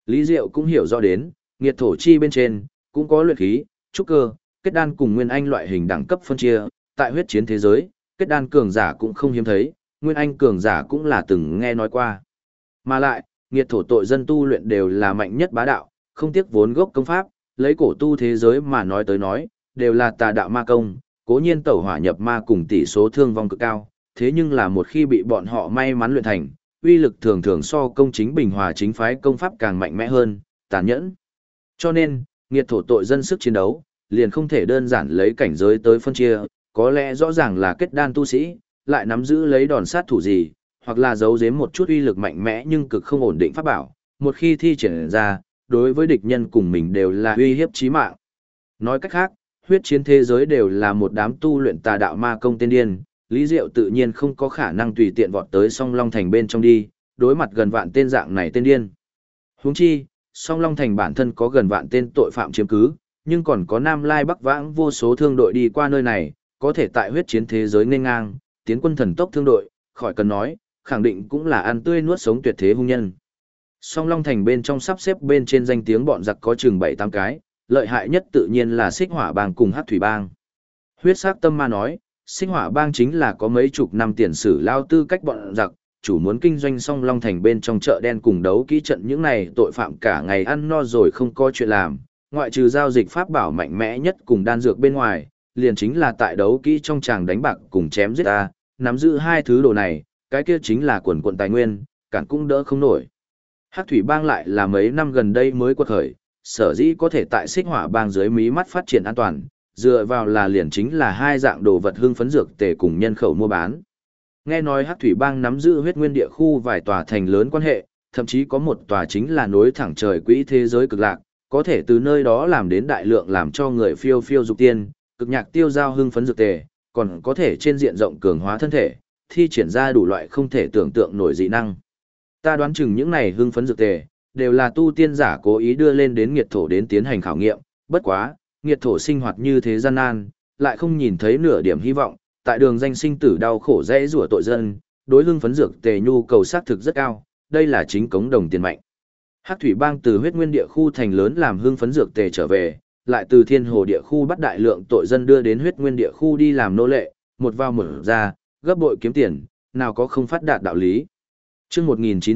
Lý Diệu cũng hiểu rõ đến, nghiệt thổ chi bên trên, cũng có luyện khí, trúc cơ, kết đan cùng nguyên anh loại hình đẳng cấp phân chia, tại huyết chiến thế giới, kết đan cường giả cũng không hiếm thấy, nguyên anh cường giả cũng là từng nghe nói qua. Mà lại, nghiệt thổ tội dân tu luyện đều là mạnh nhất bá đạo, không tiếc vốn gốc công pháp, lấy cổ tu thế giới mà nói tới nói, đều là tà đạo ma công, cố nhiên tẩu hỏa nhập ma cùng tỷ số thương vong cực cao, thế nhưng là một khi bị bọn họ may mắn luyện thành, uy lực thường thường so công chính bình hòa chính phái công pháp càng mạnh mẽ hơn, tàn nhẫn. Cho nên, nghiệt thổ tội dân sức chiến đấu, liền không thể đơn giản lấy cảnh giới tới phân chia, có lẽ rõ ràng là kết đan tu sĩ, lại nắm giữ lấy đòn sát thủ gì, hoặc là giấu giếm một chút uy lực mạnh mẽ nhưng cực không ổn định pháp bảo, một khi thi triển ra, đối với địch nhân cùng mình đều là uy hiếp chí mạng. Nói cách khác, huyết chiến thế giới đều là một đám tu luyện tà đạo ma công tiên điên, Lý Diệu tự nhiên không có khả năng tùy tiện vọt tới Song Long Thành bên trong đi, đối mặt gần vạn tên dạng này tên điên. Huống chi, Song Long Thành bản thân có gần vạn tên tội phạm chiếm cứ, nhưng còn có Nam Lai Bắc Vãng vô số thương đội đi qua nơi này, có thể tại huyết chiến thế giới nên ngang, tiến quân thần tốc thương đội, khỏi cần nói, khẳng định cũng là ăn tươi nuốt sống tuyệt thế hung nhân. Song Long Thành bên trong sắp xếp bên trên danh tiếng bọn giặc có chừng 7-8 cái, lợi hại nhất tự nhiên là Xích Hỏa Bang cùng Hắc Thủy Bang. Huyết Sắc Tâm Ma nói, Xích Hỏa Bang chính là có mấy chục năm tiền sử lao tư cách bọn giặc, chủ muốn kinh doanh Song Long Thành bên trong chợ đen cùng đấu kỹ trận những này tội phạm cả ngày ăn no rồi không có chuyện làm, ngoại trừ giao dịch pháp bảo mạnh mẽ nhất cùng đan dược bên ngoài, liền chính là tại đấu kỹ trong tràng đánh bạc cùng chém giết ta, nắm giữ hai thứ đồ này, cái kia chính là quần quần tài nguyên, cản cũng đỡ không nổi. Hắc Thủy Bang lại là mấy năm gần đây mới quật khởi, sở dĩ có thể tại Xích Hỏa Bang dưới mí mắt phát triển an toàn, dựa vào là liền chính là hai dạng đồ vật hưng phấn dược tề cùng nhân khẩu mua bán. Nghe nói Hắc Thủy Bang nắm giữ huyết nguyên địa khu vài tòa thành lớn quan hệ, thậm chí có một tòa chính là nối thẳng trời quỹ thế giới cực lạc, có thể từ nơi đó làm đến đại lượng làm cho người phiêu phiêu dục tiên, cực nhạc tiêu giao hưng phấn dược tề, còn có thể trên diện rộng cường hóa thân thể, thi triển ra đủ loại không thể tưởng tượng nổi dị năng. Ta đoán chừng những này hưng phấn dược tề, đều là tu tiên giả cố ý đưa lên đến nghiệt thổ đến tiến hành khảo nghiệm, bất quá, nghiệt thổ sinh hoạt như thế gian nan, lại không nhìn thấy nửa điểm hy vọng, tại đường danh sinh tử đau khổ dễ rủa tội dân, đối hưng phấn dược tề nhu cầu xác thực rất cao, đây là chính cống đồng tiền mạnh. Hắc Thủy Bang từ huyết nguyên địa khu thành lớn làm hưng phấn dược tề trở về, lại từ thiên hồ địa khu bắt đại lượng tội dân đưa đến huyết nguyên địa khu đi làm nô lệ, một vào một ra, gấp bội kiếm tiền, nào có không phát đạt đạo lý. Chương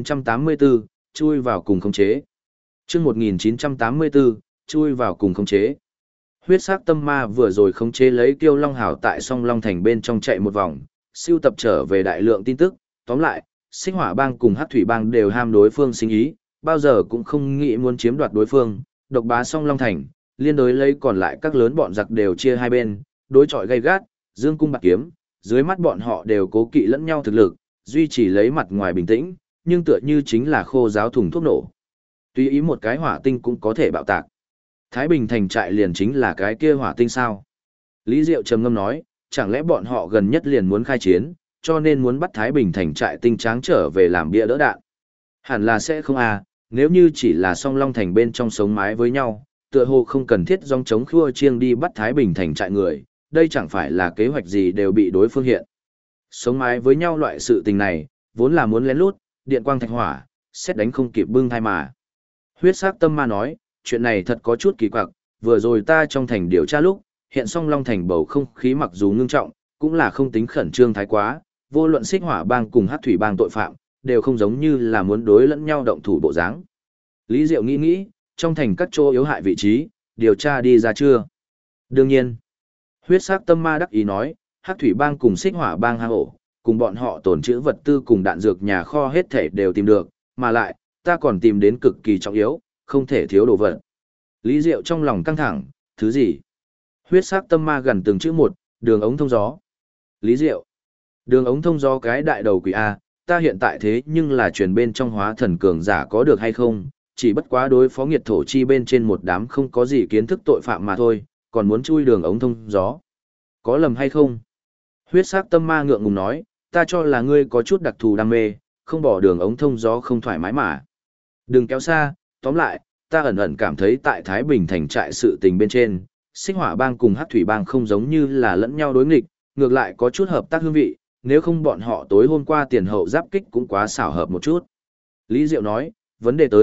1984, chui vào cùng khống chế. Chương 1984, chui vào cùng khống chế. Huyết sắc tâm ma vừa rồi khống chế lấy Kiêu Long Hào tại Song Long Thành bên trong chạy một vòng, siêu tập trở về đại lượng tin tức, tóm lại, Xích Hỏa Bang cùng Hắc Thủy Bang đều ham đối phương sinh ý, bao giờ cũng không nghĩ muốn chiếm đoạt đối phương, độc bá Song Long Thành, liên đối lấy còn lại các lớn bọn giặc đều chia hai bên, đối chọi gay gắt, dương cung bạc kiếm, dưới mắt bọn họ đều cố kỵ lẫn nhau thực lực, duy trì lấy mặt ngoài bình tĩnh, nhưng tựa như chính là khô giáo thùng thuốc nổ. Tùy ý một cái hỏa tinh cũng có thể bạo tạc. Thái Bình thành trại liền chính là cái kia hỏa tinh sao? Lý Diệu trầm ngâm nói, chẳng lẽ bọn họ gần nhất liền muốn khai chiến, cho nên muốn bắt Thái Bình thành trại tinh tráng trở về làm bia đỡ đạn. Hẳn là sẽ không à, nếu như chỉ là Song Long Thành bên trong sống mái với nhau, tựa hồ không cần thiết dòng chống khua chiêng đi bắt Thái Bình thành trại người, đây chẳng phải là kế hoạch gì đều bị đối phương hiện. Sống mái với nhau loại sự tình này, vốn là muốn lén lút, điện quang thạch hỏa, xét đánh không kịp bưng thai mà. Huyết sắc tâm ma nói, chuyện này thật có chút kỳ quặc, vừa rồi ta trong thành điều tra lúc, hiện Song Long Thành bầu không khí mặc dù ngưng trọng, cũng là không tính khẩn trương thái quá, vô luận Xích Hỏa Bang cùng Hắc Thủy Bang tội phạm, đều không giống như là muốn đối lẫn nhau động thủ bộ dáng. Lý Diệu nghĩ nghĩ, trong thành các chỗ yếu hại vị trí, điều tra đi ra chưa? Đương nhiên. Huyết sắc tâm ma đắc ý nói, Hắc Thủy Bang cùng Xích Hỏa Bang hang ổ, cùng bọn họ tổn trữ vật tư cùng đạn dược nhà kho hết thể đều tìm được, mà lại, ta còn tìm đến cực kỳ trọng yếu, không thể thiếu đồ vật. Lý Diệu trong lòng căng thẳng, thứ gì? Huyết sắc tâm ma gần từng chữ một, đường ống thông gió. Lý Diệu, đường ống thông gió cái đại đầu quỷ A, ta hiện tại thế nhưng là truyền bên trong hóa thần cường giả có được hay không, chỉ bất quá đối phó nghiệt thổ chi bên trên một đám không có gì kiến thức tội phạm mà thôi, còn muốn chui đường ống thông gió. Có lầm hay không? Huyết sắc tâm ma ngượng ngùng nói, ta cho là ngươi có chút đặc thù đam mê, không bỏ đường ống thông gió không thoải mái mà. Đừng kéo xa, tóm lại, ta ẩn ẩn cảm thấy tại Thái Bình thành trại sự tình bên trên, Xích Hỏa Bang cùng Hắc Thủy Bang không giống như là lẫn nhau đối nghịch, ngược lại có chút hợp tác hương vị, nếu không bọn họ tối hôm qua tiền hậu giáp kích cũng quá xảo hợp một chút. Lý Diệu nói, vấn đề tới,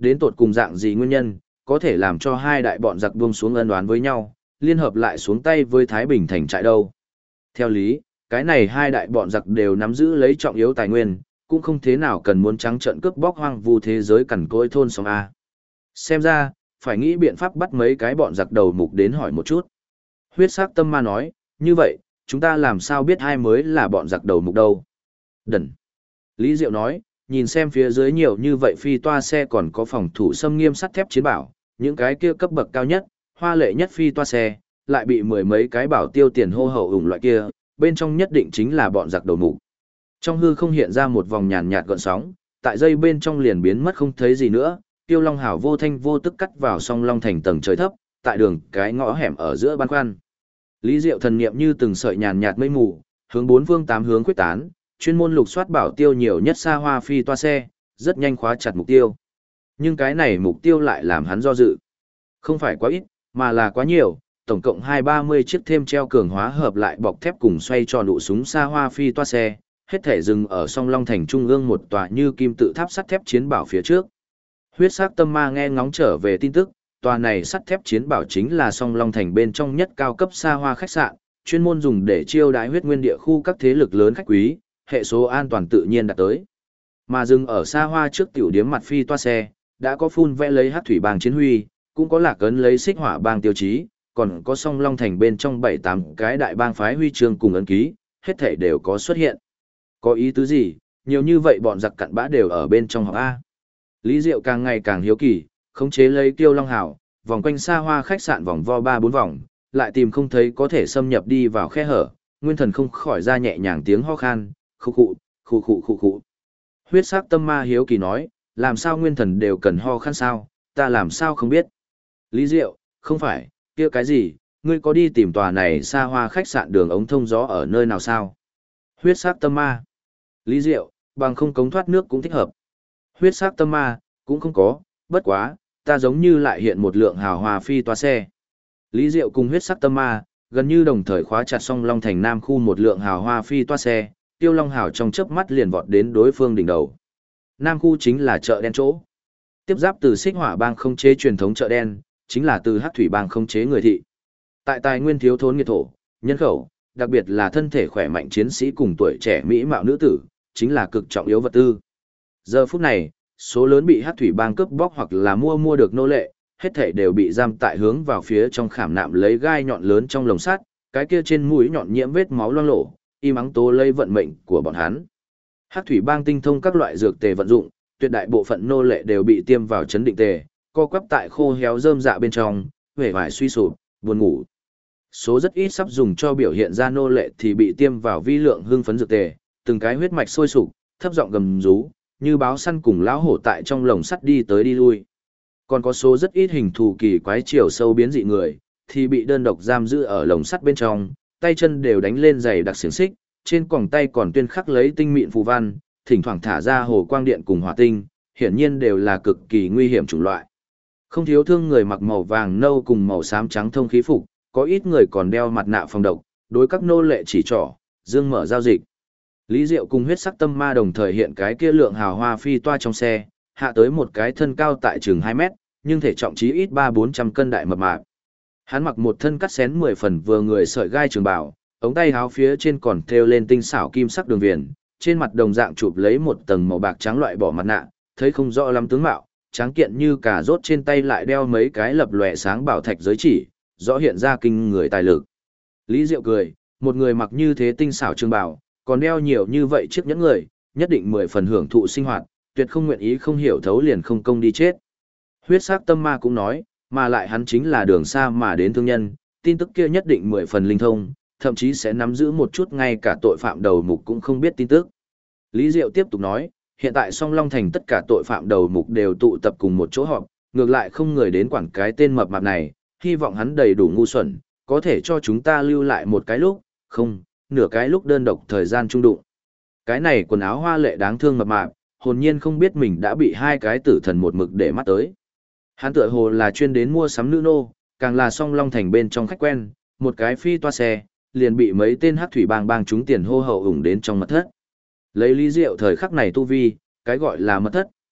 đến tột cùng dạng gì nguyên nhân, có thể làm cho hai đại bọn giặc buông xuống ân oán với nhau, liên hợp lại xuống tay với Thái Bình thành trại đâu. Theo lý, cái này hai đại bọn giặc đều nắm giữ lấy trọng yếu tài nguyên, cũng không thế nào cần muốn trắng trợn cướp bóc hoang vu thế giới cằn cỗi thôn xóm A. Xem ra, phải nghĩ biện pháp bắt mấy cái bọn giặc đầu mục đến hỏi một chút. Huyết sắc tâm ma nói, như vậy, chúng ta làm sao biết ai mới là bọn giặc đầu mục đâu. Đần. Lý Diệu nói, nhìn xem phía dưới nhiều như vậy phi toa xe còn có phòng thủ xâm nghiêm sắt thép chiến bảo, những cái kia cấp bậc cao nhất, hoa lệ nhất phi toa xe, lại bị mười mấy cái bảo tiêu tiền hô hậu ủng loại kia, bên trong nhất định chính là bọn giặc đầu mục. Trong hư không hiện ra một vòng nhàn nhạt gợn sóng, tại dây bên trong liền biến mất không thấy gì nữa, Tiêu Long Hảo vô thanh vô tức cắt vào song Long Thành tầng trời thấp, tại đường cái ngõ hẻm ở giữa ban khoăn. Lý Diệu thần niệm như từng sợi nhàn nhạt mây mù, hướng bốn phương tám hướng quyết tán, chuyên môn lục soát bảo tiêu nhiều nhất xa hoa phi toa xe, rất nhanh khóa chặt mục tiêu. Nhưng cái này mục tiêu lại làm hắn do dự. Không phải quá ít, mà là quá nhiều, tổng cộng 230 chiếc thêm treo cường hóa hợp lại bọc thép cùng xoay tròn nụ súng xa hoa phi toa xe, hết thể dừng ở song Long Thành trung ương một tòa như kim tự tháp sắt thép chiến bảo phía trước. Huyết sắc tâm ma nghe ngóng trở về tin tức, tòa này sắt thép chiến bảo chính là song Long Thành bên trong nhất cao cấp xa hoa khách sạn, chuyên môn dùng để chiêu đãi huyết nguyên địa khu các thế lực lớn khách quý, hệ số an toàn tự nhiên đạt tới. Mà dừng ở xa hoa trước tiểu điếm mặt phi toa xe, đã có phun vẽ lấy hắc thủy bang chiến huy, cũng có lạc ấn lấy xích hỏa bang tiêu chí, còn có song Long Thành bên trong 7-8 cái đại bang phái huy chương cùng ấn ký, hết thảy đều có xuất hiện. Có ý tứ gì, nhiều như vậy bọn giặc cặn bã đều ở bên trong học A. Lý Diệu càng ngày càng hiếu kỳ, khống chế lấy Tiêu Long Hảo, vòng quanh xa hoa khách sạn vòng vo 3-4 vòng, lại tìm không thấy có thể xâm nhập đi vào khe hở, nguyên thần không khỏi ra nhẹ nhàng tiếng ho khan, khụ khụ, khụ khụ khụ khụ. Huyết sắc tâm ma hiếu kỳ nói, làm sao nguyên thần đều cần ho khan sao, ta làm sao không biết. Lý Diệu, không phải, kia cái gì, ngươi có đi tìm tòa này xa hoa khách sạn đường ống thông gió ở nơi nào sao? Huyết sắc tâm ma. Lý Diệu, bằng không cống thoát nước cũng thích hợp. Huyết sắc tâm ma, cũng không có, bất quá, ta giống như lại hiện một lượng hào hòa phi toa xe. Lý Diệu cùng huyết sắc tâm ma, gần như đồng thời khóa chặt song Long Thành Nam khu một lượng hào hoa phi toa xe, Tiêu Long Hào trong chớp mắt liền vọt đến đối phương đỉnh đầu. Nam khu chính là chợ đen chỗ. Tiếp giáp từ xích hỏa bang không chế truyền thống chợ đen, chính là từ hắc thủy bang không chế người thị. Tại tài nguyên thiếu thốn nghiệt thổ, nhân khẩu, đặc biệt là thân thể khỏe mạnh chiến sĩ cùng tuổi trẻ mỹ mạo nữ tử, chính là cực trọng yếu vật tư. Giờ phút này, số lớn bị hắc thủy bang cướp bóc hoặc là mua được nô lệ, hết thảy đều bị giam tại hướng vào phía trong khảm nạm lấy gai nhọn lớn trong lồng sắt, cái kia trên mũi nhọn nhiễm vết máu loang lổ, im ắng tố lấy vận mệnh của bọn hắn. Hắc thủy bang tinh thông các loại dược tề vận dụng, tuyệt đại bộ phận nô lệ đều bị tiêm vào chấn định tề, co quắp tại khô héo rơm dạ bên trong, vẻ vải suy sụp, buồn ngủ. Số rất ít sắp dùng cho biểu hiện ra nô lệ thì bị tiêm vào vi lượng hương phấn dược tề, từng cái huyết mạch sôi sục, thấp giọng gầm rú, như báo săn cùng lão hổ tại trong lồng sắt đi tới đi lui. Còn có số rất ít hình thù kỳ quái chiều sâu biến dị người, thì bị đơn độc giam giữ ở lồng sắt bên trong, tay chân đều đánh lên giày đặc xiềng xích, trên quòng tay còn tuyên khắc lấy tinh mịn phù văn, thỉnh thoảng thả ra hồ quang điện cùng hỏa tinh, hiển nhiên đều là cực kỳ nguy hiểm chủng loại. Không thiếu thương người mặc màu vàng nâu cùng màu xám trắng thông khí phục, có ít người còn đeo mặt nạ phòng độc, đối các nô lệ chỉ trỏ, dương mở giao dịch. Lý Diệu cùng huyết sắc tâm ma đồng thời hiện cái kia lượng hào hoa phi toa trong xe, hạ tới một cái thân cao tại chừng 2 mét, nhưng thể trọng chí ít 300-400 cân đại mập mạp. Hắn mặc một thân cắt xén 10 phần vừa người sợi gai trường bào, ống tay áo phía trên còn thêu lên tinh xảo kim sắc đường viền, trên mặt đồng dạng chụp lấy một tầng màu bạc trắng loại bỏ mặt nạ, thấy không rõ lắm tướng mạo, tráng kiện như cà rốt, trên tay lại đeo mấy cái lập lòe sáng bảo thạch giới chỉ, rõ hiện ra kinh người tài lực. Lý Diệu cười, một người mặc như thế tinh xảo trường bào, còn đeo nhiều như vậy chiếc nhẫn người, nhất định 10 phần hưởng thụ sinh hoạt, tuyệt không nguyện ý không hiểu thấu liền không công đi chết. Huyết sắc tâm ma cũng nói, mà lại hắn chính là đường xa mà đến thương nhân, tin tức kia nhất định 10 phần linh thông, thậm chí sẽ nắm giữ một chút ngay cả tội phạm đầu mục cũng không biết tin tức. Lý Diệu tiếp tục nói, hiện tại Song Long Thành tất cả tội phạm đầu mục đều tụ tập cùng một chỗ họp, ngược lại không người đến quản cái tên mập mạp này, hy vọng hắn đầy đủ ngu xuẩn, có thể cho chúng ta lưu lại một cái lúc, không, nửa cái lúc đơn độc thời gian trung đụng. Cái này quần áo hoa lệ đáng thương mập mạp, hồn nhiên không biết mình đã bị hai cái tử thần một mực để mắt tới. Hắn tựa hồ là chuyên đến mua sắm nữ nô, càng là Song Long Thành bên trong khách quen, một cái phi toa xe, liền bị mấy tên hắc thủy bang trúng tiền hô hậu ủng đến trong mật thất. Lấy Lý Diệu thời khắc này tu vi, cái gọi là mật thất,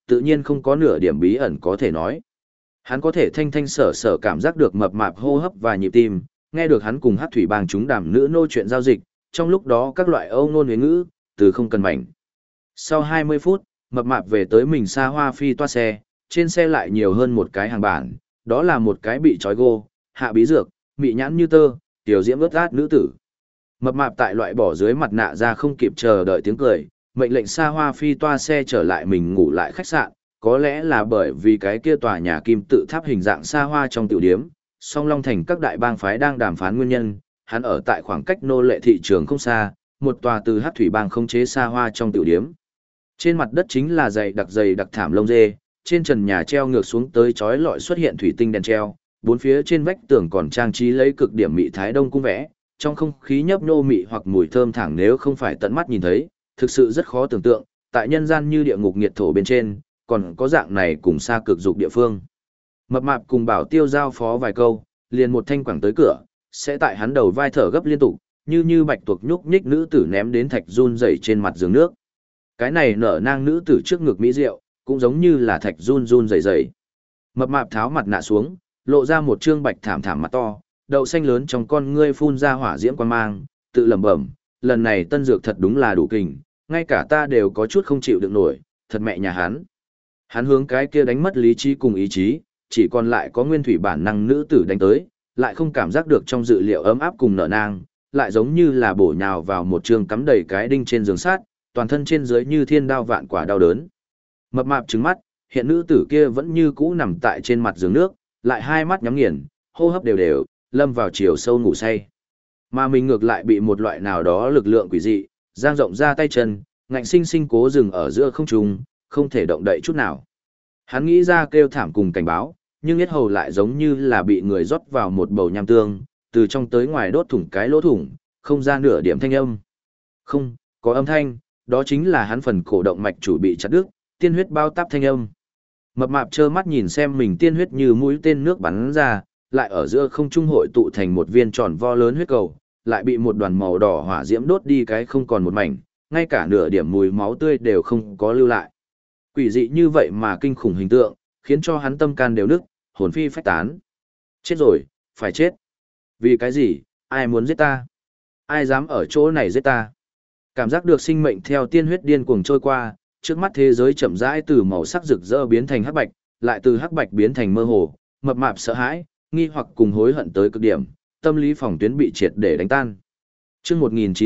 tự nhiên không có nửa điểm bí ẩn có thể nói. Hắn có thể thanh thanh sở sở cảm giác được mập mạp hô hấp và nhịp tim, nghe được hắn cùng hát thủy bang chúng đàm nữ nô chuyện giao dịch, trong lúc đó các loại âu ngôn huế ngữ, từ không cần mảnh. Sau 20 phút, mập mạp về tới mình xa hoa phi toa xe, trên xe lại nhiều hơn một cái hàng bản, đó là một cái bị trói gô, hạ bí dược, mị nhãn như tơ, tiểu diễm ướt át nữ tử. Mập mạp tại loại bỏ dưới mặt nạ ra không kịp chờ đợi tiếng cười, mệnh lệnh xa hoa phi toa xe trở lại mình ngủ lại khách sạn, có lẽ là bởi vì cái kia tòa nhà kim tự tháp hình dạng xa hoa trong tiểu điếm, song Long Thành các đại bang phái đang đàm phán nguyên nhân, hắn ở tại khoảng cách nô lệ thị trường không xa, một tòa từ hát thủy bang khống chế xa hoa trong tiểu điếm. Trên mặt đất chính là dày đặc thảm lông dê, trên trần nhà treo ngược xuống tới chói lọi xuất hiện thủy tinh đèn treo, bốn phía trên vách tường còn trang trí lấy cực điểm mị thái đông cung vẽ, trong không khí nhấp nhô mị hoặc mùi thơm thẳng nếu không phải tận mắt nhìn thấy, thực sự rất khó tưởng tượng, tại nhân gian như địa ngục nghiệt thổ bên trên, còn có dạng này cùng xa cực dục địa phương. Mập mạp cùng Bảo Tiêu giao phó vài câu, liền một thanh quẳng tới cửa, sẽ tại hắn đầu vai thở gấp liên tục, như bạch tuộc nhúc nhích nữ tử ném đến thạch run rẩy trên mặt giường nước. Cái này nở nang nữ tử trước ngực mỹ diệu, cũng giống như là thạch run rẩy rẩy. Mập mạp tháo mặt nạ xuống, lộ ra một trương bạch thảm mặt to, đậu xanh lớn trong con ngươi phun ra hỏa diễm quan mang, tự lẩm bẩm, lần này tân dược thật đúng là đủ kình, ngay cả ta đều có chút không chịu được nổi, thật mẹ nhà hắn. Hắn hướng cái kia đánh mất lý trí cùng ý chí, chỉ còn lại có nguyên thủy bản năng nữ tử đánh tới, lại không cảm giác được trong dự liệu ấm áp cùng nở nang, lại giống như là bổ nhào vào một trường cắm đầy cái đinh trên giường sát, toàn thân trên dưới như thiên đao vạn quả đau đớn. Mập mạp trừng mắt, hiện nữ tử kia vẫn như cũ nằm tại trên mặt giường nước, lại hai mắt nhắm nghiền, hô hấp đều đều, lâm vào chiều sâu ngủ say. Mà mình ngược lại bị một loại nào đó lực lượng quỷ dị, giang rộng ra tay chân, ngạnh sinh sinh cố dừng ở giữa không trung, không thể động đậy chút nào. Hắn nghĩ ra kêu thảm cùng cảnh báo, nhưng yết hầu lại giống như là bị người rót vào một bầu nham tương, từ trong tới ngoài đốt thủng cái lỗ thủng, không ra nửa điểm thanh âm. Không, có âm thanh, đó chính là hắn phần cổ động mạch chủ bị chặt đứt, tiên huyết bao táp thanh âm. Mập mạp trơ mắt nhìn xem mình tiên huyết như mũi tên nước bắn ra, lại ở giữa không trung hội tụ thành một viên tròn vo lớn huyết cầu, lại bị một đoàn màu đỏ hỏa diễm đốt đi cái không còn một mảnh, ngay cả nửa điểm mùi máu tươi đều không có lưu lại. Quỷ dị như vậy mà kinh khủng hình tượng, khiến cho hắn tâm can đều nức, hồn phi phách tán. Chết rồi, phải chết. Vì cái gì, ai muốn giết ta? Ai dám ở chỗ này giết ta? Cảm giác được sinh mệnh theo tiên huyết điên cuồng trôi qua, trước mắt thế giới chậm rãi từ màu sắc rực rỡ biến thành hắc bạch, lại từ hắc bạch biến thành mơ hồ, mập mạp sợ hãi, nghi hoặc cùng hối hận tới cực điểm, tâm lý phòng tuyến bị triệt để đánh tan. Chương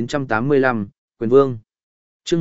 1985, Quyền Vương. Chương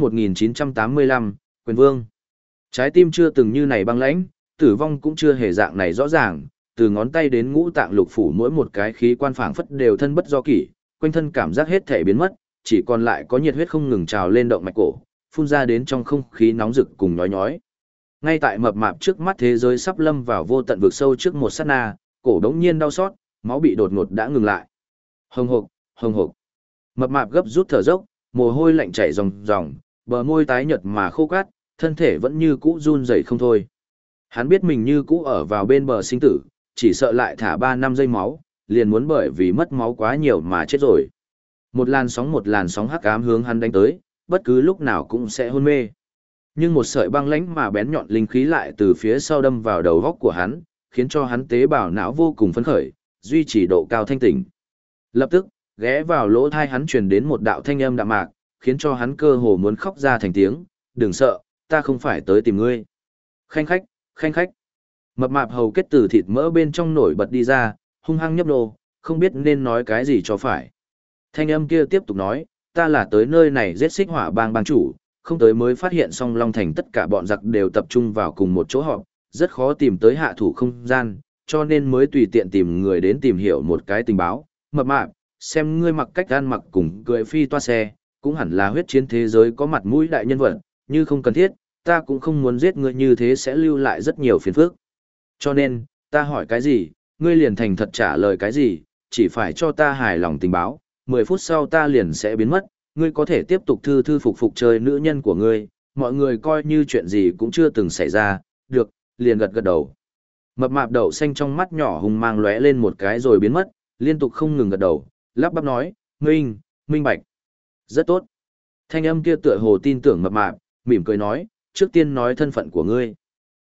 1985, Quyền Vương. Trái tim chưa từng như này băng lãnh, tử vong cũng chưa hề dạng này rõ ràng, từ ngón tay đến ngũ tạng lục phủ mỗi một cái khí quan phảng phất đều thân bất do kỷ, quanh thân cảm giác hết thể biến mất, chỉ còn lại có nhiệt huyết không ngừng trào lên động mạch cổ, phun ra đến trong không khí nóng rực cùng nhói nhói. Ngay tại mập mạp trước mắt thế giới sắp lâm vào vô tận vực sâu trước một sát na, cổ đống nhiên đau xót, máu bị đột ngột đã ngừng lại. Hồng hộc, hồng hộc. Mập mạp gấp rút thở dốc, mồ hôi lạnh chảy ròng ròng, bờ môi tái nhợt mà khô cát, thân thể vẫn như cũ run rẩy không thôi. Hắn biết mình như cũ ở vào bên bờ sinh tử, chỉ sợ lại thả 3 năm giây máu, liền muốn bởi vì mất máu quá nhiều mà chết rồi. Một làn sóng hắc ám hướng hắn đánh tới, bất cứ lúc nào cũng sẽ hôn mê. Nhưng một sợi băng lãnh mà bén nhọn linh khí lại từ phía sau đâm vào đầu góc của hắn, khiến cho hắn tế bào não vô cùng phấn khởi, duy trì độ cao thanh tỉnh. Lập tức, ghé vào lỗ tai hắn truyền đến một đạo thanh âm đạm mạc, khiến cho hắn cơ hồ muốn khóc ra thành tiếng, "Đừng sợ, ta không phải tới tìm ngươi." Khanh khách, khanh khách. Mập mạp hầu kết từ thịt mỡ bên trong nổi bật đi ra, hung hăng nhấp nô, không biết nên nói cái gì cho phải. Thanh âm kia tiếp tục nói, "Ta là tới nơi này giết Xích Hỏa bang bang chủ, không tới mới phát hiện Song Long Thành tất cả bọn giặc đều tập trung vào cùng một chỗ họp, rất khó tìm tới hạ thủ không gian, cho nên mới tùy tiện tìm người đến tìm hiểu một cái tình báo. Mập mạp, xem ngươi mặc cách ăn mặc cùng cười phi toa xe, cũng hẳn là huyết chiến thế giới có mặt mũi đại nhân vật, như không cần thiết, ta cũng không muốn giết ngươi như thế sẽ lưu lại rất nhiều phiền phức. Cho nên, ta hỏi cái gì, ngươi liền thành thật trả lời cái gì, chỉ phải cho ta hài lòng tình báo, 10 phút sau ta liền sẽ biến mất, ngươi có thể tiếp tục thư thư phục phục chơi nữ nhân của ngươi, mọi người coi như chuyện gì cũng chưa từng xảy ra, được, liền gật gật đầu." Mập mạp đậu xanh trong mắt nhỏ hùng mang lóe lên một cái rồi biến mất, liên tục không ngừng gật đầu, lắp bắp nói, minh bạch. Rất tốt. Thanh âm kia tựa hồ tin tưởng mập mạp, mỉm cười nói, trước tiên nói thân phận của ngươi.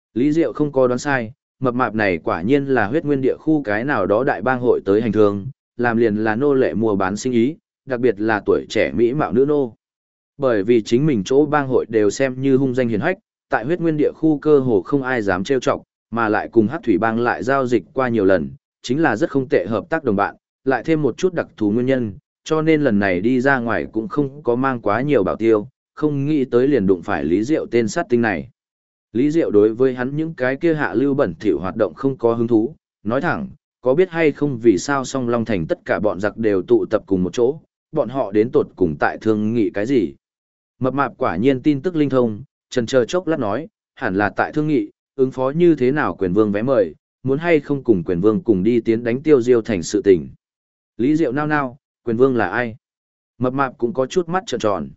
Lý Diệu không có đoán sai, mập mạp này quả nhiên là huyết nguyên địa khu cái nào đó đại bang hội tới hành thương, làm liền là nô lệ mua bán sinh ý, đặc biệt là tuổi trẻ mỹ mạo nữ nô. Bởi vì chính mình chỗ bang hội đều xem như hung danh hiển hách, tại huyết nguyên địa khu cơ hồ không ai dám trêu chọc, mà lại cùng Hắc Thủy bang lại giao dịch qua nhiều lần, chính là rất không tệ hợp tác đồng bạn, lại thêm một chút đặc thù nguyên nhân, cho nên lần này đi ra ngoài cũng không có mang quá nhiều bảo tiêu, không nghĩ tới liền đụng phải Lý Diệu tên sát tinh này. Lý Diệu đối với hắn những cái kia hạ lưu bẩn thỉu hoạt động không có hứng thú, nói thẳng, có biết hay không vì sao song Long Thành tất cả bọn giặc đều tụ tập cùng một chỗ, bọn họ đến tột cùng tại thương nghị cái gì. Mập mạp quả nhiên tin tức linh thông, chần chờ chốc lát nói, hẳn là tại thương nghị, ứng phó như thế nào quyền vương vé mời, muốn hay không cùng quyền vương cùng đi tiến đánh Tiêu Diêu thành sự tình. Lý Diệu nao nao, quyền vương là ai? Mập mạp cũng có chút mắt trợn tròn.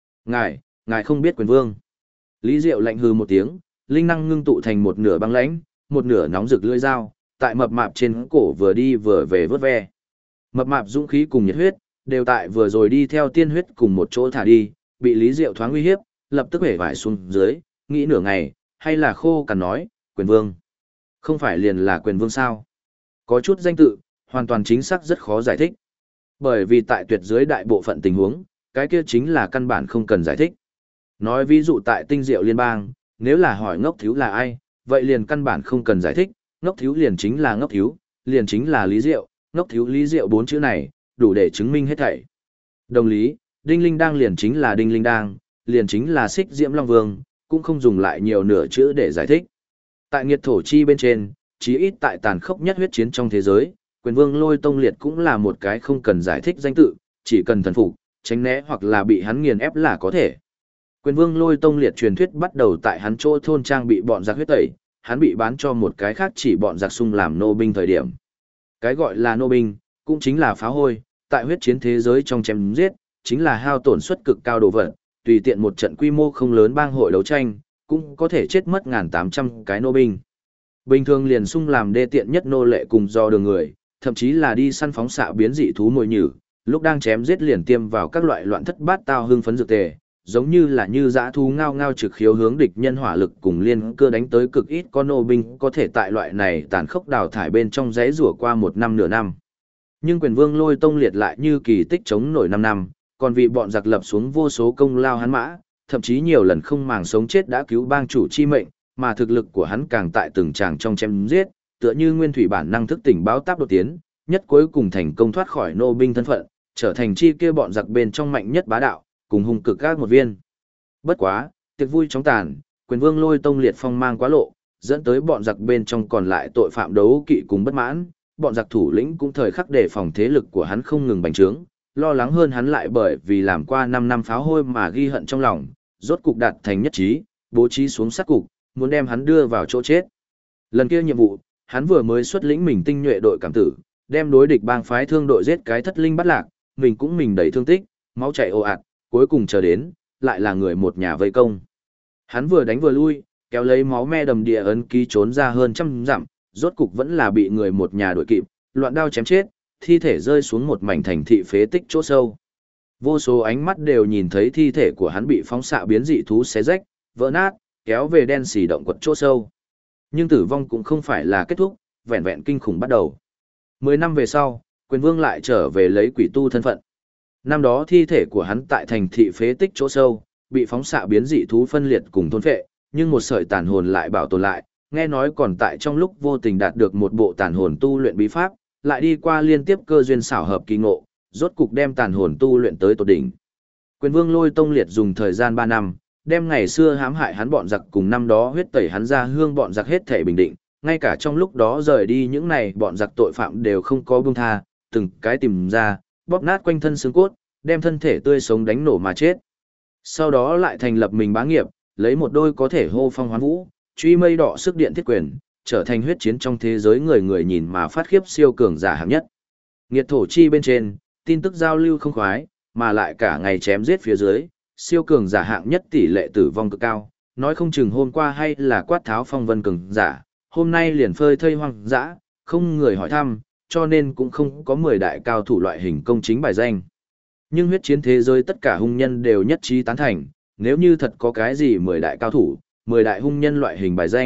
Ngài không biết quyền vương. Lý Diệu lạnh hừ một tiếng, linh năng ngưng tụ thành một nửa băng lãnh, một nửa nóng rực lưỡi dao, tại mập mạp trên cổ vừa đi vừa về vớt ve. Mập mạp dũng khí cùng nhiệt huyết, đều tại vừa rồi đi theo tiên huyết cùng một chỗ thả đi, bị Lý Diệu thoáng uy hiếp, lập tức hể vải xuống dưới, nghĩ nửa ngày, hay là khô cằn nói, quyền vương. Không phải liền là quyền vương sao? Có chút danh tự, hoàn toàn chính xác rất khó giải thích. Bởi vì tại tuyệt dưới đại bộ phận tình huống, cái kia chính là căn bản không cần giải thích. Nói ví dụ tại tinh diệu liên bang, nếu là hỏi ngốc thiếu là ai, vậy liền căn bản không cần giải thích, ngốc thiếu liền chính là ngốc thiếu, liền chính là Lý Diệu, ngốc thiếu Lý Diệu bốn chữ này, đủ để chứng minh hết thảy. Đồng lý, Đinh Linh Đang liền chính là Đinh Linh Đang, liền chính là Xích Diễm Long Vương, cũng không dùng lại nhiều nửa chữ để giải thích. Tại nghiệt thổ chi bên trên, chí ít tại tàn khốc nhất huyết chiến trong thế giới, quyền vương Lôi Tông Liệt cũng là một cái không cần giải thích danh tự, chỉ cần thần phục, tránh né hoặc là bị hắn nghiền ép là có thể. Quyền vương Lôi Tông Liệt truyền thuyết bắt đầu tại hắn chỗ thôn trang bị bọn giặc huyết tẩy, hắn bị bán cho một cái khác chỉ bọn giặc sung làm nô binh thời điểm. Cái gọi là nô binh, cũng chính là phá hôi, tại huyết chiến thế giới trong chém giết, chính là hao tổn suất cực cao đồ vật, tùy tiện một trận quy mô không lớn bang hội đấu tranh, cũng có thể chết mất 1.800 cái nô binh. Bình thường liền sung làm đê tiện nhất nô lệ cùng do đường người, thậm chí là đi săn phóng xạ biến dị thú mồi nhử, lúc đang chém giết liền tiêm vào các loại loạn thất bát tao hưng phấn dược tề, giống như là như dã thú ngao ngao trực khiếu hướng địch nhân hỏa lực cùng liên cơ đánh tới cực ít con nô binh có thể tại loại này tàn khốc đào thải bên trong giấy rủa qua một năm nửa năm. Nhưng quyền vương Lôi Tông Liệt lại như kỳ tích chống nổi 5 năm, còn vì bọn giặc lập xuống vô số công lao hắn mã, thậm chí nhiều lần không màng sống chết đã cứu bang chủ chi mệnh, mà thực lực của hắn càng tại từng tràng trong chém giết, tựa như nguyên thủy bản năng thức tỉnh báo táp đột tiến, nhất cuối cùng thành công thoát khỏi nô binh thân phận, trở thành chi kia bọn giặc bên trong mạnh nhất bá đạo, cùng hung cực các một viên. Bất quá, tiệc vui chóng tàn, quyền vương Lôi Tông Liệt phong mang quá lộ, dẫn tới bọn giặc bên trong còn lại tội phạm đấu kỵ cùng bất mãn, bọn giặc thủ lĩnh cũng thời khắc đề phòng thế lực của hắn không ngừng bành trướng, lo lắng hơn hắn lại bởi vì làm qua 5 năm pháo hôi mà ghi hận trong lòng, rốt cục đạt thành nhất trí, bố trí xuống sát cục, muốn đem hắn đưa vào chỗ chết. Lần kia nhiệm vụ, hắn vừa mới xuất lĩnh mình tinh nhuệ đội cảm tử, đem đối địch bang phái thương đội giết cái thất linh bắt lạc, mình cũng mình đầy thương tích, máu chảy ồ ạt, cuối cùng chờ đến, lại là người một nhà vây công. Hắn vừa đánh vừa lui, kéo lấy máu me đầm địa ấn ký trốn ra hơn 100 dặm, rốt cục vẫn là bị người một nhà đuổi kịp, loạn đao chém chết, thi thể rơi xuống một mảnh thành thị phế tích chỗ sâu. Vô số ánh mắt đều nhìn thấy thi thể của hắn bị phóng xạ biến dị thú xé rách, vỡ nát, kéo về đen xì động quật chỗ sâu. Nhưng tử vong cũng không phải là kết thúc, vẹn vẹn kinh khủng bắt đầu. 10 năm về sau, quyền vương lại trở về lấy quỷ tu thân phận. Năm đó thi thể của hắn tại thành thị phế tích chỗ sâu, bị phóng xạ biến dị thú phân liệt cùng thôn phệ, nhưng một sợi tàn hồn lại bảo tồn lại, nghe nói còn tại trong lúc vô tình đạt được một bộ tàn hồn tu luyện bí pháp, lại đi qua liên tiếp cơ duyên xảo hợp kỳ ngộ, rốt cục đem tàn hồn tu luyện tới tột đỉnh. Quyền vương Lôi Tông Liệt dùng thời gian 3 năm, đem ngày xưa hãm hại hắn bọn giặc cùng năm đó huyết tẩy hắn ra hương bọn giặc hết thể bình định, ngay cả trong lúc đó rời đi những này bọn giặc tội phạm đều không có buông tha, từng cái tìm ra, bóp nát quanh thân xương cốt, đem thân thể tươi sống đánh nổ mà chết. Sau đó lại thành lập mình bá nghiệp, lấy một đôi có thể hô phong hoán vũ, truy mây đỏ sức điện thiết quyền, trở thành huyết chiến trong thế giới người người nhìn mà phát khiếp siêu cường giả hạng nhất. Nghiệt thổ chi bên trên, tin tức giao lưu không khoái, mà lại cả ngày chém giết phía dưới, siêu cường giả hạng nhất tỷ lệ tử vong cực cao, nói không chừng hôm qua hay là quát tháo phong vân cường giả, hôm nay liền phơi thây hoang dã, không người hỏi thăm, cho nên cũng không có 10 đại cao thủ loại hình công chính bài danh. Nhưng huyết chiến thế giới tất cả hung nhân đều nhất trí tán thành, nếu như thật có cái gì 10 đại cao thủ, 10 đại hung nhân loại hình bài danh,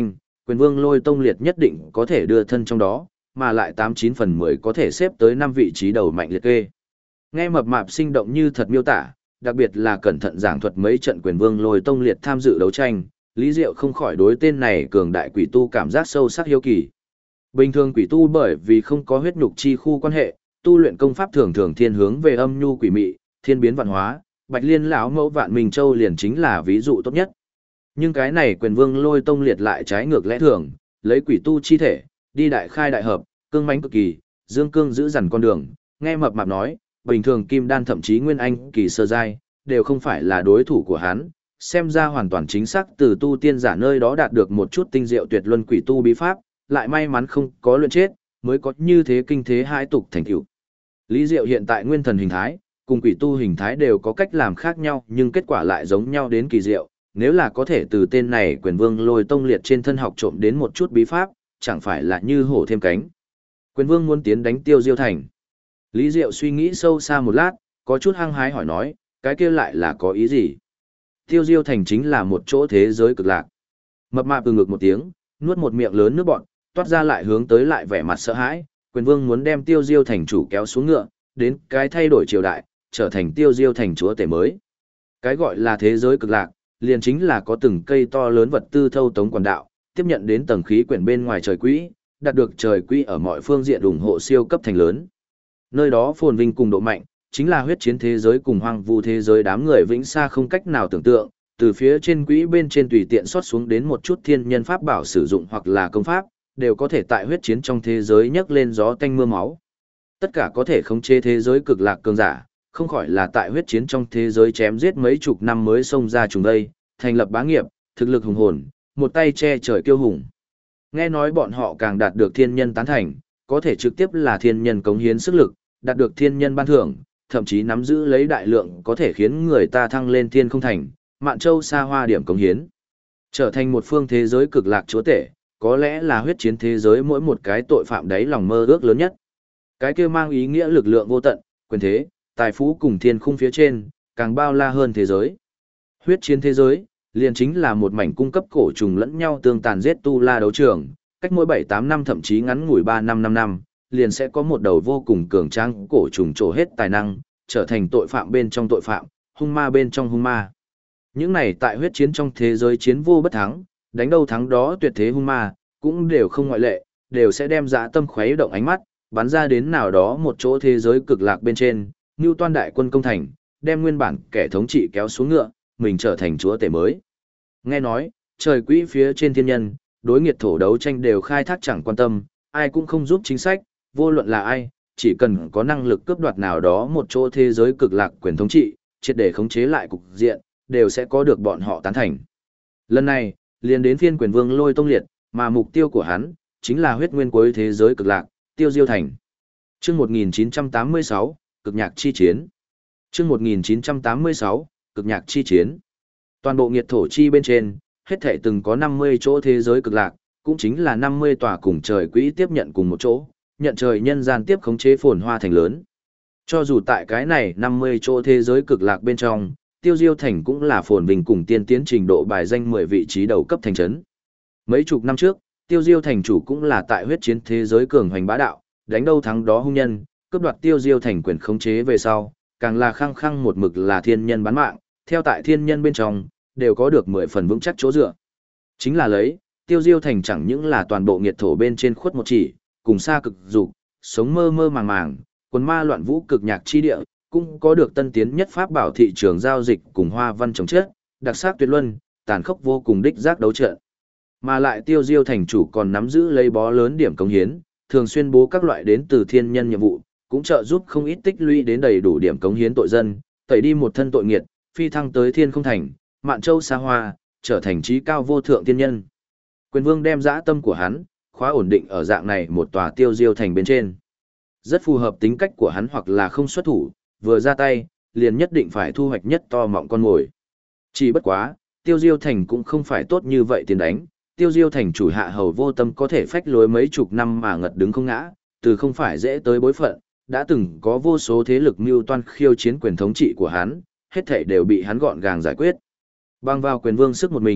Quyền Vương Lôi Tông Liệt nhất định có thể đưa thân trong đó, mà lại 89 phần 10 có thể xếp tới 5 vị trí đầu mạnh liệt kê. Nghe mập mạp sinh động như thật miêu tả, đặc biệt là cẩn thận giảng thuật mấy trận Quyền Vương Lôi Tông Liệt tham dự đấu tranh, Lý Diệu không khỏi đối tên này cường đại quỷ tu cảm giác sâu sắc hiếu kỳ. Bình thường quỷ tu bởi vì không có huyết nhục chi khu quan hệ, tu luyện công pháp thường thường thiên hướng về âm nhu quỷ mị, thiên biến vạn hóa, Bạch Liên lão mẫu Vạn Minh Châu liền chính là ví dụ tốt nhất. Nhưng cái này Quyền Vương Lôi Tông Liệt lại trái ngược lẽ thường, lấy quỷ tu chi thể, đi đại khai đại hợp, cương mãnh cực kỳ, dương cương giữ dằn con đường, nghe mập mạp nói, bình thường kim đan thậm chí nguyên anh kỳ sơ giai đều không phải là đối thủ của hắn, xem ra hoàn toàn chính xác từ tu tiên giả nơi đó đạt được một chút tinh diệu tuyệt luân quỷ tu bí pháp, lại may mắn không có luyện chết, mới có như thế kinh thế hai tục thành tựu. Lý Diệu hiện tại nguyên thần hình thái, cùng quỷ tu hình thái đều có cách làm khác nhau, nhưng kết quả lại giống nhau đến kỳ diệu, nếu là có thể từ tên này Quyền Vương Lôi Tông Liệt trên thân học trộm đến một chút bí pháp, chẳng phải là như hổ thêm cánh. Quyền Vương muốn tiến đánh Tiêu Diêu Thành. Lý Diệu suy nghĩ sâu xa một lát, có chút hăng hái hỏi nói, cái kia lại là có ý gì? Tiêu Diêu Thành chính là một chỗ thế giới cực lạc. Mập mạp từ ngực một tiếng, nuốt một miệng lớn nước bọt, toát ra lại hướng tới lại vẻ mặt sợ hãi, Quyền Vương muốn đem Tiêu Diêu Thành chủ kéo xuống ngựa, đến cái thay đổi triều đại, trở thành Tiêu Diêu Thành chúa tể mới. Cái gọi là thế giới cực lạc, liền chính là có từng cây to lớn vật tư thâu tống quản đạo, tiếp nhận đến tầng khí quyển bên ngoài trời quỹ, đạt được trời quỹ ở mọi phương diện ủng hộ siêu cấp thành lớn. Nơi đó phồn vinh cùng độ mạnh, chính là huyết chiến thế giới cùng hoang vu thế giới đám người vĩnh xa không cách nào tưởng tượng, từ phía trên quỹ bên trên tùy tiện xót xuống đến một chút thiên nhân pháp bảo sử dụng hoặc là công pháp, đều có thể tại huyết chiến trong thế giới nhấc lên gió tanh mưa máu. Tất cả có thể khống chế thế giới cực lạc cường giả, không khỏi là tại huyết chiến trong thế giới chém giết mấy chục năm mới xông ra trùng đây, thành lập bá nghiệp, thực lực hùng hồn, một tay che trời kiêu hùng. Nghe nói bọn họ càng đạt được thiên nhân tán thành, có thể trực tiếp là thiên nhân cống hiến sức lực, đạt được thiên nhân ban thưởng, thậm chí nắm giữ lấy đại lượng có thể khiến người ta thăng lên thiên không thành, Mạn Châu xa hoa điểm cống hiến. Trở thành một phương thế giới cực lạc chúa tể, có lẽ là huyết chiến thế giới mỗi một cái tội phạm đấy lòng mơ ước lớn nhất. Cái kia mang ý nghĩa lực lượng vô tận, quyền thế, tài phú cùng thiên khung phía trên, càng bao la hơn thế giới. Huyết chiến thế giới, liền chính là một mảnh cung cấp cổ trùng lẫn nhau tương tàn giết tu la đấu trường, cách mỗi 7-8 năm thậm chí ngắn ngủi 3-5 năm, liền sẽ có một đầu vô cùng cường tráng cổ trùng trổ hết tài năng, trở thành tội phạm bên trong tội phạm, hung ma bên trong hung ma. Những này tại huyết chiến trong thế giới chiến vô bất thắng, đánh đâu thắng đó tuyệt thế hung ma, cũng đều không ngoại lệ, đều sẽ đem dã tâm khuấy động ánh mắt, bắn ra đến nào đó một chỗ thế giới cực lạc bên trên, như toan đại quân công thành, đem nguyên bản kẻ thống trị kéo xuống ngựa, mình trở thành chúa tể mới. Nghe nói, trời quỹ phía trên thiên nhân, đối nghiệt thổ đấu tranh đều khai thác chẳng quan tâm, ai cũng không giúp chính sách, vô luận là ai, chỉ cần có năng lực cướp đoạt nào đó một chỗ thế giới cực lạc quyền thống trị, triệt để khống chế lại cục diện, đều sẽ có được bọn họ tán thành. Lần này, liền đến phiên Quyền Vương Lôi Tông Liệt, mà mục tiêu của hắn, chính là huyết nguyên cuối thế giới cực lạc, Tiêu Diêu Thành. Chương 1986, cực nhạc chi chiến. Chương 1986, cực nhạc chi chiến. Toàn bộ nghiệt thổ chi bên trên, hết thảy từng có 50 chỗ thế giới cực lạc, cũng chính là 50 tòa cùng trời quỹ tiếp nhận cùng một chỗ, nhận trời nhân gian tiếp khống chế phồn hoa thành lớn. Cho dù tại cái này 50 chỗ thế giới cực lạc bên trong, Tiêu Diêu Thành cũng là phồn vinh cùng tiên tiến trình độ bài danh 10 vị trí đầu cấp thành trấn. Mấy chục năm trước, Tiêu Diêu Thành chủ cũng là tại huyết chiến thế giới cường hoành bá đạo, đánh đâu thắng đó hung nhân, cướp đoạt Tiêu Diêu Thành quyền khống chế về sau, càng là khăng khăng một mực là thiên nhân bán mạng, theo tại thiên nhân bên trong, đều có được 10 phần vững chắc chỗ dựa. Chính là lấy, Tiêu Diêu Thành chẳng những là toàn bộ nghiệt thổ bên trên khuất một chỉ, cùng xa cực dục, sống mơ mơ màng màng, quần ma loạn vũ cực nhạc chi địa, cũng có được tân tiến nhất pháp bảo thị trường giao dịch cùng hoa văn trồng chất, đặc sắc tuyệt luân, tàn khốc vô cùng đích giác đấu trận. Mà lại Tiêu Diêu Thành chủ còn nắm giữ lấy bó lớn điểm cống hiến, thường xuyên bố các loại đến từ thiên nhân nhiệm vụ, cũng trợ giúp không ít tích lũy đến đầy đủ điểm cống hiến tội dân, tẩy đi một thân tội nghiệt, phi thăng tới thiên không thành, Mạn Châu xa hoa, trở thành trí cao vô thượng thiên nhân. Quyền Vương đem dã tâm của hắn, khóa ổn định ở dạng này một tòa Tiêu Diêu Thành bên trên. Rất phù hợp tính cách của hắn hoặc là không xuất thủ, vừa ra tay, liền nhất định phải thu hoạch nhất to mọng con mồi. Chỉ bất quá, Tiêu Diêu Thành cũng không phải tốt như vậy tiền đánh, Tiêu Diêu Thành chủ hạ hầu vô tâm có thể phách lối mấy chục năm mà ngật đứng không ngã, từ không phải dễ tới bối phận, đã từng có vô số thế lực mưu toan khiêu chiến quyền thống trị của hắn, hết thảy đều bị hắn gọn gàng giải quyết. Bằng vào Quyền Vương sức một mình,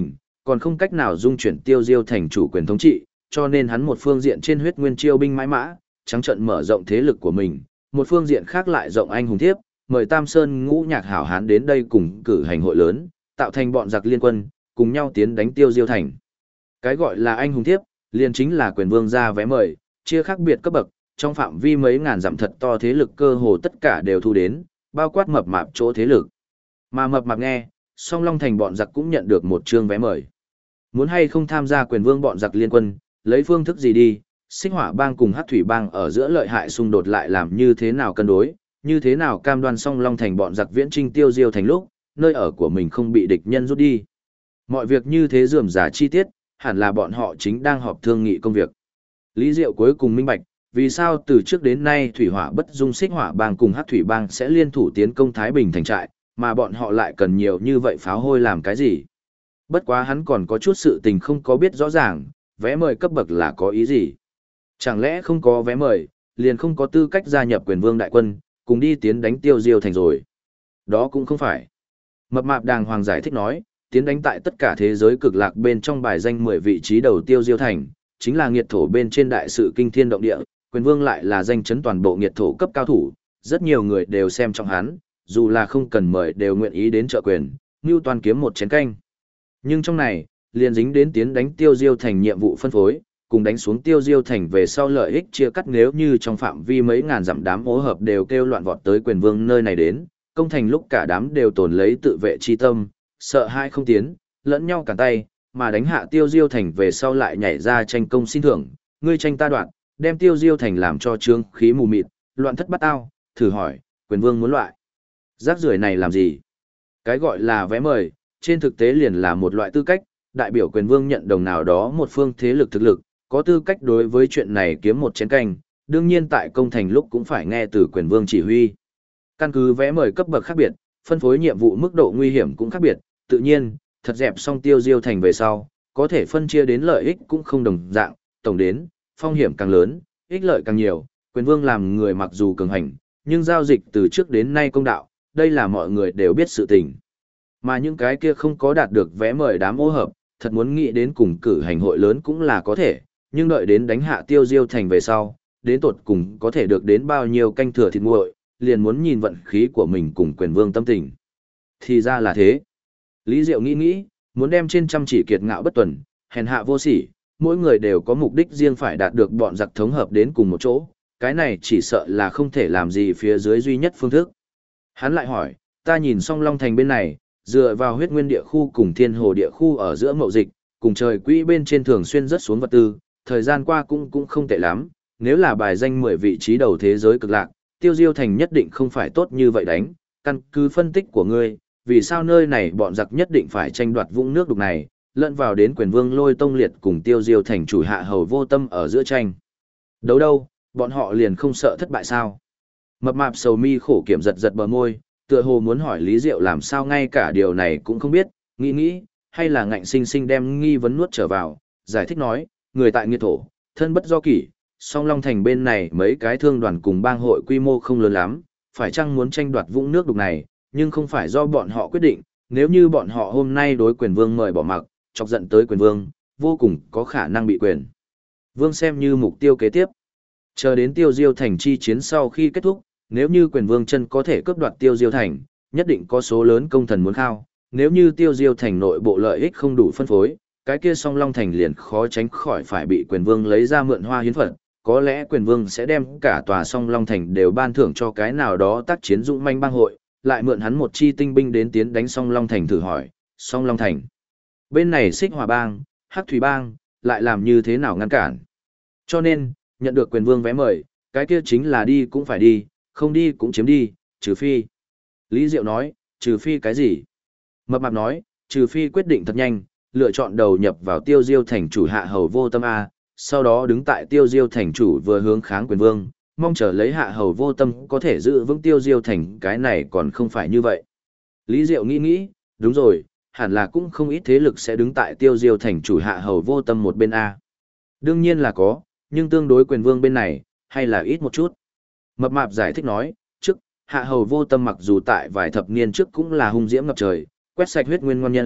còn không cách nào dung chuyển Tiêu Diêu thành chủ quyền thống trị, cho nên hắn một phương diện trên huyết nguyên chiêu binh mãi mã, trắng trận mở rộng thế lực của mình, một phương diện khác lại rộng anh hùng thiếp, mời Tam Sơn ngũ nhạc hảo hán đến đây cùng cử hành hội lớn, tạo thành bọn giặc liên quân, cùng nhau tiến đánh Tiêu Diêu thành. Cái gọi là anh hùng thiếp, liền chính là quyền vương ra vé mời, chia khác biệt cấp bậc, trong phạm vi mấy ngàn dặm thật to thế lực cơ hồ tất cả đều thu đến, bao quát mập mạp chỗ thế lực. Mà mập mạp nghe, song long thành bọn giặc cũng nhận được một chương vé mời. Muốn hay không tham gia quyền vương bọn giặc liên quân, lấy phương thức gì đi, Xích Hỏa bang cùng Hắc Thủy bang ở giữa lợi hại xung đột lại làm như thế nào cân đối, như thế nào cam đoan song long thành bọn giặc viễn trinh Tiêu Diêu thành lúc, nơi ở của mình không bị địch nhân rút đi. Mọi việc như thế rườm rà chi tiết, hẳn là bọn họ chính đang họp thương nghị công việc. Lý Diệu cuối cùng minh bạch, vì sao từ trước đến nay Thủy Hỏa bất dung Xích Hỏa bang cùng Hắc Thủy bang sẽ liên thủ tiến công Thái Bình thành trại, mà bọn họ lại cần nhiều như vậy pháo hôi làm cái gì. Bất quá hắn còn có chút sự tình không có biết rõ ràng, vé mời cấp bậc là có ý gì. Chẳng lẽ không có vé mời, liền không có tư cách gia nhập quyền vương đại quân, cùng đi tiến đánh Tiêu Diêu thành rồi. Đó cũng không phải. Mập mạp đàng hoàng giải thích nói, tiến đánh tại tất cả thế giới cực lạc bên trong bài danh 10 vị trí đầu Tiêu Diêu thành, chính là nghiệt thổ bên trên đại sự kinh thiên động địa, quyền vương lại là danh chấn toàn bộ nghiệt thổ cấp cao thủ, rất nhiều người đều xem trọng hắn, dù là không cần mời đều nguyện ý đến trợ quyền, như toàn kiếm một chén canh. Nhưng trong này, liền dính đến tiến đánh Tiêu Diêu thành nhiệm vụ phân phối, cùng đánh xuống Tiêu Diêu thành về sau lợi ích chia cắt, nếu như trong phạm vi mấy ngàn dặm đám ố hợp đều kêu loạn vọt tới quyền vương nơi này đến, công thành lúc cả đám đều tồn lấy tự vệ chi tâm, sợ hai không tiến, lẫn nhau cản tay, mà đánh hạ Tiêu Diêu thành về sau lại nhảy ra tranh công xin thưởng, ngươi tranh ta đoạn, đem Tiêu Diêu thành làm cho trương khí mù mịt, loạn thất bắt ao, thử hỏi, quyền vương muốn loại rác rưởi này làm gì? Cái gọi là vé mời, trên thực tế liền là một loại tư cách, đại biểu quyền vương nhận đồng nào đó một phương thế lực thực lực, có tư cách đối với chuyện này kiếm một chén canh, đương nhiên tại công thành lúc cũng phải nghe từ quyền vương chỉ huy. Căn cứ vé mời cấp bậc khác biệt, phân phối nhiệm vụ mức độ nguy hiểm cũng khác biệt, tự nhiên, thật dẹp xong Tiêu Diêu thành về sau, có thể phân chia đến lợi ích cũng không đồng dạng, tổng đến, phong hiểm càng lớn, ích lợi càng nhiều, quyền vương làm người mặc dù cường hành, nhưng giao dịch từ trước đến nay công đạo, đây là mọi người đều biết sự tình. Mà những cái kia không có đạt được vé mời đám ô hợp, thật muốn nghĩ đến cùng cử hành hội lớn cũng là có thể, nhưng đợi đến đánh hạ Tiêu Diêu thành về sau, đến tột cùng có thể được đến bao nhiêu canh thừa thịt nguội, liền muốn nhìn vận khí của mình cùng quyền vương tâm tình. Thì ra là thế. Lý Diệu nghĩ, muốn đem trên chăm chỉ kiệt ngạo bất tuần, hèn hạ vô sỉ, mỗi người đều có mục đích riêng phải đạt được bọn giặc thống hợp đến cùng một chỗ, cái này chỉ sợ là không thể làm gì phía dưới duy nhất phương thức. Hắn lại hỏi, ta nhìn song Long Thành bên này, dựa vào huyết nguyên địa khu cùng thiên hồ địa khu ở giữa mậu dịch, cùng trời quỹ bên trên thường xuyên rất xuống vật tư, thời gian qua cũng không tệ lắm, nếu là bài danh 10 vị trí đầu thế giới cực lạc, Tiêu Diêu thành nhất định không phải tốt như vậy đánh, căn cứ phân tích của ngươi, vì sao nơi này bọn giặc nhất định phải tranh đoạt vũng nước đục này, lẫn vào đến quyền vương Lôi Tông Liệt cùng Tiêu Diêu thành chủ hạ hầu vô tâm ở giữa tranh. Đấu đâu, bọn họ liền không sợ thất bại sao? Mập mạp sầu mi khổ kiểm giật bờ môi, tựa hồ muốn hỏi Lý Diệu làm sao ngay cả điều này cũng không biết, nghĩ, hay là ngạnh sinh sinh đem nghi vấn nuốt trở vào, giải thích nói, người tại nghiệt thổ, thân bất do kỷ, song Long Thành bên này mấy cái thương đoàn cùng bang hội quy mô không lớn lắm, phải chăng muốn tranh đoạt vũng nước đục này, nhưng không phải do bọn họ quyết định, nếu như bọn họ hôm nay đối quyền vương mời bỏ mặc, chọc giận tới quyền vương, vô cùng có khả năng bị quyền vương xem như mục tiêu kế tiếp. Chờ đến Tiêu Diêu thành chi chiến sau khi kết thúc, nếu như quyền vương chân có thể cướp đoạt Tiêu Diêu thành, nhất định có số lớn công thần muốn khao, nếu như Tiêu Diêu thành nội bộ lợi ích không đủ phân phối, cái kia song Long thành liền khó tránh khỏi phải bị quyền vương lấy ra mượn hoa hiến phật, có lẽ quyền vương sẽ đem cả tòa song Long thành đều ban thưởng cho cái nào đó tác chiến dũng manh bang hội, lại mượn hắn một chi tinh binh đến tiến đánh song Long thành, thử hỏi, song Long thành bên này Xích Hỏa bang, Hắc Thủy bang lại làm như thế nào ngăn cản. Cho nên, nhận được quyền vương vé mời, cái kia chính là đi cũng phải đi, không đi cũng chiếm đi, trừ phi. Lý Diệu nói, trừ phi cái gì? Mập mạp nói, trừ phi quyết định thật nhanh, lựa chọn đầu nhập vào Tiêu Diêu thành chủ hạ hầu vô tâm A, sau đó đứng tại Tiêu Diêu thành chủ vừa hướng kháng quyền vương, mong chờ lấy hạ hầu vô tâm có thể giữ vững Tiêu Diêu thành, cái này còn không phải như vậy. Lý Diệu nghĩ, đúng rồi, hẳn là cũng không ít thế lực sẽ đứng tại Tiêu Diêu thành chủ hạ hầu vô tâm một bên A. Đương nhiên là có, nhưng tương đối quyền vương bên này, hay là ít một chút. Mập mạp giải thích nói, trước, hạ hầu vô tâm mặc dù tại vài thập niên trước cũng là hung diễm ngập trời, quét sạch huyết nguyên ngon nhân,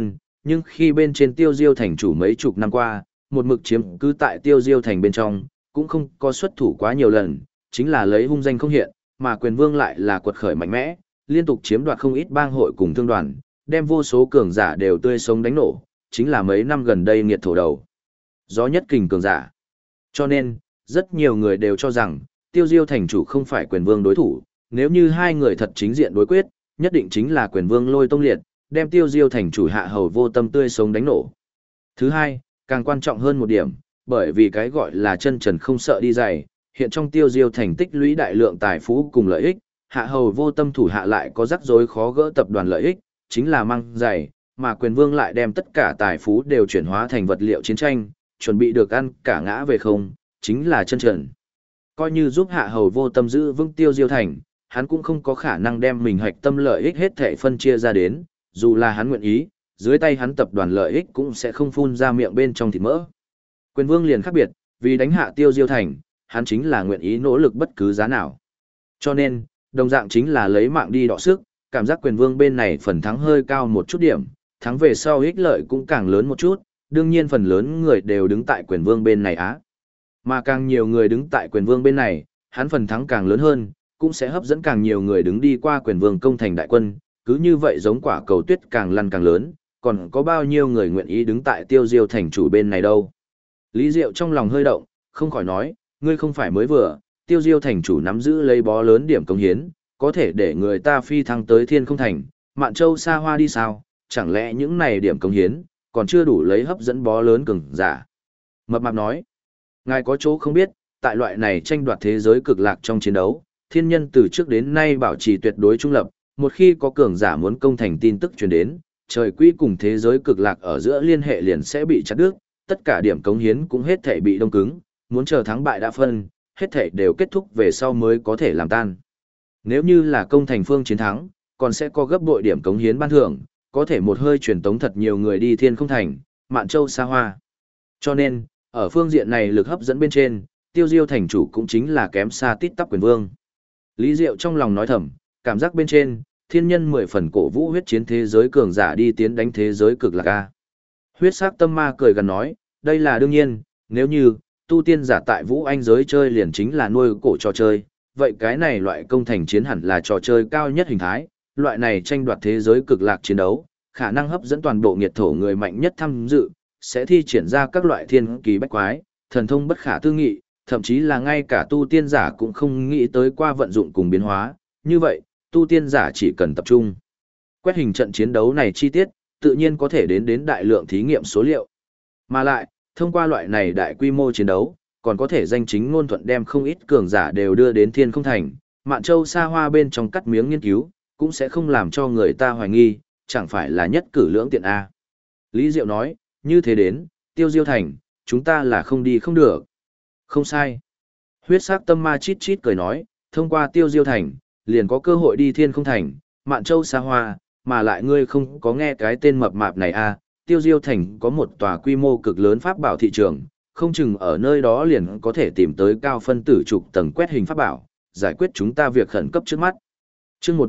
nhưng khi bên trên Tiêu Diêu thành chủ mấy chục năm qua, một mực chiếm cứ tại Tiêu Diêu thành bên trong, cũng không có xuất thủ quá nhiều lần, chính là lấy hung danh không hiện, mà quyền vương lại là quật khởi mạnh mẽ, liên tục chiếm đoạt không ít bang hội cùng thương đoàn, đem vô số cường giả đều tươi sống đánh nổ, chính là mấy năm gần đây nghiệt thổ đầu. Gió nhất kình cường giả. Cho nên, rất nhiều người đều cho rằng, Tiêu Diêu thành chủ không phải quyền vương đối thủ, nếu như hai người thật chính diện đối quyết, nhất định chính là quyền vương Lôi Tông Liệt, đem Tiêu Diêu thành chủ Hạ Hầu Vô Tâm tươi sống đánh nổ. Thứ hai, càng quan trọng hơn một điểm, bởi vì cái gọi là chân trần không sợ đi dày, hiện trong Tiêu Diêu thành tích lũy đại lượng tài phú cùng lợi ích, Hạ Hầu Vô Tâm thủ hạ lại có rắc rối khó gỡ tập đoàn lợi ích, chính là mang giày, mà quyền vương lại đem tất cả tài phú đều chuyển hóa thành vật liệu chiến tranh, chuẩn bị được ăn cả ngã về không, chính là chân trần. Coi như giúp Hạ Hầu Vô Tâm giữ vững Tiêu Diêu thành, hắn cũng không có khả năng đem mình hạch tâm lợi ích hết thể phân chia ra đến, dù là hắn nguyện ý, dưới tay hắn tập đoàn lợi ích cũng sẽ không phun ra miệng bên trong thịt mỡ. Quyền vương liền khác biệt, vì đánh hạ Tiêu Diêu thành, hắn chính là nguyện ý nỗ lực bất cứ giá nào. Cho nên, đồng dạng chính là lấy mạng đi đọ sức, cảm giác quyền vương bên này phần thắng hơi cao một chút điểm, thắng về sau ích lợi cũng càng lớn một chút, đương nhiên phần lớn người đều đứng tại quyền vương bên này á. Mà càng nhiều người đứng tại quyền vương bên này, hắn phần thắng càng lớn hơn, cũng sẽ hấp dẫn càng nhiều người đứng đi qua quyền vương công thành đại quân, cứ như vậy giống quả cầu tuyết càng lăn càng lớn, còn có bao nhiêu người nguyện ý đứng tại Tiêu Diêu thành chủ bên này đâu. Lý Diệu trong lòng hơi động, không khỏi nói, ngươi không phải mới vừa, Tiêu Diêu thành chủ nắm giữ lấy bó lớn điểm công hiến, có thể để người ta phi thăng tới thiên không thành, Mạn Châu xa hoa đi sao, chẳng lẽ những này điểm công hiến, còn chưa đủ lấy hấp dẫn bó lớn cường giả. Mập mạp nói, ngài có chỗ không biết, tại loại này tranh đoạt thế giới cực lạc trong chiến đấu, thiên nhân từ trước đến nay bảo trì tuyệt đối trung lập, một khi có cường giả muốn công thành tin tức truyền đến, trời quỹ cùng thế giới cực lạc ở giữa liên hệ liền sẽ bị chặt đứt, tất cả điểm cống hiến cũng hết thể bị đông cứng, muốn chờ thắng bại đã phân, hết thể đều kết thúc về sau mới có thể làm tan. Nếu như là công thành phương chiến thắng, còn sẽ có gấp bội điểm cống hiến ban thưởng, có thể một hơi truyền tống thật nhiều người đi thiên không thành, Mạn Châu xa hoa. Cho nên, ở phương diện này lực hấp dẫn bên trên, Tiêu Diêu thành chủ cũng chính là kém xa tít tắp quyền vương. Lý Diệu trong lòng nói thầm, cảm giác bên trên, thiên nhân 10 phần cổ vũ huyết chiến thế giới cường giả đi tiến đánh thế giới cực lạc a. Huyết sắc tâm ma cười gần nói, đây là đương nhiên, nếu như tu tiên giả tại Vũ Anh giới chơi liền chính là nuôi cổ trò chơi, vậy cái này loại công thành chiến hẳn là trò chơi cao nhất hình thái, loại này tranh đoạt thế giới cực lạc chiến đấu, khả năng hấp dẫn toàn bộ nghiệt thổ người mạnh nhất tham dự, sẽ thi triển ra các loại thiên kỳ bách quái, thần thông bất khả tư nghị, thậm chí là ngay cả tu tiên giả cũng không nghĩ tới qua vận dụng cùng biến hóa, như vậy, tu tiên giả chỉ cần tập trung quét hình trận chiến đấu này chi tiết, tự nhiên có thể đến đại lượng thí nghiệm số liệu. Mà lại, thông qua loại này đại quy mô chiến đấu, còn có thể danh chính ngôn thuận đem không ít cường giả đều đưa đến thiên không thành, Mạn Châu xa hoa bên trong cắt miếng nghiên cứu, cũng sẽ không làm cho người ta hoài nghi, chẳng phải là nhất cử lưỡng tiện A. Lý Diệu nói, như thế đến, Tiêu Diêu thành, chúng ta là không đi không được. Không sai. Huyết sắc tâm ma chít chít cười nói, thông qua Tiêu Diêu thành, liền có cơ hội đi thiên không thành, Mạn Châu xa hoa, mà lại ngươi không có nghe cái tên mập mạp này à, Tiêu Diêu thành có một tòa quy mô cực lớn pháp bảo thị trường, không chừng ở nơi đó liền có thể tìm tới cao phân tử trục tầng quét hình pháp bảo, giải quyết chúng ta việc khẩn cấp trước mắt. Chương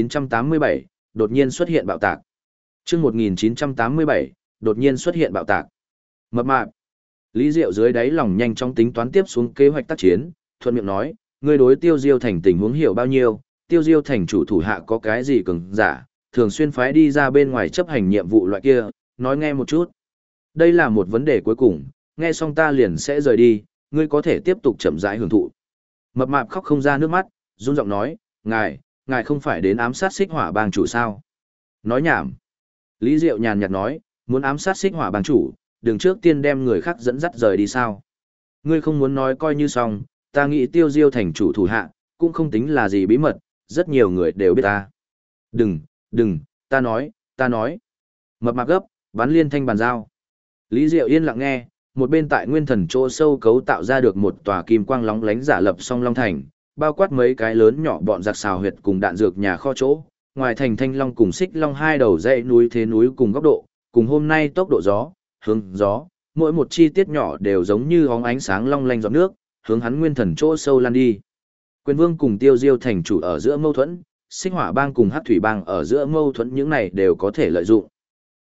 1987, đột nhiên xuất hiện bạo tạc. Chương 1987, đột nhiên xuất hiện bạo tạc. Mập mạp. Lý Diệu dưới đáy lòng nhanh chóng tính toán tiếp xuống kế hoạch tác chiến, thuận miệng nói, ngươi đối Tiêu Diêu thành tình huống hiểu bao nhiêu, Tiêu Diêu thành chủ thủ hạ có cái gì cường giả, thường xuyên phái đi ra bên ngoài chấp hành nhiệm vụ loại kia, nói nghe một chút. Đây là một vấn đề cuối cùng, nghe xong ta liền sẽ rời đi, ngươi có thể tiếp tục chậm rãi hưởng thụ. Mập mạp khóc không ra nước mắt, run giọng nói, ngài không phải đến ám sát Xích Hỏa bang chủ sao? Nói nhảm. Lý Diệu nhàn nhạt nói, muốn ám sát Xích Hỏa bang chủ, đừng trước tiên đem người khác dẫn dắt rời đi sao? Ngươi không muốn nói coi như xong, ta nghĩ Tiêu Diêu thành chủ thủ hạ, cũng không tính là gì bí mật, rất nhiều người đều biết ta. Đừng, ta nói. Mập mạp gấp, bắn liên thanh bàn giao. Lý Diệu yên lặng nghe, một bên tại nguyên thần chỗ sâu cấu tạo ra được một tòa kim quang lóng lánh giả lập song long thành, bao quát mấy cái lớn nhỏ bọn giặc xào huyệt cùng đạn dược nhà kho chỗ, ngoài thành thanh long cùng xích long hai đầu dãy núi thế núi cùng góc độ, cùng hôm nay tốc độ gió, hướng gió, mỗi một chi tiết nhỏ đều giống như óng ánh sáng long lanh giọt nước, hướng hắn nguyên thần chỗ sâu lan đi. Quyền Vương cùng Tiêu Diêu thành chủ ở giữa mâu thuẫn, Xích Hỏa bang cùng Hắc Thủy bang ở giữa mâu thuẫn những này đều có thể lợi dụng.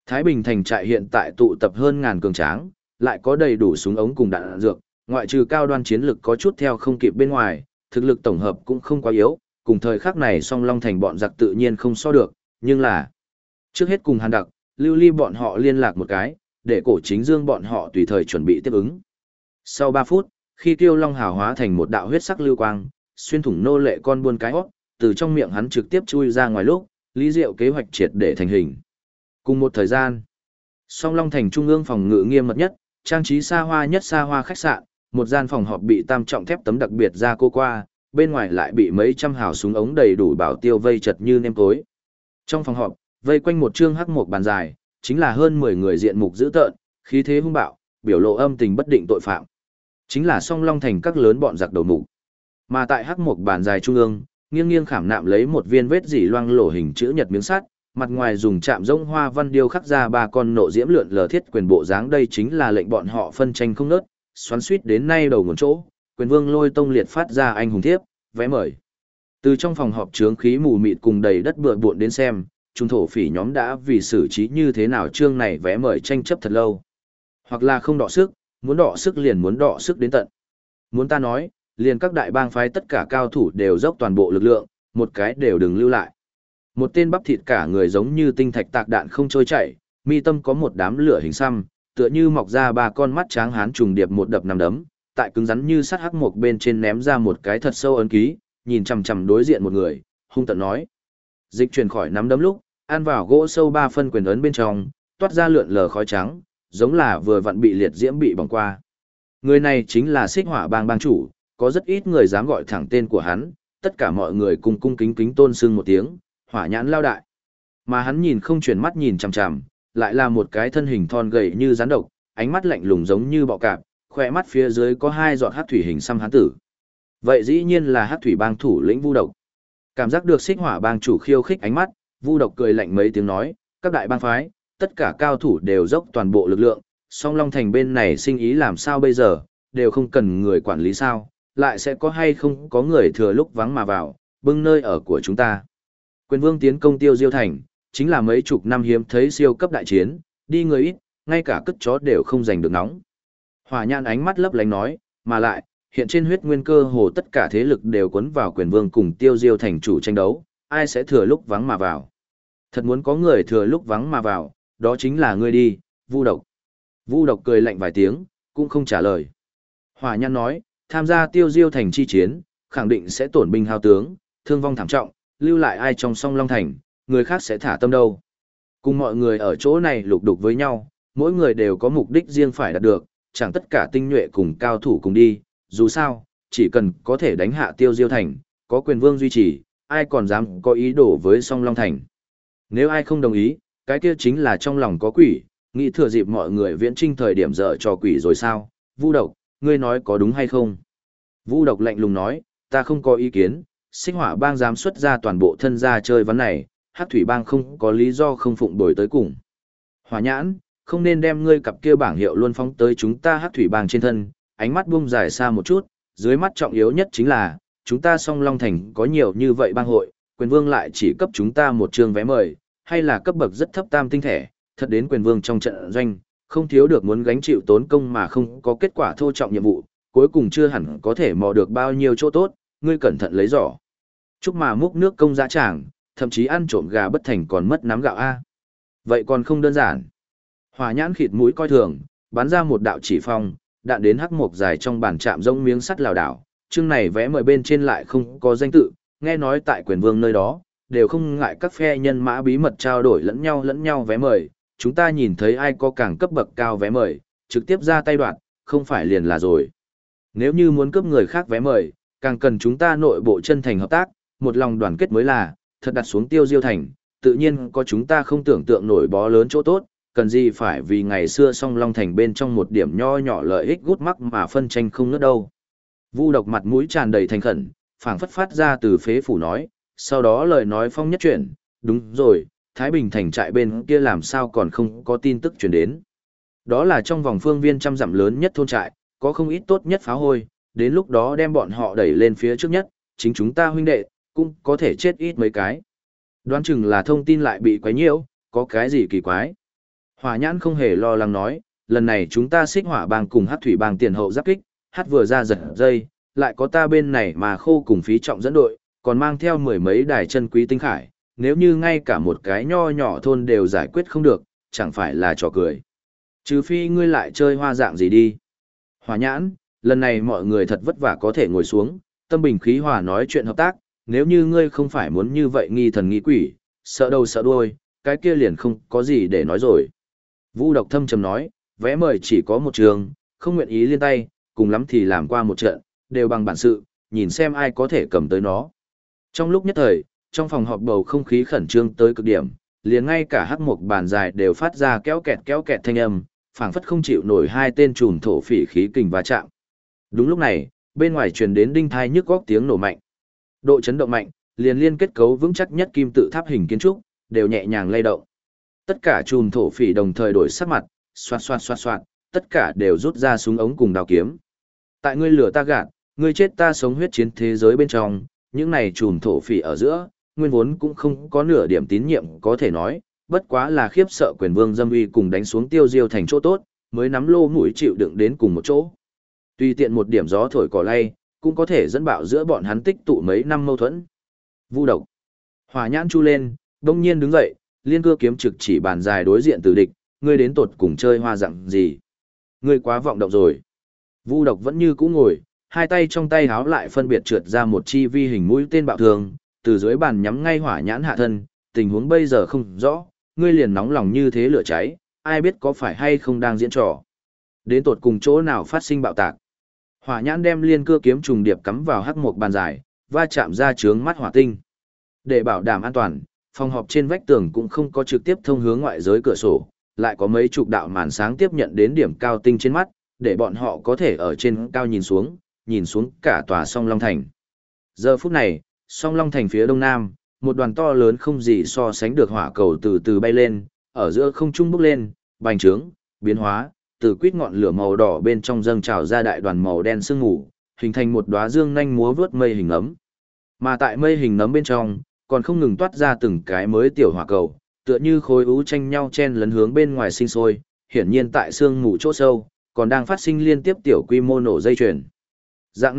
Thái Bình thành trại hiện tại tụ tập hơn ngàn cường tráng, lại có đầy đủ súng ống cùng đạn dược, ngoại trừ cao đoan chiến lực có chút theo không kịp bên ngoài, thực lực tổng hợp cũng không quá yếu, cùng thời khắc này Song Long thành bọn giặc tự nhiên không so được, nhưng là trước hết cùng Hàn Đặc, Lưu Ly bọn họ liên lạc một cái, để Cổ Chính Dương bọn họ tùy thời chuẩn bị tiếp ứng. Sau 3 phút, khi Tiêu Long Hào hóa thành một đạo huyết sắc lưu quang, xuyên thủng nô lệ con buôn cái hót, từ trong miệng hắn trực tiếp chui ra ngoài lúc, Lý Diệu kế hoạch triệt để thành hình. Cùng một thời gian, Song Long thành trung ương phòng ngự nghiêm mật nhất, trang trí xa hoa nhất xa hoa khách sạn, một gian phòng họp bị tam trọng thép tấm đặc biệt ra cô qua, bên ngoài lại bị mấy trăm hào súng ống đầy đủ bảo tiêu vây chật như nêm tối. Trong phòng họp, vây quanh một trương hắc mộc bàn dài, chính là hơn 10 người diện mục dữ tợn, khí thế hung bạo, biểu lộ âm tình bất định tội phạm. Chính là Song Long thành các lớn bọn giặc đầu mục. Mà tại hắc mộc bàn dài trung ương, nghiêng nghiêng khảm nạm lấy một viên vết dỉ loang lổ hình chữ nhật miếng sắt, mặt ngoài dùng chạm rông hoa văn điêu khắc ra 3 con nộ diễm lượn lờ thiết quyền bộ dáng, đây chính là lệnh bọn họ phân tranh không ngớt, xoắn xuýt đến nay đầu nguồn chỗ. Quyền Vương Lôi Tông liệt phát ra anh hùng thiếp, vé mời. Từ trong phòng họp chướng khí mù mịt cùng đầy đất bừa bộn đến xem, trung thổ phỉ nhóm đã vì xử trí như thế nào chương này vé mời tranh chấp thật lâu. Hoặc là không đọ sức, muốn đọ sức liền muốn đọ sức đến tận. Muốn ta nói, liền các đại bang phái tất cả cao thủ đều dốc toàn bộ lực lượng, một cái đều đừng lưu lại. Một tên bắp thịt cả người giống như tinh thạch tạc đạn không trôi chảy, mi tâm có một đám lửa hình xăm, tựa như mọc ra 3 con mắt tráng hán trùng điệp một đập nằm đấm, tại cứng rắn như sắt hắc mộc bên trên ném ra một cái thật sâu ấn ký, nhìn chằm chằm đối diện một người, hung tợn nói. Dịch chuyển khỏi nắm đấm lúc, ăn vào gỗ sâu 3 phân quyền ấn bên trong, toát ra lượn lờ khói trắng, giống là vừa vặn bị liệt diễm bị bỏng qua. Người này chính là Xích Hỏa bang bang chủ, có rất ít người dám gọi thẳng tên của hắn, tất cả mọi người cùng cung kính kính tôn sưng một tiếng, Hỏa Nhãn Lao đại. Mà hắn nhìn không chuyển mắt nhìn chằm chằm, lại là một cái thân hình thon gầy như rắn độc, ánh mắt lạnh lùng giống như bọ cạp, khỏe mắt phía dưới có 2 giọt hắc thủy hình xăm hán tử. Vậy dĩ nhiên là hắc thủy bang thủ lĩnh Vu Độc. Cảm giác được Xích Hỏa bang chủ khiêu khích ánh mắt, Vu Độc cười lạnh mấy tiếng nói, các đại bang phái, tất cả cao thủ đều dốc toàn bộ lực lượng, Song Long thành bên này sinh ý làm sao bây giờ, đều không cần người quản lý sao, lại sẽ có hay không có người thừa lúc vắng mà vào, bưng nơi ở của chúng ta. Quyền Vương tiến công Tiêu Diêu thành, chính là mấy chục năm hiếm thấy siêu cấp đại chiến, đi người ít, ngay cả cất chó đều không giành được nóng. Hỏa Nhãn ánh mắt lấp lánh nói, mà lại, hiện trên huyết nguyên cơ hồ tất cả thế lực đều cuốn vào Quyền Vương cùng Tiêu Diêu thành chủ tranh đấu, ai sẽ thừa lúc vắng mà vào. Thật muốn có người thừa lúc vắng mà vào, đó chính là ngươi đi, Vu Độc. Vu Độc cười lạnh vài tiếng, cũng không trả lời. Hỏa Nhãn nói, tham gia Tiêu Diêu thành chi chiến, khẳng định sẽ tổn binh hao tướng, thương vong thảm trọng, lưu lại ai trong Song Long thành, người khác sẽ thả tâm đâu. Cùng mọi người ở chỗ này lục đục với nhau, mỗi người đều có mục đích riêng phải đạt được, chẳng tất cả tinh nhuệ cùng cao thủ cùng đi, dù sao, chỉ cần có thể đánh hạ Tiêu Diêu thành, có Quyền Vương duy trì, ai còn dám có ý đồ với Song Long thành. Nếu ai không đồng ý, cái kia chính là trong lòng có quỷ, nghĩ thừa dịp mọi người viễn trinh thời điểm dở cho quỷ rồi sao, Vu Độc, ngươi nói có đúng hay không? Vu Độc lạnh lùng nói, ta không có ý kiến, Xích Hỏa bang dám xuất ra toàn bộ thân gia chơi ván này, Hắc Thủy bang không có lý do không phụng đổi tới cùng. Hỏa Nhãn, không nên đem ngươi cặp kia bảng hiệu luôn phóng tới chúng ta Hắc Thủy bang trên thân, ánh mắt buông dài xa một chút, dưới mắt trọng yếu nhất chính là, chúng ta Song Long thành có nhiều như vậy bang hội, Quyền Vương lại chỉ cấp chúng ta một chương vé mời, hay là cấp bậc rất thấp tam tinh thẻ, thật đến Quyền Vương trong trận doanh, không thiếu được muốn gánh chịu tốn công mà không có kết quả thô trọng nhiệm vụ, cuối cùng chưa hẳn có thể mò được bao nhiêu chỗ tốt, ngươi cẩn thận lấy giỏ. Chúc mà múc nước công dã tràng, thậm chí ăn trộm gà bất thành còn mất nắm gạo a. Vậy còn không đơn giản. Hỏa Nhãn khịt mũi coi thường, bắn ra một đạo chỉ phong, đạn đến hắc mộc dài trong bàn chạm rông miếng sắt lảo đảo, chương này vẽ mời bên trên lại không có danh tự, nghe nói tại Quyền Vương nơi đó, đều không ngại các phe nhân mã bí mật trao đổi lẫn nhau vé mời, chúng ta nhìn thấy ai có càng cấp bậc cao vé mời, trực tiếp ra tay đoạt, không phải liền là rồi. Nếu như muốn cướp người khác vé mời, càng cần chúng ta nội bộ chân thành hợp tác, một lòng đoàn kết mới là, thật đặt xuống Tiêu Diêu thành, tự nhiên có chúng ta không tưởng tượng nổi bó lớn chỗ tốt, cần gì phải vì ngày xưa Song Long thành bên trong một điểm nho nhỏ lợi ích gút mắc mà phân tranh không ngớt đâu. Vu Độc mặt mũi tràn đầy thành khẩn, phảng phất phát ra từ phế phủ nói, sau đó lời nói phong nhất chuyển, đúng rồi, Thái Bình thành trại bên kia làm sao còn không có tin tức truyền đến. Đó là trong vòng phương viên trăm dặm lớn nhất thôn trại, có không ít tốt nhất pháo hôi, đến lúc đó đem bọn họ đẩy lên phía trước nhất, chính chúng ta huynh đệ, cũng có thể chết ít mấy cái. Đoán chừng là thông tin lại bị quấy nhiễu, có cái gì kỳ quái. Hỏa nhãn không hề lo lắng nói, lần này chúng ta xích hỏa bang cùng hát thủy bang tiền hậu giáp kích, hát vừa ra giật dây, lại có ta bên này mà khô cùng phí trọng dẫn đội, còn mang theo mười mấy đài chân quý tinh khải, nếu như ngay cả một cái nho nhỏ thôn đều giải quyết không được, chẳng phải là trò cười. Trừ phi ngươi lại chơi hoa dạng gì đi. Hỏa nhãn, lần này mọi người thật vất vả có thể ngồi xuống, tâm bình khí hòa nói chuyện hợp tác, nếu như ngươi không phải muốn như vậy nghi thần nghi quỷ, sợ đầu sợ đuôi, cái kia liền không có gì để nói rồi. Vu Độc thâm trầm nói, vẽ mời chỉ có một trường, không nguyện ý liên tay, cùng lắm thì làm qua một trận, đều bằng bản sự, nhìn xem ai có thể cầm tới nó. Trong lúc nhất thời, trong phòng họp bầu không khí khẩn trương tới cực điểm, liền ngay cả hắc mục bàn dài đều phát ra kéo kẹt thanh âm, phảng phất không chịu nổi hai tên trùm thổ phỉ khí kình va chạm. Đúng lúc này, bên ngoài truyền đến đinh thai nhức góc tiếng nổ mạnh. Độ chấn động mạnh, liền liên kết cấu vững chắc nhất kim tự tháp hình kiến trúc, đều nhẹ nhàng lay động. Tất cả trùm thổ phỉ đồng thời đổi sắc mặt, xoạt, tất cả đều rút ra súng ống cùng đao kiếm. Tại ngươi lửa ta gạt, ngươi chết ta sống huyết chiến thế giới bên trong, những này trùm thổ phỉ ở giữa, nguyên vốn cũng không có nửa điểm tín nhiệm có thể nói, bất quá là khiếp sợ quyền vương dâm uy cùng đánh xuống Tiêu Diêu thành chỗ tốt, mới nắm lô mũi chịu đựng đến cùng một chỗ. Tùy tiện một điểm gió thổi cỏ lay, cũng có thể dẫn bạo giữa bọn hắn tích tụ mấy năm mâu thuẫn. Vu Độc. Hỏa nhãn chu lên, đông nhiên đứng dậy, liên cưa kiếm trực chỉ bàn dài đối diện từ địch, ngươi đến tột cùng chơi hoa dạng gì? Ngươi quá vọng động rồi. Vu Độc vẫn như cũ ngồi, hai tay trong tay háo lại phân biệt trượt ra một chi vi hình mũi tên bạo thường, từ dưới bàn nhắm ngay hỏa nhãn hạ thân, tình huống bây giờ không rõ, ngươi liền nóng lòng như thế lửa cháy, ai biết có phải hay không đang diễn trò. Đến tột cùng chỗ nào phát sinh bạo tạc. Hỏa nhãn đem liên cưa kiếm trùng điệp cắm vào hắc một bàn dài, va chạm ra trướng mắt hỏa tinh. Để bảo đảm an toàn, phòng họp trên vách tường cũng không có trực tiếp thông hướng ngoại giới cửa sổ, lại có mấy chục đạo màn sáng tiếp nhận đến điểm cao tinh trên mắt, để bọn họ có thể ở trên cao nhìn xuống cả tòa song Long Thành. Giờ phút này, song Long Thành phía đông nam, một đoàn to lớn không gì so sánh được hỏa cầu từ từ bay lên, ở giữa không trung bốc lên, bành trướng, biến hóa, từ quýt ngọn lửa màu đỏ bên trong dâng trào ra đại đoàn màu đen sương mù, hình thành một đóa dương nhanh múa vướt mây hình ấm. Mà tại mây hình nấm bên trong, còn không ngừng toát ra từng cái mới tiểu hỏa cầu, tựa như khối ú tranh nhau chen lấn hướng bên ngoài sinh sôi, hiển nhiên tại sương mù chỗ sâu, còn đang phát sinh liên tiếp tiểu quy mô nổ dây chuyền. Dạng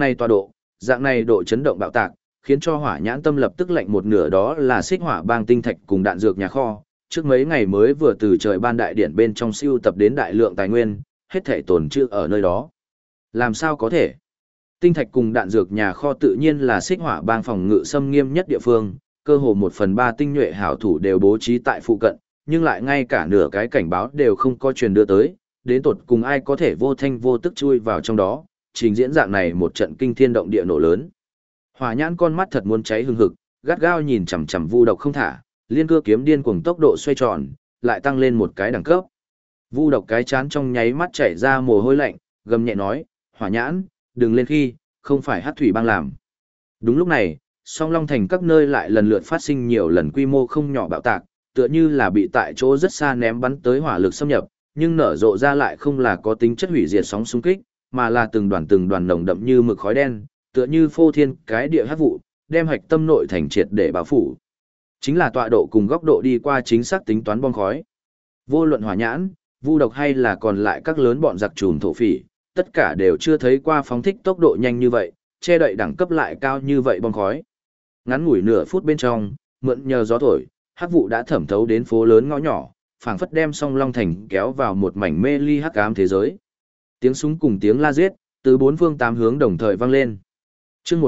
này độ chấn động bạo tạc, khiến cho hỏa nhãn tâm lập tức lạnh một nửa, đó là xích hỏa bang tinh thạch cùng đạn dược nhà kho, trước mấy ngày mới vừa từ trời ban đại điển bên trong siêu tập đến đại lượng tài nguyên, hết thảy tồn trữ ở nơi đó. Làm sao có thể? Tinh thạch cùng đạn dược nhà kho tự nhiên là xích hỏa bang phòng ngự xâm nghiêm nhất địa phương, cơ hồ 1/3 tinh nhuệ hảo thủ đều bố trí tại phụ cận, nhưng lại ngay cả nửa cái cảnh báo đều không có truyền đưa tới, đến tột cùng ai có thể vô thanh vô tức chui vào trong đó, trình diễn dạng này một trận kinh thiên động địa nổ lớn. Hỏa nhãn con mắt thật muốn cháy hừng hực, gắt gao nhìn chằm chằm Vu Độc không thả, liên cưa kiếm điên cuồng tốc độ xoay tròn, lại tăng lên một cái đẳng cấp. Vu Độc cái chán trong nháy mắt chảy ra mồ hôi lạnh, gầm nhẹ nói, Hỏa nhãn, đừng lên khi, không phải Hắc Thủy bang làm. Đúng lúc này, song Long Thành các nơi lại lần lượt phát sinh nhiều lần quy mô không nhỏ bạo tạc, tựa như là bị tại chỗ rất xa ném bắn tới hỏa lực xâm nhập, nhưng nở rộ ra lại không là có tính chất hủy diệt sóng xung kích, mà là từng đoàn nồng đậm như mực khói đen, tựa như phô thiên cái địa hắc vụ, đem hạch tâm nội thành triệt để bao phủ. Chính là tọa độ cùng góc độ đi qua chính xác tính toán bom khói. Vô luận Hỏa nhãn, Vu Độc hay là còn lại các lớn bọn giặc trùm thổ phỉ, tất cả đều chưa thấy qua phóng thích tốc độ nhanh như vậy, che đậy đẳng cấp lại cao như vậy bom khói. Ngắn ngủi nửa phút bên trong, mượn nhờ gió thổi, hắc vụ đã thẩm thấu đến phố lớn ngõ nhỏ, phảng phất đem song Long Thành kéo vào một mảnh mê ly hắc ám thế giới. Tiếng súng cùng tiếng la giết, từ bốn phương tám hướng đồng thời vang lên. Chương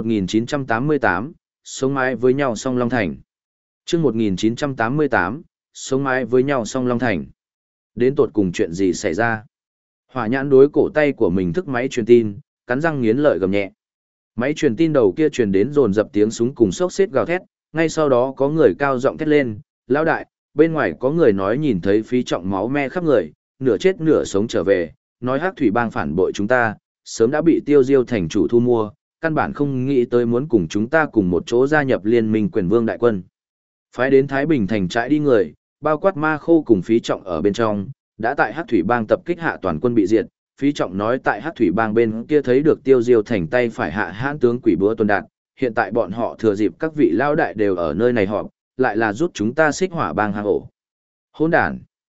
1988, sống mái với nhau song Long Thành. Chương 1988, sống mái với nhau song Long Thành. Đến tột cùng chuyện gì xảy ra? Hỏa nhãn đối cổ tay của mình thức máy truyền tin, cắn răng nghiến lợi gầm nhẹ. Máy truyền tin đầu kia truyền đến dồn dập tiếng súng cùng sốc xếp gào thét, ngay sau đó có người cao giọng thét lên, lão đại, bên ngoài có người nói nhìn thấy Phí Trọng máu me khắp người, nửa chết nửa sống trở về, nói Hắc Thủy bang phản bội chúng ta, sớm đã bị Tiêu Diêu thành chủ thu mua, căn bản không nghĩ tới muốn cùng chúng ta cùng một chỗ gia nhập liên minh quyền vương đại quân. Phái đến Thái Bình thành trại đi người, bao quát Ma Khô cùng Phí Trọng ở bên trong, đã tại Hắc Thủy bang tập kích hạ toàn quân bị diệt. Phí Trọng nói tại Hắc Thủy bang bên kia thấy được Tiêu Diêu thành tay phải hạ hãn tướng quỷ búa tuần đạt, hiện tại bọn họ thừa dịp các vị lao đại đều ở nơi này họp, lại là rút chúng ta xích hỏa bang hang ổ. Hỗn đản.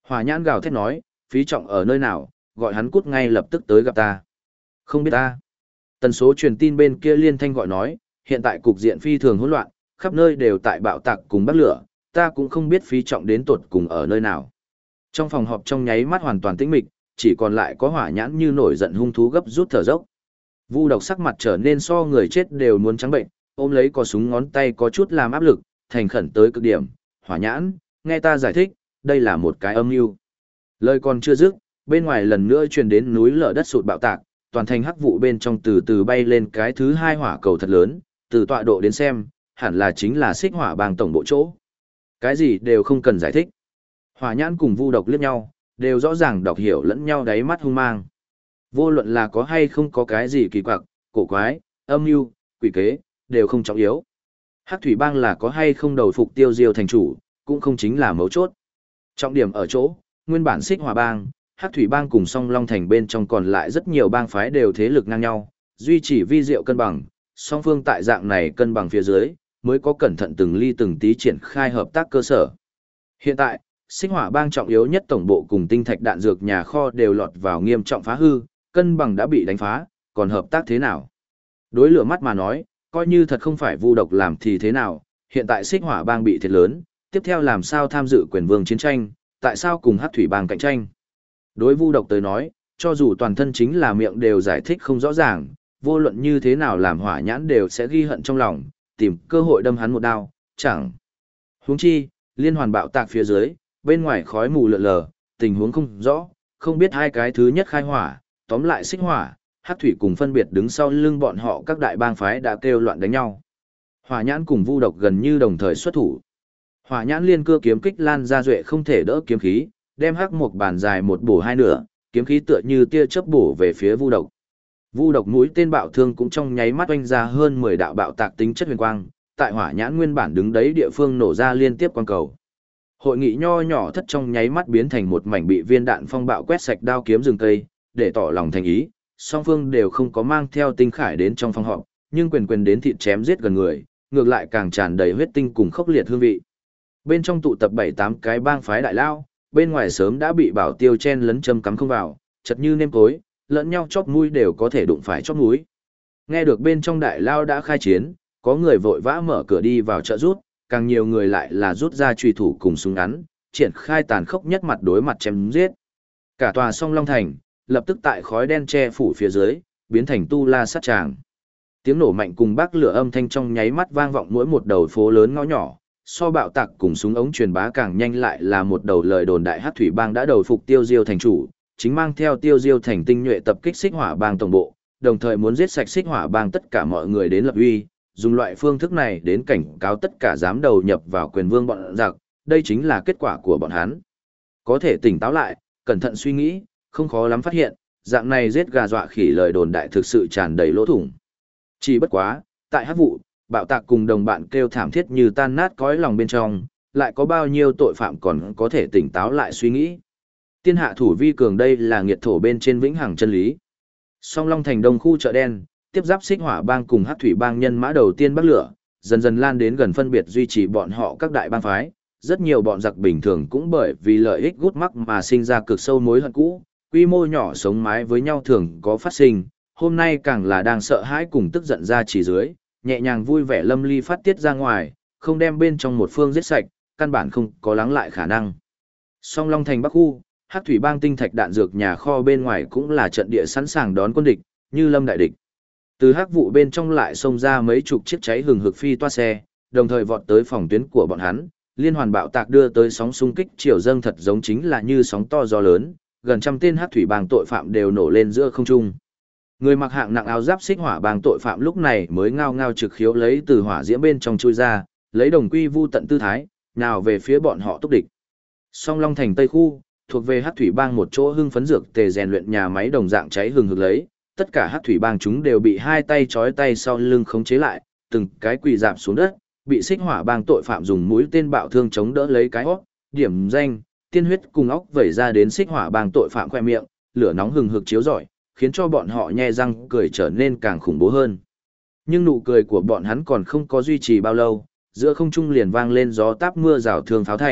Hỏa nhãn gào thét nói, Phí Trọng ở nơi nào, gọi hắn cút ngay lập tức tới gặp ta. Không biết ta. Tần số truyền tin bên kia liên thanh gọi nói, hiện tại cục diện phi thường hỗn loạn, khắp nơi đều tại bạo tạc cùng bắt lửa, ta cũng không biết Phí Trọng đến tuột cùng ở nơi nào. Trong phòng họp trong nháy mắt hoàn toàn tĩnh mịch, chỉ còn lại có hỏa nhãn như nổi giận hung thú gấp rút thở dốc. Vu Độc sắc mặt trở nên so người chết đều muốn trắng bệnh, ôm lấy cò súng ngón tay có chút làm áp lực, thành khẩn tới cực điểm, hỏa nhãn, nghe ta giải thích, đây là một cái âm mưu. Lời còn chưa dứt, bên ngoài lần nữa truyền đến núi lở đất sụt bạo tạc, toàn thành hắc vụ bên trong từ từ bay lên cái thứ hai hỏa cầu thật lớn, từ tọa độ đến xem, hẳn là chính là xích hỏa bang tổng bộ chỗ. Cái gì đều không cần giải thích. Hỏa nhãn cùng Vu Độc liếc nhau, đều rõ ràng đọc hiểu lẫn nhau đáy mắt hung mang. Vô luận là có hay không có cái gì kỳ quặc, cổ quái, âm mưu, quỷ kế, đều không trọng yếu. Hắc thủy bang là có hay không đầu phục Tiêu Diêu thành chủ, cũng không chính là mấu chốt. Trọng điểm ở chỗ, nguyên bản xích hỏa bang, Hắc thủy bang cùng Song Long thành bên trong còn lại rất nhiều bang phái đều thế lực ngang nhau, duy trì vi diệu cân bằng, song phương tại dạng này cân bằng phía dưới, mới có cẩn thận từng ly từng tí triển khai hợp tác cơ sở. Hiện tại, xích hỏa bang trọng yếu nhất tổng bộ cùng tinh thạch đạn dược nhà kho đều lọt vào nghiêm trọng phá hư, cân bằng đã bị đánh phá, còn hợp tác thế nào? Đối lửa mắt mà nói, coi như thật không phải Vu Độc làm thì thế nào, hiện tại xích hỏa bang bị thiệt lớn, tiếp theo làm sao tham dự quyền vương chiến tranh, tại sao cùng Hắc thủy bang cạnh tranh? Đối Vu Độc tới nói, cho dù toàn thân chính là miệng đều giải thích không rõ ràng, vô luận như thế nào làm hỏa nhãn đều sẽ ghi hận trong lòng, tìm cơ hội đâm hắn một đao, chẳng. Huống chi, liên hoàn bạo tạc phía dưới, bên ngoài khói mù lượn lờ, tình huống không rõ, không biết hai cái thứ nhất khai hỏa, tóm lại xích hỏa, Hắc thủy cùng phân biệt đứng sau lưng bọn họ các đại bang phái đã kêu loạn đánh nhau. Hỏa nhãn cùng Vu Độc gần như đồng thời xuất thủ. Hỏa nhãn liên cưa kiếm kích lan ra duệ không thể đỡ kiếm khí, đem hắc một bàn dài một bổ hai nửa, kiếm khí tựa như tia chớp bổ về phía Vu Độc. Vu Độc mũi tên bạo thương cũng trong nháy mắt oanh ra hơn 10 đạo bạo tạc tính chất huyền quang, tại hỏa nhãn nguyên bản đứng đấy địa phương nổ ra liên tiếp quang cầu. Hội nghị nho nhỏ thất trong nháy mắt biến thành một mảnh bị viên đạn phong bạo quét sạch đao kiếm rừng cây, để tỏ lòng thành ý, song phương đều không có mang theo tinh khải đến trong phòng họp, nhưng quyền quyền đến thịt chém giết gần người, ngược lại càng tràn đầy huyết tinh cùng khốc liệt hương vị. Bên trong tụ tập 7-8 cái bang phái đại lao, bên ngoài sớm đã bị bảo tiêu chen lấn châm cắm không vào, chật như nêm cối, lẫn nhau chóp mũi đều có thể đụng phải chóp mũi. Nghe được bên trong đại lao đã khai chiến, có người vội vã mở cửa đi vào trợ rút, càng nhiều người lại là rút ra chùy thủ cùng súng ngắn, triển khai tàn khốc nhất mặt đối mặt chém giết. Cả tòa Song Long thành, lập tức tại khói đen che phủ phía dưới, biến thành tu la sát tràng. Tiếng nổ mạnh cùng bác lửa âm thanh trong nháy mắt vang vọng mỗi một đầu phố lớn ngõ nhỏ, so bạo tạc cùng súng ống truyền bá càng nhanh lại là một đầu lời đồn đại Hắc thủy bang đã đầu phục Tiêu Diêu thành chủ, chính mang theo Tiêu Diêu thành tinh nhuệ tập kích xích hỏa bang tổng bộ, đồng thời muốn giết sạch xích hỏa bang tất cả mọi người đến lập uy, dùng loại phương thức này đến cảnh cáo tất cả dám đầu nhập vào quyền vương bọn giặc, đây chính là kết quả của bọn hắn. Có thể tỉnh táo lại, cẩn thận suy nghĩ, không khó lắm phát hiện, dạng này giết gà dọa khỉ lời đồn đại thực sự tràn đầy lỗ thủng. Chỉ bất quá, tại hắc vụ, bạo tạc cùng đồng bạn kêu thảm thiết như tan nát cõi lòng bên trong, lại có bao nhiêu tội phạm còn có thể tỉnh táo lại suy nghĩ. Tiên hạ thủ vi cường đây là nghiệt thổ bên trên vĩnh hằng chân lý. Song Long thành đông khu chợ đen, tiếp giáp xích hỏa bang cùng Hắc thủy bang nhân mã đầu tiên bắt lửa, dần dần lan đến gần phân biệt duy trì bọn họ các đại bang phái. Rất nhiều bọn giặc bình thường cũng bởi vì lợi ích gút mắc mà sinh ra cực sâu mối hận cũ, quy mô nhỏ sống mái với nhau thường có phát sinh, hôm nay càng là đang sợ hãi cùng tức giận ra chỉ dưới, nhẹ nhàng vui vẻ lâm ly phát tiết ra ngoài, không đem bên trong một phương giết sạch, căn bản không có lắng lại khả năng. Song Long thành Bắc khu, Hắc thủy bang tinh thạch đạn dược nhà kho bên ngoài cũng là trận địa sẵn sàng đón quân địch, như lâm đại địch. Từ hắc vụ bên trong lại xông ra mấy chục chiếc cháy hừng hực phi toa xe, đồng thời vọt tới phòng tuyến của bọn hắn, liên hoàn bạo tạc đưa tới sóng xung kích chiều dâng thật giống chính là như sóng to gió lớn, gần trăm tên Hắc thủy bang tội phạm đều nổ lên giữa không trung. Người mặc hạng nặng áo giáp xích hỏa bang tội phạm lúc này mới ngao ngao trực khiếu lấy từ hỏa diễm bên trong chui ra, lấy đồng quy vu tận tư thái, nào về phía bọn họ tốc địch. Song Long thành Tây khu, thuộc về Hắc thủy bang một chỗ hưng phấn dược tề rèn luyện nhà máy đồng dạng cháy hừng hực lấy, tất cả Hắc thủy bang chúng đều bị hai tay trói tay sau lưng khống chế lại, từng cái quỳ rạp xuống đất, bị xích hỏa bang tội phạm dùng mũi tên bạo thương chống đỡ lấy cái hót, điểm danh, tiên huyết cùng óc vẩy ra đến xích hỏa bang tội phạm khoe miệng, lửa nóng hừng hực chiếu rọi, khiến cho bọn họ nhe răng cười trở nên càng khủng bố hơn. Nhưng nụ cười của bọn hắn còn không có duy trì bao lâu, giữa không trung liền vang lên gió táp mưa rào thương pháo thành,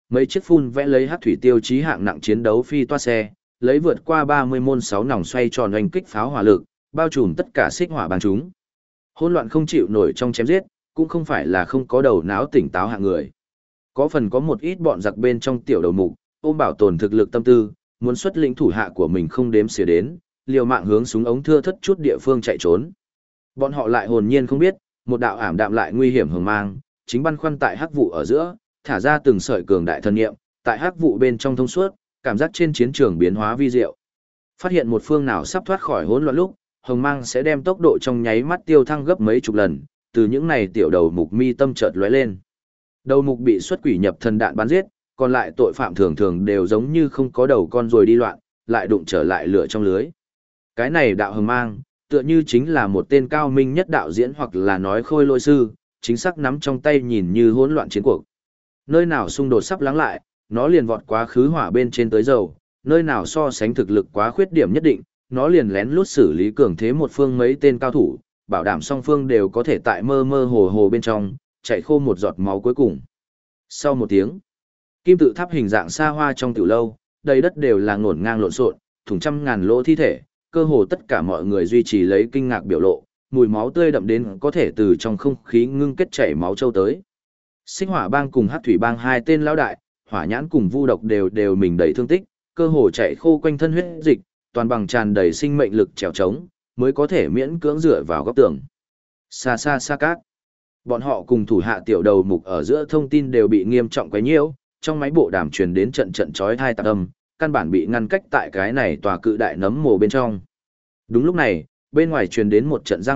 mấy chiếc phun vẽ lấy hắc thủy tiêu chí hạng nặng chiến đấu phi toa xe, lấy vượt qua 30 môn 6 nòng xoay tròn oanh kích pháo hỏa lực, bao trùm tất cả xích hỏa bang chúng. Hỗn loạn không chịu nổi trong chém giết, cũng không phải là không có đầu não tỉnh táo hạng người. Có phần có một ít bọn giặc bên trong tiểu đầu mục, ôm bảo tồn thực lực tâm tư, muốn xuất lĩnh thủ hạ của mình không đếm xỉa đến, liều mạng hướng súng ống thưa thất chút địa phương chạy trốn. Bọn họ lại hồn nhiên không biết, một đạo ảm đạm lại nguy hiểm hừng mang, chính băn khoăn tại hắc vụ ở giữa, thả ra từng sợi cường đại thần niệm, tại hắc vụ bên trong thông suốt, cảm giác trên chiến trường biến hóa vi diệu. Phát hiện một phương nào sắp thoát khỏi hỗn loạn lúc, hồng mang sẽ đem tốc độ trong nháy mắt tiêu thăng gấp mấy chục lần, từ những này tiểu đầu mục mi tâm chợt lóe lên. Đầu mục bị xuất quỷ nhập thần đạn bắn giết, còn lại tội phạm thường thường đều giống như không có đầu con ruồi đi loạn, lại đụng trở lại lửa trong lưới. Cái này đạo hồng mang, tựa như chính là một tên cao minh nhất đạo diễn hoặc là nói khôi lỗi sư, chính xác nắm trong tay nhìn như hỗn loạn chiến cuộc. Nơi nào xung đột sắp lắng lại, nó liền vọt quá khứ hỏa bên trên tới dầu, nơi nào so sánh thực lực quá khuyết điểm nhất định, nó liền lén lút xử lý cường thế một phương mấy tên cao thủ, bảo đảm song phương đều có thể tại mơ mơ hồ hồ bên trong, chạy khô một giọt máu cuối cùng. Sau một tiếng, kim tự tháp hình dạng xa hoa trong tiểu lâu, đầy đất đều là ngổn ngang lộn xộn, thủng trăm ngàn lỗ thi thể, cơ hồ tất cả mọi người duy trì lấy kinh ngạc biểu lộ, mùi máu tươi đậm đến có thể từ trong không khí ngưng kết chảy máu châu tới. Xích Hỏa Bang cùng Hắc Thủy Bang hai tên lão đại, Hỏa Nhãn cùng Vu Độc đều mình đầy thương tích, cơ hồ chạy khô quanh thân huyết dịch, toàn bằng tràn đầy sinh mệnh lực trèo trống, mới có thể miễn cưỡng dựa vào góc tường. Xa xa xa cát. Bọn họ cùng thủ hạ tiểu đầu mục ở giữa thông tin đều bị nghiêm trọng quấy nhiễu, trong máy bộ đàm truyền đến trận trận chói tai tạc âm, căn bản bị ngăn cách tại cái này tòa cự đại nấm mồ bên trong. Đúng lúc này, bên ngoài truyền đến một trận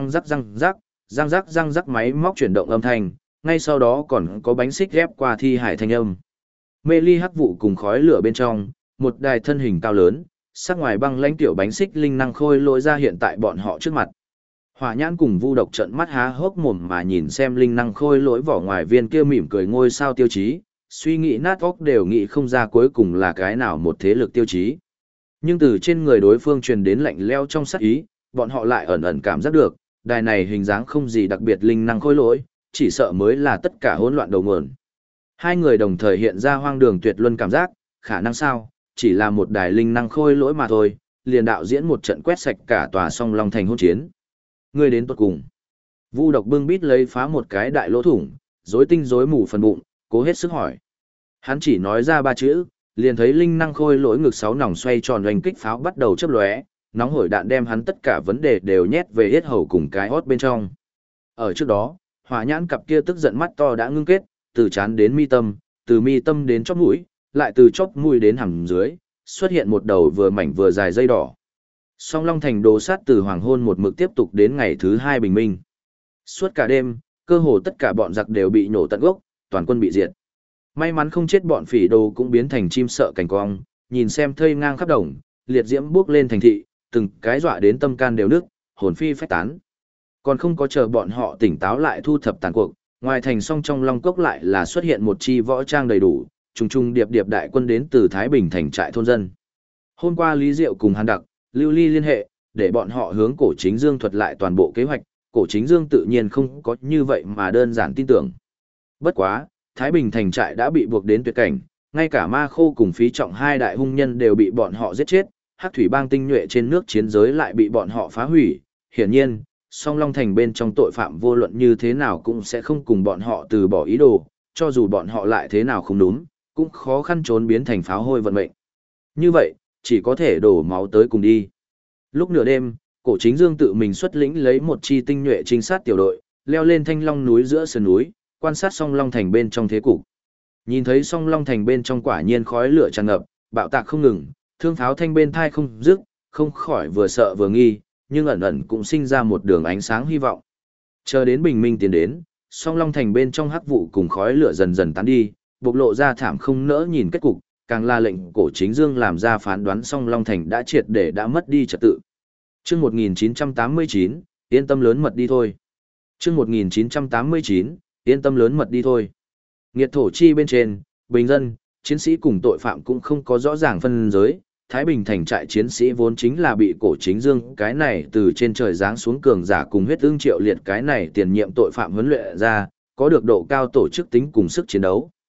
răng rắc máy móc chuyển động âm thanh, ngay sau đó còn có bánh xích ghép qua thi hải thanh âm. Mê ly hắc vụ cùng khói lửa bên trong, một đài thân hình cao lớn, sắc ngoài băng lãnh tiểu bánh xích linh năng khôi lỗi ra hiện tại bọn họ trước mặt. Hỏa Nhãn cùng Vu Độc trợn mắt há hốc mồm mà nhìn xem linh năng khôi lỗi vỏ ngoài viên kia mỉm cười ngôi sao tiêu chí, suy nghĩ nát óc đều nghĩ không ra cuối cùng là cái nào một thế lực tiêu chí. Nhưng từ trên người đối phương truyền đến lạnh lẽo trong sát ý, bọn họ lại ẩn ẩn cảm giác được, đài này hình dáng không gì đặc biệt linh năng khôi lỗi, chỉ sợ mới là tất cả hỗn loạn đầu nguồn. Hai người đồng thời hiện ra hoang đường tuyệt luân cảm giác, khả năng sao, chỉ là một đài linh năng khôi lỗi mà thôi, liền đạo diễn một trận quét sạch cả tòa Song Long Thành hỗn chiến. Người đến tuột cùng. Vu Độc bưng bít lấy phá một cái đại lỗ thủng, rối tinh rối mù phần bụng, cố hết sức hỏi. Hắn chỉ nói ra ba chữ, liền thấy linh năng khôi lỗi ngực 6 nòng xoay tròn oanh kích pháo bắt đầu chớp lóe, nóng hổi đạn đem hắn tất cả vấn đề đều nhét về yết hầu cùng cái hót bên trong. Ở trước đó, Hỏa Nhãn cặp kia tức giận mắt to đã ngưng kết, từ trán đến mi tâm, từ mi tâm đến chóp mũi, lại từ chóp mũi đến hàm dưới, xuất hiện một đầu vừa mảnh vừa dài dây đỏ. Song Long Thành đồ sát từ hoàng hôn một mực tiếp tục đến ngày thứ 2 bình minh. Suốt cả đêm, cơ hồ tất cả bọn giặc đều bị nổ tận gốc, toàn quân bị diệt. May mắn không chết bọn phỉ đồ cũng biến thành chim sợ cảnh cong, nhìn xem thây ngang khắp đồng, liệt diễm bước lên thành thị, từng cái dọa đến tâm can đều nức, hồn phi phách tán. Còn không có chờ bọn họ tỉnh táo lại thu thập tàn cuộc, ngoài thành song trong Long Cốc lại là xuất hiện một chi võ trang đầy đủ, trùng trùng điệp điệp đại quân đến từ Thái Bình thành trại thôn dân. Hôm qua Lý Diệu cùng Hàn Đặc, Lưu Ly liên hệ, để bọn họ hướng Cổ Chính Dương thuật lại toàn bộ kế hoạch, Cổ Chính Dương tự nhiên không có như vậy mà đơn giản tin tưởng. Bất quá, Thái Bình thành trại đã bị buộc đến tuyệt cảnh, ngay cả Ma Khô cùng Phí Trọng hai đại hung nhân đều bị bọn họ giết chết, Hắc Thủy Bang tinh nhuệ trên nước chiến giới lại bị bọn họ phá hủy. Hiển nhiên, Song Long Thành bên trong tội phạm vô luận như thế nào cũng sẽ không cùng bọn họ từ bỏ ý đồ, cho dù bọn họ lại thế nào không đúng, cũng khó khăn trốn biến thành pháo hôi vận mệnh. Như vậy, chỉ có thể đổ máu tới cùng đi. Lúc nửa đêm, Cổ Chính Dương tự mình xuất lĩnh lấy một chi tinh nhuệ trinh sát tiểu đội, leo lên Thanh Long núi giữa sườn núi, quan sát Song Long Thành bên trong thế cục. Nhìn thấy Song Long Thành bên trong quả nhiên khói lửa tràn ngập, bạo tạc không ngừng, thương pháo thanh bên thai không dứt, không khỏi vừa sợ vừa nghi, nhưng ẩn ẩn cũng sinh ra một đường ánh sáng hy vọng. Chờ đến bình minh tiến đến, Song Long Thành bên trong hắc vụ cùng khói lửa dần dần tán đi, bộc lộ ra thảm không nỡ nhìn kết cục, càng là lệnh Cổ Chính Dương làm ra phán đoán Song Long Thành đã triệt để đã mất đi trật tự. Chương 1989, yên tâm lớn mật đi thôi. Chương 1989, yên tâm lớn mật đi thôi. Nghiệt thổ chi bên trên, bình dân, chiến sĩ cùng tội phạm cũng không có rõ ràng phân giới. Thái Bình thành trại chiến sĩ vốn chính là bị Cổ Chính Dương cái này từ trên trời giáng xuống cường giả cùng huyết ương triệu liệt cái này tiền nhiệm tội phạm huấn luyện ra, có được độ cao tổ chức tính cùng sức chiến đấu.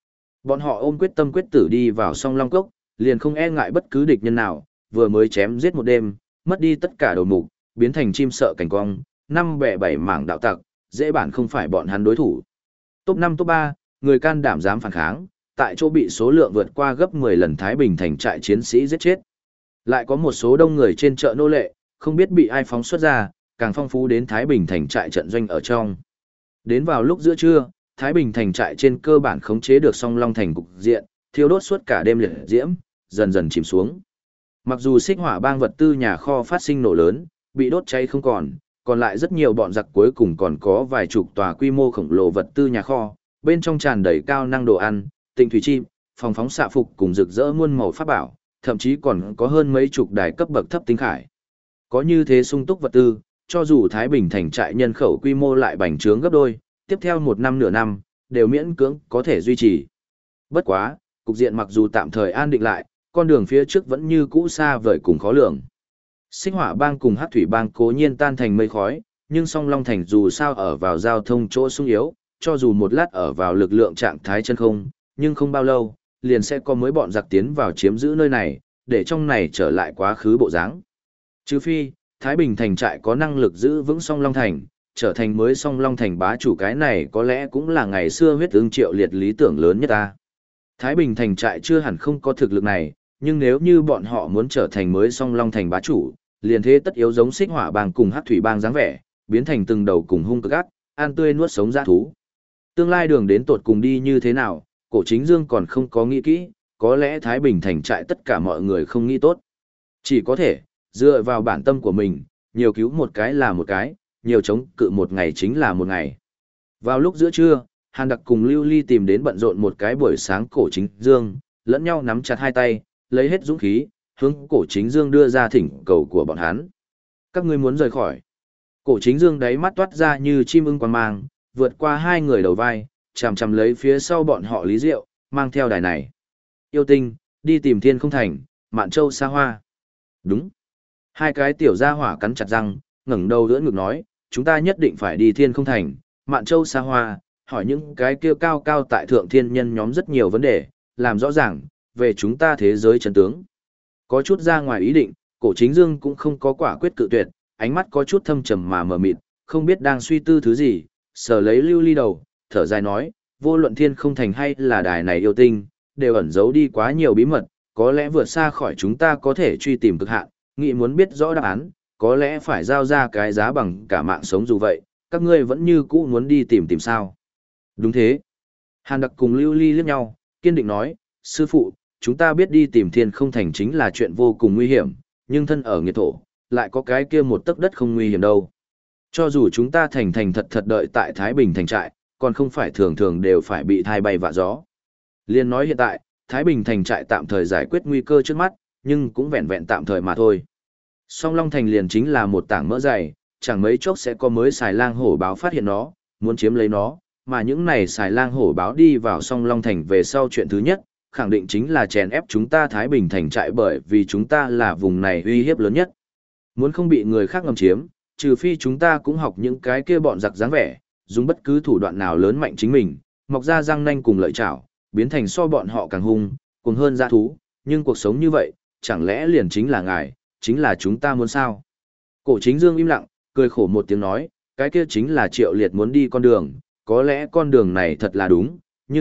Bọn họ ôm quyết tâm quyết tử đi vào song long cốc, liền không e ngại bất cứ địch nhân nào, vừa mới chém giết một đêm, mất đi tất cả đầu mục, biến thành chim sợ cảnh cong, năm bẻ bảy mảng đạo tặc, dễ bản không phải bọn hắn đối thủ. Top 5 top 3, người can đảm dám phản kháng, tại chỗ bị số lượng vượt qua gấp 10 lần Thái Bình thành trại chiến sĩ giết chết. Lại có một số đông người trên chợ nô lệ, không biết bị ai phóng xuất ra, càng phong phú đến Thái Bình thành trại trận doanh ở trong. Đến vào lúc giữa trưa, Thái Bình thành trại trên cơ bản khống chế được song long thành cục diện, thiêu đốt suốt cả đêm liệt diễm, dần dần chìm xuống. Mặc dù xích hỏa bang vật tư nhà kho phát sinh nổ lớn, bị đốt cháy không còn lại rất nhiều bọn giặc cuối cùng còn có vài chục tòa quy mô khổng lồ vật tư nhà kho, bên trong tràn đầy cao năng đồ ăn, tinh thủy chim, phòng phóng xạ phục cùng rực rỡ muôn màu pháp bảo, thậm chí còn có hơn mấy chục đài cấp bậc thấp tinh khải. Có như thế sung túc vật tư, cho dù Thái Bình thành trại nhân khẩu quy mô lại bành trướng gấp đôi, tiếp theo một năm nửa năm, đều miễn cưỡng có thể duy trì. Bất quá, cục diện mặc dù tạm thời an định lại, con đường phía trước vẫn như cũ xa vời cùng khó lường. Xích hỏa bang cùng hắc thủy bang cố nhiên tan thành mây khói, nhưng song long thành dù sao ở vào giao thông chỗ sung yếu, cho dù một lát ở vào lực lượng trạng thái chân không, nhưng không bao lâu, liền sẽ có mới bọn giặc tiến vào chiếm giữ nơi này, để trong này trở lại quá khứ bộ dáng. Trừ phi, Thái Bình thành trại có năng lực giữ vững song long thành, trở thành mới song long thành bá chủ, cái này có lẽ cũng là ngày xưa huyết ương triệu liệt lý tưởng lớn nhất ta. Thái Bình thành trại chưa hẳn không có thực lực này, nhưng nếu như bọn họ muốn trở thành mới song long thành bá chủ, liền thế tất yếu giống xích hỏa bang cùng hắc thủy bang dáng vẻ, biến thành từng đầu cùng hung cực ác, ăn tươi nuốt sống dã thú. Tương lai đường đến tột cùng đi như thế nào, Cổ Chính Dương còn không có nghĩ kỹ, có lẽ Thái Bình thành trại tất cả mọi người không nghĩ tốt. Chỉ có thể, dựa vào bản tâm của mình, nhiều cứu một cái là một cái, nhiều chống cự một ngày chính là một ngày. Vào lúc giữa trưa, Hàn Đặc cùng Lưu Ly tìm đến bận rộn một cái buổi sáng Cổ Chính Dương, lẫn nhau nắm chặt hai tay, lấy hết dũng khí, hướng Cổ Chính Dương đưa ra thỉnh cầu của bọn hắn. Các ngươi muốn rời khỏi. Cổ Chính Dương đáy mắt toát ra như chim ưng quang mang, vượt qua hai người đầu vai, chằm chằm lấy phía sau bọn họ Lý Diệu, mang theo đài này. Yêu tinh, đi tìm Thiên Không Thành, Mạn Châu Sa Hoa. Đúng. Hai cái tiểu gia hỏa cắn chặt răng, ngẩng đầu đỡ ngực nói, chúng ta nhất định phải đi Thiên Không Thành, Mạn Châu Sa Hoa, hỏi những cái kia cao cao tại thượng thiên nhân nhóm rất nhiều vấn đề, làm rõ ràng, về chúng ta thế giới chân tướng. Có chút ra ngoài ý định, Cổ Chính Dương cũng không có quả quyết cự tuyệt, ánh mắt có chút thâm trầm mà mờ mịt, không biết đang suy tư thứ gì, sờ lấy Lưu Ly đầu, thở dài nói, vô luận Thiên Không Thành hay là đài này yêu tinh, đều ẩn giấu đi quá nhiều bí mật, có lẽ vượt xa khỏi chúng ta có thể truy tìm cực hạn, nghĩ muốn biết rõ đáp án, có lẽ phải giao ra cái giá bằng cả mạng sống dù vậy, các ngươi vẫn như cũ muốn đi tìm sao. Đúng thế. Hàn Đặc cùng Lưu Ly liếc nhau, kiên định nói, sư phụ, chúng ta biết đi tìm Thiên Không Thành chính là chuyện vô cùng nguy hiểm, nhưng thân ở nghiệt thổ, lại có cái kia một tấc đất không nguy hiểm đâu. Cho dù chúng ta thành thật thật đợi tại Thái Bình thành trại, còn không phải thường thường đều phải bị thai bay vạ gió. Liên nói hiện tại, Thái Bình thành trại tạm thời giải quyết nguy cơ trước mắt, nhưng cũng vẹn vẹn tạm thời mà thôi. Song Long thành liền chính là một tảng mỡ dày, chẳng mấy chốc sẽ có mới xài lang hổ báo phát hiện nó, muốn chiếm lấy nó, mà những này xài lang hổ báo đi vào Song Long thành về sau chuyện thứ nhất, khẳng định chính là chèn ép chúng ta Thái Bình thành trại, bởi vì chúng ta là vùng này uy hiếp lớn nhất. Muốn không bị người khác ngầm chiếm, trừ phi chúng ta cũng học những cái kia bọn giặc dáng vẻ, dùng bất cứ thủ đoạn nào lớn mạnh chính mình, mọc ra răng nanh cùng lợi chảo, biến thành so bọn họ càng hung, cuồng hơn dã thú, nhưng cuộc sống như vậy, chẳng lẽ liền chính là ngài, chính là chúng ta muốn sao? Cổ Chính Dương im lặng, cười khổ một tiếng nói, cái kia chính là Triệu Liệt muốn đi con đường, có lẽ con đường này thật là đúng,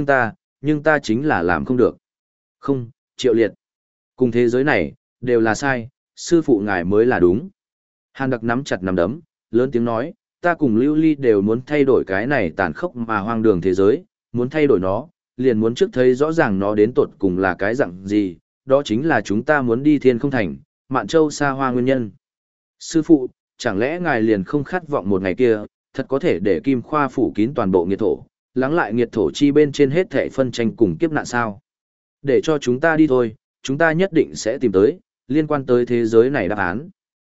nhưng ta chính là làm không được. Không, Triệu Liệt, cùng thế giới này, đều là sai, sư phụ ngài mới là đúng. Hàn Đặc nắm chặt nắm đấm, lớn tiếng nói, ta cùng Lưu Ly đều muốn thay đổi cái này tàn khốc mà hoang đường thế giới, muốn thay đổi nó, liền muốn trước thấy rõ ràng nó đến tột cùng là cái dạng gì, đó chính là chúng ta muốn đi Thiên Không Thành, Mạn Châu Sa Hoa nguyên nhân. Sư phụ, chẳng lẽ ngài liền không khát vọng một ngày kia, thật có thể để Kim Khoa phủ kín toàn bộ nghiệt thổ, lắng lại nghiệt thổ chi bên trên hết thảy phân tranh cùng kiếp nạn sao? Để cho chúng ta đi thôi, chúng ta nhất định sẽ tìm tới, liên quan tới thế giới này đáp án.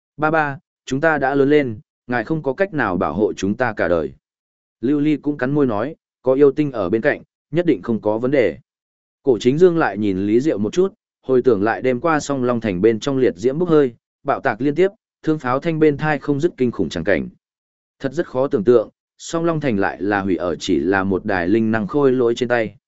Ba, chúng ta đã lớn lên, ngài không có cách nào bảo hộ chúng ta cả đời. Lưu Ly cũng cắn môi nói, có yêu tinh ở bên cạnh, nhất định không có vấn đề. Cổ Chính Dương lại nhìn Lý Diệu một chút, hồi tưởng lại đêm qua Song Long thành bên trong liệt diễm bốc hơi, bạo tạc liên tiếp, thương pháo thanh bên thai không dứt kinh khủng chẳng cảnh. Thật rất khó tưởng tượng, Song Long thành lại là hủy ở chỉ là một đài linh năng khôi lỗi trên tay.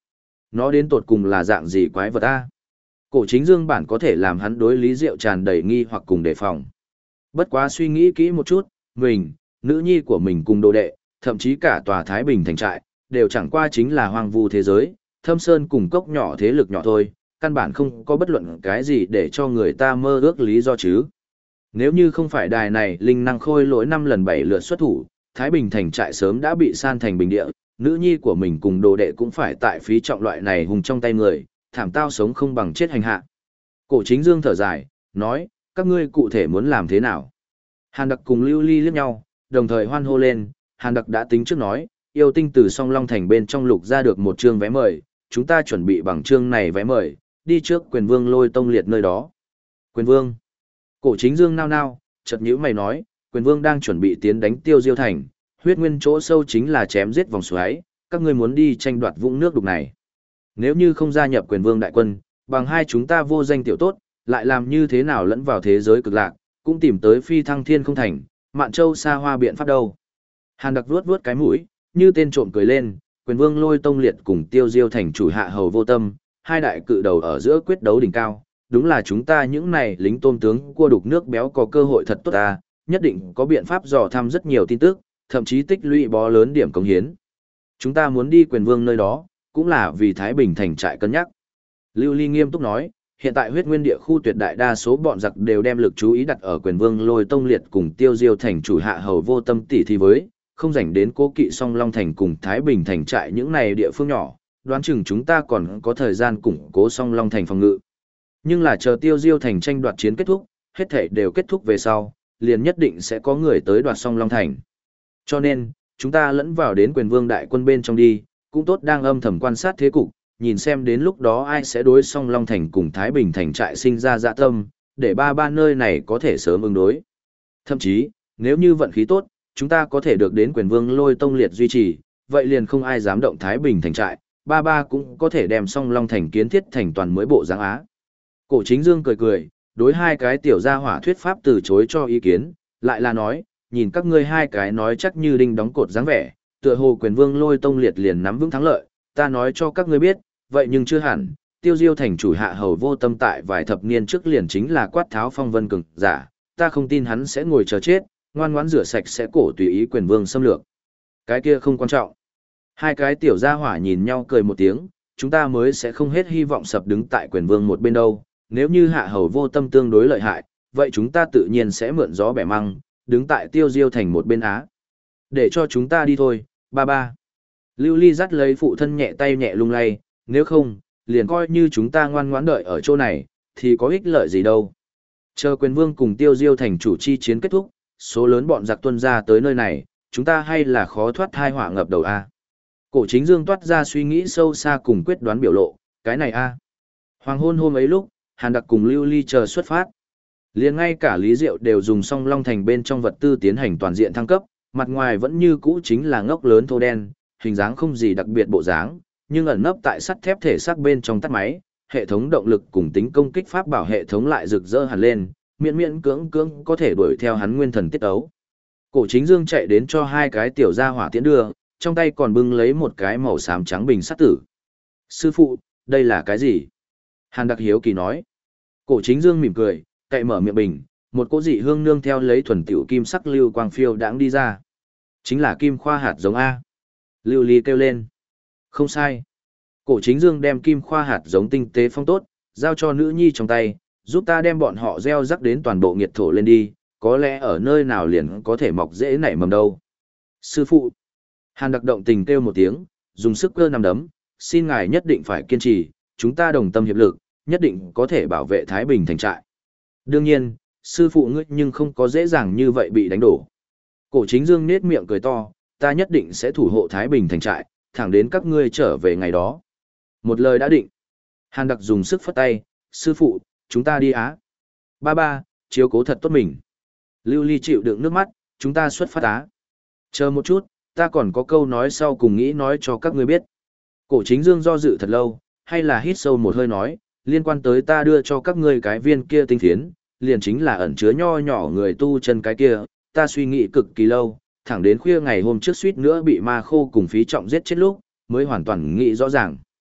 Nó đến tột cùng là dạng gì quái vật a? Cổ chính dương bản có thể làm hắn đối Lý Diệu tràn đầy nghi hoặc cùng đề phòng. Bất quá suy nghĩ kỹ một chút, mình, nữ nhi của mình cùng đồ đệ, thậm chí cả tòa Thái Bình thành trại, đều chẳng qua chính là hoang vu thế giới, thâm sơn cùng cốc nhỏ thế lực nhỏ thôi, căn bản không có bất luận cái gì để cho người ta mơ ước lý do chứ. Nếu như không phải đài này linh năng khôi lỗi 5 lần 7 lượt xuất thủ, Thái Bình thành trại sớm đã bị san thành bình địa, nữ nhi của mình cùng đồ đệ cũng phải tại phí trọng loại này hùng trong tay người, thảm tao sống không bằng chết hành hạ. Cổ chính dương thở dài, nói, các ngươi cụ thể muốn làm thế nào? Hàn Đặc cùng Lưu Ly liếc nhau, đồng thời hoan hô lên, Hàn Đặc đã tính trước nói, yêu tinh từ song long thành bên trong lục ra được một chương vé mời, chúng ta chuẩn bị bằng chương này vé mời, đi trước quyền vương Lôi Tông Liệt nơi đó. Quyền vương. Cổ chính dương nao nao, chợt nhíu mày nói, quyền vương đang chuẩn bị tiến đánh Tiêu Diêu thành, huyết nguyên chỗ sâu chính là chém giết vòng xoáy, các ngươi muốn đi tranh đoạt vũng nước đục này. Nếu như không gia nhập quyền vương đại quân, bằng hai chúng ta vô danh tiểu tốt, lại làm như thế nào lẫn vào thế giới cực lạc, cũng tìm tới phi thăng thiên không thành, Mạn Châu xa hoa biện pháp đâu. Hàn Đặc vuốt vuốt cái mũi, như tên trộm cười lên, quyền vương Lôi Tông Liệt cùng Tiêu Diêu thành chủ hạ hầu vô tâm, hai đại cự đầu ở giữa quyết đấu đỉnh cao, đúng là chúng ta những này lính tôm tướng cua đục nước béo có cơ hội thật tốt ta, nhất định có biện pháp dò thăm rất nhiều tin tức, thậm chí tích lũy bó lớn điểm cống hiến. Chúng ta muốn đi quyền vương nơi đó, cũng là vì Thái Bình thành trại cân nhắc. Lưu Ly nghiêm túc nói, hiện tại huyết nguyên địa khu tuyệt đại đa số bọn giặc đều đem lực chú ý đặt ở quyền vương Lôi Tông Liệt cùng Tiêu Diêu thành chủ hạ hầu vô tâm tỷ thi với, không rảnh đến cố kỵ song long thành cùng Thái Bình thành trại những này địa phương nhỏ, đoán chừng chúng ta còn có thời gian củng cố song long thành phòng ngự. Nhưng là chờ Tiêu Diêu thành tranh đoạt chiến kết thúc, hết thảy đều kết thúc về sau, liền nhất định sẽ có người tới đoạt song long thành. Cho nên, chúng ta lẫn vào đến quyền vương đại quân bên trong đi, cũng tốt đang âm thầm quan sát thế cục, nhìn xem đến lúc đó ai sẽ đối song long thành cùng Thái Bình thành trại sinh ra dạ tâm, để ba nơi này có thể sớm ứng đối. Thậm chí, nếu như vận khí tốt, chúng ta có thể được đến quyền vương Lôi Tông Liệt duy trì, vậy liền không ai dám động Thái Bình thành trại, ba cũng có thể đem song long thành kiến thiết thành toàn mới bộ dáng Á. Cổ chính dương cười cười, đối hai cái tiểu gia hỏa thuyết pháp từ chối cho ý kiến, lại là nói, nhìn các ngươi hai cái nói chắc như đinh đóng cột dáng vẻ, tựa hồ quyền vương Lôi Tông Liệt liền nắm vững thắng lợi, ta nói cho các ngươi biết, vậy nhưng chưa hẳn, Tiêu Diêu thành chủ hạ hầu vô tâm tại vài thập niên trước liền chính là quát tháo phong vân cường giả, ta không tin hắn sẽ ngồi chờ chết, ngoan ngoãn rửa sạch sẽ cổ tùy ý quyền vương xâm lược. Cái kia không quan trọng. Hai cái tiểu gia hỏa nhìn nhau cười một tiếng, chúng ta mới sẽ không hết hy vọng sập đứng tại quyền vương một bên đâu, nếu như hạ hầu vô tâm tương đối lợi hại, vậy chúng ta tự nhiên sẽ mượn gió bẻ măng, đứng tại Tiêu Diêu thành một bên Á. Để cho chúng ta đi thôi, ba. Lưu Ly dắt lấy phụ thân nhẹ tay nhẹ lung lay, nếu không, liền coi như chúng ta ngoan ngoãn đợi ở chỗ này, thì có ích lợi gì đâu. Chờ quyền vương cùng Tiêu Diêu thành chủ chi chiến kết thúc, số lớn bọn giặc tuân ra tới nơi này, chúng ta hay là khó thoát thai họa ngập đầu a. Cổ chính dương toát ra suy nghĩ sâu xa cùng quyết đoán biểu lộ, cái này a. Hoàng hôn hôm ấy lúc, Hàn Đặc cùng Lưu Ly chờ xuất phát. Liền ngay cả Lý Diệu đều dùng song long thành bên trong vật tư tiến hành toàn diện thăng cấp, mặt ngoài vẫn như cũ chính là ngốc lớn thô đen, hình dáng không gì đặc biệt bộ dáng, nhưng ẩn nấp tại sắt thép thể xác bên trong tắt máy, hệ thống động lực cùng tính công kích pháp bảo hệ thống lại rực rỡ hẳn lên, miễn cưỡng có thể đuổi theo hắn nguyên thần tiết ấu. Cổ chính dương chạy đến cho hai cái tiểu gia hỏa tiễn đưa, trong tay còn bưng lấy một cái màu xám trắng bình sắt tử. Sư phụ, đây là cái gì? Hàn Đặc hiếu kỳ nói. Cổ chính dương mỉm cười, cậy mở miệng bình, một cỗ dị hương nương theo lấy thuần tiểu kim sắc lưu quang phiêu đãng đi ra. Chính là kim khoa hạt giống A. Lưu Ly kêu lên. Không sai. Cổ chính dương đem kim khoa hạt giống tinh tế phong tốt, giao cho nữ nhi trong tay, giúp ta đem bọn họ gieo rắc đến toàn bộ nghiệt thổ lên đi, có lẽ ở nơi nào liền có thể mọc dễ nảy mầm đâu. Sư phụ. Hàn Đặc động tình kêu một tiếng, dùng sức cơ nằm đấm, xin ngài nhất định phải kiên trì, chúng ta đồng tâm hiệp lực, nhất định có thể bảo vệ Thái Bình thành trại. Đương nhiên, sư phụ ngươi nhưng không có dễ dàng như vậy bị đánh đổ. Cổ chính dương nết miệng cười to, ta nhất định sẽ thủ hộ Thái Bình thành trại, thẳng đến các ngươi trở về ngày đó. Một lời đã định. Hàn Đặc dùng sức phất tay, sư phụ, chúng ta đi Á. Ba, chiếu cố thật tốt mình. Lưu Ly chịu đựng nước mắt, chúng ta xuất phát Á. Chờ một chút, ta còn có câu nói sau cùng nghĩ nói cho các ngươi biết. Cổ chính dương do dự thật lâu, hay là hít sâu một hơi nói, liên quan tới ta đưa cho các ngươi cái viên kia tinh phiến, liền chính là ẩn chứa nho nhỏ người tu chân cái kia, ta suy nghĩ cực kỳ lâu, thẳng đến khuya ngày hôm trước suýt nữa bị ma khô cùng phí trọng giết chết lúc, mới hoàn toàn nghĩ rõ ràng.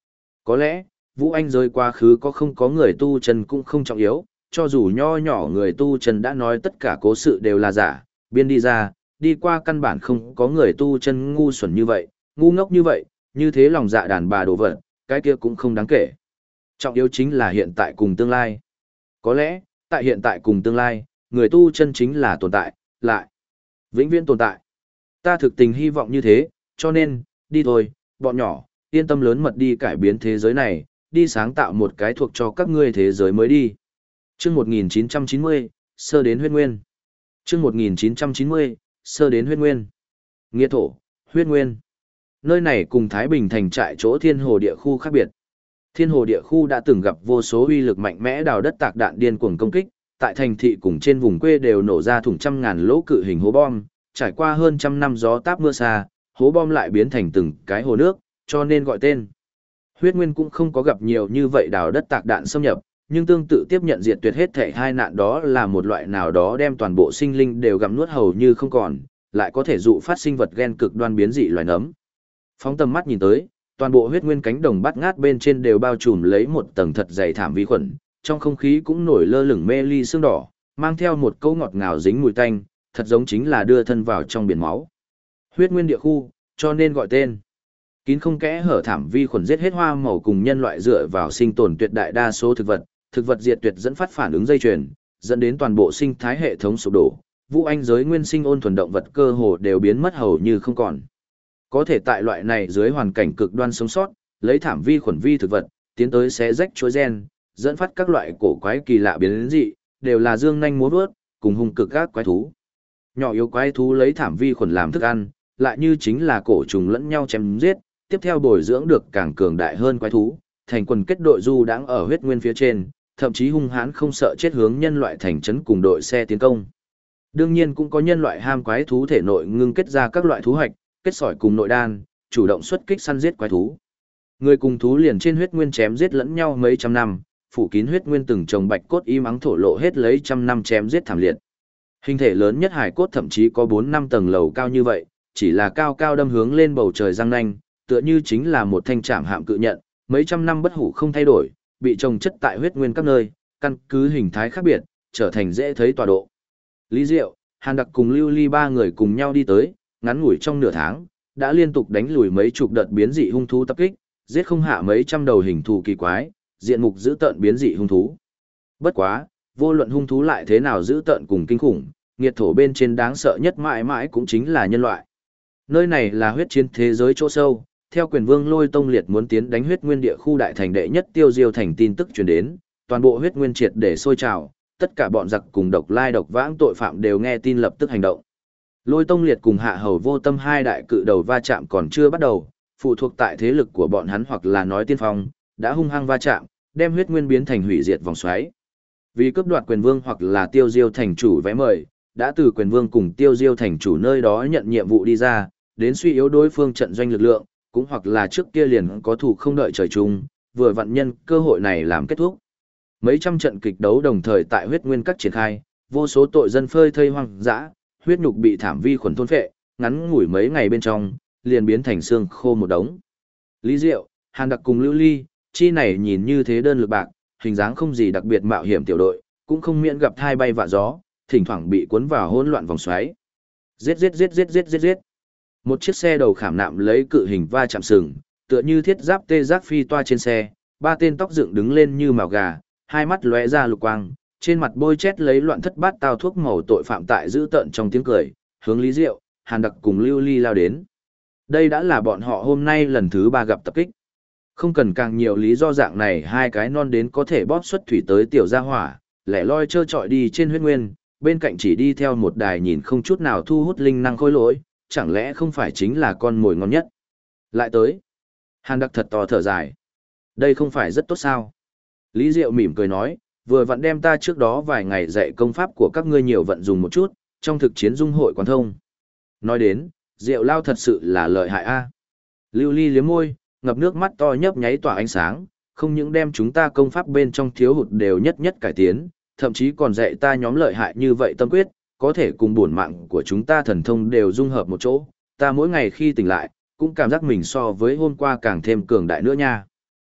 Có lẽ, Vũ Anh giới quá khứ có không có người tu chân cũng không trọng yếu, cho dù nho nhỏ người tu chân đã nói tất cả cố sự đều là giả, biên đi ra, đi qua căn bản không có người tu chân ngu xuẩn như vậy, ngu ngốc như thế lòng dạ đàn bà đồ vật, cái kia cũng không đáng kể. Trọng yếu chính là hiện tại cùng tương lai. Có lẽ, tại hiện tại cùng tương lai, người tu chân chính là tồn tại, lại vĩnh viễn tồn tại. Ta thực tình hy vọng như thế, cho nên, đi thôi, bọn nhỏ, yên tâm lớn mật đi cải biến thế giới này, đi sáng tạo một cái thuộc cho các ngươi thế giới mới đi. Chương 1990, sơ đến huyết nguyên. Chương 1990, sơ đến huyết nguyên. Nghĩa thổ, huyết nguyên. Nơi này cùng Thái Bình thành trại chỗ Thiên Hồ địa khu khác biệt. Thiên Hồ địa khu đã từng gặp vô số uy lực mạnh mẽ đào đất tạc đạn điên cuồng công kích, tại thành thị cùng trên vùng quê đều nổ ra thủng trăm ngàn lỗ cự hình hố bom, trải qua hơn trăm năm gió táp mưa xa, hố bom lại biến thành từng cái hồ nước, cho nên gọi tên. Huyết nguyên cũng không có gặp nhiều như vậy đào đất tạc đạn xâm nhập, nhưng tương tự tiếp nhận diệt tuyệt hết thể hai nạn đó là một loại nào đó đem toàn bộ sinh linh đều gặm nuốt hầu như không còn, lại có thể dụ phát sinh vật gen cực đoan biến dị loài nấm. Phóng tầm mắt nhìn tới, toàn bộ huyết nguyên cánh đồng bát ngát bên trên đều bao trùm lấy một tầng thật dày thảm vi khuẩn, trong không khí cũng nổi lơ lửng mê ly sương đỏ, mang theo một cỗ ngọt ngào dính mùi tanh, thật giống chính là đưa thân vào trong biển máu. Huyết nguyên địa khu, cho nên gọi tên. Kín không kẽ hở thảm vi khuẩn giết hết hoa màu cùng nhân loại dựa vào sinh tồn tuyệt đại đa số thực vật diệt tuyệt dẫn phát phản ứng dây chuyền, dẫn đến toàn bộ sinh thái hệ thống sụp đổ. Vũ Anh giới nguyên sinh ôn thuần động vật cơ hồ đều biến mất hầu như không còn. Có thể tại loại này dưới hoàn cảnh cực đoan sống sót, lấy thảm vi khuẩn vi thực vật, tiến tới xé rách chuỗi gen, dẫn phát các loại cổ quái kỳ lạ biến dị, đều là dương nhanh múa vớt, cùng hung cực các quái thú. Nhỏ yếu quái thú lấy thảm vi khuẩn làm thức ăn, lại như chính là cổ trùng lẫn nhau chém giết, tiếp theo bồi dưỡng được càng cường đại hơn quái thú, thành quần kết đội du đãng ở huyết nguyên phía trên, thậm chí hung hãn không sợ chết hướng nhân loại thành trấn cùng đội xe tiến công. Đương nhiên cũng có nhân loại ham quái thú thể nội ngưng kết ra các loại thú hạch, kết sỏi cùng nội đan, chủ động xuất kích săn giết quái thú. Người cùng thú liền trên huyết nguyên chém giết lẫn nhau mấy trăm năm, phủ kín huyết nguyên từng trồng bạch cốt im ắng thổ lộ hết lấy trăm năm chém giết thảm liệt. Hình thể lớn nhất hải cốt thậm chí có 4-5 tầng lầu cao như vậy, chỉ là cao cao đâm hướng lên bầu trời răng nanh, tựa như chính là một thanh trảm hạm cự nhận, mấy trăm năm bất hủ không thay đổi, bị trồng chất tại huyết nguyên các nơi, căn cứ hình thái khác biệt, trở thành dễ thấy tọa độ. Lý Diệu, Hàn Đặc cùng Lưu Ly ba người cùng nhau đi tới, ngắn ngủi trong nửa tháng, đã liên tục đánh lùi mấy chục đợt biến dị hung thú tập kích, giết không hạ mấy trăm đầu hình thù kỳ quái, diện mục dữ tợn biến dị hung thú. Bất quá, vô luận hung thú lại thế nào dữ tợn cùng kinh khủng, nghiệt thổ bên trên đáng sợ nhất mãi mãi cũng chính là nhân loại. Nơi này là huyết chiến thế giới chỗ sâu, theo quyền vương Lôi Tông Liệt muốn tiến đánh huyết nguyên địa khu đại thành đệ nhất Tiêu Diêu thành tin tức truyền đến, toàn bộ huyết nguyên triệt để sôi trào, tất cả bọn giặc cùng độc lai độc vãng tội phạm đều nghe tin lập tức hành động. Lôi Tông Liệt cùng Hạ Hầu Vô Tâm hai đại cự đầu va chạm còn chưa bắt đầu, phụ thuộc tại thế lực của bọn hắn hoặc là nói tiên phong, đã hung hăng va chạm, đem huyết nguyên biến thành hủy diệt vòng xoáy. Vì cướp đoạt quyền vương hoặc là Tiêu Diêu thành chủ vé mời, đã từ quyền vương cùng Tiêu Diêu thành chủ nơi đó nhận nhiệm vụ đi ra, đến suy yếu đối phương trận doanh lực lượng, cũng hoặc là trước kia liền có thủ không đợi trời chung, vừa vặn nhân cơ hội này làm kết thúc. Mấy trăm trận kịch đấu đồng thời tại huyết nguyên các triển khai, vô số tội dân phơi thây hoang dã, huyết nhục bị thảm vi khuẩn thôn phệ, ngắn ngủi mấy ngày bên trong, liền biến thành xương khô một đống. Lý Diệu, Hàn Đặc cùng Lưu Ly, chi này nhìn như thế đơn lực bạc, hình dáng không gì đặc biệt mạo hiểm tiểu đội, cũng không miễn gặp thai bay vạ gió, thỉnh thoảng bị cuốn vào hỗn loạn vòng xoáy. Giết giết giết giết giết giết giết. Một chiếc xe đầu khảm nạm lấy cự hình va chạm sừng, tựa như thiết giáp tê giác phi toa trên xe, ba tên tóc dựng đứng lên như mào gà, hai mắt lóe ra lục quang, trên mặt bôi chét lấy loạn thất bát tao thuốc màu tội phạm tại giữ tợn trong tiếng cười, hướng Lý Diệu, Hàn Đặc cùng Lưu Ly lao đến. Đây đã là bọn họ hôm nay lần thứ 3 gặp tập kích. Không cần càng nhiều lý do dạng này, hai cái non đến có thể bóp xuất thủy tới tiểu gia hỏa, lẻ loi trơ trọi đi trên huyết nguyên, bên cạnh chỉ đi theo một đài nhìn không chút nào thu hút linh năng khôi lỗi, chẳng lẽ không phải chính là con mồi ngon nhất. Lại tới. Hàn Đặc thật to thở dài. Đây không phải rất tốt sao? Lý Diệu mỉm cười nói, vừa vặn đem ta trước đó vài ngày dạy công pháp của các ngươi nhiều vận dùng một chút, trong thực chiến dung hội quán thông. Nói đến, Diệu Lao thật sự là lợi hại a. Lưu Ly liếm môi, ngập nước mắt to nhấp nháy tỏa ánh sáng, không những đem chúng ta công pháp bên trong thiếu hụt đều nhất nhất cải tiến, thậm chí còn dạy ta nhóm lợi hại như vậy tâm quyết, có thể cùng bổn mạng của chúng ta thần thông đều dung hợp một chỗ, ta mỗi ngày khi tỉnh lại, cũng cảm giác mình so với hôm qua càng thêm cường đại nữa nha.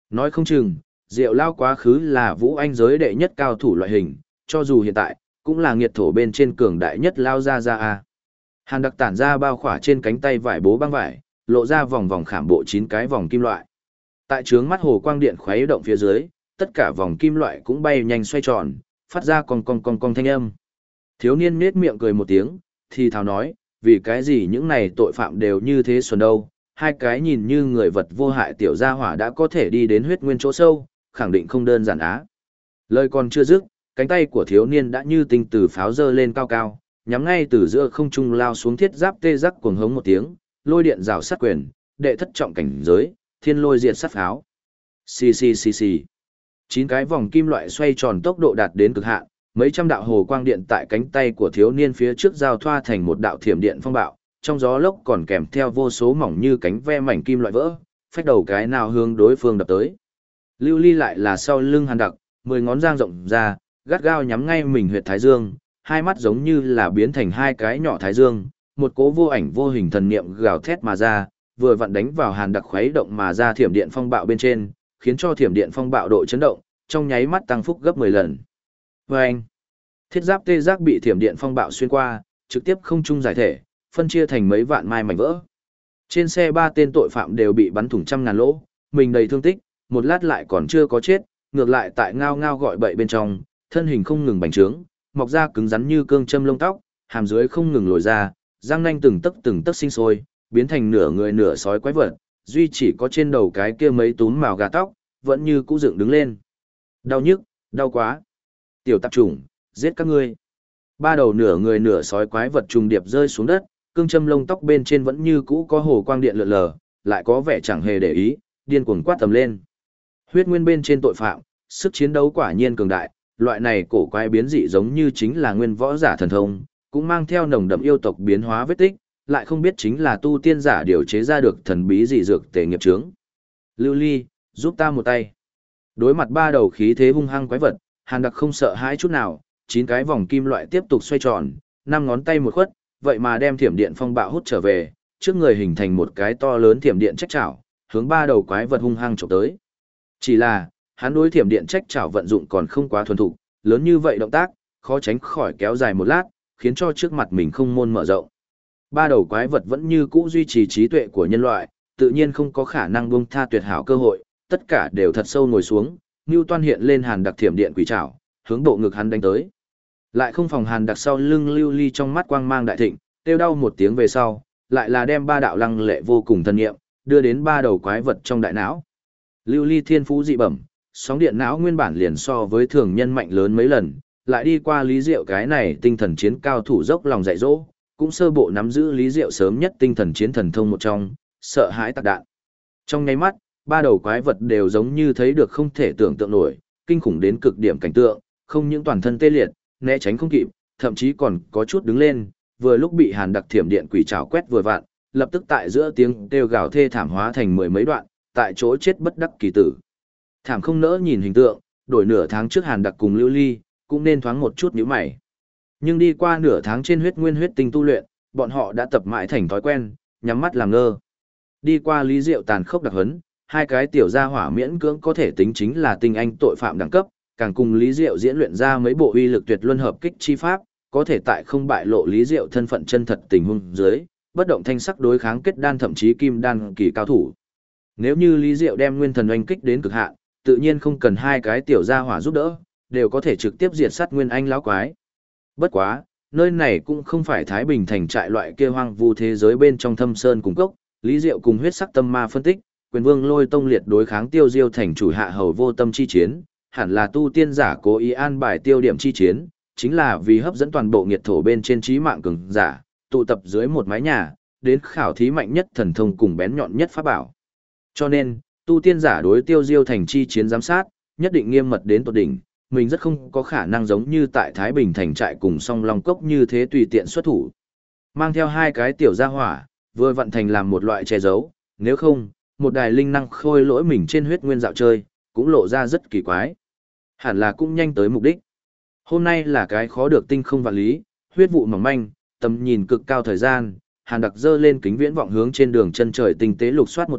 Nói không chừng, Diệu Lao quá khứ là Vũ Anh giới đệ nhất cao thủ loại hình, cho dù hiện tại, cũng là nghiệt thổ bên trên cường đại nhất Lao ra a. Hàn Đặc tản ra bao khỏa trên cánh tay vải bố băng vải, lộ ra vòng vòng khảm bộ 9 cái vòng kim loại. Tại trướng mắt hồ quang điện khuấy động phía dưới, tất cả vòng kim loại cũng bay nhanh xoay tròn, phát ra cong thanh âm. Thiếu niên nhếch miệng cười một tiếng, thì thào nói, vì cái gì những này tội phạm đều như thế xuân đâu, hai cái nhìn như người vật vô hại tiểu gia hỏa đã có thể đi đến huyết nguyên chỗ sâu, khẳng định không đơn giản á. Lời còn chưa dứt, cánh tay của thiếu niên đã như tinh từ pháo dơ lên cao cao, nhắm ngay từ giữa không trung lao xuống thiết giáp tê giác cuồng hống một tiếng, lôi điện rào sát quyền, đệ thất trọng cảnh giới, thiên lôi diệt sát pháo. Xì xì xì xì. 9 cái vòng kim loại xoay tròn tốc độ đạt đến cực hạn, mấy trăm đạo hồ quang điện tại cánh tay của thiếu niên phía trước giao thoa thành một đạo thiểm điện phong bạo, trong gió lốc còn kèm theo vô số mỏng như cánh ve mảnh kim loại vỡ, phách đầu cái nào hướng đối phương đập tới. Lưu Ly lại là sau lưng Hàn Đặc, 10 ngón giang rộng ra, gắt gao nhắm ngay mình huyệt thái dương, hai mắt giống như là biến thành hai cái nhỏ thái dương, một cỗ vô ảnh vô hình thần niệm gào thét mà ra, vừa vặn đánh vào Hàn Đặc khuấy động mà ra thiểm điện phong bạo bên trên, khiến cho thiểm điện phong bạo độ chấn động, trong nháy mắt tăng phúc gấp 10 lần. Vâng! Thiết giáp tê giác bị thiểm điện phong bạo xuyên qua, trực tiếp không trung giải thể, phân chia thành mấy vạn mai mảnh vỡ. Trên xe 3 tên tội phạm đều bị bắn thủng trăm ngàn lỗ, mình đầy thương tích, một lát lại còn chưa có chết, ngược lại tại ngao ngao gọi bậy bên trong, thân hình không ngừng bành trướng, mọc ra cứng rắn như cương châm lông tóc, hàm dưới không ngừng lồi ra, răng nanh từng tấc sinh sôi, biến thành nửa người nửa sói quái vật, duy chỉ có trên đầu cái kia mấy túm mào gà tóc, vẫn như cũ dựng đứng lên. Đau nhức, đau quá. Tiểu tạp chủng, giết các ngươi. Ba đầu nửa người nửa sói quái vật trùng điệp rơi xuống đất, cương châm lông tóc bên trên vẫn như cũ có hồ quang điện lượn lờ, lại có vẻ chẳng hề để ý, điên cuồng quát tầm lên. Huyết nguyên bên trên tội phạm, sức chiến đấu quả nhiên cường đại, loại này cổ quái biến dị giống như chính là nguyên võ giả thần thông, cũng mang theo nồng đậm yêu tộc biến hóa vết tích, lại không biết chính là tu tiên giả điều chế ra được thần bí dị dược tề nghiệp chướng. Lưu Ly, giúp ta một tay. Đối mặt ba đầu khí thế hung hăng quái vật, Hàn Đặc không sợ hãi chút nào, 9 cái vòng kim loại tiếp tục xoay tròn, 5 ngón tay một khuất, vậy mà đem thiểm điện phong bạo hút trở về, trước người hình thành một cái to lớn thiểm điện trách chảo, hướng ba đầu quái vật hung hăng chụp tới. Chỉ là, hắn đối thiểm điện trách chảo vận dụng còn không quá thuần thục, lớn như vậy động tác, khó tránh khỏi kéo dài một lát, khiến cho trước mặt mình không môn mở rộng. Ba đầu quái vật vẫn như cũ duy trì trí tuệ của nhân loại, tự nhiên không có khả năng buông tha tuyệt hảo cơ hội, tất cả đều thật sâu ngồi xuống, Newton hiện lên Hàn Đặc thiểm điện quỷ trảo, hướng bộ ngực hắn đánh tới. Lại không phòng Hàn Đặc sau lưng Lưu Ly trong mắt quang mang đại thịnh, kêu đau một tiếng về sau, lại là đem ba đạo lăng lệ vô cùng thần nghiệm, đưa đến ba đầu quái vật trong đại não. Lưu Ly thiên phú dị bẩm, sóng điện não nguyên bản liền so với thường nhân mạnh lớn mấy lần, lại đi qua Lý Diệu cái này tinh thần chiến cao thủ dốc lòng dạy dỗ, cũng sơ bộ nắm giữ Lý Diệu sớm nhất tinh thần chiến thần thông một trong, sợ hãi tạc đạn. Trong nháy mắt, ba đầu quái vật đều giống như thấy được không thể tưởng tượng nổi, kinh khủng đến cực điểm cảnh tượng, không những toàn thân tê liệt, né tránh không kịp, thậm chí còn có chút đứng lên, vừa lúc bị Hàn Đặc thiểm điện quỷ trảo quét vừa vặn, lập tức tại giữa tiếng kêu gào thê thảm hóa thành mười mấy đoạn, tại chỗ chết bất đắc kỳ tử. Thảm không nỡ nhìn hình tượng, đổi nửa tháng trước Hàn Đặc cùng Lưu Ly, cũng nên thoáng một chút nhíu mày. Nhưng đi qua nửa tháng trên huyết nguyên huyết tinh tu luyện, bọn họ đã tập mãi thành thói quen, nhắm mắt làm ngơ. Đi qua Lý Diệu tàn khốc đặc hấn, hai cái tiểu gia hỏa miễn cưỡng có thể tính chính là tinh anh tội phạm đẳng cấp, càng cùng Lý Diệu diễn luyện ra mấy bộ uy lực tuyệt luân hợp kích chi pháp, có thể tại không bại lộ Lý Diệu thân phận chân thật tình huống dưới, bất động thanh sắc đối kháng kết đan thậm chí kim đan kỳ cao thủ. Nếu như Lý Diệu đem nguyên thần oanh kích đến cực hạn, tự nhiên không cần hai cái tiểu gia hỏa giúp đỡ, đều có thể trực tiếp diệt sát nguyên anh lão quái. Bất quá, nơi này cũng không phải Thái Bình thành trại loại kia hoang vu thế giới bên trong thâm sơn cùng cốc, Lý Diệu cùng huyết sắc tâm ma phân tích, quyền vương Lôi Tông liệt đối kháng Tiêu Diêu thành chủ hạ hầu vô tâm chi chiến, hẳn là tu tiên giả cố ý an bài tiêu điểm chi chiến, chính là vì hấp dẫn toàn bộ nghiệt thổ bên trên trí mạng cường giả, tụ tập dưới một mái nhà, đến khảo thí mạnh nhất thần thông cùng bén nhọn nhất pháp bảo. Cho nên, tu tiên giả đối Tiêu Diêu thành chi chiến giám sát, nhất định nghiêm mật đến tột đỉnh, mình rất không có khả năng giống như tại Thái Bình thành trại cùng song long cốc như thế tùy tiện xuất thủ. Mang theo hai cái tiểu gia hỏa, vừa vận thành làm một loại che giấu, nếu không, một đài linh năng khôi lỗi mình trên huyết nguyên dạo chơi, cũng lộ ra rất kỳ quái. Hẳn là cũng nhanh tới mục đích. Hôm nay là cái khó được tinh không vạn lý, huyết vụ mỏng manh, tầm nhìn cực cao thời gian, Hàn Đặc dơ lên kính viễn vọng hướng trên đường chân trời tinh tế lục soát một trận,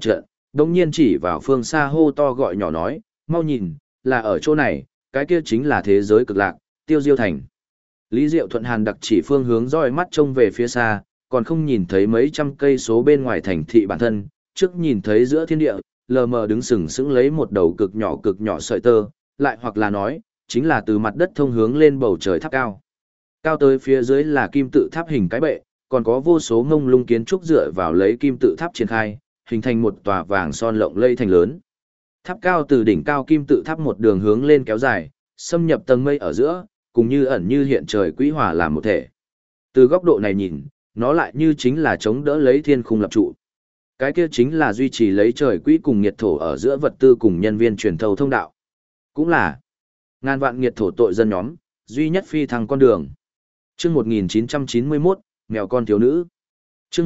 đồng nhiên chỉ vào phương xa hô to gọi nhỏ nói, mau nhìn, là ở chỗ này, cái kia chính là thế giới cực lạc, Tiêu Diêu Thành. Lý Diệu Thuận Hàn đặc chỉ phương hướng roi mắt trông về phía xa, còn không nhìn thấy mấy trăm cây số bên ngoài thành thị bản thân, trước nhìn thấy giữa thiên địa, lờ mờ đứng sừng sững lấy một đầu cực nhỏ sợi tơ, lại hoặc là nói, chính là từ mặt đất thông hướng lên bầu trời tháp cao. Cao tới phía dưới là kim tự tháp hình cái bệ, còn có vô số ngông lung kiến trúc dựa vào lấy kim tự tháp triển khai, hình thành một tòa vàng son lộng lẫy thành lớn. Tháp cao từ đỉnh cao kim tự tháp một đường hướng lên kéo dài, xâm nhập tầng mây ở giữa, cùng như ẩn như hiện trời quỹ hòa làm một thể. Từ góc độ này nhìn, nó lại như chính là chống đỡ lấy thiên khung lập trụ. Cái kia chính là duy trì lấy trời quỹ cùng nhiệt thổ ở giữa vật tư cùng nhân viên truyền thâu thông đạo. Cũng là ngàn vạn nhiệt thổ tội dân nhóm, duy nhất phi thăng con đường. Chương 1991, mèo con thiếu nữ. Chương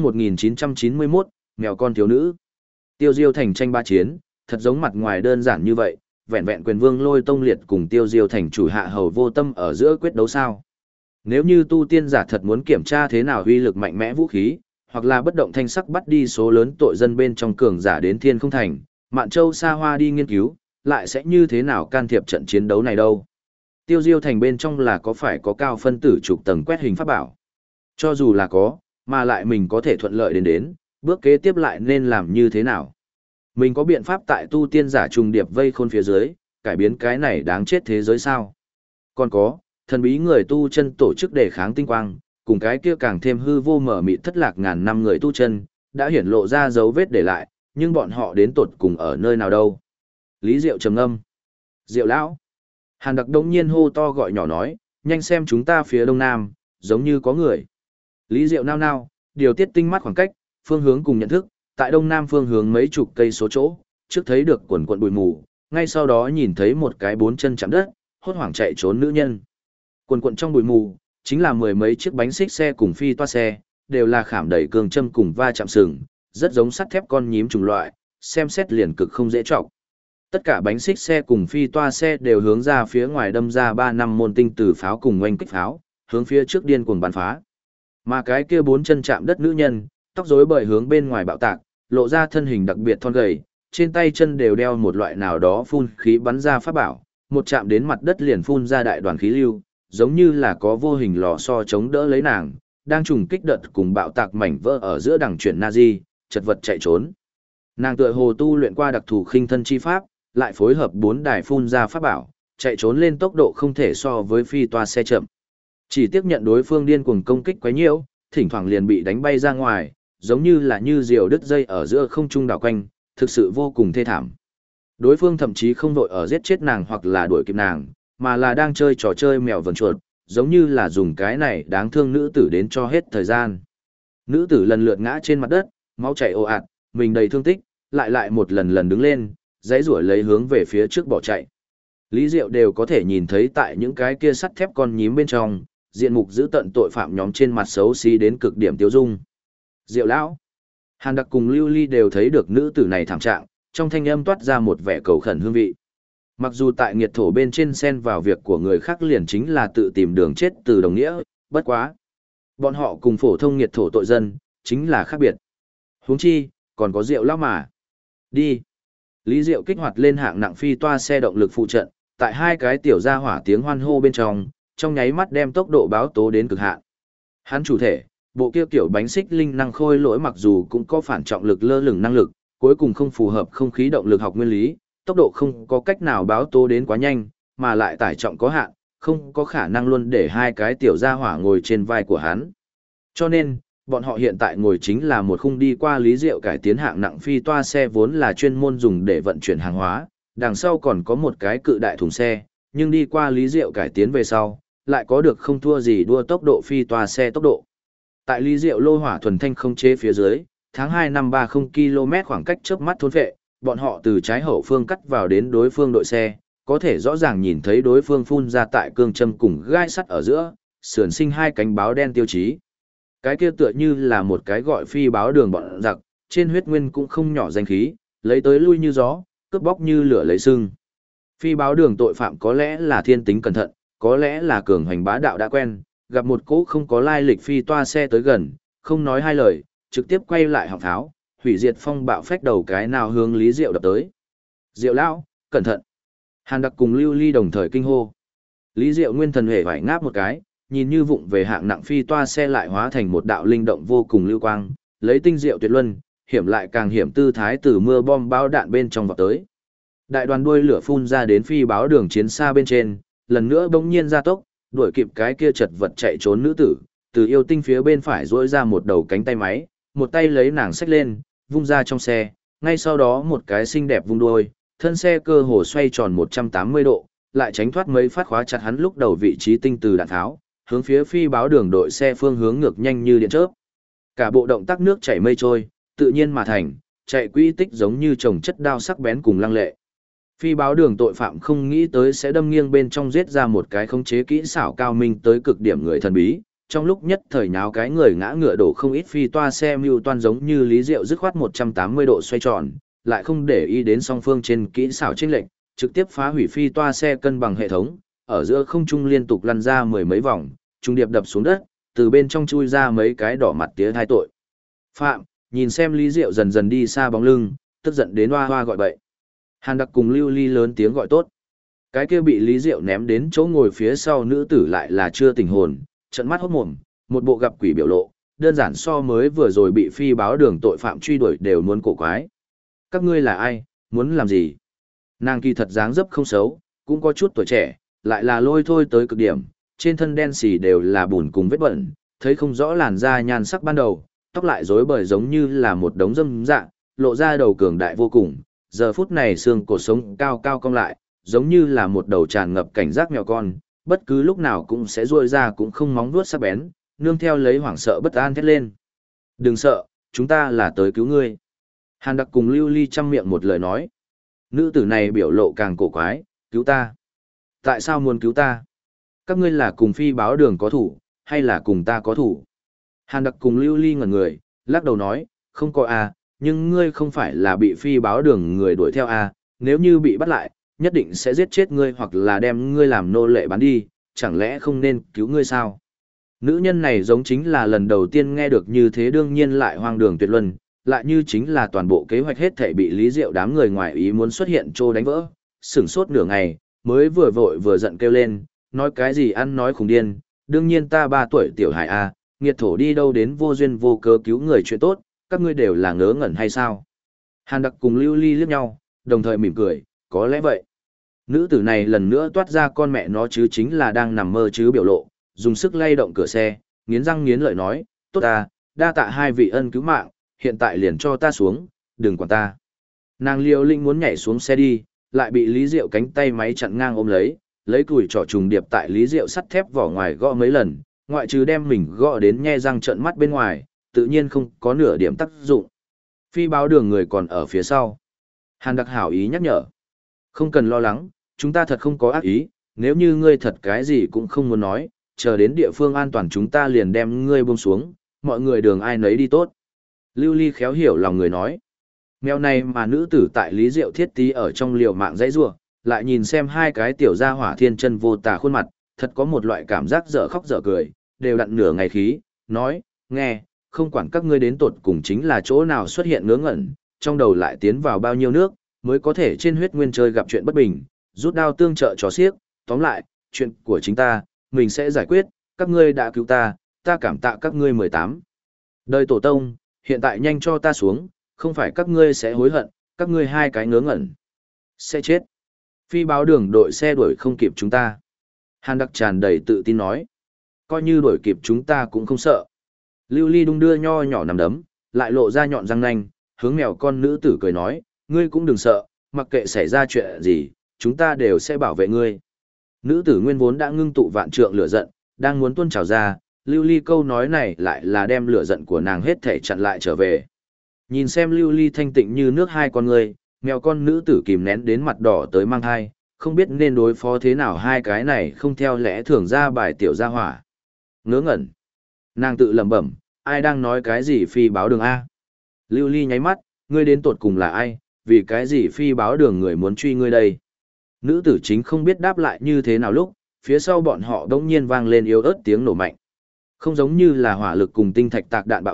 1991, mèo con thiếu nữ. Tiêu Diêu Thành tranh ba chiến, thật giống mặt ngoài đơn giản như vậy, vẹn vẹn quyền vương Lôi Tông Liệt cùng Tiêu Diêu Thành chủ hạ hầu vô tâm ở giữa quyết đấu sao. Nếu như tu tiên giả thật muốn kiểm tra thế nào uy lực mạnh mẽ vũ khí, hoặc là bất động thanh sắc bắt đi số lớn tội dân bên trong cường giả đến thiên không thành, Mạn Châu xa hoa đi nghiên cứu, lại sẽ như thế nào can thiệp trận chiến đấu này đâu. Tiêu Diêu Thành bên trong là có phải có cao phân tử trục tầng quét hình pháp bảo. Cho dù là có, mà lại mình có thể thuận lợi đến, bước kế tiếp lại nên làm như thế nào. Mình có biện pháp tại tu tiên giả trùng điệp vây khôn phía dưới, cải biến cái này đáng chết thế giới sao. Còn có, thần bí người tu chân tổ chức đề kháng tinh quang, cùng cái kia càng thêm hư vô mở mịt thất lạc ngàn năm người tu chân, đã hiển lộ ra dấu vết để lại, nhưng bọn họ đến tột cùng ở nơi nào đâu. Lý Diệu trầm ngâm. Diệu lão. Hàn Đặc đông nhiên hô to gọi nhỏ nói, nhanh xem chúng ta phía đông nam, giống như có người. Lý Diệu nao nao, điều tiết tinh mắt khoảng cách, phương hướng cùng nhận thức, tại đông nam phương hướng mấy chục cây số chỗ, trước thấy được quần quần bụi mù, ngay sau đó nhìn thấy một cái bốn chân chạm đất, hốt hoảng chạy trốn nữ nhân. Quần quần trong bụi mù, chính là mười mấy chiếc bánh xích xe cùng phi toa xe, đều là khảm đầy cương châm cùng va chạm sừng, rất giống sắt thép con nhím chủng loại, xem xét liền cực không dễ trọng. Tất cả bánh xích xe cùng phi toa xe đều hướng ra phía ngoài đâm ra 3 năm môn tinh từ pháo cùng oanh kích pháo, hướng phía trước điên cuồng bắn phá. Mà cái kia bốn chân chạm đất nữ nhân, tóc rối bời hướng bên ngoài bạo tạc, lộ ra thân hình đặc biệt thon gầy, trên tay chân đều đeo một loại nào đó phun khí bắn ra pháp bảo, một chạm đến mặt đất liền phun ra đại đoàn khí lưu, giống như là có vô hình lò xo chống đỡ lấy nàng, đang trùng kích đợt cùng bạo tạc mảnh vỡ ở giữa đằng chuyển Nazi, chật vật chạy trốn. Nàng tựa hồ tu luyện qua đặc thù khinh thân chi pháp, lại phối hợp 4 đài phun ra pháp bảo, chạy trốn lên tốc độ không thể so với phi toa xe chậm. Chỉ tiếp nhận đối phương điên cuồng công kích quấy nhiễu, thỉnh thoảng liền bị đánh bay ra ngoài, giống như là như diều đứt dây ở giữa không trung đảo quanh, thực sự vô cùng thê thảm. Đối phương thậm chí không vội ở giết chết nàng hoặc là đuổi kịp nàng, mà là đang chơi trò chơi mèo vờn chuột, giống như là dùng cái này đáng thương nữ tử đến cho hết thời gian. Nữ tử lần lượt ngã trên mặt đất, máu chảy ồ ạt, mình đầy thương tích, lại một lần đứng lên, giãy giụa lấy hướng về phía trước bỏ chạy. Lý Diệu đều có thể nhìn thấy tại những cái kia sắt thép con nhím bên trong, diện mục giữ tận tội phạm nhóm trên mặt xấu xí đến cực điểm tiêu dung. Diệu lão. Hàn Đặc cùng Lưu Ly đều thấy được nữ tử này thảm trạng, trong thanh âm toát ra một vẻ cầu khẩn hương vị. Mặc dù tại nghiệt thổ bên trên xen vào việc của người khác liền chính là tự tìm đường chết từ đồng nghĩa, bất quá. Bọn họ cùng phổ thông nghiệt thổ tội dân, chính là khác biệt. Huống chi, còn có Diệu lão mà. Đi. Lý Diệu kích hoạt lên hạng nặng phi toa xe động lực phụ trận, tại hai cái tiểu gia hỏa tiếng hoan hô bên trong nháy mắt đem tốc độ báo tố đến cực hạn. Hắn chủ thể, bộ kia kiểu bánh xích linh năng khôi lỗi mặc dù cũng có phản trọng lực lơ lửng năng lực, cuối cùng không phù hợp không khí động lực học nguyên lý, tốc độ không có cách nào báo tố đến quá nhanh, mà lại tải trọng có hạn, không có khả năng luôn để hai cái tiểu gia hỏa ngồi trên vai của hắn. Cho nên, bọn họ hiện tại ngồi chính là một khung đi qua Lý Diệu cải tiến hạng nặng phi toa xe vốn là chuyên môn dùng để vận chuyển hàng hóa, đằng sau còn có một cái cự đại thùng xe, nhưng đi qua Lý Diệu cải tiến về sau, lại có được không thua gì đua tốc độ phi toa xe tốc độ. Tại Lý Diệu lô hỏa thuần thanh không chế phía dưới, tháng 2 năm 30 km khoảng cách chớp mắt thôn vệ, bọn họ từ trái hậu phương cắt vào đến đối phương đội xe, có thể rõ ràng nhìn thấy đối phương phun ra tại cương châm cùng gai sắt ở giữa, sườn sinh hai cánh báo đen tiêu chí. Cái kia tựa như là một cái gọi phi báo đường bọn giặc, trên huyết nguyên cũng không nhỏ danh khí, lấy tới lui như gió, cướp bóc như lửa lấy sưng. Phi báo đường tội phạm có lẽ là thiên tính cẩn thận, có lẽ là cường hành bá đạo đã quen, gặp một cỗ không có lai lịch phi toa xe tới gần, không nói hai lời, trực tiếp quay lại họng pháo, hủy diệt phong bạo phách đầu cái nào hướng Lý Diệu đập tới. Diệu lão, cẩn thận. Hàn Đặc cùng Lưu Ly đồng thời kinh hô. Lý Diệu nguyên thần hề phải ngáp một cái, nhìn như vụng về hạng nặng phi toa xe lại hóa thành một đạo linh động vô cùng lưu quang, lấy tinh diệu tuyệt luân, hiểm lại càng hiểm tư thái từ mưa bom bão đạn bên trong vọt tới. Đại đoàn đuôi lửa phun ra đến phi báo đường chiến xa bên trên, lần nữa bỗng nhiên gia tốc, đuổi kịp cái kia chật vật chạy trốn nữ tử, từ yêu tinh phía bên phải duỗi ra một đầu cánh tay máy, một tay lấy nàng xách lên, vung ra trong xe, ngay sau đó một cái xinh đẹp vung đuôi, thân xe cơ hồ xoay tròn 180 độ, lại tránh thoát mấy phát khóa chặt hắn lúc đầu vị trí tinh từ đạn tháo, hướng phía phi báo đường đội xe phương hướng ngược nhanh như điện chớp. Cả bộ động tác nước chảy mây trôi, tự nhiên mà thành, chạy quỹ tích giống như chồng chất đao sắc bén cùng lăng lệ. Phi báo đường tội phạm không nghĩ tới sẽ đâm nghiêng bên trong giết ra một cái khống chế kỹ xảo cao minh tới cực điểm người thần bí, trong lúc nhất thời nháo cái người ngã ngựa đổ không ít phi toa xe mưu toan giống như Lý Diệu dứt khoát 180 độ xoay tròn, lại không để ý đến song phương trên kỹ xảo chênh lệch, trực tiếp phá hủy phi toa xe cân bằng hệ thống, ở giữa không trung liên tục lăn ra mười mấy vòng, trung điệp đập xuống đất, từ bên trong chui ra mấy cái đỏ mặt tía hai tội. Phạm, nhìn xem Lý Diệu dần dần đi xa bóng lưng, tức giận đến hoa hoa gọi bậy. Hàn Đặc cùng Lưu Ly lớn tiếng gọi tốt. Cái kia bị Lý Diệu ném đến chỗ ngồi phía sau nữ tử lại là chưa tỉnh hồn, trận mắt hốt mồm, một bộ gặp quỷ biểu lộ, đơn giản so mới vừa rồi bị phi báo đường tội phạm truy đuổi đều muốn cổ quái. Các ngươi là ai, muốn làm gì? Nàng kỳ thật dáng dấp không xấu, cũng có chút tuổi trẻ, lại là lôi thôi tới cực điểm, trên thân đen xì đều là bùn cùng vết bẩn, thấy không rõ làn da nhan sắc ban đầu, tóc lại rối bời giống như là một đống dâm dạ, lộ ra đầu cường đại vô cùng, giờ phút này xương cổ sống cao cao cong lại, giống như là một đầu tràn ngập cảnh giác mèo con, bất cứ lúc nào cũng sẽ ruôi ra cũng không móng vuốt sắc bén, nương theo lấy hoảng sợ bất an thét lên. Đừng sợ, chúng ta là tới cứu ngươi. Hàn Đặc cùng Lưu Ly chăm miệng một lời nói. Nữ tử này biểu lộ càng cổ quái, cứu ta. Tại sao muốn cứu ta? Các ngươi là cùng phi báo đường có thủ, hay là cùng ta có thủ? Hàn Đặc cùng Lưu Ly ngẩn người, lắc đầu nói, không có à, nhưng ngươi không phải là bị phi báo đường người đuổi theo à, nếu như bị bắt lại, nhất định sẽ giết chết ngươi hoặc là đem ngươi làm nô lệ bán đi, chẳng lẽ không nên cứu ngươi sao? Nữ nhân này giống chính là lần đầu tiên nghe được như thế, đương nhiên lại hoang đường tuyệt luân, lại như chính là toàn bộ kế hoạch hết thảy bị Lý Diệu đám người ngoài ý muốn xuất hiện trô đánh vỡ, sửng sốt nửa ngày, mới vừa vội vừa giận kêu lên, nói cái gì ăn nói khùng điên, đương nhiên ta 3 tuổi tiểu hải a, nghiệt thổ đi đâu đến vô duyên vô cớ cứu người chuyện tốt, các ngươi đều là ngớ ngẩn hay sao? Hàn Đặc cùng Lưu Ly liếc nhau, đồng thời mỉm cười, có lẽ vậy. Nữ tử này lần nữa toát ra con mẹ nó chứ chính là đang nằm mơ chứ biểu lộ, dùng sức lay động cửa xe, nghiến răng nghiến lợi nói, tốt ta, đa tạ hai vị ân cứu mạng, hiện tại liền cho ta xuống, đừng quản ta. Nàng liều linh muốn nhảy xuống xe đi, lại bị Lý Diệu cánh tay máy chặn ngang ôm lấy cùi trỏ trùng điệp tại Lý Diệu sắt thép vỏ ngoài gõ mấy lần, ngoại trừ đem mình gõ đến nhe răng trợn mắt bên ngoài, tự nhiên không có nửa điểm tác dụng. Phi báo đường người còn ở phía sau. Hàn Đặc hảo ý nhắc nhở. Không cần lo lắng, chúng ta thật không có ác ý, nếu như ngươi thật cái gì cũng không muốn nói, chờ đến địa phương an toàn chúng ta liền đem ngươi buông xuống, mọi người đường ai nấy đi tốt. Lưu Ly khéo hiểu lòng người nói. Mèo này mà nữ tử tại Lý Diệu thiết tí ở trong liều mạng dãy rủa, lại nhìn xem hai cái tiểu gia hỏa thiên chân vô tà khuôn mặt, thật có một loại cảm giác dở khóc dở cười, đều đặn nửa ngày khí, nói, nghe, không quản các ngươi đến tột cùng chính là chỗ nào xuất hiện ngớ ngẩn, trong đầu lại tiến vào bao nhiêu nước, mới có thể trên huyết nguyên chơi gặp chuyện bất bình, rút đao tương trợ trò xiếc, tóm lại, chuyện của chính ta, mình sẽ giải quyết, các ngươi đã cứu ta, ta cảm tạ các ngươi 18. Đời tổ tông, hiện tại nhanh cho ta xuống, không phải các ngươi sẽ hối hận, các ngươi hai cái ngớ ngẩn. Sẽ chết. Phi báo đường đội xe đuổi không kịp chúng ta. Hàn Đặc tràn đầy tự tin nói. Coi như đuổi kịp chúng ta cũng không sợ. Lưu Ly đung đưa nho nhỏ nằm đấm, lại lộ ra nhọn răng nanh, hướng mèo con nữ tử cười nói, ngươi cũng đừng sợ, mặc kệ xảy ra chuyện gì, chúng ta đều sẽ bảo vệ ngươi. Nữ tử nguyên vốn đã ngưng tụ vạn trượng lửa giận, đang muốn tuôn trào ra, Lưu Ly câu nói này lại là đem lửa giận của nàng hết thể chặn lại trở về. Nhìn xem Lưu Ly thanh tịnh như nước hai con người, mèo con nữ tử kìm nén đến mặt đỏ tới mang thai, không biết nên đối phó thế nào hai cái này không theo lẽ thường ra bài tiểu gia hỏa. Ngớ ngẩn. Nàng tự lẩm bẩm, ai đang nói cái gì phi báo đường A? Lưu Ly nháy mắt, ngươi đến tột cùng là ai, vì cái gì phi báo đường người muốn truy ngươi đây? Nữ tử chính không biết đáp lại như thế nào lúc, phía sau bọn họ đống nhiên vang lên yếu ớt tiếng nổ mạnh. Không giống như là hỏa lực cùng tinh thạch tạc đạn bạo tạc,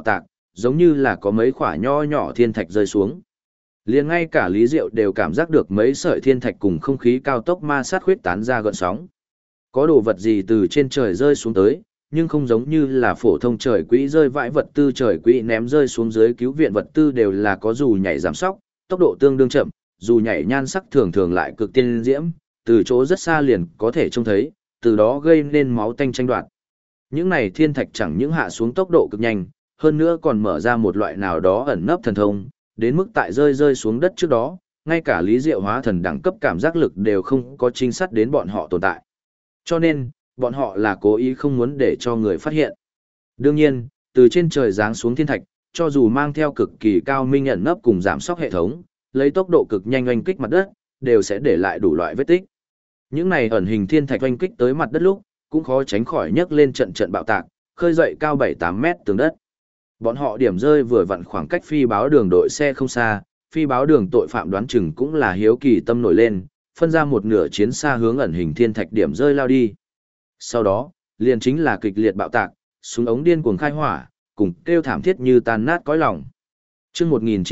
giống như là có mấy quả nho nhỏ thiên thạch rơi xuống. Liền ngay cả Lý Diệu đều cảm giác được mấy sợi thiên thạch cùng không khí cao tốc ma sát khuyết tán ra gợn sóng. Có đồ vật gì từ trên trời rơi xuống tới, nhưng không giống như là phổ thông trời quỹ rơi vãi vật tư trời quỹ ném rơi xuống dưới cứu viện vật tư đều là có dù nhảy giảm sóc, tốc độ tương đương chậm, dù nhảy nhan sắc thường thường lại cực tiên diễm, từ chỗ rất xa liền có thể trông thấy, từ đó gây nên máu tanh tranh đoạt. Những này thiên thạch chẳng những hạ xuống tốc độ cực nhanh, hơn nữa còn mở ra một loại nào đó ẩn nấp thần thông, đến mức tại rơi xuống đất trước đó, ngay cả Lý Diệu hóa thần đẳng cấp cảm giác lực đều không có trinh sát đến bọn họ tồn tại. Cho nên, bọn họ là cố ý không muốn để cho người phát hiện. Đương nhiên, từ trên trời giáng xuống thiên thạch, cho dù mang theo cực kỳ cao minh ẩn nấp cùng giảm sóc hệ thống, lấy tốc độ cực nhanh oanh kích mặt đất, đều sẽ để lại đủ loại vết tích. Những này ẩn hình thiên thạch oanh kích tới mặt đất lúc, cũng khó tránh khỏi nhấc lên trận trận bạo tạc, khơi dậy cao 7-8 mét tường đất. Bọn họ điểm rơi vừa vặn khoảng cách phi báo đường đội xe không xa, phi báo đường tội phạm đoán chừng cũng là hiếu kỳ tâm nổi lên, phân ra một nửa chiến xa hướng ẩn hình thiên thạch điểm rơi lao đi. Sau đó, liền chính là kịch liệt bạo tạc, súng ống điên cuồng khai hỏa, cùng kêu thảm thiết như tan nát cõi lòng. Chương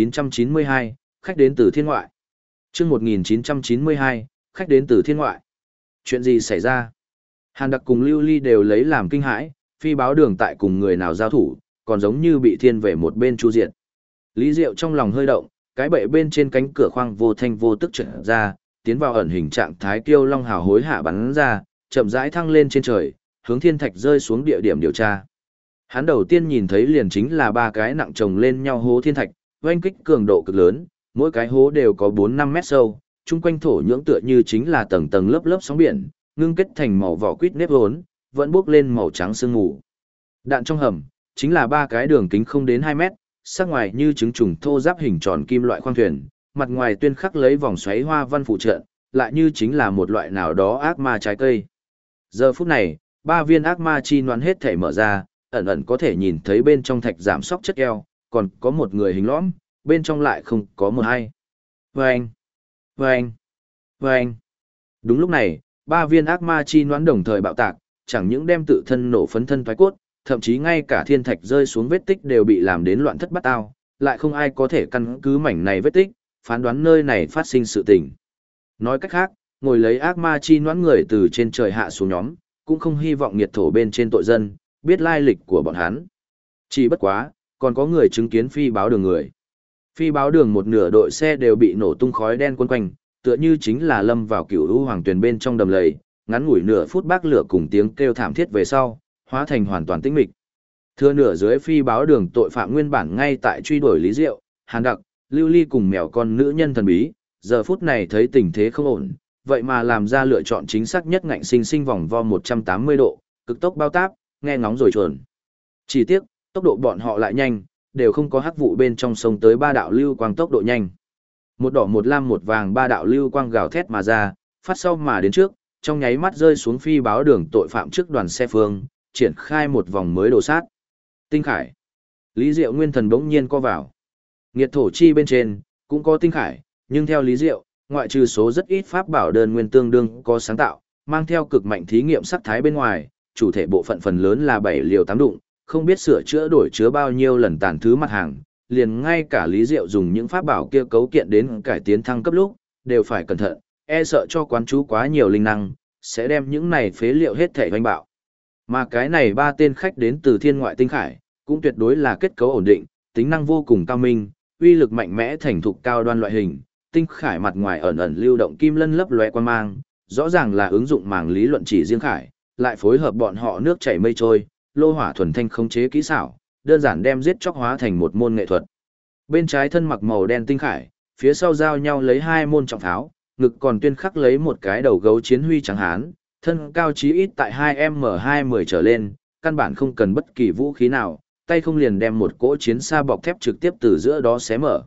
1992, khách đến từ thiên ngoại. Chương 1992, khách đến từ thiên ngoại. Chuyện gì xảy ra? Hàn Đặc cùng Lưu Ly đều lấy làm kinh hãi, phi báo đường tại cùng người nào giao thủ, còn giống như bị thiên về một bên chu diệt. Lý Diệu trong lòng hơi động, cái bệ bên trên cánh cửa khoang vô thanh vô tức trở ra, tiến vào ẩn hình trạng thái kiêu long hào hối hạ bắn ra, chậm rãi thăng lên trên trời, hướng thiên thạch rơi xuống địa điểm điều tra. Hắn đầu tiên nhìn thấy liền chính là ba cái nặng chồng lên nhau hố thiên thạch, oanh kích cường độ cực lớn, mỗi cái hố đều có 4-5 mét sâu, chung quanh thổ nhưỡng tựa như chính là tầng tầng lớp lớp sóng biển, ngưng kết thành màu vỏ quýt nếp vốn, vẫn bốc lên màu trắng sương mù. Đạn trong hầm chính là ba cái đường kính không đến 2 mét, sắc ngoài như trứng trùng thô giáp hình tròn kim loại khoang thuyền, mặt ngoài tuyên khắc lấy vòng xoáy hoa văn phụ trợ, lại như chính là một loại nào đó ác ma trái cây. Giờ phút này, ba viên ác ma chi noán hết thể mở ra, ẩn ẩn có thể nhìn thấy bên trong thạch giảm sóc chất keo, còn có một người hình lõm, bên trong lại không có một ai. Vâng! Vâng! Vâng! Đúng lúc này, ba viên ác ma chi noán đồng thời bạo tạc, chẳng những đem tự thân nổ phấn thân thoái cốt, thậm chí ngay cả thiên thạch rơi xuống vết tích đều bị làm đến loạn thất bát ao, lại không ai có thể căn cứ mảnh này vết tích, phán đoán nơi này phát sinh sự tình. Nói cách khác, ngồi lấy ác ma chi noãn người từ trên trời hạ xuống nhóm, cũng không hy vọng nghiệt thổ bên trên tội dân, biết lai lịch của bọn hắn. Chỉ bất quá, còn có người chứng kiến phi báo đường người. Phi báo đường một nửa đội xe đều bị nổ tung khói đen quấn quanh, tựa như chính là lâm vào cửu u hoàng tuyền bên trong đầm lầy, ngắn ngủi nửa phút bác lửa cùng tiếng kêu thảm thiết về sau, hóa thành hoàn toàn tĩnh mịch. Thưa nửa dưới phi báo đường tội phạm nguyên bản ngay tại truy đuổi Lý Diệu, Hàn Đặc, Lưu Ly cùng mèo con nữ nhân thần bí, giờ phút này thấy tình thế không ổn, vậy mà làm ra lựa chọn chính xác nhất ngạnh sinh vòng vo 180 độ, cực tốc bao táp, nghe ngóng rồi chuồn. Chỉ tiếc, tốc độ bọn họ lại nhanh, đều không có hắc vụ bên trong sông tới ba đạo lưu quang tốc độ nhanh. Một đỏ một lam một vàng ba đạo lưu quang gào thét mà ra, phát sau mà đến trước, trong nháy mắt rơi xuống phi báo đường tội phạm trước đoàn xe phương, triển khai một vòng mới đổ sát. Tinh Khải. Lý Diệu nguyên thần bỗng nhiên co vào. Nghiệt thổ chi bên trên, cũng có Tinh Khải, nhưng theo Lý Diệu, ngoại trừ số rất ít pháp bảo đơn nguyên tương đương có sáng tạo, mang theo cực mạnh thí nghiệm sắc thái bên ngoài, chủ thể bộ phận phần lớn là 7 liều 8 đụng, không biết sửa chữa đổi chứa bao nhiêu lần tàn thứ mặt hàng, liền ngay cả Lý Diệu dùng những pháp bảo kia cấu kiện đến cải tiến thăng cấp lúc, đều phải cẩn thận, e sợ cho quán chú quá nhiều linh năng, sẽ đem những này phế liệu hết thể hoành bạo. Mà cái này ba tên khách đến từ thiên ngoại Tinh Khải, cũng tuyệt đối là kết cấu ổn định, tính năng vô cùng cao minh, uy lực mạnh mẽ thành thục cao đoan loại hình. Tinh Khải mặt ngoài ẩn ẩn lưu động kim lân lấp lóe quan mang, rõ ràng là ứng dụng màng lý luận chỉ riêng Khải, lại phối hợp bọn họ nước chảy mây trôi, lô hỏa thuần thanh khống chế kỹ xảo, đơn giản đem giết chóc hóa thành một môn nghệ thuật. Bên trái thân mặc màu đen Tinh Khải, phía sau giao nhau lấy hai môn trọng pháo, ngực còn tuyên khắc lấy một cái đầu gấu chiến huy trắng hán, thân cao chí ít tại 2m20 trở lên, căn bản không cần bất kỳ vũ khí nào, tay không liền đem một cỗ chiến xa bọc thép trực tiếp từ giữa đó xé mở.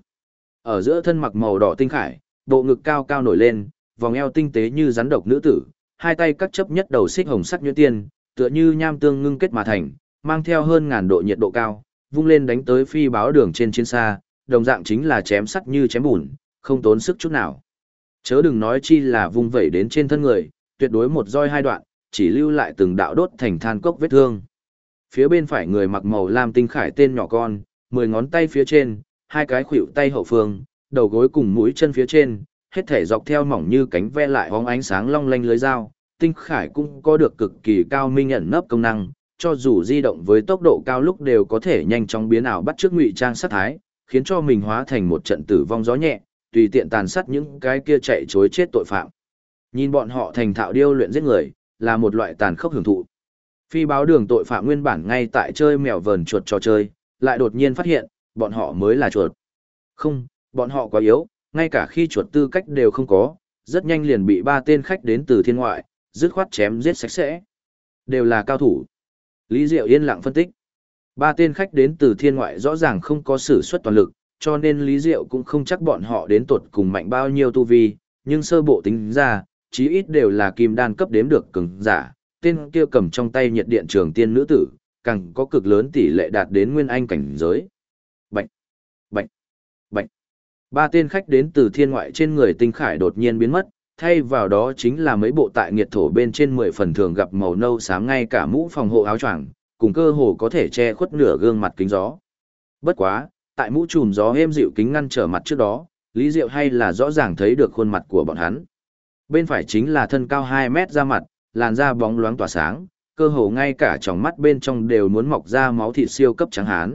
Ở giữa thân mặc màu đỏ Tinh Khải, bộ ngực cao cao nổi lên, vòng eo tinh tế như rắn độc nữ tử, hai tay cắt chấp nhất đầu xích hồng sắc nhuyễn tiên, tựa như nham tương ngưng kết mà thành, mang theo hơn ngàn độ nhiệt độ cao, vung lên đánh tới phi báo đường trên chiến xa, đồng dạng chính là chém sắt như chém bùn, không tốn sức chút nào. Chớ đừng nói chi là vung vẩy đến trên thân người, tuyệt đối một roi hai đoạn, chỉ lưu lại từng đạo đốt thành than cốc vết thương. Phía bên phải người mặc màu lam Tinh Khải tên nhỏ con, 10 ngón tay phía trên, hai cái khuỷu tay hậu phương, đầu gối cùng mũi chân phía trên, hết thể dọc theo mỏng như cánh ve lại bóng ánh sáng long lanh lưới dao, tinh khải cũng có được cực kỳ cao minh ẩn nấp công năng, cho dù di động với tốc độ cao lúc đều có thể nhanh chóng biến ảo bắt chước ngụy trang sát thái, khiến cho mình hóa thành một trận tử vong gió nhẹ, tùy tiện tàn sát những cái kia chạy chối chết tội phạm. Nhìn bọn họ thành thạo điêu luyện giết người, là một loại tàn khốc hưởng thụ. Phi báo đường tội phạm nguyên bản ngay tại chơi mèo vờn chuột trò chơi, lại đột nhiên phát hiện, bọn họ mới là chuột. Không, bọn họ quá yếu, ngay cả khi chuột tư cách đều không có, rất nhanh liền bị 3 tên khách đến từ thiên ngoại, dứt khoát chém giết sạch sẽ. Đều là cao thủ. Lý Diệu yên lặng phân tích. 3 tên khách đến từ thiên ngoại rõ ràng không có sử xuất toàn lực, cho nên Lý Diệu cũng không chắc bọn họ đến tột cùng mạnh bao nhiêu tu vi, nhưng sơ bộ tính ra, chí ít đều là kim đan cấp đếm được cường giả, tên kia cầm trong tay nhiệt điện trường tiên nữ tử, càng có cực lớn tỷ lệ đạt đến nguyên anh cảnh giới. Bạch, bạch, bạch. 3 tên khách đến từ thiên ngoại trên người tinh khải đột nhiên biến mất, thay vào đó chính là mấy bộ tại nghiệt thổ bên trên 10 phần thường gặp màu nâu xám, ngay cả mũ phòng hộ áo choàng, cùng cơ hồ có thể che khuất nửa gương mặt kính gió. Bất quá, tại mũ trùm gió êm dịu kính ngăn trở mặt trước đó, Lý Diệu hay là rõ ràng thấy được khuôn mặt của bọn hắn. Bên phải chính là thân cao 2 mét da mặt, làn da bóng loáng tỏa sáng, cơ hồ ngay cả tròng mắt bên trong đều muốn mọc ra máu thịt siêu cấp trắng hán.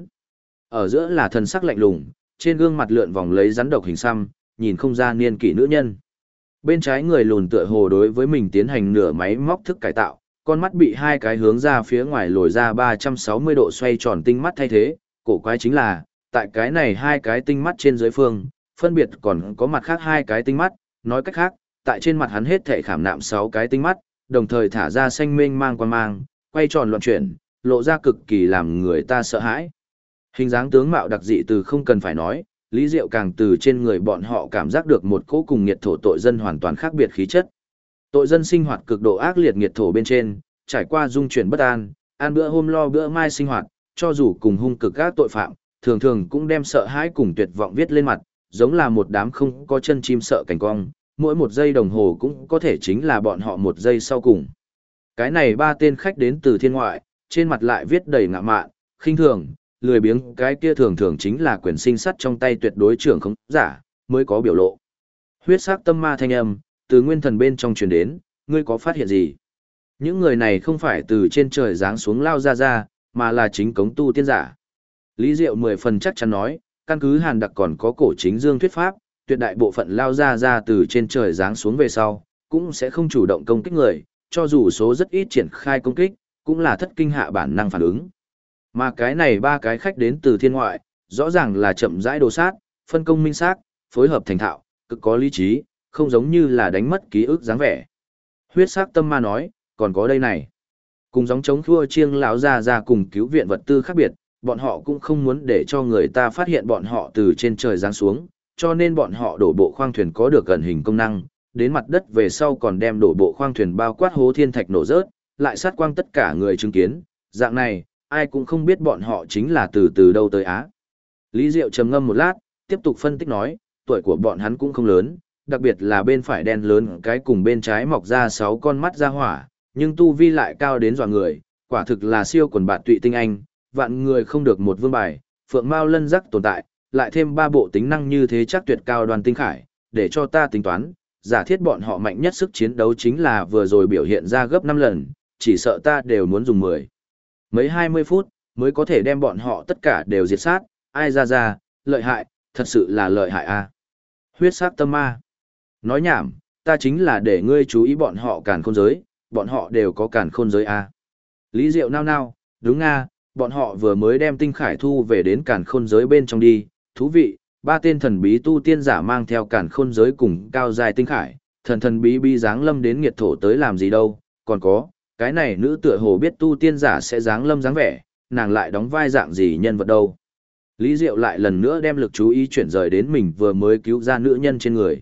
Ở giữa là thần sắc lạnh lùng, trên gương mặt lượn vòng lấy rắn độc hình xăm, nhìn không ra niên kỷ nữ nhân. Bên trái người lùn tựa hồ đối với mình tiến hành nửa máy móc thức cải tạo, con mắt bị hai cái hướng ra phía ngoài lồi ra 360 độ xoay tròn tinh mắt thay thế, cổ quái chính là, tại cái này hai cái tinh mắt trên dưới phương, phân biệt còn có mặt khác hai cái tinh mắt, nói cách khác, tại trên mặt hắn hết thể khảm nạm 6 cái tinh mắt, đồng thời thả ra xanh mênh mang quan mang, quay tròn loạn chuyển, lộ ra cực kỳ làm người ta sợ hãi. Hình dáng tướng mạo đặc dị từ không cần phải nói, Lý Diệu càng từ trên người bọn họ cảm giác được một cỗ cùng nghiệt thổ tội dân hoàn toàn khác biệt khí chất. Tội dân sinh hoạt cực độ ác liệt nghiệt thổ bên trên, trải qua dung chuyển bất an, ăn bữa hôm lo bữa mai sinh hoạt, cho dù cùng hung cực các tội phạm, thường thường cũng đem sợ hãi cùng tuyệt vọng viết lên mặt, giống là một đám không có chân chim sợ cảnh cong, mỗi một giây đồng hồ cũng có thể chính là bọn họ một giây sau cùng. Cái này 3 tên khách đến từ thiên ngoại, trên mặt lại viết đầy ngạo mạn, khinh thường, lười biếng, cái kia thường thường chính là quyền sinh sắt trong tay tuyệt đối trưởng không giả, mới có biểu lộ. Huyết sắc tâm ma thanh âm, từ nguyên thần bên trong truyền đến, ngươi có phát hiện gì? Những người này không phải từ trên trời giáng xuống lao ra, mà là chính cống tu tiên giả. Lý Diệu 10 phần chắc chắn nói, căn cứ Hàn Đặc còn có cổ chính dương thuyết pháp, tuyệt đại bộ phận lao ra từ trên trời giáng xuống về sau, cũng sẽ không chủ động công kích người, cho dù số rất ít triển khai công kích, cũng là thất kinh hạ bản năng phản ứng. Mà cái này 3 cái khách đến từ thiên ngoại, rõ ràng là chậm rãi đồ sát, phân công minh xác, phối hợp thành thạo, cực có lý trí, không giống như là đánh mất ký ức dáng vẻ. Huyết sắc tâm ma nói, còn có đây này. Cùng giống chống thua chiêng lão ra cùng cứu viện vật tư khác biệt, bọn họ cũng không muốn để cho người ta phát hiện bọn họ từ trên trời giáng xuống, cho nên bọn họ đổ bộ khoang thuyền có được gần hình công năng, đến mặt đất về sau còn đem đổ bộ khoang thuyền bao quát hố thiên thạch nổ rớt, lại sát quang tất cả người chứng kiến, dạng này, ai cũng không biết bọn họ chính là từ đâu tới Á. Lý Diệu trầm ngâm một lát, tiếp tục phân tích nói, tuổi của bọn hắn cũng không lớn, đặc biệt là bên phải đen lớn cái cùng bên trái mọc ra 6 con mắt ra hỏa, nhưng tu vi lại cao đến dọa người, quả thực là siêu quần bạt tụy tinh anh, vạn người không được một vương bài, phượng mao lân rắc tồn tại, lại thêm 3 bộ tính năng như thế chắc tuyệt cao đoàn tinh khải, để cho ta tính toán, giả thiết bọn họ mạnh nhất sức chiến đấu chính là vừa rồi biểu hiện ra gấp 5 lần, chỉ sợ ta đều muốn dùng 10. Mấy 20 phút, mới có thể đem bọn họ tất cả đều diệt sát, ai ra, lợi hại, thật sự là lợi hại a. Huyết sắc tâm ma. Nói nhảm, ta chính là để ngươi chú ý bọn họ càn khôn giới, bọn họ đều có càn khôn giới a. Lý Diệu nao, đúng a, bọn họ vừa mới đem tinh khải thu về đến càn khôn giới bên trong đi, thú vị, 3 tên thần bí tu tiên giả mang theo càn khôn giới cùng cao dài tinh khải, thần bí bí dáng lâm đến nghiệt thổ tới làm gì đâu, còn có, cái này nữ tựa hồ biết tu tiên giả sẽ dáng lâm dáng vẻ, nàng lại đóng vai dạng gì nhân vật đâu. Lý Diệu lại lần nữa đem lực chú ý chuyển rời đến mình vừa mới cứu ra nữ nhân trên người.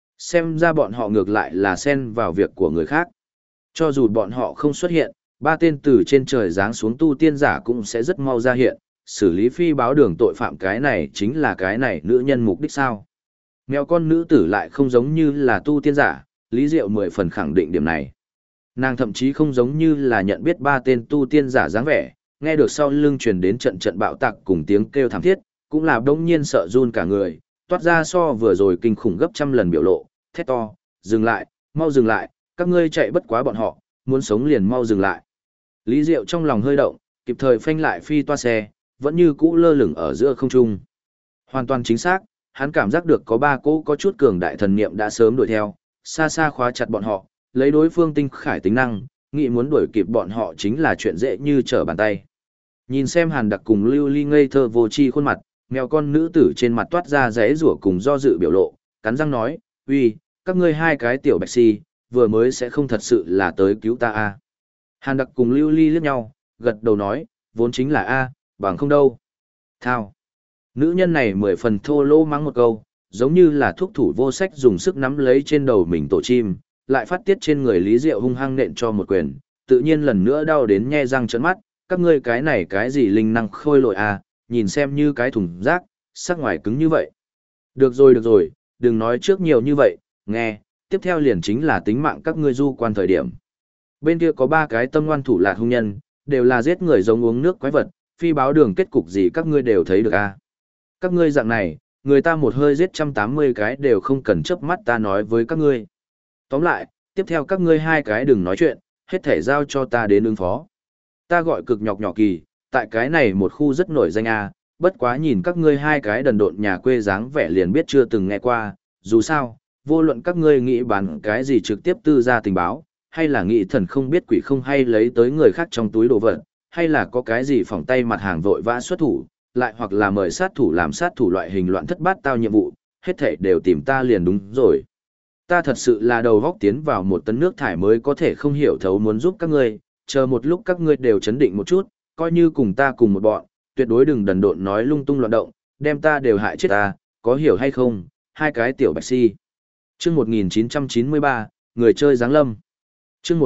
Xem ra bọn họ ngược lại là xen vào việc của người khác. Cho dù bọn họ không xuất hiện, 3 tên từ trên trời giáng xuống tu tiên giả cũng sẽ rất mau ra hiện, xử lý phi báo đường tội phạm, cái này chính là cái này nữ nhân mục đích sao. Mèo con nữ tử lại không giống như là tu tiên giả, Lý Diệu 10 phần khẳng định điểm này. Nàng thậm chí không giống như là nhận biết 3 tên tu tiên giả dáng vẻ, nghe được sau lưng truyền đến trận trận bạo tạc cùng tiếng kêu thảm thiết, cũng là đống nhiên sợ run cả người, toát ra so vừa rồi kinh khủng gấp trăm lần biểu lộ, thét to, dừng lại, mau dừng lại, các ngươi chạy bất quá bọn họ, muốn sống liền mau dừng lại. Lý Diệu trong lòng hơi động, kịp thời phanh lại phi toa xe, vẫn như cũ lơ lửng ở giữa không trung. Hoàn toàn chính xác, hắn cảm giác được có ba cỗ có chút cường đại thần niệm đã sớm đuổi theo, xa xa khóa chặt bọn họ, lấy đối phương tinh khải tính năng, nghĩ muốn đuổi kịp bọn họ chính là chuyện dễ như trở bàn tay. Nhìn xem Hàn Đặc cùng Lưu Ly ngây thơ vô tri khuôn mặt, mèo con nữ tử trên mặt toát ra giãy giụa cùng do dự biểu lộ, cắn răng nói, uy, các ngươi hai cái tiểu bạch si, vừa mới sẽ không thật sự là tới cứu ta à. Hàn Đặc cùng Lưu Ly liếc nhau, gật đầu nói, vốn chính là A, bằng không đâu. Thao. Nữ nhân này 10 phần thô lỗ mắng một câu, giống như là thuốc thủ vô sách dùng sức nắm lấy trên đầu mình tổ chim, lại phát tiết trên người Lý Diệu hung hăng nện cho một quyền, tự nhiên lần nữa đau đến nhe răng trợn mắt, các ngươi cái này cái gì linh năng khôi lội à, nhìn xem như cái thùng rác, sắc ngoài cứng như vậy. Được rồi, đừng nói trước nhiều như vậy, nghe, tiếp theo liền chính là tính mạng các ngươi du quan thời điểm. Bên kia có 3 cái tâm ngoan thủ lạt hung nhân, đều là giết người giống uống nước quái vật, phi báo đường kết cục gì các ngươi đều thấy được à. Các ngươi dạng này, người ta một hơi giết 180 cái đều không cần chớp mắt ta nói với các ngươi. Tóm lại, tiếp theo các ngươi hai cái đừng nói chuyện, hết thể giao cho ta đến ứng phó. Ta gọi cực nhọc nhỏ kỳ, tại cái này một khu rất nổi danh à, bất quá nhìn các ngươi hai cái đần độn nhà quê dáng vẻ liền biết chưa từng nghe qua, dù sao, vô luận các ngươi nghĩ bán cái gì trực tiếp tư ra tình báo, hay là nghĩ thần không biết quỷ không hay lấy tới người khác trong túi đồ vật, hay là có cái gì phỏng tay mặt hàng vội vã xuất thủ, lại hoặc là mời sát thủ làm sát thủ loại hình loạn thất bát tao nhiệm vụ, hết thảy đều tìm ta liền đúng rồi. Ta thật sự là đầu góc tiến vào một tấn nước thải mới có thể không hiểu thấu muốn giúp các ngươi, chờ một lúc các ngươi đều chấn định một chút, coi như cùng ta cùng một bọn, tuyệt đối đừng đần độn nói lung tung loạn động, đem ta đều hại chết ta, có hiểu hay không, hai cái tiểu bạch si. Chương 1993, người chơi giáng lâm. Chương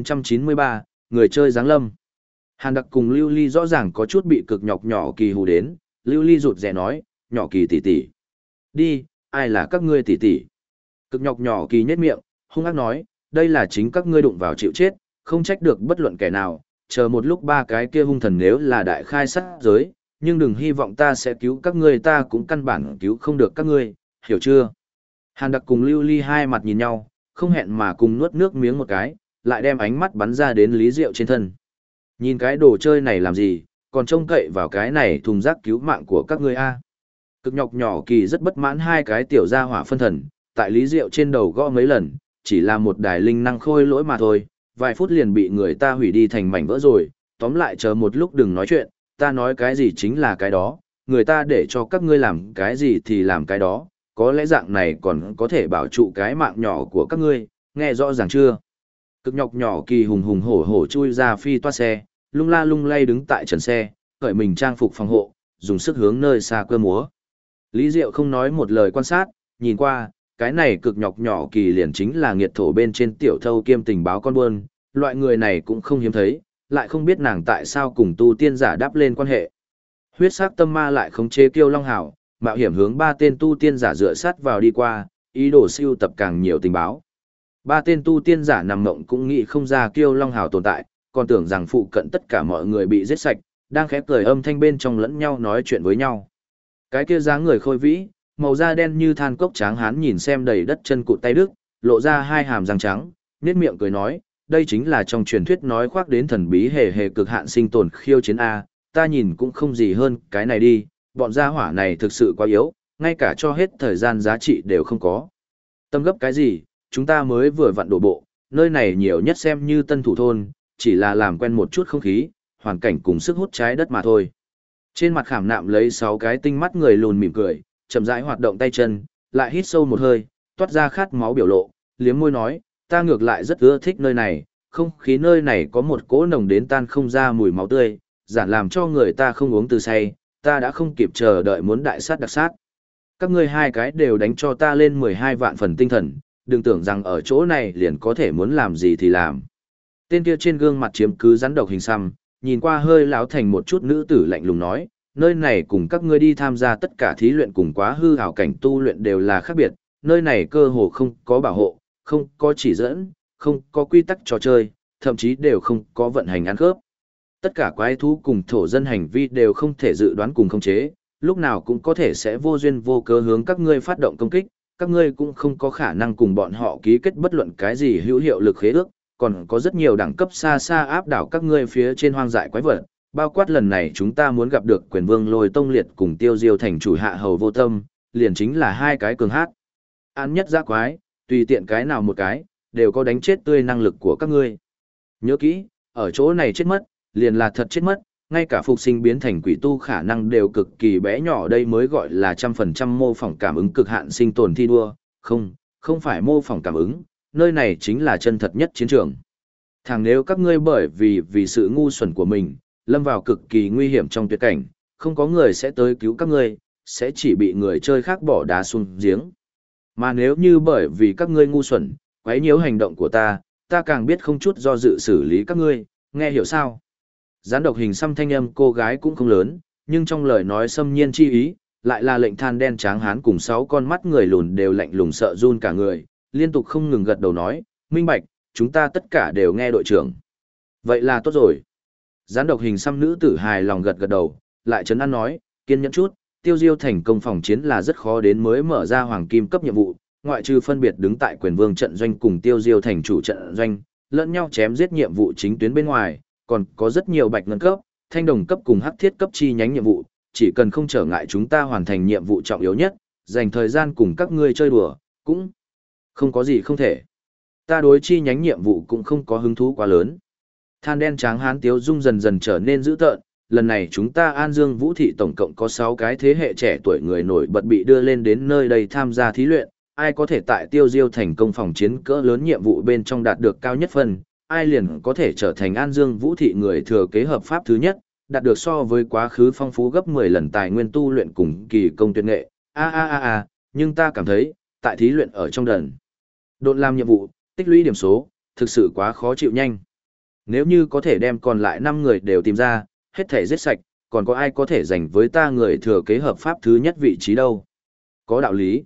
1993, người chơi giáng lâm. Hàn Đặc cùng Lưu Ly rõ ràng có chút bị cực nhọc nhỏ kỳ hù đến, Lưu Ly rụt rè nói, nhỏ kỳ tỷ tỷ. Đi, ai là các ngươi tỷ tỷ? Cực nhọc nhỏ kỳ nhếch miệng, hung ác nói, đây là chính các ngươi đụng vào chịu chết, không trách được bất luận kẻ nào, chờ một lúc 3 cái kia hung thần nếu là đại khai sát giới, nhưng đừng hy vọng ta sẽ cứu các ngươi, ta cũng căn bản cứu không được các ngươi, hiểu chưa? Hàn Đặc cùng Lưu Ly hai mặt nhìn nhau, không hẹn mà cùng nuốt nước miếng một cái, lại đem ánh mắt bắn ra đến Lý Diệu trên thân. Nhìn cái đồ chơi này làm gì, còn trông cậy vào cái này thùng rác cứu mạng của các ngươi a. Cực nhọc nhỏ kỳ rất bất mãn hai cái tiểu gia hỏa phân thần, tại Lý Diệu trên đầu gõ mấy lần, chỉ là một đài linh năng khôi lỗi mà thôi, vài phút liền bị người ta hủy đi thành mảnh vỡ rồi, tóm lại chờ một lúc đừng nói chuyện, ta nói cái gì chính là cái đó, người ta để cho các ngươi làm cái gì thì làm cái đó, có lẽ dạng này còn có thể bảo trụ cái mạng nhỏ của các ngươi, nghe rõ ràng chưa? Cực nhọc nhỏ kỳ hùng hùng hổ hổ chui ra phi toa xe, lung la lung lay đứng tại trần xe, cởi mình trang phục phòng hộ, dùng sức hướng nơi xa cơ múa. Lý Diệu không nói một lời quan sát, nhìn qua, cái này cực nhọc nhỏ kỳ liền chính là nghiệt thổ bên trên tiểu thâu kiêm tình báo con buôn, loại người này cũng không hiếm thấy, lại không biết nàng tại sao cùng tu tiên giả đáp lên quan hệ. Huyết sắc tâm ma lại khống chế Kiêu Long Hảo, mạo hiểm hướng 3 tên tu tiên giả dựa sát vào đi qua, ý đồ siêu tập càng nhiều tình báo. 3 tên tu tiên giả nằm mộng cũng nghĩ không ra Kiêu Long Hào tồn tại, còn tưởng rằng phụ cận tất cả mọi người bị giết sạch, đang khẽ cười âm thanh bên trong lẫn nhau nói chuyện với nhau. Cái kia dáng người khôi vĩ, màu da đen như than cốc tráng hán nhìn xem đầy đất chân cụt tay đức, lộ ra 2 hàm răng trắng, nhếch miệng cười nói, đây chính là trong truyền thuyết nói khoác đến thần bí hề hề cực hạn sinh tồn khiêu chiến a, ta nhìn cũng không gì hơn cái này đi, bọn gia hỏa này thực sự quá yếu, ngay cả cho hết thời gian giá trị đều không có. Tâm gấp cái gì, chúng ta mới vừa vặn đổ bộ, nơi này nhiều nhất xem như tân thủ thôn, chỉ là làm quen một chút không khí, hoàn cảnh cùng sức hút trái đất mà thôi. Trên mặt khảm nạm lấy 6 cái tinh mắt người lùn mỉm cười, chậm rãi hoạt động tay chân, lại hít sâu một hơi, toát ra khát máu biểu lộ, liếm môi nói, ta ngược lại rất ưa thích nơi này, không khí nơi này có một cỗ nồng đến tan không ra mùi máu tươi, giản làm cho người ta không uống từ say, ta đã không kịp chờ đợi muốn đại sát đặc sát. Các ngươi hai cái đều đánh cho ta lên 12 vạn phần tinh thần, đừng tưởng rằng ở chỗ này liền có thể muốn làm gì thì làm. Tên kia trên gương mặt chiếm cứ rắn độc hình xăm, nhìn qua hơi láo thành một chút nữ tử lạnh lùng nói, nơi này cùng các ngươi đi tham gia tất cả thí luyện cùng quá hư ảo cảnh tu luyện đều là khác biệt, nơi này cơ hồ không có bảo hộ, không có chỉ dẫn, không có quy tắc trò chơi, thậm chí đều không có vận hành ăn khớp. Tất cả quái thú cùng thổ dân hành vi đều không thể dự đoán cùng khống chế, lúc nào cũng có thể sẽ vô duyên vô cớ hướng các ngươi phát động công kích, các ngươi cũng không có khả năng cùng bọn họ ký kết bất luận cái gì hữu hiệu lực khế ước, còn có rất nhiều đẳng cấp xa xa áp đảo các ngươi phía trên hoang dại quái vật, bao quát lần này chúng ta muốn gặp được Quyền Vương Lôi Tông Liệt cùng Tiêu Diêu thành chủ Hạ Hầu Vô Tâm, liền chính là hai cái cường hát. Án nhất dã quái, tùy tiện cái nào một cái, đều có đánh chết tươi năng lực của các ngươi. Nhớ kỹ, ở chỗ này chết mất, liền là thật chết mất, ngay cả phục sinh biến thành quỷ tu khả năng đều cực kỳ bé nhỏ, đây mới gọi là 100% mô phỏng cảm ứng cực hạn sinh tồn thi đua, không phải mô phỏng cảm ứng, nơi này chính là chân thật nhất chiến trường. Thằng nếu các ngươi bởi vì sự ngu xuẩn của mình, lâm vào cực kỳ nguy hiểm trong tuyệt cảnh, không có người sẽ tới cứu các ngươi, sẽ chỉ bị người chơi khác bỏ đá xuống giếng. Mà nếu như bởi vì các ngươi ngu xuẩn, quấy nhiễu hành động của ta càng biết không chút do dự xử lý các ngươi, nghe hiểu sao? Gián độc hình xăm thanh âm cô gái cũng không lớn, nhưng trong lời nói xâm nhiên chi ý, lại là lệnh than đen tráng hán cùng 6 con mắt người lùn đều lạnh lùng sợ run cả người, liên tục không ngừng gật đầu nói, minh bạch, chúng ta tất cả đều nghe đội trưởng. Vậy là tốt rồi. Gián độc hình xăm nữ tử hài lòng gật gật đầu, lại trấn an nói, kiên nhẫn chút, Tiêu Diêu thành công phòng chiến là rất khó đến mới mở ra hoàng kim cấp nhiệm vụ, ngoại trừ phân biệt đứng tại Quyền Vương trận doanh cùng Tiêu Diêu thành chủ trận doanh, lẫn nhau chém giết nhiệm vụ chính tuyến bên ngoài, còn có rất nhiều bạch ngân cấp, thanh đồng cấp cùng hắc thiết cấp chi nhánh nhiệm vụ, chỉ cần không trở ngại chúng ta hoàn thành nhiệm vụ trọng yếu nhất, dành thời gian cùng các ngươi chơi đùa, cũng không có gì không thể. Ta đối chi nhánh nhiệm vụ cũng không có hứng thú quá lớn. Than đen tráng hán tiếu dung dần dần trở nên dữ tợn, lần này chúng ta An Dương Vũ thị tổng cộng có 6 cái thế hệ trẻ tuổi người nổi bật bị đưa lên đến nơi đây tham gia thí luyện, ai có thể tại Tiêu Diêu thành công phòng chiến cỡ lớn nhiệm vụ bên trong đạt được cao nhất phần, ai liền có thể trở thành An Dương Vũ thị người thừa kế hợp pháp thứ nhất, đạt được so với quá khứ phong phú gấp 10 lần tài nguyên tu luyện cùng kỳ công tuyệt nghệ. Nhưng ta cảm thấy, tại thí luyện ở trong độn làm nhiệm vụ, tích lũy điểm số, thực sự quá khó chịu nhanh. Nếu như có thể đem còn lại 5 người đều tìm ra, hết thể giết sạch, còn có ai có thể giành với ta người thừa kế hợp pháp thứ nhất vị trí đâu? Có đạo lý.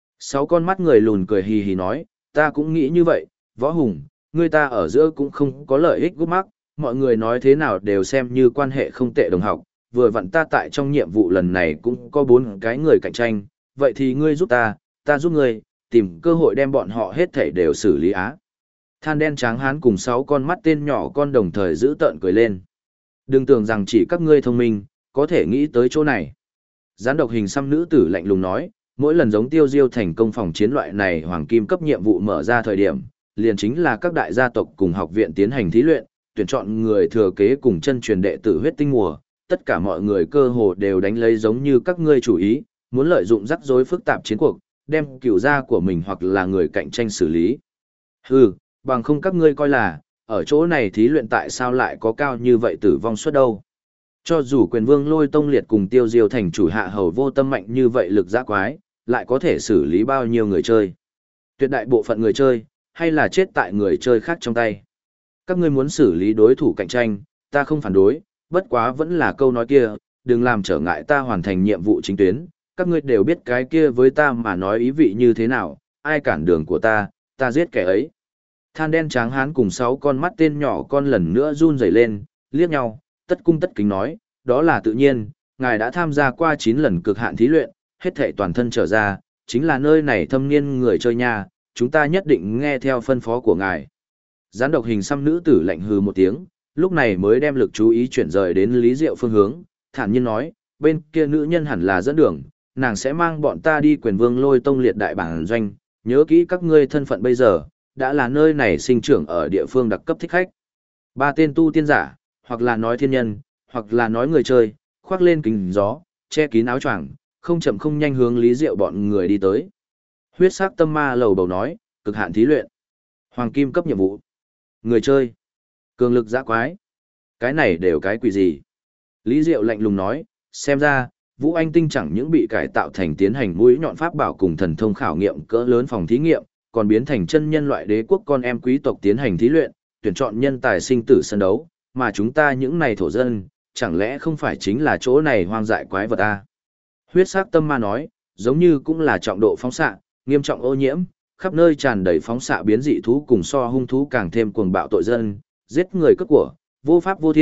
6 con mắt người lùn cười hì hì nói, ta cũng nghĩ như vậy, Võ Hùng, người ta ở giữa cũng không có lợi ích gút mắc, mọi người nói thế nào đều xem như quan hệ không tệ đồng học, vừa vặn ta tại trong nhiệm vụ lần này cũng có 4 cái người cạnh tranh, vậy thì ngươi giúp ta giúp ngươi, tìm cơ hội đem bọn họ hết thảy đều xử lý á. Than đen tráng hán cùng 6 con mắt tên nhỏ con đồng thời giữ tợn cười lên. Đừng tưởng rằng chỉ các ngươi thông minh, có thể nghĩ tới chỗ này. Gián độc hình xăm nữ tử lạnh lùng nói, mỗi lần giống Tiêu Diêu thành công phòng chiến loại này hoàng kim cấp nhiệm vụ mở ra thời điểm, liền chính là các đại gia tộc cùng học viện tiến hành thí luyện, tuyển chọn người thừa kế cùng chân truyền đệ tử huyết tinh mùa, tất cả mọi người cơ hồ đều đánh lấy giống như các ngươi chủ ý, muốn lợi dụng rắc rối phức tạp chiến cuộc, đem cửu gia của mình hoặc là người cạnh tranh xử lý. Hừ, bằng không các ngươi coi là, ở chỗ này thí luyện tại sao lại có cao như vậy tử vong suất đâu. Cho dù Quyền Vương Lôi Tông Liệt cùng Tiêu Diêu thành chủ Hạ Hầu Vô Tâm mạnh như vậy lực giã quái, lại có thể xử lý bao nhiêu người chơi. Tuyệt đại bộ phận người chơi, hay là chết tại người chơi khác trong tay. Các ngươi muốn xử lý đối thủ cạnh tranh, ta không phản đối, bất quá vẫn là câu nói kia, đừng làm trở ngại ta hoàn thành nhiệm vụ chính tuyến, các ngươi đều biết cái kia với ta mà nói ý vị như thế nào, ai cản đường của ta giết kẻ ấy. Than đen tráng hán cùng 6 con mắt tên nhỏ con lần nữa run rẩy lên, liếc nhau, tất cung tất kính nói, đó là tự nhiên, ngài đã tham gia qua 9 lần cực hạn thí luyện, hết thảy toàn thân trở ra, chính là nơi này thâm niên người chơi nha, chúng ta nhất định nghe theo phân phó của ngài. Gián độc hình xăm nữ tử lạnh hừ một tiếng, lúc này mới đem lực chú ý chuyển rời đến Lý Diệu phương hướng, thản nhiên nói, bên kia nữ nhân hẳn là dẫn đường, nàng sẽ mang bọn ta đi Quyền Vương Lôi Tông Liệt đại bản doanh, nhớ kỹ các ngươi thân phận bây giờ, đã là nơi này sinh trưởng ở địa phương đặc cấp thích khách. 3 tên tu tiên giả, hoặc là nói thiên nhân, hoặc là nói người chơi, khoác lên kính gió, che kín áo choàng, không chậm không nhanh hướng Lý Diệu bọn người đi tới. Huyết sắc tâm ma lầu bầu nói, cực hạn thí luyện, hoàng kim cấp nhiệm vụ, người chơi, cường lực dã quái, cái này đều cái quỷ gì? Lý Diệu lạnh lùng nói, xem ra, Vũ Anh Tinh chẳng những bị cải tạo thành tiến hành mũi nhọn pháp bảo cùng thần thông khảo nghiệm cỡ lớn phòng thí nghiệm, còn biến thành chân nhân loại đế quốc con em quý tộc tiến hành thí luyện, tuyển chọn nhân tài sinh tử sân đấu, mà chúng ta những này thổ dân, chẳng lẽ không phải chính là chỗ này hoang dại quái vật à? Huyết sắc tâm ma nói, giống như cũng là trọng độ phóng xạ, nghiêm trọng ô nhiễm, khắp nơi tràn đầy phóng xạ biến dị thú cùng so hung thú càng thêm cuồng bạo tội dân, giết người cướp của, vô pháp vô thiên,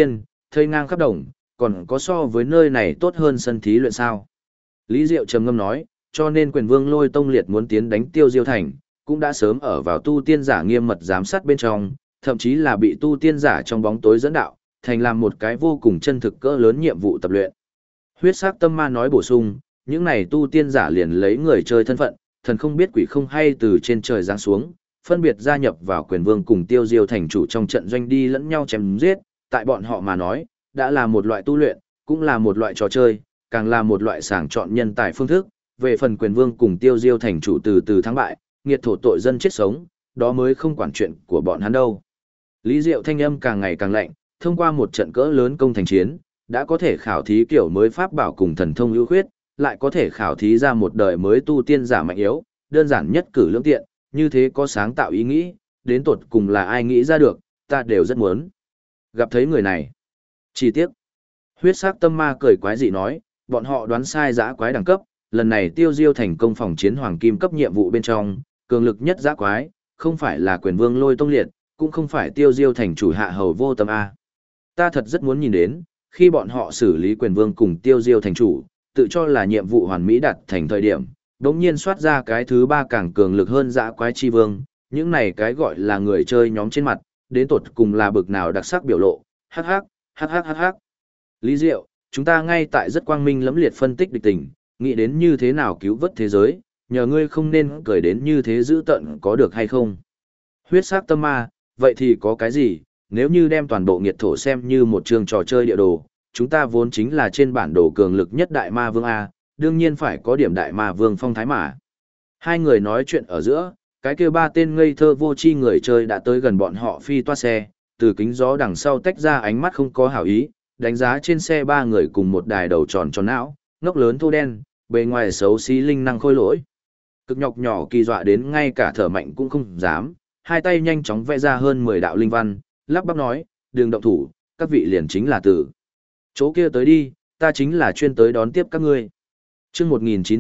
thây ngang khắp đồng, còn có so với nơi này tốt hơn sân thí luyện sao. Lý Diệu trầm ngâm nói, cho nên quyền vương Lôi Tông Liệt muốn tiến đánh Tiêu Diêu Thành, cũng đã sớm ở vào tu tiên giả nghiêm mật giám sát bên trong, thậm chí là bị tu tiên giả trong bóng tối dẫn đạo, thành làm một cái vô cùng chân thực cỡ lớn nhiệm vụ tập luyện. Huyết sắc tâm ma nói bổ sung, những này tu tiên giả liền lấy người chơi thân phận, thần không biết quỷ không hay từ trên trời giáng xuống, phân biệt gia nhập vào quyền vương cùng Tiêu Diêu thành chủ trong trận doanh đi lẫn nhau chém giết, tại bọn họ mà nói, đã là một loại tu luyện, cũng là một loại trò chơi, càng là một loại sàng chọn nhân tài phương thức. Về phần quyền vương cùng Tiêu Diêu thành chủ từ từ thắng bại, nghiệt thổ tội dân chết sống, đó mới không quản chuyện của bọn hắn đâu. Lý Diệu thanh âm càng ngày càng lạnh, thông qua một trận cỡ lớn công thành chiến, đã có thể khảo thí kiểu mới pháp bảo cùng thần thông ưu khuyết, lại có thể khảo thí ra một đời mới tu tiên giả mạnh yếu, đơn giản nhất cử lưỡng tiện, như thế có sáng tạo ý nghĩ, đến tột cùng là ai nghĩ ra được, ta đều rất muốn gặp thấy người này. Chi tiết. Huyết sắc tâm ma cười quái dị nói, bọn họ đoán sai dã quái đẳng cấp, lần này Tiêu Diêu thành công phòng chiến hoàng kim cấp nhiệm vụ bên trong, cường lực nhất dã quái, không phải là quyền vương Lôi Tông Liệt, cũng không phải Tiêu Diêu thành chủ hạ hầu Vô Tâm A. Ta thật rất muốn nhìn đến, khi bọn họ xử lý quyền vương cùng Tiêu Diêu thành chủ, tự cho là nhiệm vụ hoàn mỹ đạt thành thời điểm, đống nhiên soát ra cái thứ ba càng cường lực hơn dã quái chi vương, những này cái gọi là người chơi nhóm trên mặt, đến tột cùng là bực nào đặc sắc biểu lộ, hắc hắc, hắc hắc hắc hắc. Lý Diệu, chúng ta ngay tại rất quang minh lẫm liệt phân tích địch tình, nghĩ đến như thế nào cứu vớt thế giới, nhờ ngươi không nên cười đến như thế dữ tợn có được hay không. Huyết sắc tâm ma, vậy thì có cái gì, nếu như đem toàn bộ nghiệt thổ xem như một trường trò chơi địa đồ, chúng ta vốn chính là trên bản đồ cường lực nhất đại ma vương A, đương nhiên phải có điểm đại ma vương phong thái mà. Hai người nói chuyện ở giữa, cái kia ba tên ngây thơ vô tri người chơi đã tới gần bọn họ phi toa xe, từ kính gió đằng sau tách ra ánh mắt không có hảo ý, đánh giá trên xe ba người cùng một đài đầu tròn tròn não, ngốc lớn thô đen, bề ngoài xấu xí linh năng khôi lỗi. Cực nhọc nhỏ kỳ dọa đến ngay cả thở mạnh cũng không dám, hai tay nhanh chóng vẽ ra hơn 10 đạo linh văn, lắp bắp nói, đừng động thủ, các vị liền chính là tử. Chỗ kia tới đi, ta chính là chuyên tới đón tiếp các ngươi. Chương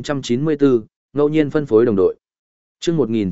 1994, ngẫu nhiên phân phối đồng đội. Chương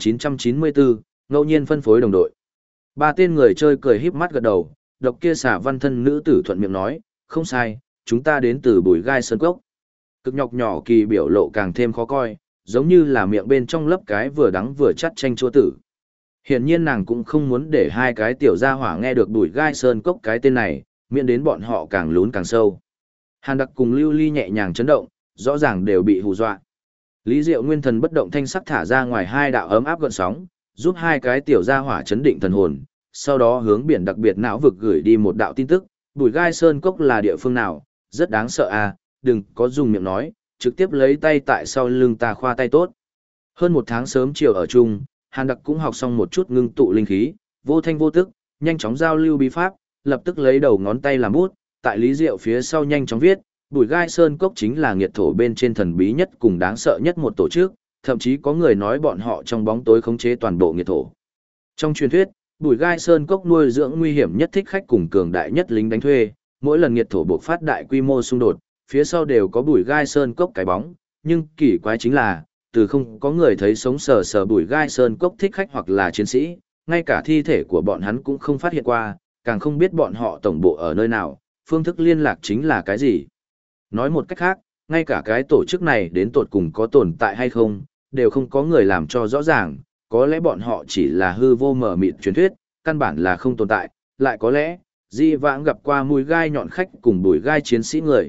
1994, ngẫu nhiên phân phối đồng đội. Ba tên người chơi cười híp mắt gật đầu, độc kia xả văn thân nữ tử thuận miệng nói, không sai, chúng ta đến từ Bùi Gai Sơn Cốc. Cực nhọc nhỏ kỳ biểu lộ càng thêm khó coi, giống như là miệng bên trong lấp cái vừa đắng vừa chắt chanh chua tử. Hiển nhiên nàng cũng không muốn để hai cái tiểu gia hỏa nghe được Bùi Gai Sơn Cốc cái tên này, miễn đến bọn họ càng lún càng sâu. Hàn Đặc cùng Lưu Ly nhẹ nhàng chấn động, rõ ràng đều bị hù dọa. Lý Diệu nguyên thần bất động thanh sắc thả ra ngoài hai đạo ấm áp gợn sóng, giúp hai cái tiểu gia hỏa chấn định thần hồn, sau đó hướng biển đặc biệt não vực gửi đi một đạo tin tức, Bùi Gai Sơn Cốc là địa phương nào, rất đáng sợ à, đừng có dùng miệng nói, trực tiếp lấy tay tại sau lưng ta khoa tay tốt. Hơn một tháng sớm chiều ở chung, Hàn Đặc cũng học xong một chút ngưng tụ linh khí, vô thanh vô tức, nhanh chóng giao lưu bí pháp, lập tức lấy đầu ngón tay làm bút, tại Lý Diệu phía sau nhanh chóng viết, Bùi Gai Sơn Cốc chính là nghiệt thổ bên trên thần bí nhất cùng đáng sợ nhất một tổ chức, thậm chí có người nói bọn họ trong bóng tối khống chế toàn bộ nghiệt thổ. Trong truyền thuyết, Bùi Gai Sơn Cốc nuôi dưỡng nguy hiểm nhất thích khách cùng cường đại nhất lính đánh thuê, mỗi lần nghiệt thổ buộc phát đại quy mô xung đột, phía sau đều có Bùi Gai Sơn Cốc cái bóng, nhưng kỳ quái chính là, từ không có người thấy sống sờ sờ Bùi Gai Sơn Cốc thích khách hoặc là chiến sĩ, ngay cả thi thể của bọn hắn cũng không phát hiện qua, càng không biết bọn họ tổng bộ ở nơi nào, phương thức liên lạc chính là cái gì. Nói một cách khác, ngay cả cái tổ chức này đến tột cùng có tồn tại hay không, đều không có người làm cho rõ ràng, có lẽ bọn họ chỉ là hư vô mờ mịt truyền thuyết, căn bản là không tồn tại, lại có lẽ, di vãng gặp qua mùi gai nhọn khách cùng Bùi Gai chiến sĩ người,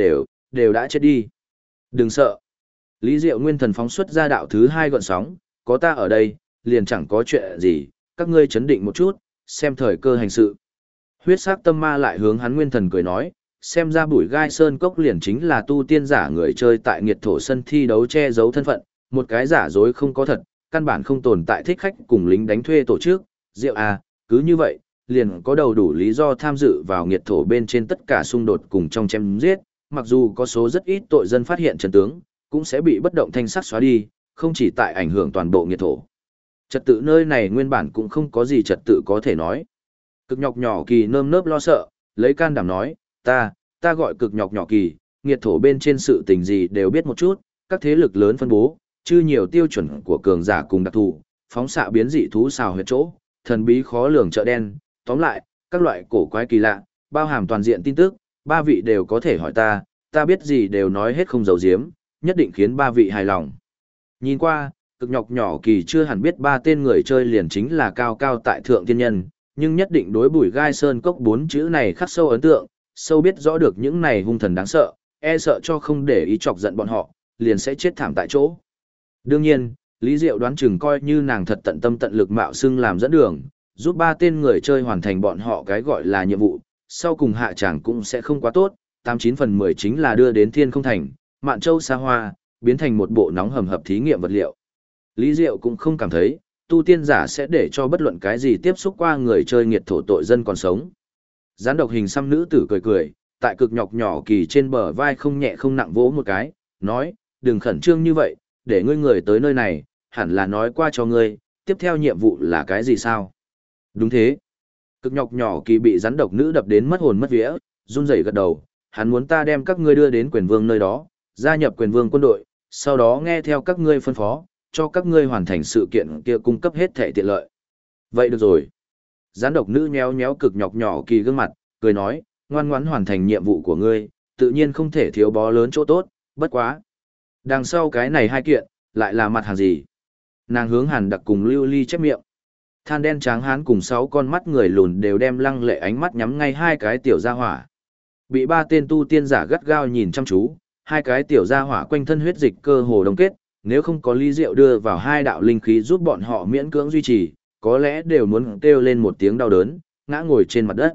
đều đã chết đi. Đừng sợ. Lý Diệu nguyên thần phóng xuất ra đạo thứ hai gọn sóng, có ta ở đây, liền chẳng có chuyện gì, các ngươi chấn định một chút, xem thời cơ hành sự. Huyết sắc tâm ma lại hướng hắn nguyên thần cười nói, xem ra Bùi Gai Sơn Cốc liền chính là tu tiên giả người chơi tại nghiệt thổ sân thi đấu che giấu thân phận, một cái giả dối không có thật, căn bản không tồn tại thích khách cùng lính đánh thuê tổ chức. Diệu à, cứ như vậy, liền có đầu đủ lý do tham dự vào nghiệt thổ bên trên tất cả xung đột cùng trong chém giết, mặc dù có số rất ít tội dân phát hiện chân tướng, cũng sẽ bị bất động thanh sắc xóa đi, không chỉ tại ảnh hưởng toàn bộ nghiệt thổ. Trật tự nơi này nguyên bản cũng không có gì trật tự có thể nói. Cực nhọc nhỏ kỳ nơm nớp lo sợ, lấy can đảm nói, ta gọi cực nhọc nhỏ kỳ, nghiệt thổ bên trên sự tình gì đều biết một chút, các thế lực lớn phân bố, chư nhiều tiêu chuẩn của cường giả cùng đặc thù, phóng xạ biến dị thú xào huyệt chỗ, thần bí khó lường chợ đen, tóm lại, các loại cổ quái kỳ lạ, bao hàm toàn diện tin tức, ba vị đều có thể hỏi ta biết gì đều nói hết không giấu giếm, nhất định khiến ba vị hài lòng. Nhìn qua, cực nhọc nhỏ kỳ chưa hẳn biết ba tên người chơi liền chính là cao cao tại thượng tiên nhân, nhưng nhất định đối Bùi Gai Sơn Cốc bốn chữ này khắc sâu ấn tượng, sâu biết rõ được những này hung thần đáng sợ, e sợ cho không để ý chọc giận bọn họ, liền sẽ chết thảm tại chỗ. Đương nhiên, Lý Diệu đoán chừng coi như nàng thật tận tâm tận lực mạo xưng làm dẫn đường, giúp ba tên người chơi hoàn thành bọn họ cái gọi là nhiệm vụ, sau cùng hạ tràng cũng sẽ không quá tốt, 89/10 chính là đưa đến Thiên Không Thành, Mạn Châu xa hoa, biến thành một bộ nóng hầm hập thí nghiệm vật liệu. Lý Diệu cũng không cảm thấy, tu tiên giả sẽ để cho bất luận cái gì tiếp xúc qua người chơi nghiệt thổ tội dân còn sống. Gián độc hình xăm nữ tử cười cười, tại cực nhọc nhỏ kỳ trên bờ vai không nhẹ không nặng vỗ một cái, nói, đừng khẩn trương như vậy, để ngươi người tới nơi này, hẳn là nói qua cho ngươi, tiếp theo nhiệm vụ là cái gì sao? Đúng thế. Cực nhọc nhỏ kỳ bị rắn độc nữ đập đến mất hồn mất vía, run rẩy gật đầu, hắn muốn ta đem các ngươi đưa đến quyền vương nơi đó, gia nhập quyền vương quân đội, sau đó nghe theo các ngươi phân phó, cho các ngươi hoàn thành sự kiện kia cung cấp hết thể tiện lợi. Vậy được rồi. Gián độc nữ nhéo nhéo cực nhọc nhỏ kỳ gương mặt, cười nói, ngoan ngoãn hoàn thành nhiệm vụ của ngươi, tự nhiên không thể thiếu bó lớn chỗ tốt, bất quá. Đằng sau cái này hai kiện, lại là mặt hàng gì? Nàng hướng Hàn Đặc cùng Lưu Ly chép miệng. Than đen tráng hán cùng 6 con mắt người lùn đều đem lăng lệ ánh mắt nhắm ngay hai cái tiểu gia hỏa. Bị ba tên tu tiên giả gắt gao nhìn chăm chú, hai cái tiểu gia hỏa quanh thân huyết dịch cơ hồ đông kết, nếu không có Lý Diệu đưa vào hai đạo linh khí giúp bọn họ miễn cưỡng duy trì, có lẽ đều muốn kêu lên một tiếng đau đớn, ngã ngồi trên mặt đất.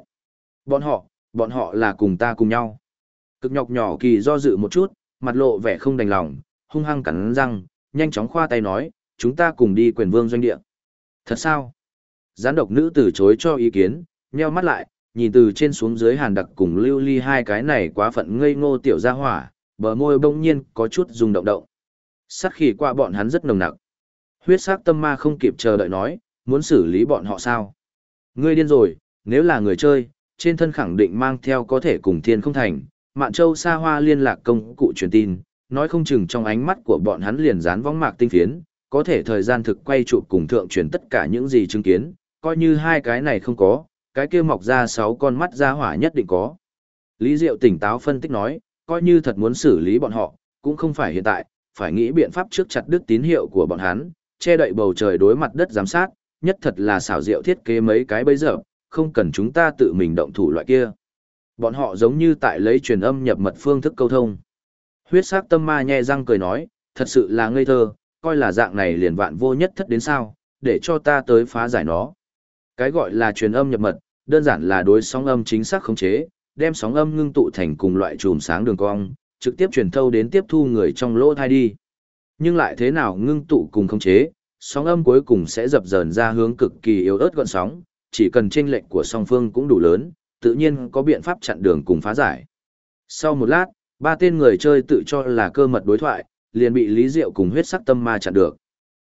Bọn họ là cùng ta cùng nhau. Cực nhọc nhỏ kỳ do dự một chút, mặt lộ vẻ không đành lòng, hung hăng cắn răng, nhanh chóng khoa tay nói, chúng ta cùng đi quyền vương doanh địa. Thật sao? Gián độc nữ từ chối cho ý kiến, nheo mắt lại, nhìn từ trên xuống dưới Hàn Đặc cùng Lưu Ly hai cái này quá phận ngây ngô tiểu gia hỏa, bờ môi bỗng nhiên có chút rung động động. Sát khí qua bọn hắn rất nồng nặc. Huyết sắc tâm ma không kịp chờ đợi nói, muốn xử lý bọn họ sao? Ngươi điên rồi, nếu là người chơi, trên thân khẳng định mang theo có thể cùng Thiên Không Thành, Mạn Châu xa hoa liên lạc công cụ truyền tin, nói không chừng trong ánh mắt của bọn hắn liền dán võng mạc tinh phiến, có thể thời gian thực quay chụp cùng thượng truyền tất cả những gì chứng kiến, coi như hai cái này không có, cái kia mọc ra 6 con mắt ra hỏa nhất định có. Lý Diệu tỉnh táo phân tích nói, coi như thật muốn xử lý bọn họ, cũng không phải hiện tại, phải nghĩ biện pháp trước chặt đứt tín hiệu của bọn hắn, che đậy bầu trời đối mặt đất giám sát, nhất thật là xảo diệu thiết kế mấy cái bấy giờ, không cần chúng ta tự mình động thủ loại kia. Bọn họ giống như tại lấy truyền âm nhập mật phương thức câu thông. Huyết sắc tâm ma nhe răng cười nói, thật sự là ngây thơ, coi là dạng này liền vạn vô nhất thất đến sao, để cho ta tới phá giải nó. Cái gọi là truyền âm nhập mật, đơn giản là đối sóng âm chính xác khống chế, đem sóng âm ngưng tụ thành cùng loại chùm sáng đường cong, trực tiếp truyền thâu đến tiếp thu người trong lỗ thai đi. Nhưng lại thế nào ngưng tụ cùng khống chế, sóng âm cuối cùng sẽ dập dờn ra hướng cực kỳ yếu ớt gọn sóng, chỉ cần chênh lệch của song phương cũng đủ lớn, tự nhiên có biện pháp chặn đường cùng phá giải. Sau một lát, ba tên người chơi tự cho là cơ mật đối thoại, liền bị Lý Diệu cùng huyết sắc tâm ma chặn được.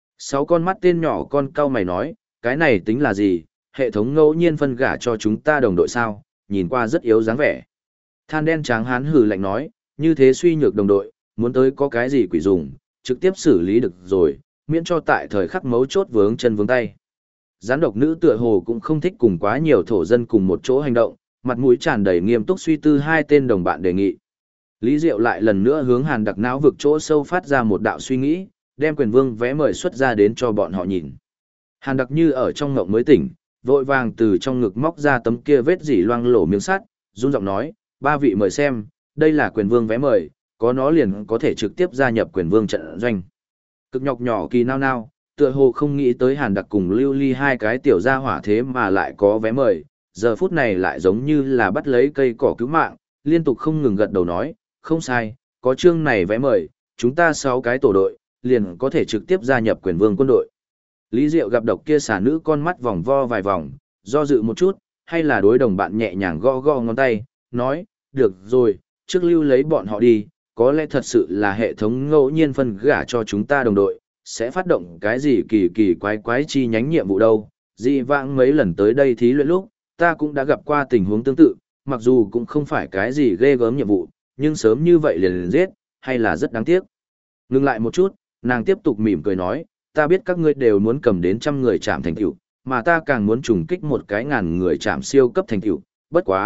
6 con mắt tên nhỏ con cau mày nói, cái này tính là gì, hệ thống ngẫu nhiên phân gả cho chúng ta đồng đội sao, nhìn qua rất yếu dáng vẻ. Than đen tráng hán hừ lạnh nói, như thế suy nhược đồng đội, muốn tới có cái gì quỷ dùng, trực tiếp xử lý được rồi, miễn cho tại thời khắc mấu chốt vướng chân vướng tay. Gián độc nữ tựa hồ cũng không thích cùng quá nhiều thổ dân cùng một chỗ hành động, mặt mũi tràn đầy nghiêm túc suy tư hai tên đồng bạn đề nghị. Lý Diệu lại lần nữa hướng Hàn Đặc não vực chỗ sâu phát ra một đạo suy nghĩ, đem quyền vương vẽ mời xuất ra đến cho bọn họ nhìn. Hàn Đặc như ở trong ngộng mới tỉnh, vội vàng từ trong ngực móc ra tấm kia vết dỉ loang lổ miếng sắt, run giọng nói, ba vị mời xem, đây là quyền vương vẽ mời, có nó liền có thể trực tiếp gia nhập quyền vương trận doanh. Cực nhọc nhỏ kỳ nao nao, tựa hồ không nghĩ tới Hàn Đặc cùng Lưu Ly hai cái tiểu gia hỏa thế mà lại có vé mời, giờ phút này lại giống như là bắt lấy cây cỏ cứu mạng, liên tục không ngừng gật đầu nói, không sai, có chương này vé mời, chúng ta 6 cái tổ đội, liền có thể trực tiếp gia nhập quyền vương quân đội. Lý Diệu gặp độc kia xà nữ con mắt vòng vo vài vòng, do dự một chút, hay là đối đồng bạn nhẹ nhàng gõ gõ ngón tay, nói, được rồi, trước lưu lấy bọn họ đi, có lẽ thật sự là hệ thống ngẫu nhiên phân gả cho chúng ta đồng đội, sẽ phát động cái gì kỳ kỳ quái quái chi nhánh nhiệm vụ đâu. Dị vãng mấy lần tới đây thí luyện lúc, ta cũng đã gặp qua tình huống tương tự, mặc dù cũng không phải cái gì ghê gớm nhiệm vụ, nhưng sớm như vậy liền giết, hay là rất đáng tiếc. Ngừng lại một chút, nàng tiếp tục mỉm cười nói, ta biết các ngươi đều muốn cầm đến 100 người chạm thành tựu, mà ta càng muốn trùng kích một cái 1000 người chạm siêu cấp thành tựu, bất quá,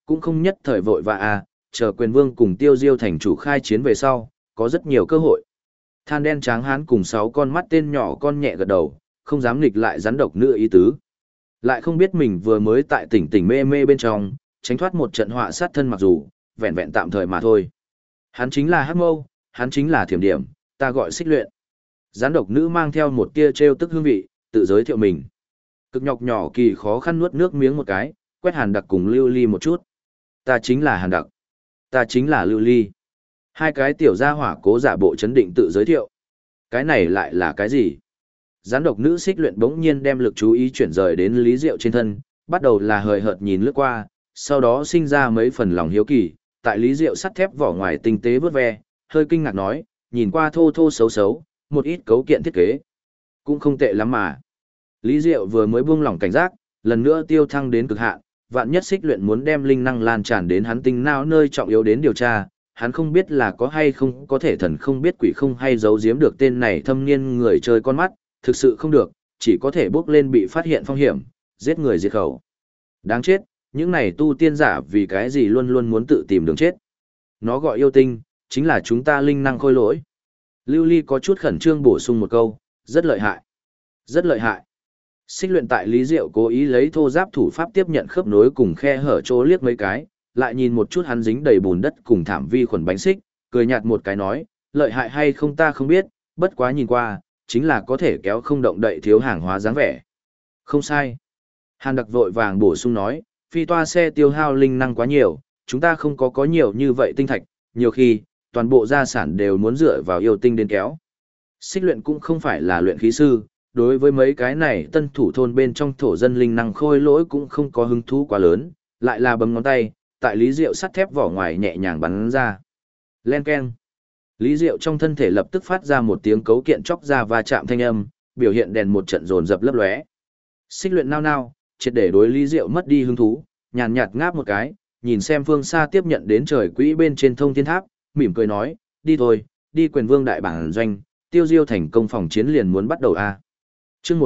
cũng không nhất thời vội và chờ quyền vương cùng Tiêu Diêu thành chủ khai chiến về sau, có rất nhiều cơ hội. Than đen tráng hán cùng 6 con mắt tên nhỏ con nhẹ gật đầu, không dám nghịch lại rắn độc nữ ý tứ. Lại không biết mình vừa mới tại tỉnh tỉnh mê mê bên trong, tránh thoát một trận họa sát thân mặc dù, vẹn vẹn tạm thời mà thôi. Hắn chính là Hắc Mâu, hắn chính là Thiểm Điểm, ta gọi Xích Luyện. Rắn độc nữ mang theo một tia trêu tức hương vị, tự giới thiệu mình. Cực nhọc nhỏ kỳ khó khăn nuốt nước miếng một cái, quét Hàn Đặc cùng Lưu Ly một chút. Ta chính là Hàn Đặc. Ta chính là Lưu Ly. Hai cái tiểu gia hỏa cố giả bộ chấn định tự giới thiệu. Cái này lại là cái gì? Gián độc nữ Xích Luyện bỗng nhiên đem lực chú ý chuyển rời đến Lý Diệu trên thân, bắt đầu là hời hợt nhìn lướt qua, sau đó sinh ra mấy phần lòng hiếu kỳ, tại Lý Diệu sắt thép vỏ ngoài tinh tế vớt ve, hơi kinh ngạc nói, nhìn qua thô thô xấu xấu, một ít cấu kiện thiết kế. Cũng không tệ lắm mà. Lý Diệu vừa mới buông lỏng cảnh giác, lần nữa tiêu thăng đến cực hạn, vạn nhất Xích Luyện muốn đem linh năng lan tràn đến hắn tinh não nơi trọng yếu đến điều tra, hắn không biết là có hay không có thể thần không biết quỷ không hay giấu giếm được tên này thâm niên người chơi con mắt, thực sự không được, chỉ có thể bước lên bị phát hiện phong hiểm, giết người diệt khẩu. Đáng chết, những này tu tiên giả vì cái gì luôn luôn muốn tự tìm đường chết. Nó gọi yêu tinh, chính là chúng ta linh năng khôi lỗi. Lưu Ly có chút khẩn trương bổ sung một câu, rất lợi hại. Rất lợi hại. Xích Luyện tại Lý Diệu cố ý lấy thô giáp thủ pháp tiếp nhận khớp nối cùng khe hở chỗ liếc mấy cái, lại nhìn một chút hắn dính đầy bùn đất cùng thảm vi khuẩn bánh xích, cười nhạt một cái nói, lợi hại hay không ta không biết, bất quá nhìn qua, chính là có thể kéo không động đậy thiếu hàng hóa dáng vẻ. Không sai. Hàn Đặc vội vàng bổ sung nói, phi toa xe tiêu hao linh năng quá nhiều, chúng ta không có nhiều như vậy tinh thạch, nhiều khi, toàn bộ gia sản đều muốn dựa vào yêu tinh đến kéo. Xích Luyện cũng không phải là luyện khí sư, đối với mấy cái này tân thủ thôn bên trong thổ dân linh năng khôi lỗi cũng không có hứng thú quá lớn, lại là bấm ngón tay, tại Lý Diệu sắt thép vỏ ngoài nhẹ nhàng bắn ra. Len keng. Lý Diệu trong thân thể lập tức phát ra một tiếng cấu kiện chóc ra va chạm thanh âm, biểu hiện đèn một trận dồn dập lấp lóe. Xích Luyện nao nao, triệt để đối Lý Diệu mất đi hứng thú, nhàn nhạt ngáp một cái, nhìn xem phương xa tiếp nhận đến trời quỹ bên trên thông thiên tháp, mỉm cười nói, đi thôi, đi Quyền Vương đại bản doanh, Tiêu Diêu thành công phòng chiến liền muốn bắt đầu a. Chương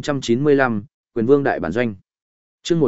1995, Quyền Vương đại bản doanh. Chương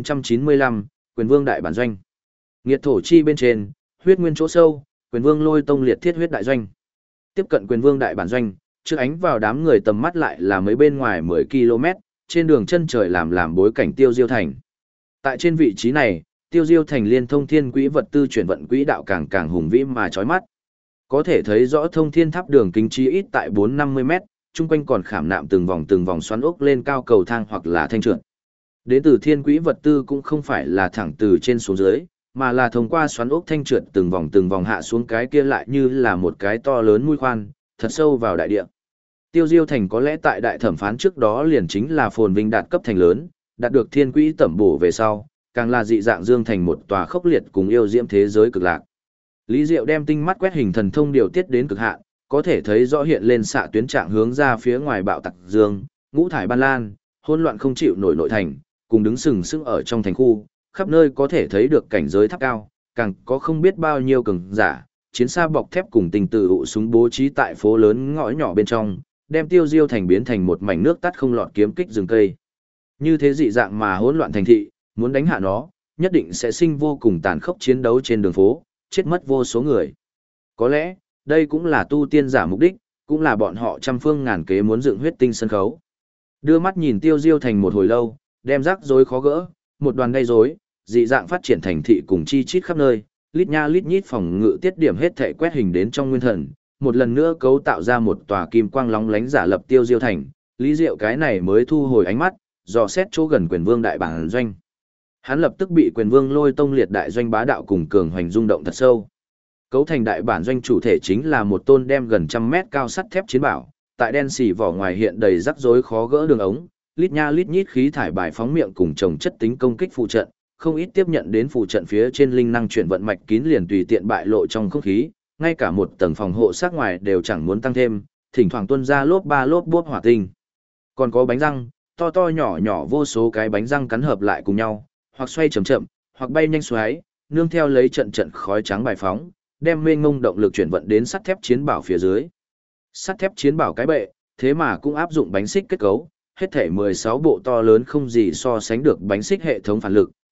1995, Quyền Vương đại bản doanh. Nghiệt thổ chi bên trên, huyết nguyên chỗ sâu, Quyền Vương Lôi Tông liệt thiết huyết đại doanh. Tiếp cận Quyền Vương đại bản doanh, trước ánh vào đám người tầm mắt lại là mấy bên ngoài 10 km, trên đường chân trời làm bối cảnh Tiêu Diêu thành. Tại trên vị trí này, Tiêu Diêu thành liên thông thiên quỹ vật tư chuyển vận quỹ đạo càng hùng vĩ mà chói mắt. Có thể thấy rõ thông thiên tháp đường kính chi ít tại 450 m, chung quanh còn khảm nạm từng vòng xoắn ốc lên cao cầu thang hoặc là thanh trượt. Đến từ thiên quỹ vật tư cũng không phải là thẳng từ trên xuống dưới, mà là thông qua xoắn ốc thanh trượt từng vòng hạ xuống, cái kia lại như là một cái to lớn mũi khoan, thật sâu vào đại địa. Tiêu Diêu thành có lẽ tại đại thẩm phán trước đó liền chính là phồn vinh đạt cấp thành lớn, đạt được thiên quỹ tẩm bổ về sau, càng là dị dạng dương thành một tòa khốc liệt cùng yêu diễm thế giới cực lạc. Lý Diệu đem tinh mắt quét hình thần thông điều tiết đến cực hạn, có thể thấy rõ hiện lên xạ tuyến trạng hướng ra phía ngoài bạo tặc dương, ngũ thải ban lan, hỗn loạn không chịu nổi nội thành, cùng đứng sừng sững ở trong thành khu, khắp nơi có thể thấy được cảnh giới tháp cao, càng có không biết bao nhiêu cường giả, chiến xa bọc thép cùng tình tự ụ súng bố trí tại phố lớn ngõ nhỏ bên trong, đem Tiêu Diêu thành biến thành một mảnh nước tắt không lọt kiếm kích rừng cây. Như thế dị dạng mà hỗn loạn thành thị, muốn đánh hạ nó, nhất định sẽ sinh vô cùng tàn khốc chiến đấu trên đường phố, chết mất vô số người. Có lẽ, đây cũng là tu tiên giả mục đích, cũng là bọn họ trăm phương ngàn kế muốn dựng huyết tinh sân khấu. Đưa mắt nhìn Tiêu Diêu thành một hồi lâu, đem rắc rối khó gỡ, một đoàn gây rối, dị dạng phát triển thành thị cùng chi chít khắp nơi, lít nha lít nhít phòng ngự tiết điểm hết thảy quét hình đến trong nguyên thần, một lần nữa cấu tạo ra một tòa kim quang lóng lánh giả lập Tiêu Diêu thành, Lý Diệu cái này mới thu hồi ánh mắt, dò xét chỗ gần Quyền Vương đại bản doanh. Hắn lập tức bị Quyền Vương Lôi Tông liệt đại doanh bá đạo cùng cường hoành rung động thật sâu. Cấu thành đại bản doanh chủ thể chính là một tôn đem gần trăm mét cao sắt thép chiến bảo, tại đen xì vỏ ngoài hiện đầy rắc rối khó gỡ đường ống, lít nha lít nhít khí thải bài phóng miệng cùng chồng chất tính công kích phụ trận, không ít tiếp nhận đến phụ trận phía trên linh năng chuyển vận mạch kín liền tùy tiện bại lộ trong không khí, ngay cả một tầng phòng hộ sát ngoài đều chẳng muốn tăng thêm, thỉnh thoảng tuôn ra lốp ba lốp bốt hỏa tinh. Còn có bánh răng, to to nhỏ nhỏ vô số cái bánh răng cắn hợp lại cùng nhau, hoặc xoay chậm chậm, hoặc bay nhanh xoáy, nương theo lấy trận trận khói trắng bài phóng, đem mênh mông động lực chuyển vận đến sắt thép chiến bảo phía dưới. Sắt thép chiến bảo cái bệ, thế mà cũng áp dụng bánh xích kết cấu, hết thể 16 bộ to lớn không gì so sánh được bánh xích hệ thống phản lực,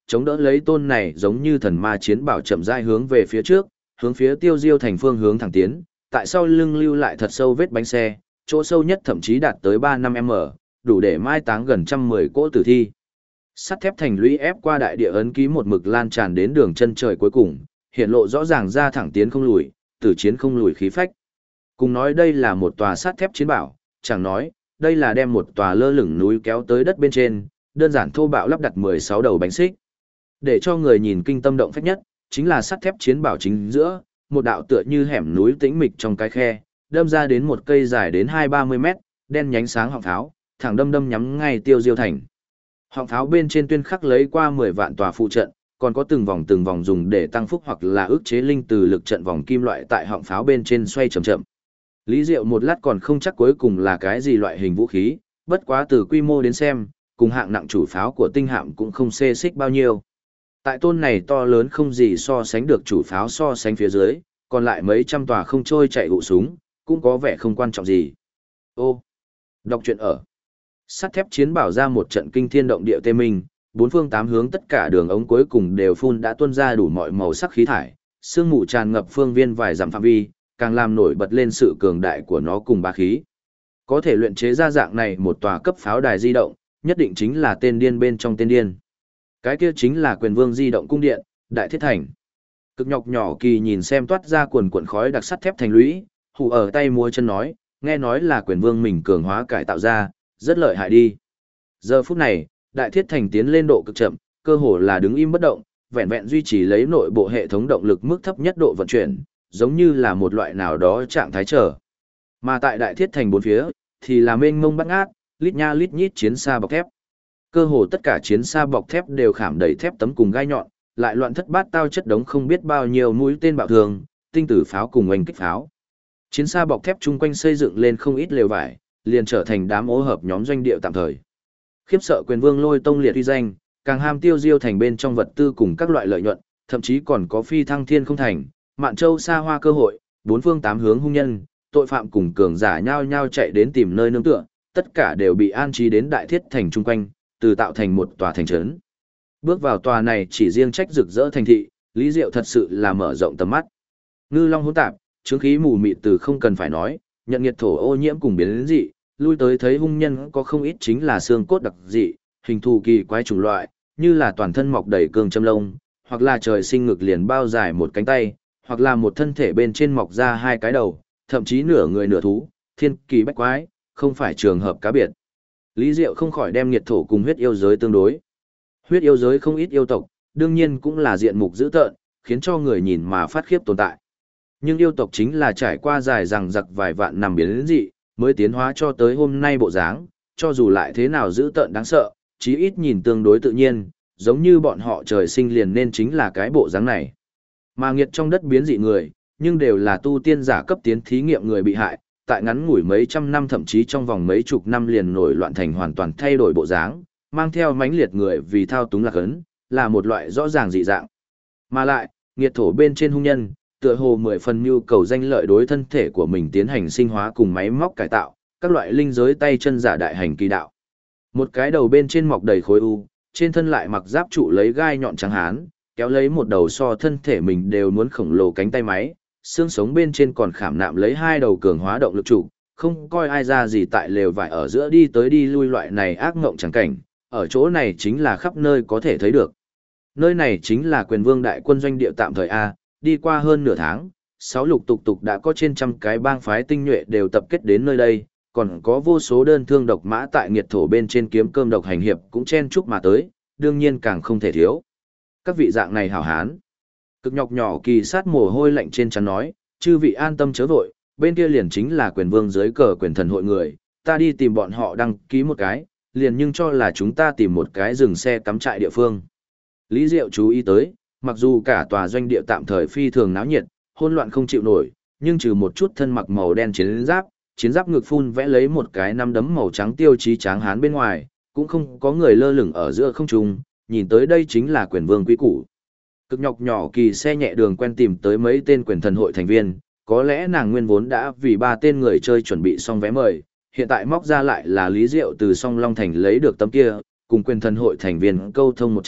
chống đỡ lấy tôn này giống như thần ma chiến bảo chậm rãi hướng về phía trước, hướng phía Tiêu Diêu thành phương hướng thẳng tiến, tại sau lưng lưu lại thật sâu vết bánh xe, chỗ sâu nhất thậm chí đạt tới 3-5m, đủ để mai táng gần 110 cỗ tử thi. Sắt thép thành lũy ép qua đại địa ấn ký một mực lan tràn đến đường chân trời cuối cùng, hiện lộ rõ ràng ra thẳng tiến không lùi, tử chiến không lùi khí phách. Cùng nói đây là một tòa sắt thép chiến bảo, chẳng nói, đây là đem một tòa lơ lửng núi kéo tới đất bên trên, đơn giản thô bạo lắp đặt 16 đầu bánh xích. Để cho người nhìn kinh tâm động phách nhất, chính là sắt thép chiến bảo chính giữa, một đạo tựa như hẻm núi tĩnh mịch trong cái khe, đâm ra đến một cây dài đến 20-30 mét, đen nhánh sáng họng pháo, thẳng đâm nhắm ngay Tiêu Diêu thành. Họng pháo bên trên tuyên khắc lấy qua 10 vạn tòa phụ trận, còn có từng vòng dùng để tăng phúc hoặc là ức chế linh từ lực trận vòng kim loại tại họng pháo bên trên xoay chậm chậm. Lý Diệu một lát còn không chắc cuối cùng là cái gì loại hình vũ khí, bất quá từ quy mô đến xem, cùng hạng nặng chủ pháo của tinh hạm cũng không xê xích bao nhiêu. Tại tôn này to lớn không gì so sánh được chủ pháo so sánh phía dưới, còn lại mấy trăm tòa không trôi chạy hụ súng, cũng có vẻ không quan trọng gì. Ô, đọc truyện ở. Sắt thép chiến bảo ra một trận kinh thiên động địa tê minh, bốn phương tám hướng tất cả đường ống cuối cùng đều phun đã tuôn ra đủ mọi màu sắc khí thải, sương mù tràn ngập phương viên vài dặm phạm vi, càng làm nổi bật lên sự cường đại của nó cùng bá khí. Có thể luyện chế ra dạng này một tòa cấp pháo đài di động, nhất định chính là tên điên bên trong tên điên. Cái kia chính là Quyền Vương di động cung điện, Đại Thiết Thành. Cực nhọc nhỏ Kỳ nhìn xem toát ra quần quần khói đặc sắt thép thành lũy, hù ở tay múa chân nói, nghe nói là Quyền Vương mình cường hóa cải tạo ra, rất lợi hại đi. Giờ phút này, Đại Thiết Thành tiến lên độ cực chậm, cơ hồ là đứng im bất động, vẹn vẹn duy trì lấy nội bộ hệ thống động lực mức thấp nhất độ vận chuyển, giống như là một loại nào đó trạng thái trở. Mà tại Đại Thiết Thành bốn phía, thì là mênh mông bát ngát, lít nha lít nhít chiến xa bọc thép. Cơ hồ tất cả chiến xa bọc thép đều khảm đầy thép tấm cùng gai nhọn, lại loạn thất bát tao chất đống không biết bao nhiêu mũi tên bạo thường, tinh tử pháo cùng oanh kích pháo. Chiến xa bọc thép chung quanh xây dựng lên không ít lều vải, liền trở thành đám ô hợp nhóm doanh địa tạm thời. Khiếp sợ Quyền Vương Lôi tông liệt uy danh, càng ham Tiêu Diêu thành bên trong vật tư cùng các loại lợi nhuận, thậm chí còn có phi thăng thiên không thành, Mạn Châu xa hoa cơ hội, bốn phương tám hướng hung nhân, tội phạm cùng cường giả nhao nhao chạy đến tìm nơi nương tựa, tất cả đều bị an trí đến Đại Thiết Thành chung quanh, từ tạo thành một tòa thành trấn. Bước vào tòa này chỉ riêng trách rực rỡ thành thị, Lý Diệu thật sự là mở rộng tầm mắt. Ngư long hỗn tạp, chứng khí mù mịt từ không cần phải nói, nhận nhiệt thổ ô nhiễm cùng biến đến dị, lui tới thấy hung nhân có không ít chính là xương cốt đặc dị, hình thù kỳ quái chủng loại, như là toàn thân mọc đầy cương châm lông, hoặc là trời sinh ngực liền bao dài một cánh tay, hoặc là một thân thể bên trên mọc ra hai cái đầu, thậm chí nửa người nửa thú, thiên kỳ bách quái, không phải trường hợp cá biệt. Lý Diệu không khỏi đem nhiệt thổ cùng huyết yêu giới tương đối. Huyết yêu giới không ít yêu tộc, đương nhiên cũng là diện mục dữ tợn, khiến cho người nhìn mà phát khiếp tồn tại. Nhưng yêu tộc chính là trải qua dài rằng giặc vài vạn năm biến đến dị, mới tiến hóa cho tới hôm nay bộ dáng, cho dù lại thế nào dữ tợn đáng sợ, chí ít nhìn tương đối tự nhiên, giống như bọn họ trời sinh liền nên chính là cái bộ dáng này. Mà nghiệt trong đất biến dị người, nhưng đều là tu tiên giả cấp tiến thí nghiệm người bị hại, tại ngắn ngủi mấy trăm năm thậm chí trong vòng mấy chục năm liền nổi loạn thành hoàn toàn thay đổi bộ dáng, mang theo mãnh liệt người vì thao túng lạc ấn, là một loại rõ ràng dị dạng. Mà lại, nghiệt thổ bên trên hung nhân, tựa hồ 10 phần nhu cầu danh lợi đối thân thể của mình tiến hành sinh hóa cùng máy móc cải tạo, các loại linh giới tay chân giả đại hành kỳ đạo. Một cái đầu bên trên mọc đầy khối u, trên thân lại mặc giáp trụ lấy gai nhọn trắng hán, kéo lấy một đầu so thân thể mình đều muốn khổng lồ cánh tay máy, xương sống bên trên còn khảm nạm lấy hai đầu cường hóa động lực trụ, không coi ai ra gì tại lều vải ở giữa đi tới đi lui loại này ác ngộng chẳng cảnh, ở chỗ này chính là khắp nơi có thể thấy được. Nơi này chính là Quyền Vương đại quân doanh địa tạm thời A, đi qua hơn nửa tháng, 6 lục tục tục đã có trên trăm cái bang phái tinh nhuệ đều tập kết đến nơi đây, còn có vô số đơn thương độc mã tại nghiệt thổ bên trên kiếm cơm độc hành hiệp cũng chen chúc mà tới, đương nhiên càng không thể thiếu. Các vị dạng này hảo hán. Cực nhọc nhỏ Kỳ sát mồ hôi lạnh trên trán nói, chư vị an tâm chớ vội, bên kia liền chính là Quyền Vương dưới cờ Quyền Thần hội người, ta đi tìm bọn họ đăng ký một cái, liền nhưng cho là chúng ta tìm một cái dừng xe cắm trại địa phương. Lý Diệu chú ý tới, mặc dù cả tòa doanh địa tạm thời phi thường náo nhiệt, hỗn loạn không chịu nổi, nhưng trừ một chút thân mặc màu đen chiến giáp ngực phun vẽ lấy một cái năm đấm màu trắng tiêu chí tráng hán bên ngoài, cũng không có người lơ lửng ở giữa không trung, nhìn tới đây chính là Quyền Vương quý củ. Cực nhọc nhỏ Kỳ xe nhẹ đường quen tìm tới mấy tên Quyền Thần hội thành viên, có lẽ nàng nguyên vốn đã vì 3 tên người chơi chuẩn bị xong vé mời, hiện tại móc ra lại là Lý Diệu từ Song Long Thành lấy được tấm kia, cùng Quyền Thần hội thành viên câu thông một trận,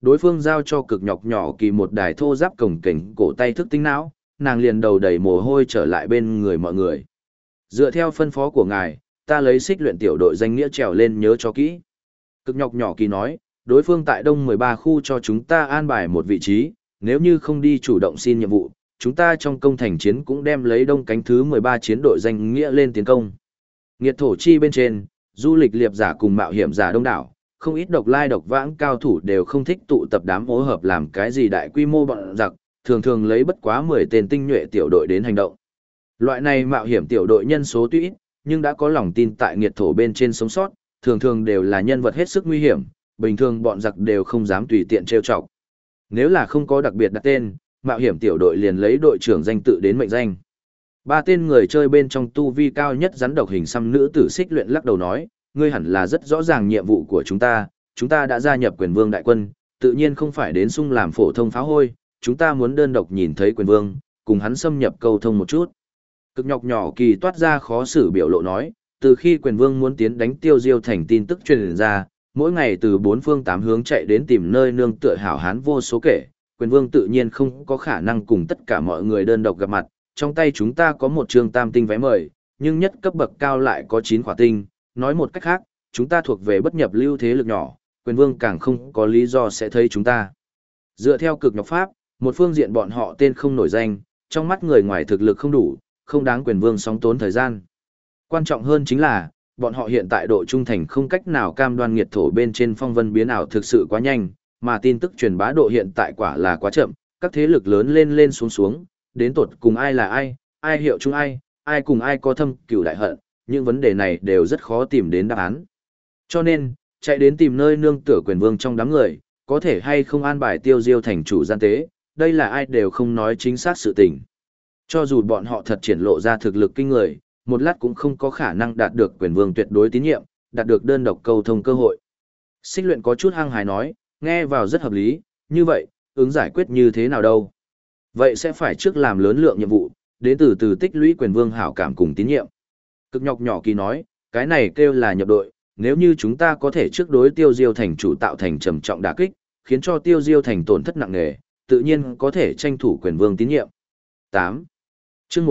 đối phương giao cho cực nhọc nhỏ kỳ một đài thô giáp cồng kềnh cổ tay thức tinh não, nàng liền đầu đầy mồ hôi trở lại bên người mọi người. Dựa theo phân phó của ngài, ta lấy xích luyện tiểu đội danh nghĩa trèo lên nhớ cho kỹ. Cực nhọc nhỏ kỳ nói, đối phương tại đông 13 khu cho chúng ta an bài một vị trí, nếu như không đi chủ động xin nhiệm vụ, chúng ta trong công thành chiến cũng đem lấy đông cánh thứ 13 chiến đội danh nghĩa lên tiến công. Nghiệt thổ chi bên trên, du lịch liệp giả cùng mạo hiểm giả đông đảo, không ít độc lai độc vãng cao thủ đều không thích tụ tập đám hỗ hợp làm cái gì đại quy mô bọn giặc, thường thường lấy bất quá 10 tên tinh nhuệ tiểu đội đến hành động. Loại này mạo hiểm tiểu đội nhân số tuy ít, nhưng đã có lòng tin tại nghiệt thổ bên trên sống sót, thường thường đều là nhân vật hết sức nguy hiểm, bình thường bọn giặc đều không dám tùy tiện trêu chọc. Nếu là không có đặc biệt đặt tên, mạo hiểm tiểu đội liền lấy đội trưởng danh tự đến mệnh danh. Ba tên người chơi bên trong tu vi cao nhất rắn độc hình xăm nữ tử xích luyện lắc đầu nói, ngươi hẳn là rất rõ ràng nhiệm vụ của chúng ta đã gia nhập quyền vương đại quân, tự nhiên không phải đến sung làm phổ thông pháo hôi, chúng ta muốn đơn độc nhìn thấy quyền vương, cùng hắn xâm nhập câu thông một chút. Cực nhọc nhỏ kỳ toát ra khó xử biểu lộ nói, từ khi quyền vương muốn tiến đánh Tiêu Diêu thành tin tức truyền ra, mỗi ngày từ bốn phương tám hướng chạy đến tìm nơi nương tựa hảo hán vô số kể, quyền vương tự nhiên không có khả năng cùng tất cả mọi người đơn độc gặp mặt, trong tay chúng ta có một trường tam tinh vé mời, nhưng nhất cấp bậc cao lại có 9 khỏa tinh, nói một cách khác, chúng ta thuộc về bất nhập lưu thế lực nhỏ, quyền vương càng không có lý do sẽ thấy chúng ta. Dựa theo cực nhọc pháp, một phương diện bọn họ tên không nổi danh, trong mắt người ngoài thực lực không đủ, không đáng quyền vương sóng tốn thời gian. Quan trọng hơn chính là, bọn họ hiện tại độ trung thành không cách nào cam đoan nghiệt thổ bên trên phong vân biến ảo thực sự quá nhanh, mà tin tức truyền bá độ hiện tại quả là quá chậm, các thế lực lớn lên lên xuống xuống, đến tột cùng ai là ai hiệu chung ai cùng ai có thâm cửu đại hận, những vấn đề này đều rất khó tìm đến đáp án. Cho nên, chạy đến tìm nơi nương tựa quyền vương trong đám người, có thể hay không an bài Tiêu Diêu thành chủ gian tế, đây là ai đều không nói chính xác sự tình. Cho dù bọn họ thật triển lộ ra thực lực kinh người, một lát cũng không có khả năng đạt được quyền vương tuyệt đối tín nhiệm, đạt được đơn độc câu thông cơ hội. Xích luyện có chút hăng hái nói, nghe vào rất hợp lý, như vậy, ứng giải quyết như thế nào đâu? Vậy sẽ phải trước làm lớn lượng nhiệm vụ, đến từ từ tích lũy quyền vương hảo cảm cùng tín nhiệm. Cực nhọc nhỏ kỳ nói, cái này kêu là nhập đội, nếu như chúng ta có thể trước đối Tiêu Diêu thành chủ tạo thành trầm trọng đả kích, khiến cho Tiêu Diêu thành tổn thất nặng nề, tự nhiên có thể tranh thủ quyền vương tín nhiệm. 8. Chương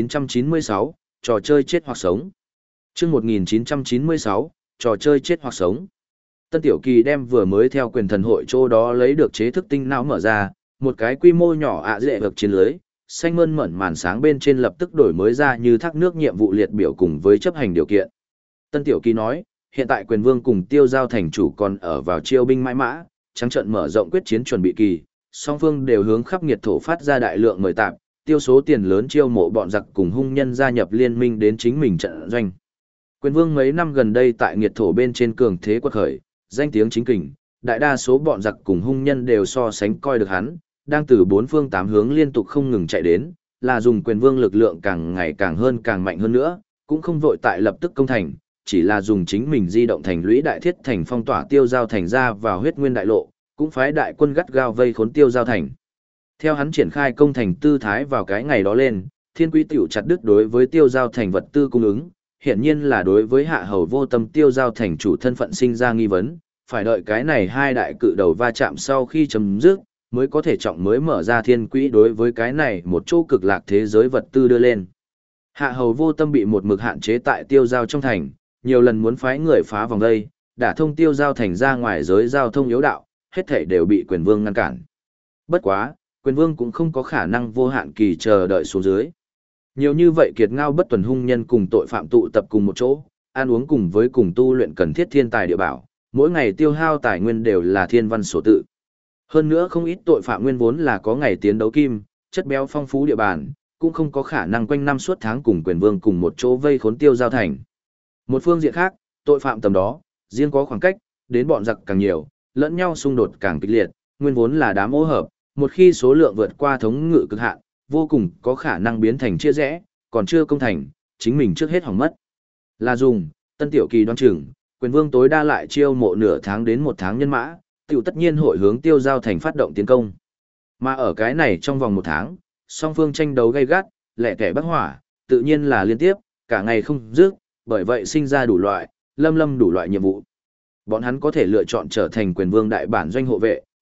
1996, trò chơi chết hoặc sống. Chương 1996, trò chơi chết hoặc sống. Tân Tiểu Kỳ đem vừa mới theo quyền thần hội chỗ đó lấy được chế thức tinh não mở ra, một cái quy mô nhỏ dễ vực chiến lưới, xanh mơn mởn màn sáng bên trên lập tức đổi mới ra như thác nước nhiệm vụ liệt biểu cùng với chấp hành điều kiện. Tân Tiểu Kỳ nói, hiện tại quyền vương cùng Tiêu Giao thành chủ còn ở vào chiêu binh mãi mã, trắng trận mở rộng quyết chiến chuẩn bị kỳ, song phương đều hướng khắp nghiệt thổ phát ra đại lượng mời tạp, tiêu số tiền lớn chiêu mộ bọn giặc cùng hung nhân gia nhập liên minh đến chính mình trận doanh. Quyền vương mấy năm gần đây tại nghiệt thổ bên trên cường thế quật khởi, danh tiếng chính kình, đại đa số bọn giặc cùng hung nhân đều so sánh coi được hắn, đang từ bốn phương tám hướng liên tục không ngừng chạy đến, là dùng quyền vương lực lượng càng ngày càng hơn càng mạnh hơn nữa, cũng không vội tại lập tức công thành, chỉ là dùng chính mình di động thành lũy đại thiết thành phong tỏa Tiêu Giao thành ra vào huyết nguyên đại lộ, cũng phái đại quân gắt gao vây khốn Tiêu Giao thành. Theo hắn triển khai công thành tư thái vào cái ngày đó lên, Thiên Quý tiểu chặt đứt đối với Tiêu Giao thành vật tư cung ứng, hiển nhiên là đối với hạ hầu vô tâm Tiêu Giao thành chủ thân phận sinh ra nghi vấn, phải đợi cái này hai đại cự đầu va chạm sau khi chấm dứt, mới có thể trọng mới mở ra Thiên Quý đối với cái này một chỗ cực lạc thế giới vật tư đưa lên. Hạ hầu vô tâm bị một mực hạn chế tại Tiêu Giao trong thành, nhiều lần muốn phái người phá vòng đây, đả thông Tiêu Giao thành ra ngoài giới giao thông yếu đạo, hết thảy đều bị quyền vương ngăn cản. Bất quá, quyền vương cũng không có khả năng vô hạn kỳ chờ đợi xuống dưới. Nhiều như vậy kiệt ngao bất tuần hung nhân cùng tội phạm tụ tập cùng một chỗ, ăn uống cùng với cùng tu luyện cần thiết thiên tài địa bảo, mỗi ngày tiêu hao tài nguyên đều là thiên văn sổ tự. Hơn nữa không ít tội phạm nguyên vốn là có ngày tiến đấu kim, chất béo phong phú địa bàn, cũng không có khả năng quanh năm suốt tháng cùng quyền vương cùng một chỗ vây khốn Tiêu Giao thành. Một phương diện khác, tội phạm tầm đó, riêng có khoảng cách, đến bọn giặc càng nhiều, lẫn nhau xung đột càng kịch liệt, nguyên vốn là đám ô hợp, một khi số lượng vượt qua thống ngự cực hạn, vô cùng có khả năng biến thành chia rẽ, còn chưa công thành, chính mình trước hết hỏng mất. Là dùng, Tân Tiểu Kỳ đoán chừng, quyền vương tối đa lại chiêu mộ nửa tháng đến một tháng nhân mã, tiểu tất nhiên hội hướng Tiêu Giao thành phát động tiến công. Mà ở cái này trong vòng một tháng, song phương tranh đấu gay gắt, lẻ tẻ bắc hỏa, tự nhiên là liên tiếp, cả ngày không dứt, bởi vậy sinh ra đủ loại, lâm đủ loại nhiệm vụ. Bọn hắn có thể lựa chọn trở thành quyền vương đại bản doanh hộ vệ,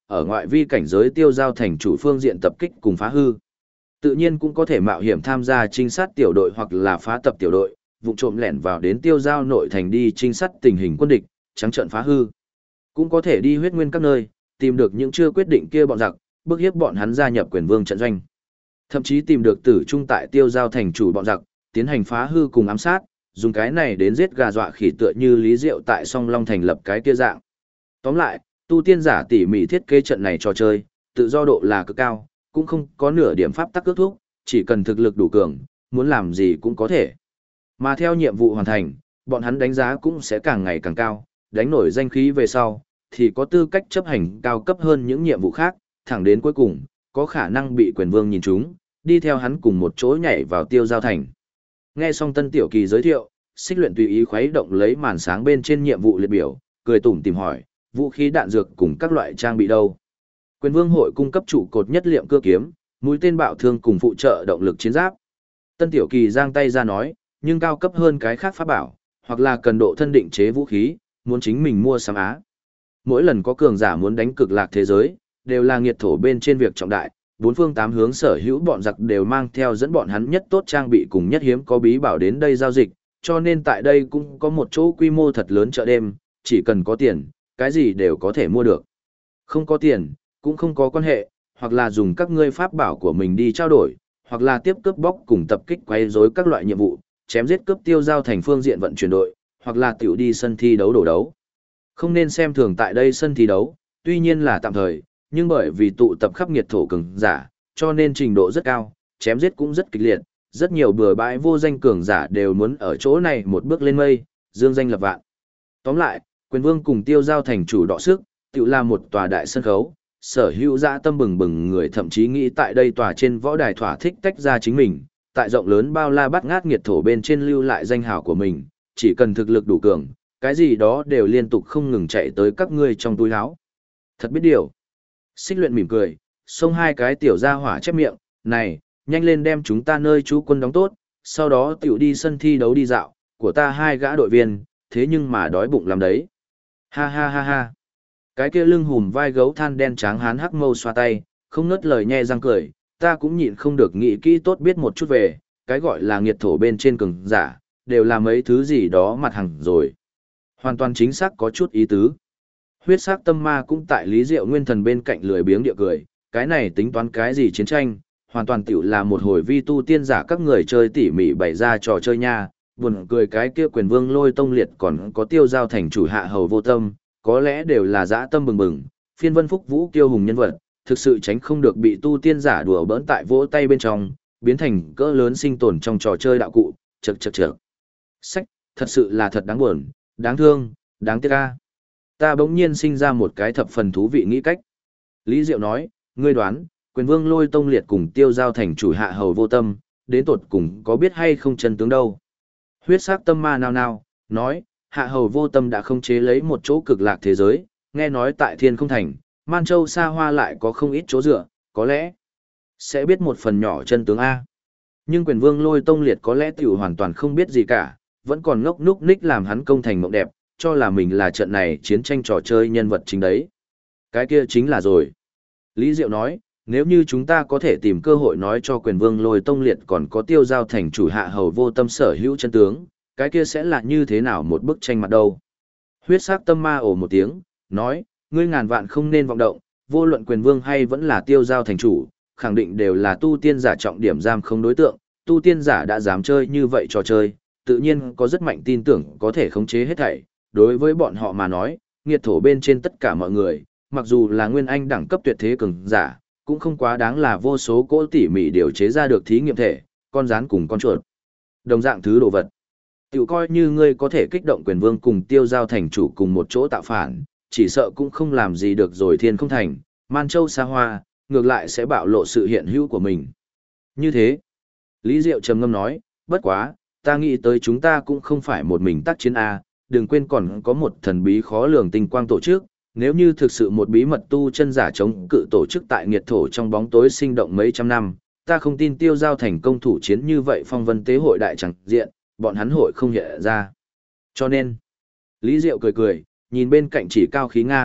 ở ngoại vi cảnh giới tiêu giao thành chủ phương diện tập kích cùng phá hư. Tự nhiên cũng có thể mạo hiểm tham gia trinh sát tiểu đội hoặc là phá tập tiểu đội, vụ trộm lẻn vào đến tiêu giao nội thành đi trinh sát tình hình quân địch, trắng trợn phá hư. Cũng có thể đi huyết nguyên các nơi, tìm được những chưa quyết định kia bọn giặc, bức hiếp bọn hắn gia nhập quyền vương trận doanh. Thậm chí tìm được tử trung tại tiêu giao thành chủ bọn giặc, tiến hành phá hư cùng ám sát, dùng cái này đến giết gà dọa khỉ tựa như Lý Diệu tại Song Long thành lập cái kia dạng. Tóm lại, tu tiên giả tỉ mỉ thiết kế trận này trò chơi, tự do độ là cực cao, cũng không có nửa điểm pháp tắc ước thúc, chỉ cần thực lực đủ cường, muốn làm gì cũng có thể. Mà theo nhiệm vụ hoàn thành, bọn hắn đánh giá cũng sẽ càng ngày càng cao, đánh nổi danh khí về sau, thì có tư cách chấp hành cao cấp hơn những nhiệm vụ khác, thẳng đến cuối cùng, có khả năng bị quyền vương nhìn trúng, đi theo hắn cùng một chỗ nhảy vào tiêu giao thành. Nghe xong Tân Tiểu Kỳ giới thiệu, Xích Luyện tùy ý khuấy động lấy màn sáng bên trên nhiệm vụ liệt biểu, cười tủm tìm hỏi, vũ khí đạn dược cùng các loại trang bị đâu. Quyền vương hội cung cấp trụ cột nhất liệm cưa kiếm, mũi tên bạo thương cùng phụ trợ động lực chiến giáp. Tân Tiểu Kỳ giang tay ra nói, nhưng cao cấp hơn cái khác pháp bảo, hoặc là cần độ thân định chế vũ khí, muốn chính mình mua sắm á. Mỗi lần có cường giả muốn đánh cực lạc thế giới, đều là nghiệt thổ bên trên việc trọng đại, bốn phương tám hướng sở hữu bọn giặc đều mang theo dẫn bọn hắn nhất tốt trang bị cùng nhất hiếm có bí bảo đến đây giao dịch, cho nên tại đây cũng có một chỗ quy mô thật lớn chợ đêm, chỉ cần có tiền, cái gì đều có thể mua được. Không có tiền, cũng không có quan hệ, hoặc là dùng các ngươi pháp bảo của mình đi trao đổi, hoặc là tiếp cướp bóc cùng tập kích quấy rối các loại nhiệm vụ, chém giết cướp tiêu giao thành phương diện vận chuyển đội, hoặc là tiểu đi sân thi đấu đổ đấu. Không nên xem thường tại đây sân thi đấu, tuy nhiên là tạm thời, nhưng bởi vì tụ tập khắp nghiệt thổ cường giả, cho nên trình độ rất cao, chém giết cũng rất kịch liệt, rất nhiều bừa bãi vô danh cường giả đều muốn ở chỗ này một bước lên mây, dương danh lập vạn. Tóm lại, quyền vương cùng tiêu giao thành chủ đọ sức, tự là một tòa đại sân khấu, sở hữu dã tâm bừng bừng người thậm chí nghĩ tại đây tòa trên võ đài thỏa thích tách ra chính mình, tại rộng lớn bao la bắt ngát nghiệt thổ bên trên lưu lại danh hào của mình, chỉ cần thực lực đủ cường, cái gì đó đều liên tục không ngừng chạy tới các ngươi trong túi áo. Thật biết điều. Xích Luyện mỉm cười, xông hai cái tiểu gia hỏa chép miệng, này, nhanh lên đem chúng ta nơi trú quân đóng tốt, sau đó tiểu đi sân thi đấu đi dạo, của ta hai gã đội viên, thế nhưng mà đói bụng lắm đấy. Ha ha ha ha. Cái kia lưng hùm vai gấu than đen tráng hán hắc mâu xoa tay, không ngớt lời nhe răng cười, ta cũng nhịn không được nghĩ kỹ tốt biết một chút về, cái gọi là nghiệt thổ bên trên cường giả, đều là mấy thứ gì đó mặt hàng rồi. Hoàn toàn chính xác có chút ý tứ. Huyết sắc tâm ma cũng tại Lý Diệu Nguyên Thần bên cạnh lười biếng địa cười, cái này tính toán cái gì chiến tranh, hoàn toàn tiểu là một hồi vi tu tiên giả các người chơi tỉ mỉ bày ra trò chơi nha, buồn cười cái kia quyền vương Lôi Tông Liệt còn có tiêu giao thành chủ Hạ Hầu Vô Tâm, có lẽ đều là dã tâm bừng bừng, phiên vân phúc vũ kiêu hùng nhân vật, thực sự tránh không được bị tu tiên giả đùa bỡn tại vỗ tay bên trong, biến thành cỡ lớn sinh tồn trong trò chơi đạo cụ, chậc chậc chậc. Sách, thật sự là thật đáng buồn, đáng thương, đáng tiếc a. Ta bỗng nhiên sinh ra một cái thập phần thú vị nghĩ cách. Lý Diệu nói, ngươi đoán, quyền vương Lôi Tông Liệt cùng tiêu giao thành chủ Hạ Hầu Vô Tâm, đến tột cùng có biết hay không chân tướng đâu. Huyết sắc tâm ma nao nao, nói, Hạ Hầu Vô Tâm đã không chế lấy một chỗ cực lạc thế giới, nghe nói tại Thiên Không Thành, Man Châu xa hoa lại có không ít chỗ dựa, có lẽ sẽ biết một phần nhỏ chân tướng A. Nhưng quyền vương Lôi Tông Liệt có lẽ tiểu hoàn toàn không biết gì cả, vẫn còn ngốc núc ních làm hắn công thành mộng đẹp, cho là mình là trận này chiến tranh trò chơi nhân vật chính đấy. Cái kia chính là rồi. Lý Diệu nói, nếu như chúng ta có thể tìm cơ hội nói cho quyền vương Lôi Tông Liệt còn có tiêu giao thành chủ Hạ Hầu Vô Tâm sở hữu chân tướng, cái kia sẽ là như thế nào một bức tranh mặt đâu. Huyết sắc tâm ma ồ một tiếng, nói, ngươi ngàn vạn không nên vọng động, vô luận quyền vương hay vẫn là tiêu giao thành chủ, khẳng định đều là tu tiên giả trọng điểm giam không đối tượng, tu tiên giả đã dám chơi như vậy trò chơi, tự nhiên có rất mạnh tin tưởng có thể khống chế hết thảy. Đối với bọn họ mà nói, nghiệt thổ bên trên tất cả mọi người, mặc dù là nguyên anh đẳng cấp tuyệt thế cường giả, cũng không quá đáng là vô số cỗ tỉ mỉ điều chế ra được thí nghiệm thể, con rắn cùng con chuột. Đồng dạng thứ đồ vật. Tiểu coi như ngươi có thể kích động quyền vương cùng tiêu giao thành chủ cùng một chỗ tạo phản, chỉ sợ cũng không làm gì được rồi Thiên Không Thành, Man Châu xa hoa, ngược lại sẽ bạo lộ sự hiện hữu của mình. Như thế, Lý Diệu trầm ngâm nói, bất quá, ta nghĩ tới chúng ta cũng không phải một mình tác chiến A, đừng quên còn có một thần bí khó lường tinh quang tổ chức, nếu như thực sự một bí mật tu chân giả chống cự tổ chức tại nghiệt thổ trong bóng tối sinh động mấy trăm năm, ta không tin tiêu giao thành công thủ chiến như vậy phong vân tế hội đại chẳng diện, bọn hắn hội không hiện ra. Cho nên, Lý Diệu cười cười, nhìn bên cạnh chỉ cao khí ngang,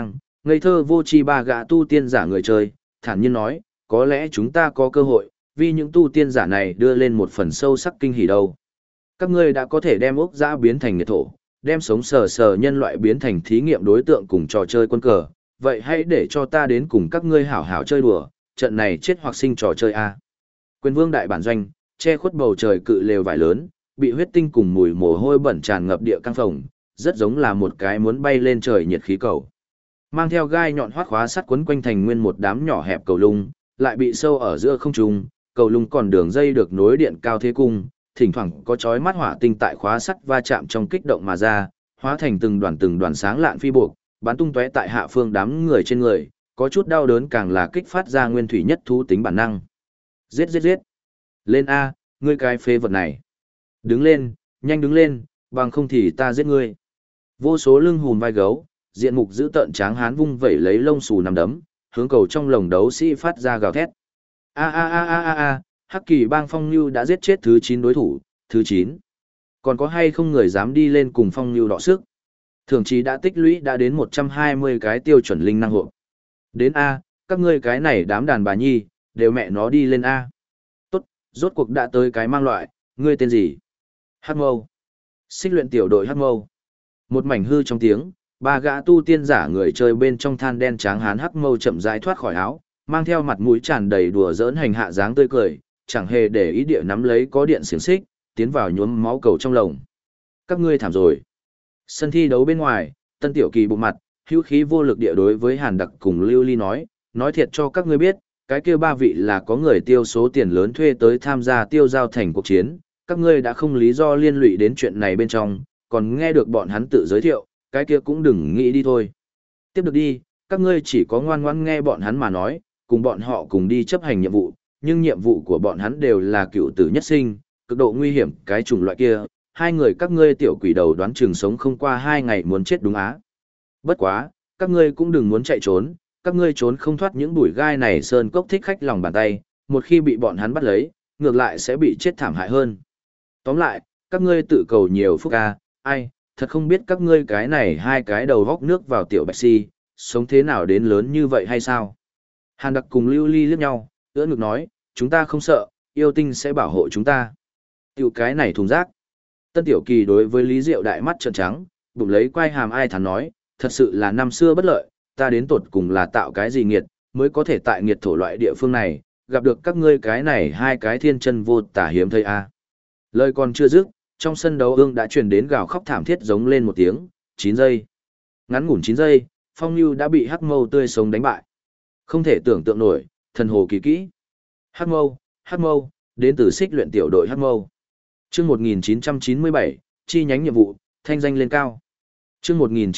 Ngây thơ vô tri ba gã tu tiên giả người chơi, thản nhiên nói, có lẽ chúng ta có cơ hội, vì những tu tiên giả này đưa lên một phần sâu sắc kinh hỉ đâu. Các ngươi đã có thể đem ốc dã biến thành nghiệt thổ, đem sống sờ sờ nhân loại biến thành thí nghiệm đối tượng cùng trò chơi quân cờ, vậy hãy để cho ta đến cùng các ngươi hảo hảo chơi đùa, trận này chết hoặc sinh trò chơi a. Quyền Vương đại bản doanh, che khuất bầu trời cự lều vải lớn, bị huyết tinh cùng mùi mồ hôi bẩn tràn ngập địa căng phòng, rất giống là một cái muốn bay lên trời nhiệt khí cầu. Mang theo gai nhọn hoắt khóa sắt quấn quanh thành nguyên một đám nhỏ hẹp cầu lung, lại bị sâu ở giữa không trung, cầu lung còn đường dây được nối điện cao thế cung, thỉnh thoảng có chói mắt hỏa tinh tại khóa sắt va chạm trong kích động mà ra, hóa thành từng đoàn sáng lạn phi buộc, bắn tung tóe tại hạ phương đám người trên người, có chút đau đớn càng là kích phát ra nguyên thủy nhất thú tính bản năng. Giết giết giết. Lên a, ngươi cái phế vật này. Đứng lên, nhanh đứng lên, bằng không thì ta giết ngươi. Vô số lưng hùm vai gấu, diện mục dữ tợn tráng hán vung vẩy lấy lông xù nằm đấm, hướng cầu trong lồng đấu sĩ phát ra gào thét. A a a a a a, Hắc Kỳ Bang Phong Nưu đã giết chết thứ 9 đối thủ, thứ 9. Còn có hay không người dám đi lên cùng Phong Nưu đọ sức? Thường chí đã tích lũy đã đến 120 cái tiêu chuẩn linh năng hộp. Đến A, các ngươi cái này đám đàn bà nhi, đều mẹ nó đi lên A. Tốt, rốt cuộc đã tới cái mang loại, ngươi tên gì? Hắc Mâu. Xích luyện tiểu đội Hắc Mâu. Một mảnh hư trong tiếng, ba gã tu tiên giả người chơi bên trong than đen tráng hán Hắc Mâu chậm rãi thoát khỏi áo, mang theo mặt mũi tràn đầy đùa giỡn hành hạ dáng tươi cười, chẳng hề để ý địa nắm lấy có điện xiềng xích, tiến vào nhuốm máu cầu trong lồng. Các ngươi thảm rồi. Sân thi đấu bên ngoài, Tân Tiểu Kỳ bụng mặt, hữu khí vô lực địa đối với Hàn Đặc cùng Lưu Ly nói thiệt cho các ngươi biết, cái kia ba vị là có người tiêu số tiền lớn thuê tới tham gia tiêu giao thành cuộc chiến, các ngươi đã không lý do liên lụy đến chuyện này bên trong, còn nghe được bọn hắn tự giới thiệu, cái kia cũng đừng nghĩ đi thôi. Tiếp được đi, các ngươi chỉ có ngoan ngoãn nghe bọn hắn mà nói, cùng bọn họ cùng đi chấp hành nhiệm vụ, nhưng nhiệm vụ của bọn hắn đều là cựu tử nhất sinh, cực độ nguy hiểm cái chủng loại kia, hai người các ngươi tiểu quỷ đầu đoán chừng sống không qua 2 ngày muốn chết đúng á. Bất quá, các ngươi cũng đừng muốn chạy trốn, các ngươi trốn không thoát những bụi gai này sơn cốc thích khách lòng bàn tay, một khi bị bọn hắn bắt lấy, ngược lại sẽ bị chết thảm hại hơn. Tóm lại, các ngươi tự cầu nhiều phúc a, ai, thật không biết các ngươi cái này hai cái đầu vóc nước vào tiểu bạch si, sống thế nào đến lớn như vậy hay sao? Hàn Đặc cùng Lưu Ly liếc nhau, ưỡn ngực nói, chúng ta không sợ, yêu tinh sẽ bảo hộ chúng ta. Tiểu cái này thùng rác. Tân Tiểu Kỳ đối với Lý Diệu đại mắt trợn trắng, bụng lấy quai hàm ai thắn nói, thật sự là năm xưa bất lợi, ta đến tột cùng là tạo cái gì nghiệt, mới có thể tại nghiệt thổ loại địa phương này, gặp được các ngươi cái này hai cái thiên chân vô tả hiếm thấy a. Lời còn chưa dứt, trong sân đấu ương đã truyền đến gào khóc thảm thiết giống lên một tiếng, 9 giây. Ngắn ngủn 9 giây, Phong Nưu đã bị Hắc Mâu tươi sống đánh bại. Không thể tưởng tượng nổi, thần hồ kỳ kỹ. Hắc Mâu, đến từ Xích luyện tiểu đội Hắc Mâu. Chương 1997, chi nhánh nhiệm vụ, thanh danh lên cao. Chương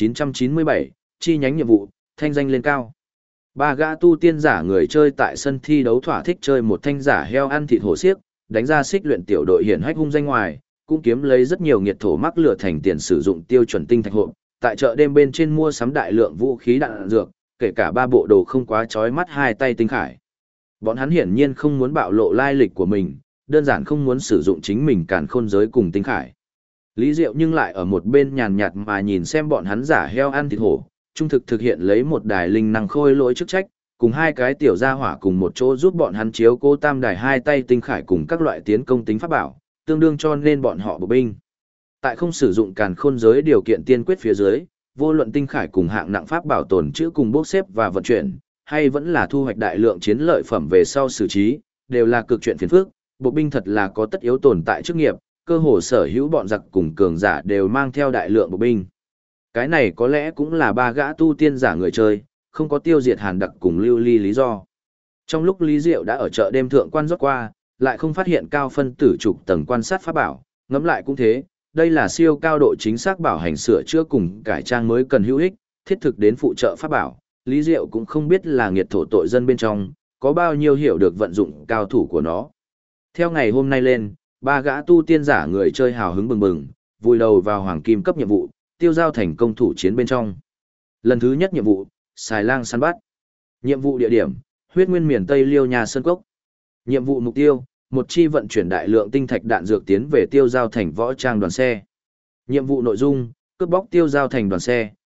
1997, chi nhánh nhiệm vụ, thanh danh lên cao. Ba gã tu tiên giả người chơi tại sân thi đấu thỏa thích chơi một thanh giả heo ăn thịt hổ xiếc, đánh ra Xích luyện tiểu đội hiển hách hung danh ngoài, cũng kiếm lấy rất nhiều nghiệt thổ mắc lửa thành tiền sử dụng tiêu chuẩn tinh thạch hộp, tại chợ đêm bên trên mua sắm đại lượng vũ khí đạn dược, kể cả 3 bộ đồ không quá chói mắt hai tay tinh khải. Bọn hắn hiển nhiên không muốn bạo lộ lai lịch của mình, đơn giản không muốn sử dụng chính mình càn khôn giới cùng tinh khải. Lý Diệu nhưng lại ở một bên nhàn nhạt mà nhìn xem bọn hắn giả heo ăn thịt hổ, trung thực hiện lấy một đài linh năng khôi lỗi chức trách, cùng hai cái tiểu gia hỏa cùng một chỗ giúp bọn hắn chiếu cố tam đài hai tay tinh khải cùng các loại tiến công tính pháp bảo, tương đương cho nên bọn họ bộ binh. Tại không sử dụng càn khôn giới điều kiện tiên quyết phía dưới, vô luận tinh khải cùng hạng nặng pháp bảo tồn trữ cùng bốc xếp và vận chuyển, hay vẫn là thu hoạch đại lượng chiến lợi phẩm về sau xử trí, đều là cực chuyện phiền phức, bộ binh thật là có tất yếu tồn tại chức nghiệp, cơ hồ sở hữu bọn giặc cùng cường giả đều mang theo đại lượng bộ binh. Cái này có lẽ cũng là ba gã tu tiên giả người chơi, không có tiêu diệt Hàn Đặc cùng Lưu Ly lý do. Trong lúc Lý Diệu đã ở chợ đêm thượng quan rót qua, lại không phát hiện cao phân tử trục tầng quan sát pháp bảo, ngẫm lại cũng thế, đây là siêu cao độ chính xác bảo hành sửa chữa cùng cải trang mới cần hữu ích, thiết thực đến phụ trợ pháp bảo. Lý Diệu cũng không biết là nghiệt thổ tội dân bên trong, có bao nhiêu hiểu được vận dụng cao thủ của nó. Theo ngày hôm nay lên, ba gã tu tiên giả người chơi hào hứng bừng bừng, vùi đầu vào hoàng kim cấp nhiệm vụ, tiêu giao thành công thủ chiến bên trong. Lần thứ nhất nhiệm vụ, xài lang săn bắt. Nhiệm vụ địa điểm, huyết nguyên miền Tây Liêu Nha Sơn Cốc. Nhiệm vụ mục tiêu, một chi vận chuyển đại lượng tinh thạch đạn dược tiến về tiêu giao thành võ trang đoàn xe. Nhiệm vụ nội dung, cướp bóc tiêu giao thành đoàn xe,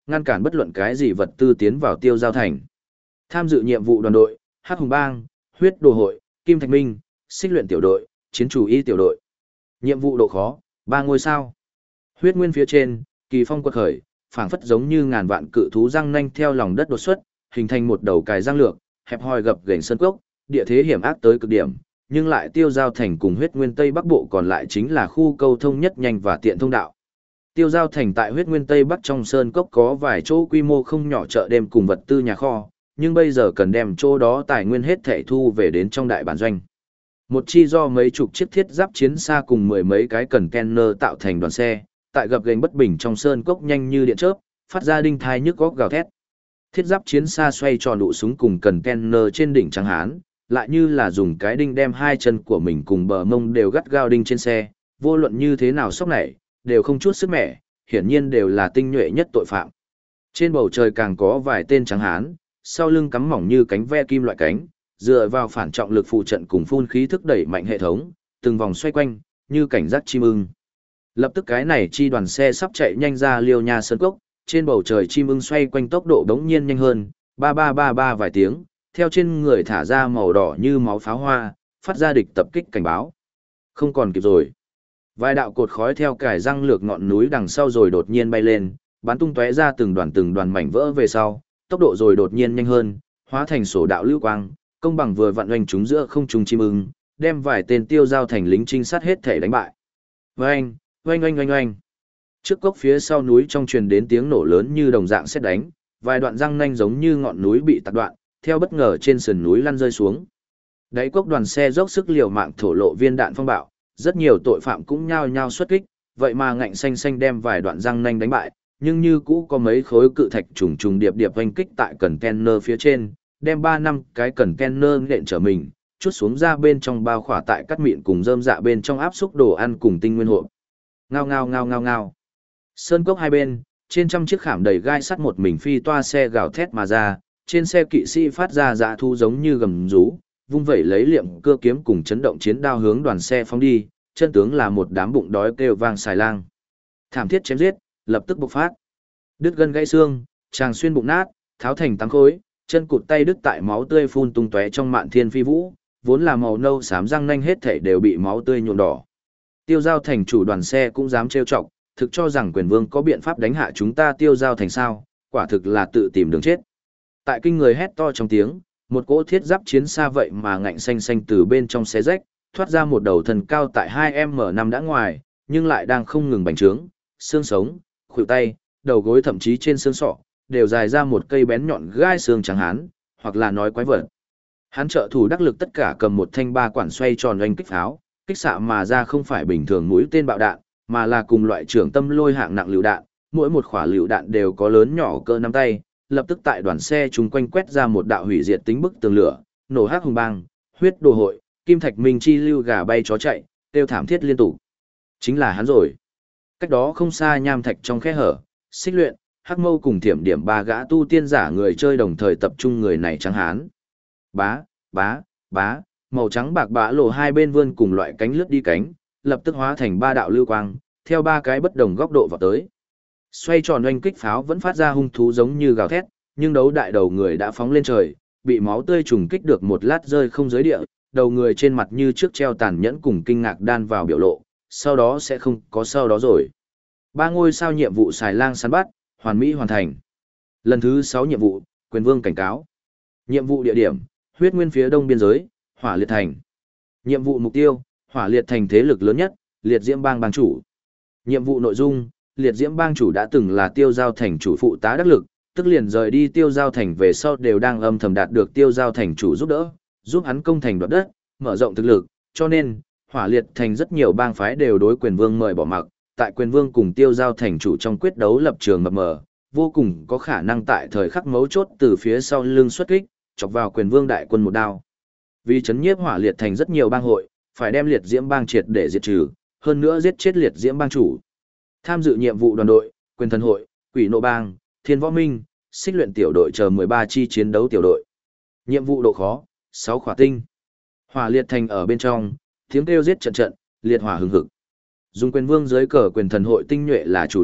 ngăn cản bất luận cái gì vật tư tiến vào Tiêu Giao thành. Tham dự nhiệm vụ đoàn đội: Hắc Hùng Bang, Huyết Đồ hội, Kim Thạch Minh, Xích Luyện tiểu đội, Chiến Chủ Y tiểu đội. Nhiệm vụ độ khó: 3 ngôi sao. Huyết nguyên phía trên, kỳ phong quật khởi, phảng phất giống như ngàn vạn cự thú răng nanh theo lòng đất đột xuất, hình thành một đầu cài răng lược, hẹp hòi gập ghềnh sơn cốc, địa thế hiểm ác tới cực điểm, nhưng lại Tiêu Giao thành cùng Huyết Nguyên Tây Bắc bộ còn lại chính là khu câu thông nhất nhanh và tiện thông đạo. Tiêu Giao thành tại Huyết Nguyên Tây Bắc trong sơn cốc có vài chỗ quy mô không nhỏ chợ đêm cùng vật tư nhà kho, nhưng bây giờ cần đem chỗ đó tài nguyên hết thảy thu về đến trong đại bản doanh. Một chi do mấy chục chiếc thiết giáp chiến xa cùng mười mấy cái container tạo thành đoàn xe, tại gập ghềnh bất bình trong sơn cốc nhanh như điện chớp, phát ra đinh thai nhức góc gào thét. Thiết giáp chiến xa xoay tròn đụ súng cùng container trên đỉnh trắng hán, lại như là dùng cái đinh đem hai chân của mình cùng bờ mông đều gắt gao đinh trên xe, vô luận như thế nào sốc nảy, đều không chút sức mẻ, hiển nhiên đều là tinh nhuệ nhất tội phạm. Trên bầu trời càng có vài tên trắng hán, sau lưng cắm mỏng như cánh ve kim loại cánh, dựa vào phản trọng lực phụ trận cùng phun khí thức đẩy mạnh hệ thống, từng vòng xoay quanh, như cảnh giác chim ưng. Lập tức cái này chi đoàn xe sắp chạy nhanh ra Liêu Nha sơn cốc, trên bầu trời chim ưng xoay quanh tốc độ đống nhiên nhanh hơn, ba ba ba ba vài tiếng, theo trên người thả ra màu đỏ như máu pháo hoa, phát ra địch tập kích cảnh báo. Không còn kịp rồi. Vài đạo cột khói theo cải răng lược ngọn núi đằng sau rồi đột nhiên bay lên, bắn tung tóe ra từng đoàn mảnh vỡ về sau, tốc độ rồi đột nhiên nhanh hơn, hóa thành sổ đạo lưu quang, công bằng vừa vặn oanh chúng giữa không trung chim ưng, đem vài tên Tiêu Giao thành lính trinh sát hết thể đánh bại. Oanh, oanh oanh oanh oanh. Trước cốc phía sau núi trong truyền đến tiếng nổ lớn như đồng dạng sét đánh, vài đoạn răng nanh giống như ngọn núi bị tạc đoạn, theo bất ngờ trên sườn núi lăn rơi xuống. Đáy cốc đoàn xe dốc sức liều mạng thổ lộ viên đạn phong bạo, rất nhiều tội phạm cũng nhao nhao xuất kích, vậy mà ngạnh xanh xanh đem vài đoạn răng nanh đánh bại, nhưng như cũ có mấy khối cự thạch trùng trùng điệp điệp oanh kích tại container phía trên, đem 3-5 cái container nện trở mình, chút xuống ra bên trong bao khỏa tại cắt mịn cùng rơm dạ bên trong áp xúc đồ ăn cùng tinh nguyên hộp. Ngao ngao ngao ngao ngao. Sơn cốc hai bên, trên trăm chiếc khảm đầy gai sắt một mình phi toa xe gào thét mà ra, trên xe kỵ sĩ phát ra dã thu giống như gầm rú, vung vẩy lấy liệm cưa kiếm cùng chấn động chiến đao hướng đoàn xe phóng đi, chân tướng là một đám bụng đói kêu vang xài lang. Thảm thiết chém giết, lập tức bộc phát. Đứt gân gãy xương, tràng xuyên bụng nát, tháo thành tám khối, chân cụt tay đứt tại máu tươi phun tung tóe trong mạn thiên phi vũ, vốn là màu nâu xám răng nanh hết thảy đều bị máu tươi nhuộm đỏ. Tiêu Giao thành chủ đoàn xe cũng dám trêu chọc, thực cho rằng quyền vương có biện pháp đánh hạ chúng ta Tiêu Giao thành sao, quả thực là tự tìm đường chết. Tại kinh người hét to trong tiếng, một cỗ thiết giáp chiến xa vậy mà ngạnh xanh xanh từ bên trong xé rách, thoát ra một đầu thần cao tại 2m5 đã ngoài, nhưng lại đang không ngừng bành trướng, xương sống, khuỷu tay, đầu gối thậm chí trên xương sọ, đều dài ra một cây bén nhọn gai xương trắng hán, hoặc là nói quái vật. Hán trợ thủ đắc lực tất cả cầm một thanh ba quản xoay tròn oanh kích pháo, kích xạ mà ra không phải bình thường mũi tên bạo đạn, mà là cùng loại trưởng tâm lôi hạng nặng lựu đạn, mỗi một quả lựu đạn đều có lớn nhỏ cỡ nắm tay, lập tức tại đoàn xe chúng quanh quét ra một đạo hủy diệt tính bức tường lửa, nổ Hắc Hùng Bang, Huyết Đồ hội, Kim Thạch Minh chi lưu gà bay chó chạy, kêu thảm thiết liên tục. Chính là hắn rồi. Cách đó không xa nham thạch trong khe hở, Xích Luyện, Hắc Mâu cùng Thiểm Điểm ba gã tu tiên giả người chơi đồng thời tập trung người này trắng hán. Bá, bá, bá, màu trắng bạc bã lộ hai bên vươn cùng loại cánh lướt đi cánh, lập tức hóa thành ba đạo lưu quang, theo ba cái bất đồng góc độ vào tới. Xoay tròn oanh kích pháo vẫn phát ra hung thú giống như gào thét, nhưng đấu đại đầu người đã phóng lên trời, bị máu tươi trùng kích được một lát rơi không dưới địa, đầu người trên mặt như trước treo tàn nhẫn cùng kinh ngạc đan vào biểu lộ, sau đó sẽ không có sau đó rồi. 3 ngôi sao nhiệm vụ xài lang săn bắt, hoàn mỹ hoàn thành. Lần thứ 6 nhiệm vụ, quyền vương cảnh cáo. Nhiệm vụ địa điểm, Huyết Nguyên phía đông biên giới, Hỏa Liệt Thành. Nhiệm vụ mục tiêu, Hỏa Liệt Thành thế lực lớn nhất, Liệt Diễm Bang bang chủ. Nhiệm vụ nội dung, Liệt Diễm Bang chủ đã từng là Tiêu Giao thành chủ phụ tá đắc lực, tức liền rời đi Tiêu Giao thành về sau đều đang âm thầm đạt được Tiêu Giao thành chủ giúp đỡ, giúp hắn công thành đoạt đất, mở rộng thực lực, cho nên, Hỏa Liệt Thành rất nhiều bang phái đều đối quyền vương mời bỏ mặc, tại quyền vương cùng Tiêu Giao thành chủ trong quyết đấu lập trường mập mờ, vô cùng có khả năng tại thời khắc mấu chốt từ phía sau lưng xuất kích, chọc vào quyền vương đại quân một đao. Vì chấn nhiếp Hỏa Liệt Thành rất nhiều bang hội, phải đem Liệt Diễm Bang triệt để diệt trừ, hơn nữa giết chết Liệt Diễm Bang chủ. Tham dự nhiệm vụ đoàn đội, Quyền Thần hội, Quỷ Nộ Bang, Thiên Võ Minh, Xích Luyện tiểu đội chờ 13 chi chiến đấu tiểu đội. Nhiệm vụ độ khó, 6 khỏa tinh. Hỏa Liệt Thành ở bên trong, tiếng kêu giết trận trận, liệt hỏa hừng hực. Dùng quyền vương dưới cờ Quyền Thần hội tinh nhuệ là chủ lực,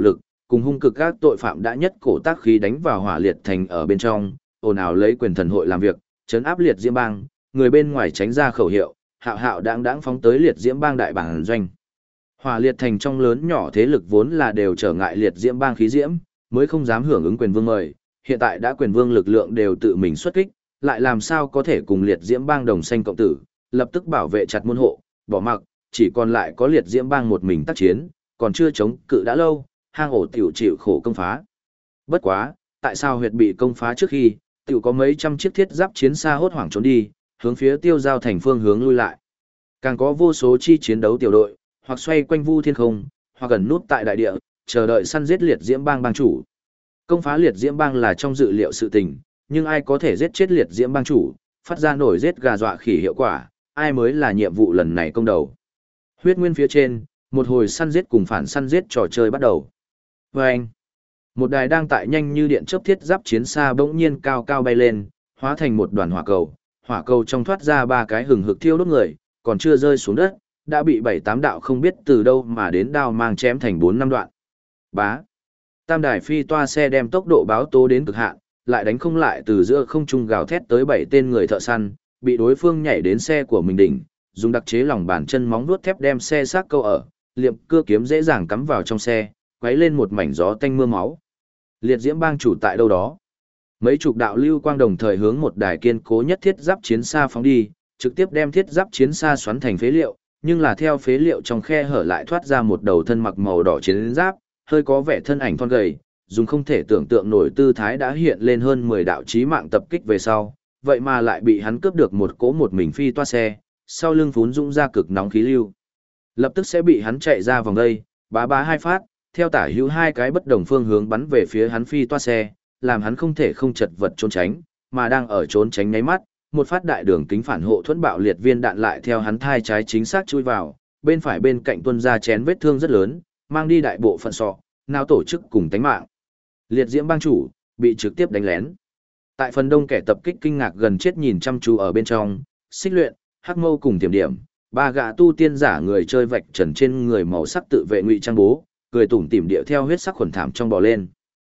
cùng hung cực các tội phạm đã nhất cổ tác khí đánh vào Hỏa Liệt Thành ở bên trong, ồn ào lấy quyền thần hội làm việc, trấn áp Liệt Diễm Bang, người bên ngoài tránh ra khẩu hiệu, hạo hạo đáng đáng phóng tới Liệt Diễm Bang đại bản doanh. Hỏa Liệt Thành trong lớn nhỏ thế lực vốn là đều trở ngại Liệt Diễm Bang khí diễm, mới không dám hưởng ứng quyền vương mời, hiện tại đã quyền vương lực lượng đều tự mình xuất kích, lại làm sao có thể cùng Liệt Diễm Bang đồng sanh cộng tử, lập tức bảo vệ chặt môn hộ, bỏ mặc, chỉ còn lại có Liệt Diễm Bang một mình tác chiến, còn chưa chống cự đã lâu, hang ổ tiểu chịu khổ công phá. Bất quá, tại sao huyệt bị công phá trước khi, tiểu có mấy trăm chiếc thiết giáp chiến xa hốt hoảng trốn đi, hướng phía Tiêu Giao Thành phương hướng lui lại. Càng có vô số chi chiến đấu tiểu đội, hoặc xoay quanh vu thiên không, hoặc gần nút tại đại địa, chờ đợi săn giết Liệt Diễm Bang bang chủ. Công phá Liệt Diễm Bang là trong dự liệu sự tình, nhưng ai có thể giết chết Liệt Diễm Bang chủ, phát ra nổi giết gà dọa khỉ hiệu quả, ai mới là nhiệm vụ lần này công đầu. Huyết nguyên phía trên, một hồi săn giết cùng phản săn giết trò chơi bắt đầu. Vâng! Một đài đang tại nhanh như điện chớp thiết giáp chiến xa bỗng nhiên cao cao bay lên, hóa thành một đoàn hỏa cầu trong thoát ra ba cái hừng hực thiêu đốt người, còn chưa rơi xuống đất, đã bị 7-8 đạo không biết từ đâu mà đến đao mang chém thành 4-5 đoạn. Bá! Tam đài phi toa xe đem tốc độ báo tố đến cực hạn, lại đánh không lại từ giữa không trung gào thét tới 7 tên người thợ săn, bị đối phương nhảy đến xe của mình đỉnh, dùng đặc chế lòng bàn chân móng vuốt thép đem xe xác câu ở, liệm cưa kiếm dễ dàng cắm vào trong xe, quấy lên một mảnh gió tanh mưa máu. Liệt Diễm Bang chủ tại đâu đó? Mấy chục đạo lưu quang đồng thời hướng một đài kiên cố nhất thiết giáp chiến xa phóng đi, trực tiếp đem thiết giáp chiến xa xoắn thành phế liệu, nhưng là theo phế liệu trong khe hở lại thoát ra một đầu thân mặc màu đỏ chiến giáp, hơi có vẻ thân ảnh thon gầy, dùng không thể tưởng tượng nổi tư thái đã hiện lên hơn 10 đạo chí mạng tập kích về sau, vậy mà lại bị hắn cướp được một cỗ một mình phi toa xe, sau lưng phún dũng ra cực nóng khí lưu. Lập tức sẽ bị hắn chạy ra vòng đây, bá bá hai phát, theo tả hữu hai cái bất đồng phương hướng bắn về phía hắn phi toa xe, làm hắn không thể không chật vật trốn tránh, mà đang ở trốn tránh nháy mắt, một phát đại đường kính phản hộ thuẫn bạo liệt viên đạn lại theo hắn thai trái chính xác chui vào, bên phải bên cạnh tuôn ra chén vết thương rất lớn, mang đi đại bộ phận sọ, nào tổ chức cùng tánh mạng. Liệt Diễm Bang chủ bị trực tiếp đánh lén. Tại phần đông kẻ tập kích kinh ngạc gần chết nhìn chăm chú ở bên trong, Xích Luyện, Hắc Mâu cùng Tiềm Điểm, ba gã tu tiên giả người chơi vạch trần trên người màu sắc tự vệ ngụy trang bố, cười tủm tỉm điệu theo huyết sắc khuẩn thảm trong bò lên.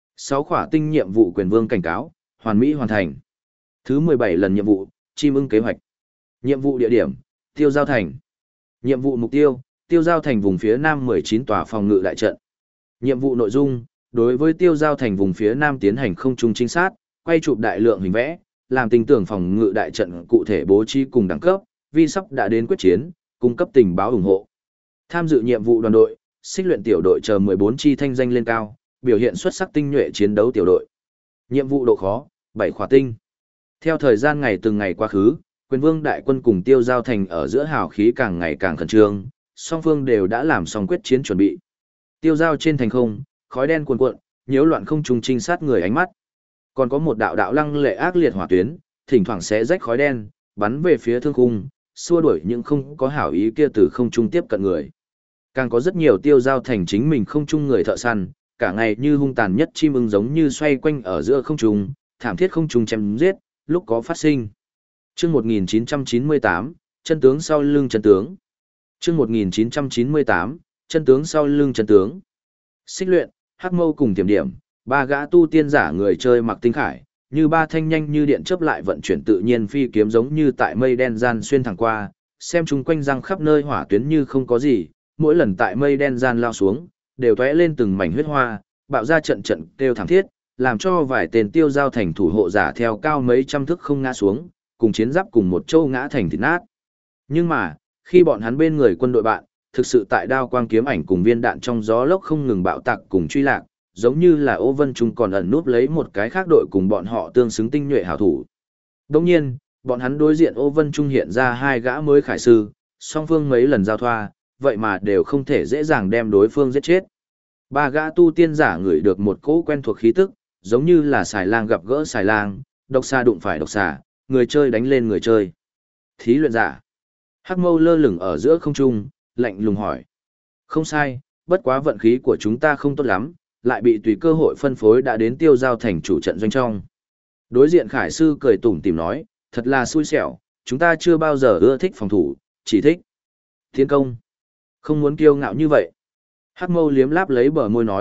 6 khỏa tinh nhiệm vụ quyền vương cảnh cáo, hoàn mỹ hoàn thành. Thứ 17 lần nhiệm vụ, chim ưng kế hoạch. Nhiệm vụ địa điểm, Tiêu Giao Thành. Nhiệm vụ mục tiêu, Tiêu Giao Thành vùng phía nam 19 tòa phòng ngự đại trận. Nhiệm vụ nội dung, đối với Tiêu Giao Thành vùng phía nam tiến hành không trung trinh sát, quay chụp đại lượng hình vẽ, làm tình tưởng phòng ngự đại trận cụ thể bố trí cùng đẳng cấp, vi sắp đã đến quyết chiến, cung cấp tình báo ủng hộ. Tham dự nhiệm vụ đoàn đội, Xích Luyện tiểu đội chờ 14 chi thanh danh lên cao, biểu hiện xuất sắc tinh nhuệ chiến đấu tiểu đội. Nhiệm vụ độ khó, 7 khỏa tinh. Theo thời gian ngày từng ngày quá khứ, Quyền Vương đại quân cùng Tiêu Giao Thành ở giữa hào khí càng ngày càng khẩn trương, song phương đều đã làm xong quyết chiến chuẩn bị. Tiêu Giao trên thành không, khói đen cuồn cuộn, nhiễu loạn không trung trinh sát người ánh mắt. Còn có một đạo đạo lăng lệ ác liệt hỏa tuyến, thỉnh thoảng xé rách khói đen, bắn về phía thương khung, xua đuổi những không có hảo ý kia từ không trung tiếp cận người. Càng có rất nhiều Tiêu Giao Thành chính mình không trung người thợ săn, cả ngày như hung tàn nhất chim ưng giống như xoay quanh ở giữa không trung, thảm thiết không trung chém giết, lúc có phát sinh. Chương 1998, chân tướng sau lưng chân tướng. Chương 1998, chân tướng sau lưng chân tướng. Xích Luyện, Hắc Mâu cùng Tiềm Điểm, ba gã tu tiên giả người chơi mặc tinh khải, như ba thanh nhanh như điện chớp lại vận chuyển tự nhiên phi kiếm giống như tại mây đen gian xuyên thẳng qua, xem chung quanh răng khắp nơi hỏa tuyến như không có gì, mỗi lần tại mây đen gian lao xuống, đều tóe lên từng mảnh huyết hoa, bạo ra trận trận kêu thảm thiết, làm cho vài tên Tiêu Giao Thành thủ hộ giả theo cao mấy trăm thước không ngã xuống, cùng chiến giáp cùng một châu ngã thành thịt nát. Nhưng mà, khi bọn hắn bên người quân đội bạn, thực sự tại đao quang kiếm ảnh cùng viên đạn trong gió lốc không ngừng bạo tạc cùng truy lạc, giống như là Ô Vân Trung còn ẩn núp lấy một cái khác đội cùng bọn họ tương xứng tinh nhuệ hảo thủ. Đồng nhiên, bọn hắn đối diện Ô Vân Trung hiện ra hai gã mới khải sư, song phương mấy lần giao thoa, vậy mà đều không thể dễ dàng đem đối phương giết chết. Ba gã tu tiên giả ngửi được một cỗ quen thuộc khí tức, giống như là xài lang gặp gỡ xài lang, độc xà đụng phải độc xà, người chơi đánh lên người chơi. Thí luyện giả. Hắc Mâu lơ lửng ở giữa không trung, lạnh lùng hỏi. Không sai, bất quá vận khí của chúng ta không tốt lắm, lại bị tùy cơ hội phân phối đã đến Tiêu Giao Thành chủ trận doanh trong. Đối diện khải sư cười tủm tỉm nói, thật là xui xẻo, chúng ta chưa bao giờ ưa thích phòng thủ, chỉ thích tiến công. Không muốn kiêu ngạo như vậy. Hắc Mâu liếm láp lấy bờ môi nói,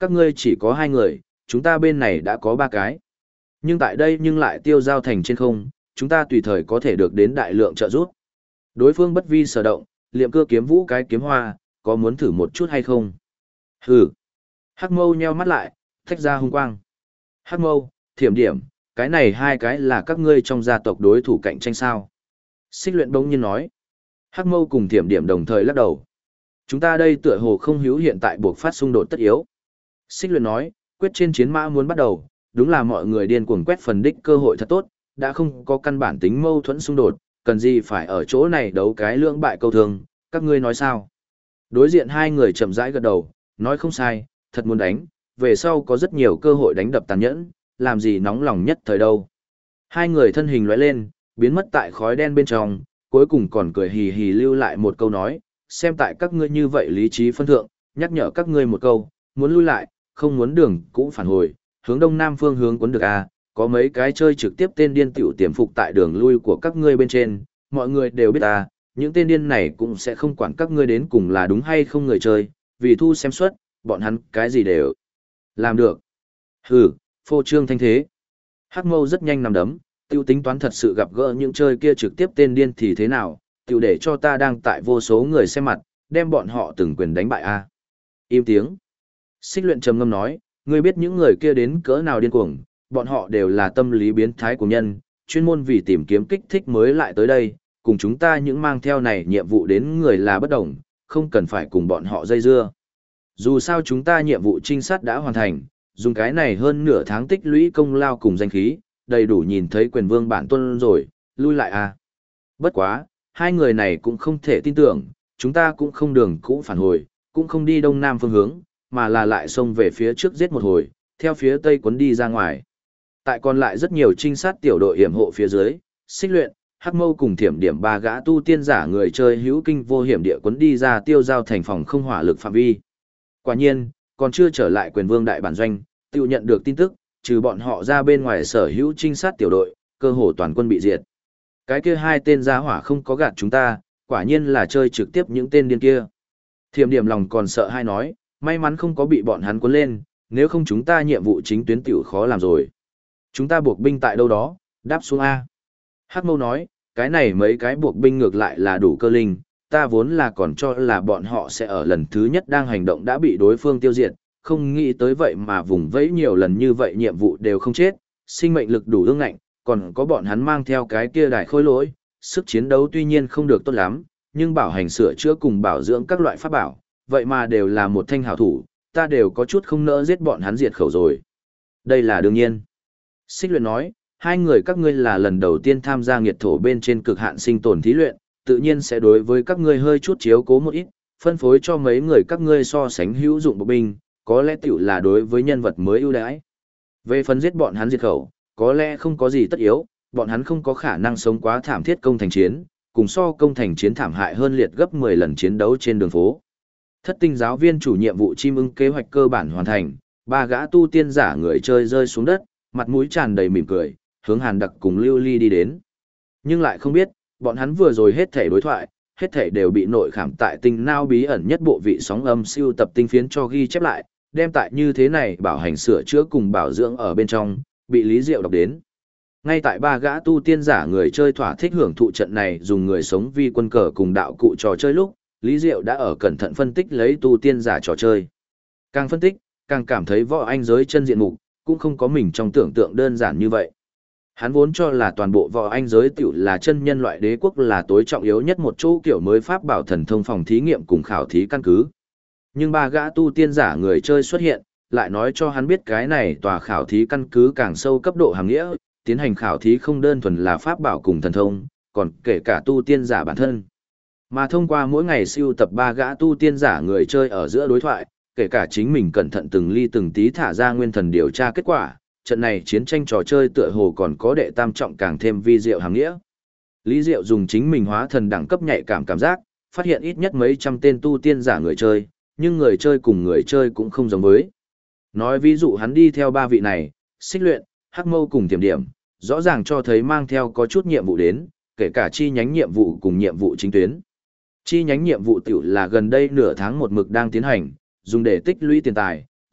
các ngươi chỉ có 2 người, chúng ta bên này đã có 3 cái. Nhưng tại đây nhưng lại tiêu giao thành trên không, chúng ta tùy thời có thể được đến đại lượng trợ giúp. Đối phương bất vi sở động, liệm cơ kiếm vũ cái kiếm hoa, có muốn thử một chút hay không? Hừ. Hắc Mâu nheo mắt lại, thách ra hung quang. Hắc Mâu, Thiểm Điểm, cái này 2 cái là các ngươi trong gia tộc đối thủ cạnh tranh sao? Xích Luyện bỗng nhiên nói. Hắc Mâu cùng Thiểm Điểm đồng thời lắc đầu. Chúng ta đây tựa hồ không hữu hiện tại buộc phát xung đột tất yếu. Xích Luyện nói, quyết trên chiến mã muốn bắt đầu, đúng là mọi người điên cuồng quét phần đích cơ hội thật tốt, đã không có căn bản tính mâu thuẫn xung đột, cần gì phải ở chỗ này đấu cái lưỡng bại câu thương, các ngươi nói sao? Đối diện 2 người chậm rãi gật đầu, nói không sai, thật muốn đánh, về sau có rất nhiều cơ hội đánh đập tàn nhẫn, làm gì nóng lòng nhất thời đâu. 2 người thân hình lóe lên, biến mất tại khói đen bên trong, cuối cùng còn cười hì hì lưu lại một câu nói, xem tại các ngươi như vậy lý trí phân thượng, nhắc nhở các ngươi một câu, muốn lui lại, không muốn đường cũng phản hồi, hướng đông nam phương hướng cuốn được a, có mấy cái chơi trực tiếp tên điên tiểu tiềm phục tại đường lui của các ngươi bên trên, mọi người đều biết ta, những tên điên này cũng sẽ không quản các ngươi đến cùng là đúng hay không người chơi, vì thu xem suất, bọn hắn cái gì đều làm được. Hừ, phô trương thanh thế. Hắc Mâu rất nhanh nằm đấm, tiêu tính toán thật sự gặp gỡ những chơi kia trực tiếp tên điên thì thế nào, tiêu để cho ta đang tại vô số người xem mặt, đem bọn họ từng quyền đánh bại a. Im tiếng. Xích Luyện trầm ngâm nói, ngươi biết những người kia đến cỡ nào điên cuồng, bọn họ đều là tâm lý biến thái của nhân, chuyên môn vì tìm kiếm kích thích mới lại tới đây, cùng chúng ta những mang theo này nhiệm vụ đến người là bất đồng, không cần phải cùng bọn họ dây dưa. Dù sao chúng ta nhiệm vụ trinh sát đã hoàn thành, dùng cái này hơn nửa tháng tích lũy công lao cùng danh khí, đầy đủ nhìn thấy quyền vương bản tôn rồi, lui lại à. Bất quá, 2 người này cũng không thể tin tưởng, chúng ta cũng không đường cũ phản hồi, cũng không đi đông nam phương hướng, mà là lại xông về phía trước giết một hồi, theo phía tây cuốn đi ra ngoài. Tại còn lại rất nhiều trinh sát tiểu đội hiểm hộ phía dưới, Xích Luyện, Hắc Mâu cùng Thiểm Điểm 3 gã tu tiên giả người chơi hữu kinh vô hiểm địa cuốn đi ra tiêu giao thành phòng không hỏa lực phạm vi. Quả nhiên, còn chưa trở lại quyền vương đại bản doanh, tiêu nhận được tin tức, trừ bọn họ ra bên ngoài sở hữu trinh sát tiểu đội, cơ hồ toàn quân bị diệt. Cái kia 2 tên gia hỏa không có gạt chúng ta, quả nhiên là chơi trực tiếp những tên điên kia. Thiểm Điểm lòng còn sợ hay nói, may mắn không có bị bọn hắn cuốn lên, nếu không chúng ta nhiệm vụ chính tuyến tiểu khó làm rồi. Chúng ta buộc binh tại đâu đó, đáp xuống A. Hắc Mâu nói, cái này mấy cái buộc binh ngược lại là đủ cơ linh, ta vốn là còn cho là bọn họ sẽ ở lần thứ nhất đang hành động đã bị đối phương tiêu diệt, không nghĩ tới vậy mà vùng vẫy nhiều lần như vậy nhiệm vụ đều không chết, sinh mệnh lực đủ ương ngạnh, còn có bọn hắn mang theo cái kia đại khôi lỗi, sức chiến đấu tuy nhiên không được tốt lắm, nhưng bảo hành sửa chữa cùng bảo dưỡng các loại pháp bảo, vậy mà đều là một thanh hảo thủ, ta đều có chút không nỡ giết bọn hắn diệt khẩu rồi. Đây là đương nhiên. Xích Luyện nói, 2 người các ngươi là lần đầu tiên tham gia nghiệt thổ bên trên cực hạn sinh tồn thí luyện, tự nhiên sẽ đối với các ngươi hơi chút chiếu cố một ít, phân phối cho mấy người các ngươi so sánh hữu dụng bộ binh, có lẽ tiểu là đối với nhân vật mới ưu đãi. Về phần giết bọn hắn diệt khẩu, có lẽ không có gì tất yếu, bọn hắn không có khả năng sống quá thảm thiết công thành chiến, cùng so công thành chiến thảm hại hơn liệt gấp 10 lần chiến đấu trên đường phố. Thất tinh giáo viên chủ nhiệm vụ chim ưng kế hoạch cơ bản hoàn thành, 3 gã tu tiên giả người chơi rơi xuống đất, mặt mũi tràn đầy mỉm cười, hướng Hàn Đặc cùng Lưu Ly đi đến. Nhưng lại không biết, bọn hắn vừa rồi hết thể đối thoại, hết thể đều bị nội khảm tại tinh nao bí ẩn nhất bộ vị sóng âm siêu tập tinh phiến cho ghi chép lại, đem tại như thế này bảo hành sửa chữa cùng bảo dưỡng ở bên trong, bị Lý Diệu đọc đến. Ngay tại 3 gã tu tiên giả người chơi thỏa thích hưởng thụ trận này dùng người sống vi quân cờ cùng đạo cụ trò chơi lúc, Lý Diệu đã ở cẩn thận phân tích lấy tu tiên giả trò chơi. Càng phân tích, càng cảm thấy võ anh giới chân diện mục, cũng không có mình trong tưởng tượng đơn giản như vậy. Hắn vốn cho là toàn bộ võ anh giới tiểu là chân nhân loại đế quốc là tối trọng yếu nhất một chỗ kiểu mới pháp bảo thần thông phòng thí nghiệm cùng khảo thí căn cứ. Nhưng 3 gã tu tiên giả người chơi xuất hiện, lại nói cho hắn biết cái này tòa khảo thí căn cứ càng sâu cấp độ hàng nghĩa, tiến hành khảo thí không đơn thuần là pháp bảo cùng thần thông, còn kể cả tu tiên giả bản thân. Mà thông qua mỗi ngày siêu tập 3 gã tu tiên giả người chơi ở giữa đối thoại, kể cả chính mình cẩn thận từng ly từng tí thả ra nguyên thần điều tra kết quả, trận này chiến tranh trò chơi tựa hồ còn có đệ tam trọng càng thêm vi diệu hàng nghĩa. Lý Diệu dùng chính mình hóa thần đẳng cấp nhạy cảm giác, phát hiện ít nhất mấy trăm tên tu tiên giả người chơi, nhưng người chơi cùng người chơi cũng không giống với. Nói ví dụ hắn đi theo 3 vị này, Xích Luyện, Hắc Mâu cùng Tiềm Điểm, rõ ràng cho thấy mang theo có chút nhiệm vụ đến, kể cả chi nhánh nhiệm vụ cùng nhiệm vụ chính tuyến. Chi nhánh nhiệm vụ tiểu là gần đây nửa tháng một mực đang tiến hành, dùng để tích lũy tiền tài,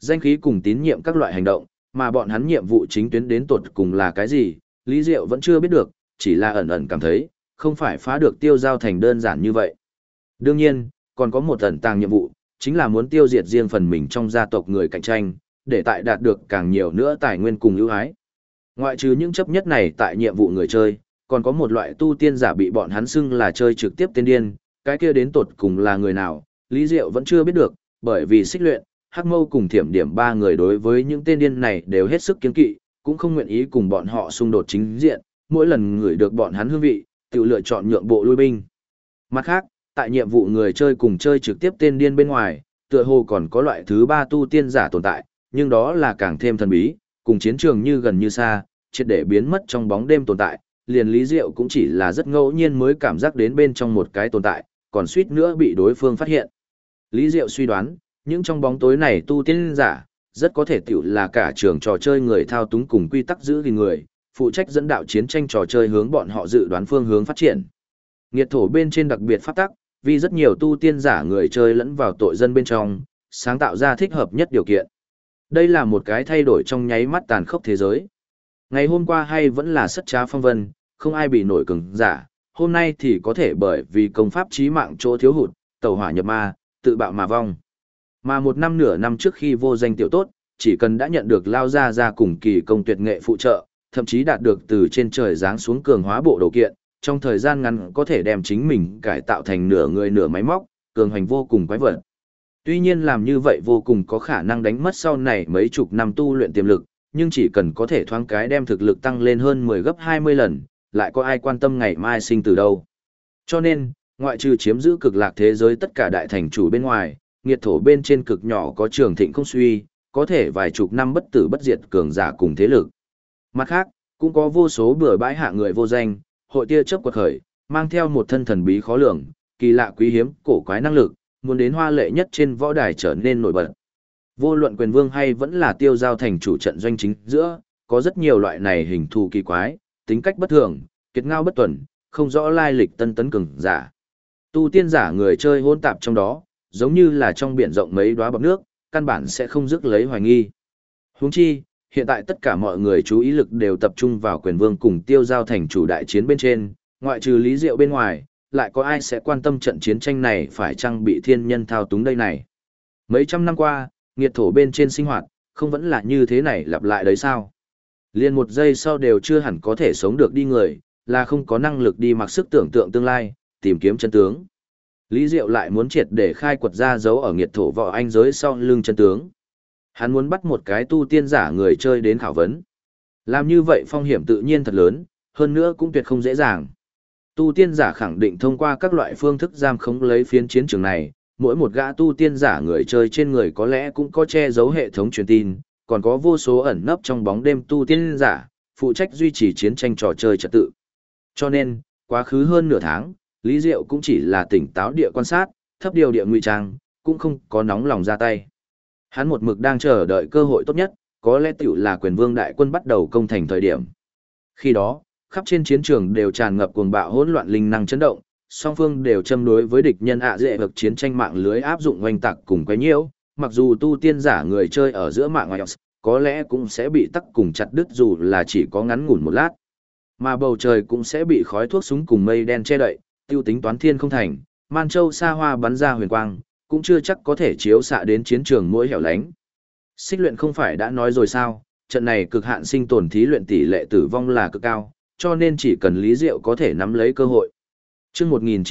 danh khí cùng tín nhiệm các loại hành động, mà bọn hắn nhiệm vụ chính tuyến đến tột cùng là cái gì, Lý Diệu vẫn chưa biết được, chỉ là ẩn ẩn cảm thấy, không phải phá được Tiêu Giao Thành đơn giản như vậy. Đương nhiên, còn có một ẩn tàng nhiệm vụ, chính là muốn tiêu diệt riêng phần mình trong gia tộc người cạnh tranh, để tại đạt được càng nhiều nữa tài nguyên cùng ưu ái. Ngoại trừ những chấp nhất này tại nhiệm vụ người chơi, còn có một loại tu tiên giả bị bọn hắn xưng là chơi trực tiếp tiên điên, cái kia đến tột cùng là người nào, Lý Diệu vẫn chưa biết được, bởi vì Xích Luyện, Hắc Mâu cùng Thiểm Điểm ba người đối với những tên điên này đều hết sức kiêng kỵ, cũng không nguyện ý cùng bọn họ xung đột chính diện, mỗi lần ngửi được bọn hắn hương vị, tự lựa chọn nhượng bộ lui binh. Mặt khác, tại nhiệm vụ người chơi cùng chơi trực tiếp tên điên bên ngoài, tựa hồ còn có loại thứ ba tu tiên giả tồn tại, nhưng đó là càng thêm thần bí, cùng chiến trường như gần như xa, triệt để biến mất trong bóng đêm tồn tại, liền Lý Diệu cũng chỉ là rất ngẫu nhiên mới cảm giác đến bên trong một cái tồn tại, còn suýt nữa bị đối phương phát hiện. Lý Diệu suy đoán, những trong bóng tối này tu tiên giả, rất có thể tiểu là cả trường trò chơi người thao túng cùng quy tắc giữ gìn người, phụ trách dẫn đạo chiến tranh trò chơi hướng bọn họ dự đoán phương hướng phát triển. Nghiệt thổ bên trên đặc biệt pháp tắc, vì rất nhiều tu tiên giả người chơi lẫn vào tội dân bên trong, sáng tạo ra thích hợp nhất điều kiện. Đây là một cái thay đổi trong nháy mắt tàn khốc thế giới. Ngày hôm qua hay vẫn là sất trá phong vân, không ai bị nổi cường giả, hôm nay thì có thể bởi vì công pháp chí mạng chỗ thiếu hụt, tẩu hỏa nhập ma, tự bạo mà vong. Mà một năm nửa năm trước khi vô danh tiểu tốt, chỉ cần đã nhận được lao ra cùng kỳ công tuyệt nghệ phụ trợ, thậm chí đạt được từ trên trời giáng xuống cường hóa bộ đồ kiện, trong thời gian ngắn có thể đem chính mình cải tạo thành nửa người nửa máy móc, cường hành vô cùng quái vật. Tuy nhiên làm như vậy vô cùng có khả năng đánh mất sau này mấy chục năm tu luyện tiềm lực, nhưng chỉ cần có thể thoáng cái đem thực lực tăng lên hơn 10 gấp 20 lần, lại có ai quan tâm ngày mai sinh từ đâu. Cho nên, ngoại trừ chiếm giữ cực lạc thế giới tất cả đại thành chủ bên ngoài, nghiệt thổ bên trên cực nhỏ có trường thịnh không suy, có thể vài chục năm bất tử bất diệt cường giả cùng thế lực. Mặt khác, cũng có vô số bừa bãi hạ người vô danh, hội tia chớp quật khởi, mang theo một thân thần bí khó lường, kỳ lạ quý hiếm, cổ quái năng lực, muốn đến hoa lệ nhất trên võ đài trở nên nổi bật. Vô luận quyền vương hay vẫn là Tiêu Giao thành chủ trận doanh chính giữa, có rất nhiều loại này hình thù kỳ quái, tính cách bất thường, kiệt ngao bất tuần, không rõ lai lịch tân tấn cường giả. Tu tiên giả người chơi hỗn tạp trong đó, giống như là trong biển rộng mấy đóa bọt nước, căn bản sẽ không dứt lấy hoài nghi. Huống chi, hiện tại tất cả mọi người chú ý lực đều tập trung vào quyền vương cùng Tiêu Giao thành chủ đại chiến bên trên, ngoại trừ Lý Diệu bên ngoài, lại có ai sẽ quan tâm trận chiến tranh này phải chăng bị thiên nhân thao túng đây này. Mấy trăm năm qua, nghiệt thổ bên trên sinh hoạt, không vẫn là như thế này lặp lại đấy sao? Liên một giây sau đều chưa hẳn có thể sống được đi người, là không có năng lực đi mặc sức tưởng tượng tương lai, tìm kiếm chân tướng. Lý Diệu lại muốn triệt để khai quật ra dấu ở nghiệt thổ võ anh giới sau lưng chân tướng. Hắn muốn bắt một cái tu tiên giả người chơi đến khảo vấn. Làm như vậy phong hiểm tự nhiên thật lớn, hơn nữa cũng tuyệt không dễ dàng. Tu tiên giả khẳng định thông qua các loại phương thức giam khống lấy phiến chiến trường này, mỗi một gã tu tiên giả người chơi trên người có lẽ cũng có che giấu hệ thống truyền tin, còn có vô số ẩn nấp trong bóng đêm tu tiên giả, phụ trách duy trì chiến tranh trò chơi trật tự. Cho nên, quá khứ hơn nửa tháng, Lý Diệu cũng chỉ là tỉnh táo địa quan sát, thấp điều địa ngụy trang, cũng không có nóng lòng ra tay. Hắn một mực đang chờ đợi cơ hội tốt nhất, có lẽ tiểu là quyền vương đại quân bắt đầu công thành thời điểm. Khi đó, khắp trên chiến trường đều tràn ngập cuồng bạo hỗn loạn linh năng chấn động, song phương đều châm đối với địch nhân dễ vực chiến tranh mạng lưới áp dụng oanh tạc cùng quấy nhiễu, mặc dù tu tiên giả người chơi ở giữa mạng ngoài có lẽ cũng sẽ bị tắc cùng chặt đứt dù là chỉ có ngắn ngủn một lát. Mà bầu trời cũng sẽ bị khói thuốc súng cùng mây đen che đậy, tiêu tính toán thiên không thành, man châu xa hoa bắn ra huyền quang, cũng chưa chắc có thể chiếu xạ đến chiến trường mỗi hẻo lánh. Xích Luyện không phải đã nói rồi sao, trận này cực hạn sinh tồn thí luyện tỷ lệ tử vong là cực cao, cho nên chỉ cần Lý Diệu có thể nắm lấy cơ hội. Chương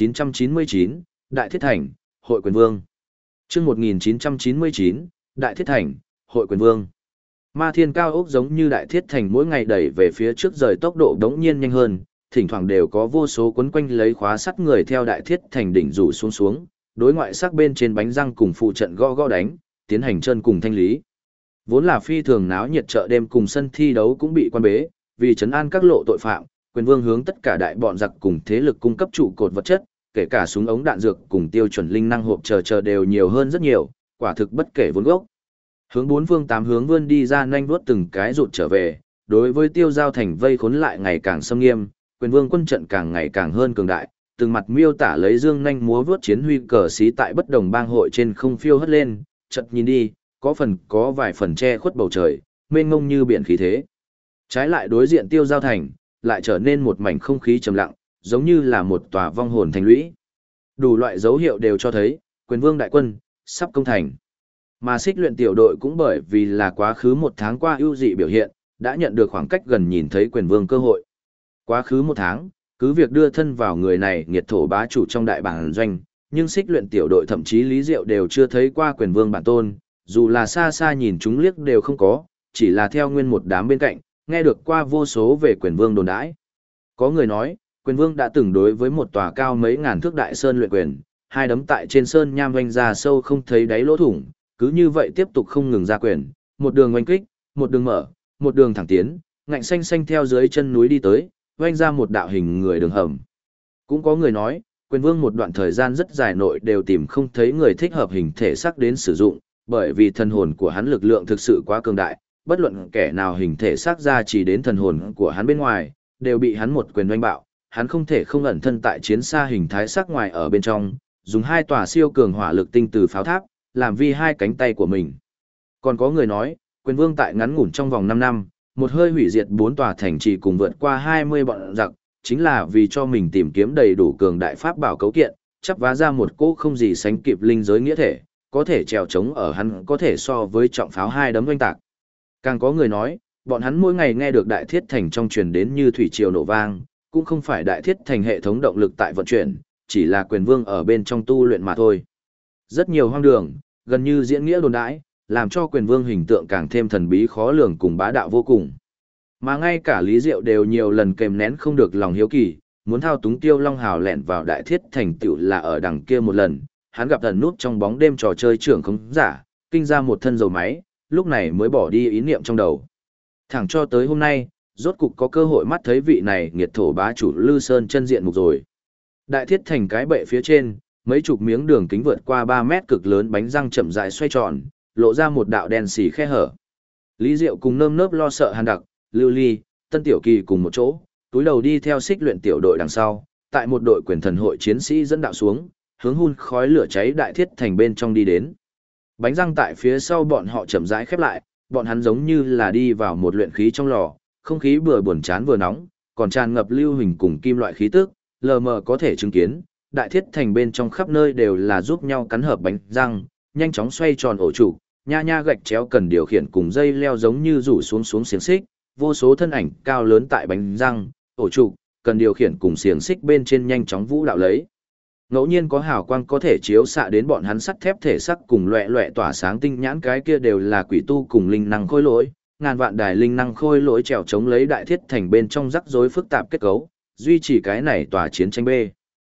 1999, Đại Thiết Thành, Hội Quyền Vương. Chương 1999, Đại Thiết Thành, Hội Quyền Vương. Ma Thiên cao ốc giống như Đại Thiết Thành mỗi ngày đẩy về phía trước rời tốc độ đống nhiên nhanh hơn, thỉnh thoảng đều có vô số quấn quanh lấy khóa sắt người theo Đại Thiết Thành đỉnh rủ xuống, đối ngoại sắc bên trên bánh răng cùng phụ trận gõ đánh, tiến hành chân cùng thanh lý. Vốn là phi thường náo nhiệt chợ đêm cùng sân thi đấu cũng bị quan bế, vì trấn an các lộ tội phạm, quyền vương hướng tất cả đại bọn giặc cùng thế lực cung cấp trụ cột vật chất, kể cả súng ống đạn dược cùng tiêu chuẩn linh năng hộp chờ đều nhiều hơn rất nhiều, quả thực bất kể vốn gốc. Hướng bốn phương tám hướng vươn đi ra nhanh vuốt từng cái rụt trở về, đối với Tiêu Giao thành vây khốn lại ngày càng xâm nghiêm, quyền vương quân trận càng ngày càng hơn cường đại, từng mặt miêu tả lấy dương nhanh múa vớt chiến huy cờ xí tại bất đồng bang hội trên không phiêu hất lên, chợt nhìn đi, có vài phần che khuất bầu trời, mênh mông như biển khí thế. Trái lại đối diện Tiêu Giao Thành, lại trở nên một mảnh không khí trầm lặng, giống như là một tòa vong hồn thành lũy. Đủ loại dấu hiệu đều cho thấy, Quyền Vương đại quân sắp công thành. Mà Xích Luyện tiểu đội cũng bởi vì là quá khứ một tháng qua ưu dị biểu hiện, đã nhận được khoảng cách gần nhìn thấy Quyền Vương cơ hội. Quá khứ một tháng, cứ việc đưa thân vào người này nghiệt thổ bá chủ trong đại bản doanh, nhưng Xích Luyện tiểu đội thậm chí Lý Diệu đều chưa thấy qua Quyền Vương bản tôn, dù là xa xa nhìn chúng liếc đều không có, chỉ là theo nguyên một đám bên cạnh, nghe được qua vô số về Quyền Vương đồn đãi. Có người nói, Quyền Vương đã từng đối với một tòa cao mấy ngàn thước đại sơn luyện quyền, hai đấm tại trên sơn nham oanh ra sâu không thấy đáy lỗ thủng, cứ như vậy tiếp tục không ngừng ra quyền, một đường oanh kích, một đường mở, một đường thẳng tiến, ngạnh xanh xanh theo dưới chân núi đi tới, oanh ra một đạo hình người đường hầm. Cũng có người nói, Quyền Vương một đoạn thời gian rất dài nội đều tìm không thấy người thích hợp hình thể xác đến sử dụng, bởi vì thần hồn của hắn lực lượng thực sự quá cường đại, bất luận kẻ nào hình thể xác ra chỉ đến thần hồn của hắn bên ngoài, đều bị hắn một quyền oanh bạo, hắn không thể không ẩn thân tại chiến xa hình thái sắc ngoài ở bên trong, dùng hai tòa siêu cường hỏa lực tinh từ pháo tháp, làm vi hai cánh tay của mình. Còn có người nói, Quyền Vương tại ngắn ngủn trong vòng 5 năm, một hơi hủy diệt 4 tòa thành trì cùng vượt qua 20 bọn giặc, chính là vì cho mình tìm kiếm đầy đủ cường đại pháp bảo cấu kiện, chắp vá ra một cỗ không gì sánh kịp linh giới nghĩa thể, có thể trèo trống ở hắn có thể so với trọng pháo hai đấm oanh tạc. Càng có người nói, bọn hắn mỗi ngày nghe được đại thiết thành trong truyền đến như thủy triều nổ vang, cũng không phải đại thiết thành hệ thống động lực tại vận chuyển, chỉ là Quyền Vương ở bên trong tu luyện mà thôi. Rất nhiều hoang đường, gần như diễn nghĩa đồn đãi, làm cho Quyền Vương hình tượng càng thêm thần bí khó lường cùng bá đạo vô cùng. Mà ngay cả Lý Diệu đều nhiều lần kềm nén không được lòng hiếu kỳ, muốn thao túng Tiêu Long Hào lẻn vào đại thiết thành tựu là ở đằng kia một lần, hắn gặp ẩn nút trong bóng đêm trò chơi trưởng không giả, kinh ra một thân dầu máy, lúc này mới bỏ đi ý niệm trong đầu. Thẳng cho tới hôm nay, rốt cục có cơ hội mắt thấy vị này nghiệt thổ bá chủ Lư Sơn chân diện mục rồi. Đại thiết thành cái bệ phía trên, mấy chục miếng đường kính vượt qua 3 mét cực lớn bánh răng chậm rãi xoay tròn, lộ ra một đạo đen xì khe hở. Lý Diệu cùng nơm nớp lo sợ Hàn Đặc, Lưu Ly, Tân Tiểu Kỳ cùng một chỗ, túi đầu đi theo Xích Luyện tiểu đội đằng sau, tại một đội quyền thần hội chiến sĩ dẫn đạo xuống, hướng hun khói lửa cháy đại thiết thành bên trong đi đến. Bánh răng tại phía sau bọn họ chậm rãi khép lại, bọn hắn giống như là đi vào một luyện khí trong lò, không khí vừa buồn chán vừa nóng, còn tràn ngập lưu hình cùng kim loại khí tức, lờ mờ có thể chứng kiến, đại thiết thành bên trong khắp nơi đều là giúp nhau cắn hợp bánh răng, nhanh chóng xoay tròn ổ trụ, nha nha gạch chéo cần điều khiển cùng dây leo giống như rủ xuống xiềng xích, vô số thân ảnh cao lớn tại bánh răng, ổ trụ, cần điều khiển cùng xiềng xích bên trên nhanh chóng vũ đạo lấy. Ngẫu nhiên có hào quang có thể chiếu xạ đến bọn hắn sắt thép thể sắc cùng loẹ loẹ tỏa sáng tinh nhãn, cái kia đều là quỷ tu cùng linh năng khôi lỗi, ngàn vạn đài linh năng khôi lỗi trèo chống lấy đại thiết thành bên trong rắc rối phức tạp kết cấu, duy trì cái này tòa chiến tranh bê.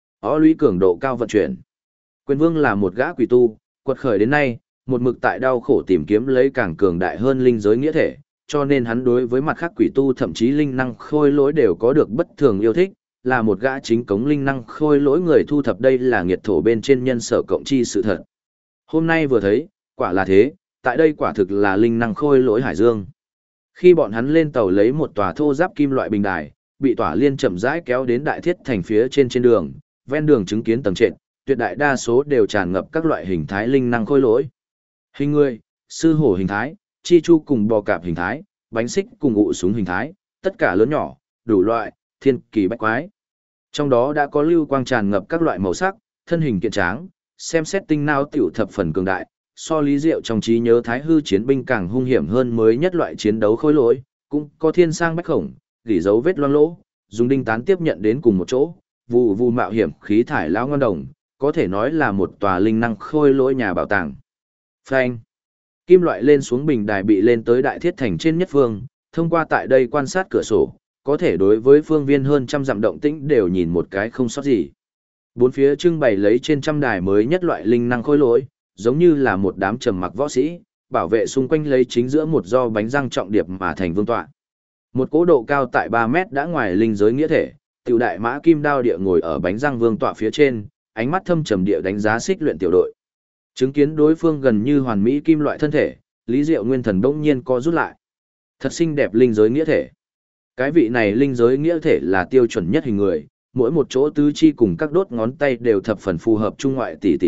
Ó lũy cường độ cao vận chuyển. Quyền Vương là một gã quỷ tu, quật khởi đến nay, một mực tại đau khổ tìm kiếm lấy càng cường đại hơn linh giới nghĩa thể, cho nên hắn đối với mặt khác quỷ tu thậm chí linh năng khôi lỗi đều có được bất thường yêu thích, là một gã chính cống linh năng khôi lỗi người thu thập đây là nghiệt thổ bên trên nhân sở cộng chi sự thật. Hôm nay vừa thấy, quả là thế, tại đây quả thực là linh năng khôi lỗi hải dương. Khi bọn hắn lên tàu lấy một tòa thô giáp kim loại bình đài, bị tỏa liên chậm rãi kéo đến đại thiết thành phía trên đường, ven đường chứng kiến tầng trệt, tuyệt đại đa số đều tràn ngập các loại hình thái linh năng khôi lỗi. Hình người, sư hổ hình thái, chi chu cùng bò cạp hình thái, bánh xích cùng ụ súng hình thái, tất cả lớn nhỏ, đủ loại, thiên kỳ bách quái. Trong đó đã có lưu quang tràn ngập các loại màu sắc, thân hình kiện tráng, xem xét tinh não tiểu thập phần cường đại, so Lý Diệu trong trí nhớ thái hư chiến binh càng hung hiểm hơn mới nhất loại chiến đấu khôi lỗi, cũng có thiên sang bách khổng, gỉ dấu vết loang lỗ, dùng đinh tán tiếp nhận đến cùng một chỗ, vụ vụ mạo hiểm khí thải lão ngon đồng, có thể nói là một tòa linh năng khôi lỗi nhà bảo tàng. Phanh. Kim loại lên xuống bình đài bị lên tới đại thiết thành trên nhất phương, thông qua tại đây quan sát cửa sổ, có thể đối với phương viên hơn trăm dặm động tĩnh đều nhìn một cái không sót gì. Bốn phía trưng bày lấy trên trăm đài mới nhất loại linh năng khôi lỗi, giống như là một đám trầm mặc võ sĩ, bảo vệ xung quanh lấy chính giữa một do bánh răng trọng điệp mà thành vương tọa. Một cố độ cao tại 3 mét đã ngoài linh giới nghĩa thể, tiểu đại mã kim đao địa ngồi ở bánh răng vương tọa phía trên, ánh mắt thâm trầm địa đánh giá Xích Luyện tiểu đội. Chứng kiến đối phương gần như hoàn mỹ kim loại thân thể, Lý Diệu nguyên thần bỗng nhiên co rút lại. Thật xinh đẹp linh giới nghĩa thể. Cái vị này linh giới nghĩa thể là tiêu chuẩn nhất hình người, mỗi một chỗ tứ chi cùng các đốt ngón tay đều thập phần phù hợp trung ngoại tỷ lệ,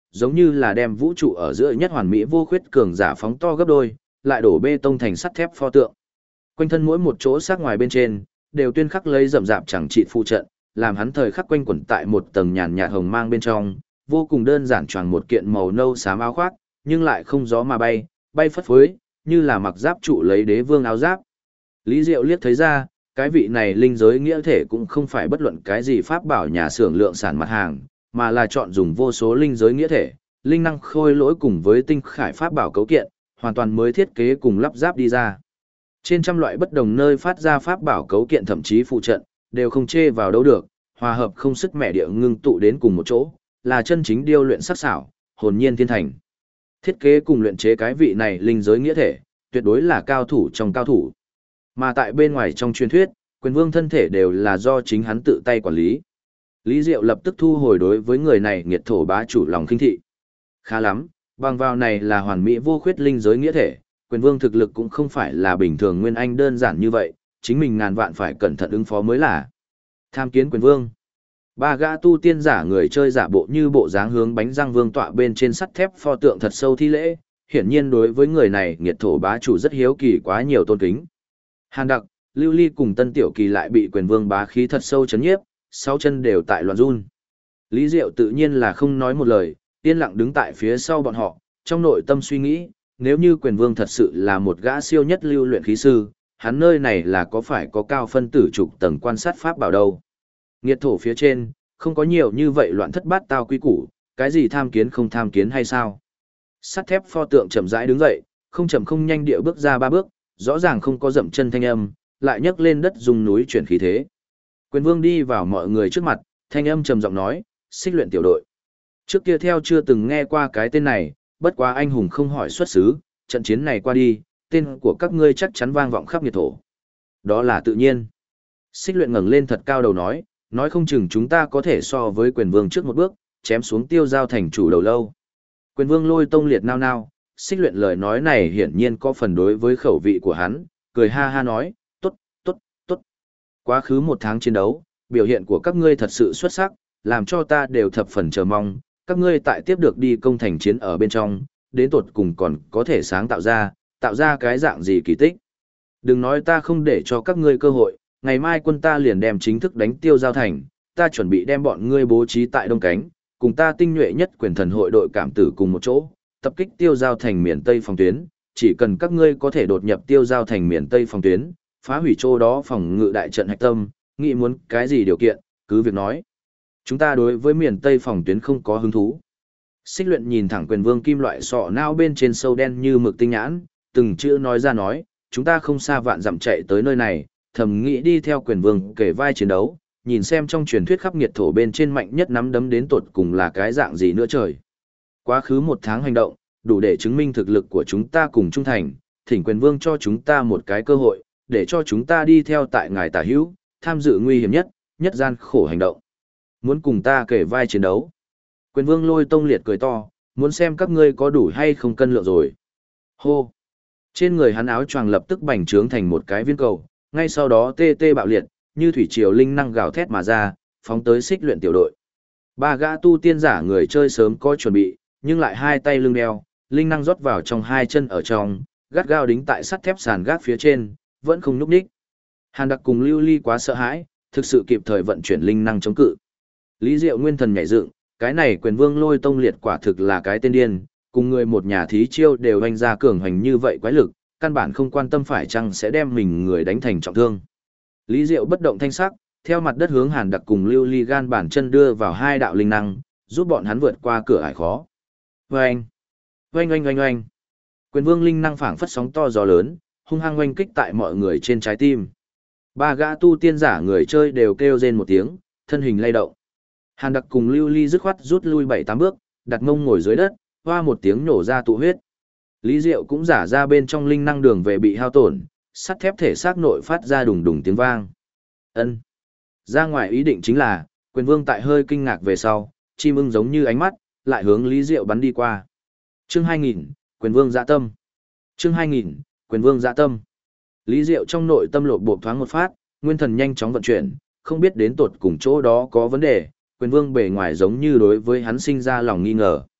giống như là đem vũ trụ ở giữa nhất hoàn mỹ vô khuyết cường giả phóng to gấp đôi, lại đổ bê tông thành sắt thép pho tượng. Quanh thân mỗi một chỗ sắc ngoài bên trên, đều tuyên khắc lấy rậm rạp chẳng trị phụ trận, làm hắn thời khắc quanh quẩn tại một tầng nhàn nhạt hồng mang bên trong, vô cùng đơn giản choàng một kiện màu nâu xám áo khoác, nhưng lại không gió mà bay, bay phất phới, như là mặc giáp trụ lấy đế vương áo giáp. Lý Diệu liếc thấy ra, cái vị này linh giới nghĩa thể cũng không phải bất luận cái gì pháp bảo nhà xưởng lượng sản mặt hàng, mà là chọn dùng vô số linh giới nghĩa thể, linh năng khôi lỗi cùng với tinh khải pháp bảo cấu kiện, hoàn toàn mới thiết kế cùng lắp ráp đi ra. Trên trăm loại bất đồng nơi phát ra pháp bảo cấu kiện thậm chí phụ trận, đều không chê vào đâu được, hòa hợp không sức mẻ địa ngưng tụ đến cùng một chỗ, là chân chính điêu luyện sắc xảo, hồn nhiên thiên thành. Thiết kế cùng luyện chế cái vị này linh giới nghĩa thể, tuyệt đối là cao thủ trong cao thủ. Mà tại bên ngoài trong truyền thuyết, quyền vương thân thể đều là do chính hắn tự tay quản lý. Lý Diệu lập tức thu hồi đối với người này nghiệt thổ bá chủ lòng khinh thị. Khá lắm, bằng vào này là hoàn mỹ vô khuyết linh giới nghĩa thể, quyền vương thực lực cũng không phải là bình thường nguyên anh đơn giản như vậy, chính mình ngàn vạn phải cẩn thận ứng phó mới là. Tham kiến quyền vương. Ba gã tu tiên giả người chơi giả bộ như bộ dáng hướng bánh răng vương tọa bên trên sắt thép pho tượng thật sâu thi lễ, hiển nhiên đối với người này nghiệt thổ bá chủ rất hiếu kỳ quá nhiều tôn kính. Hàn Đặc, Lưu Ly cùng Tân Tiểu Kỳ lại bị quyền vương bá khí thật sâu chấn nhiếp, sáu chân đều tại loạn run. Lý Diệu tự nhiên là không nói một lời, yên lặng đứng tại phía sau bọn họ, trong nội tâm suy nghĩ, nếu như quyền vương thật sự là một gã siêu nhất lưu luyện khí sư, hắn nơi này là có phải có cao phân tử trục tầng quan sát pháp bảo đâu. Nghiệt thổ phía trên, không có nhiều như vậy loạn thất bát tao quy củ, cái gì tham kiến không tham kiến hay sao. Sắt thép pho tượng chậm rãi đứng dậy, không chậm không nhanh địa bước ra ba bước, rõ ràng không có dậm chân thanh âm, lại nhấc lên đất dùng núi chuyển khí thế. Quyền vương đi vào mọi người trước mặt, thanh âm trầm giọng nói, xích luyện tiểu đội. Trước kia theo chưa từng nghe qua cái tên này, bất quá anh hùng không hỏi xuất xứ, trận chiến này qua đi, tên của các ngươi chắc chắn vang vọng khắp nhiệt thổ. Đó là tự nhiên. Xích luyện ngẩng lên thật cao đầu nói không chừng chúng ta có thể so với quyền vương trước một bước, chém xuống tiêu giao thành chủ đầu lâu. Quyền vương lôi tông liệt nao nao, xích luyện lời nói này hiển nhiên có phần đối với khẩu vị của hắn, cười ha ha nói, tốt, tốt, tốt. Quá khứ một tháng chiến đấu, biểu hiện của các ngươi thật sự xuất sắc, làm cho ta đều thập phần chờ mong, các ngươi tại tiếp được đi công thành chiến ở bên trong, đến tột cùng còn có thể sáng tạo ra cái dạng gì kỳ tích. Đừng nói ta không để cho các ngươi cơ hội, ngày mai quân ta liền đem chính thức đánh tiêu giao thành, ta chuẩn bị đem bọn ngươi bố trí tại Đông Cánh, cùng ta tinh nhuệ nhất quyền thần hội đội cảm tử cùng một chỗ, tập kích tiêu giao thành miền Tây phòng tuyến, chỉ cần các ngươi có thể đột nhập tiêu giao thành miền Tây phòng tuyến, phá hủy chỗ đó phòng ngự đại trận hạch tâm, nghĩ muốn cái gì điều kiện, cứ việc nói. Chúng ta đối với miền Tây phòng tuyến không có hứng thú. Xích luyện nhìn thẳng quyền vương kim loại sọ nao bên trên sâu đen như mực tinh nhãn, từng chữ nói ra nói, chúng ta không xa vạn dặm chạy tới nơi này, thầm nghĩ đi theo quyền vương kể vai chiến đấu, nhìn xem trong truyền thuyết khắp nghiệt thổ bên trên mạnh nhất nắm đấm đến tột cùng là cái dạng gì nữa trời. Quá khứ một tháng hành động, đủ để chứng minh thực lực của chúng ta cùng trung thành, thỉnh quyền vương cho chúng ta một cái cơ hội, để cho chúng ta đi theo tại ngài tả hữu, tham dự nguy hiểm nhất gian khổ hành động. Muốn cùng ta kể vai chiến đấu. Quyền vương lôi tông liệt cười to, muốn xem các ngươi có đủ hay không cân lượng rồi. Hô! Trên người hắn áo choàng lập tức bành trướng thành một cái viên cầu, ngay sau đó tê tê bạo liệt, như thủy triều linh năng gào thét mà ra, phóng tới xích luyện tiểu đội. Ba gã tu tiên giả người chơi sớm có chuẩn bị, nhưng lại hai tay lưng đeo, linh năng rót vào trong hai chân ở trong, gắt gao đính tại sắt thép sàn gác phía trên, vẫn không nhúc nhích. Hàn Đặc cùng Lưu Ly quá sợ hãi, thực sự kịp thời vận chuyển linh năng chống cự. Lý Diệu nguyên thần nhảy dựng, cái này quyền vương lôi tông liệt quả thực là cái tên điên, cùng người một nhà thí chiêu đều hành ra cường hành như vậy quái lực, căn bản không quan tâm phải chăng sẽ đem mình người đánh thành trọng thương. Lý Diệu bất động thanh sắc, theo mặt đất hướng Hàn Đặc cùng Lưu Ly gan bản chân đưa vào hai đạo linh năng, giúp bọn hắn vượt qua cửa ải khó. Oanh! Oanh oanh oanh oanh! Quyền vương linh năng phảng phất sóng to gió lớn, hung hăng oanh kích tại mọi người trên trái tim. Ba gã tu tiên giả người chơi đều kêu rên một tiếng, thân hình lay động. Hàn Đặc cùng Lưu Ly dứt khoát rút lui 7-8 bước, đặt mông ngồi dưới đất, hoa một tiếng nổ ra tụ huyết. Lý Diệu cũng giả ra bên trong linh năng đường về bị hao tổn, sắt thép thể xác nội phát ra đùng đùng tiếng vang. Ân. Ra ngoài ý định chính là, quyền vương tại hơi kinh ngạc về sau, chim ưng giống như ánh mắt, lại hướng Lý Diệu bắn đi qua. Chương 2000, quyền vương dạ tâm. Chương 2000, quyền vương dạ tâm. Lý Diệu trong nội tâm lột bột thoáng một phát, nguyên thần nhanh chóng vận chuyển, không biết đến tột cùng chỗ đó có vấn đề, quyền vương bề ngoài giống như đối với hắn sinh ra lòng nghi ngờ.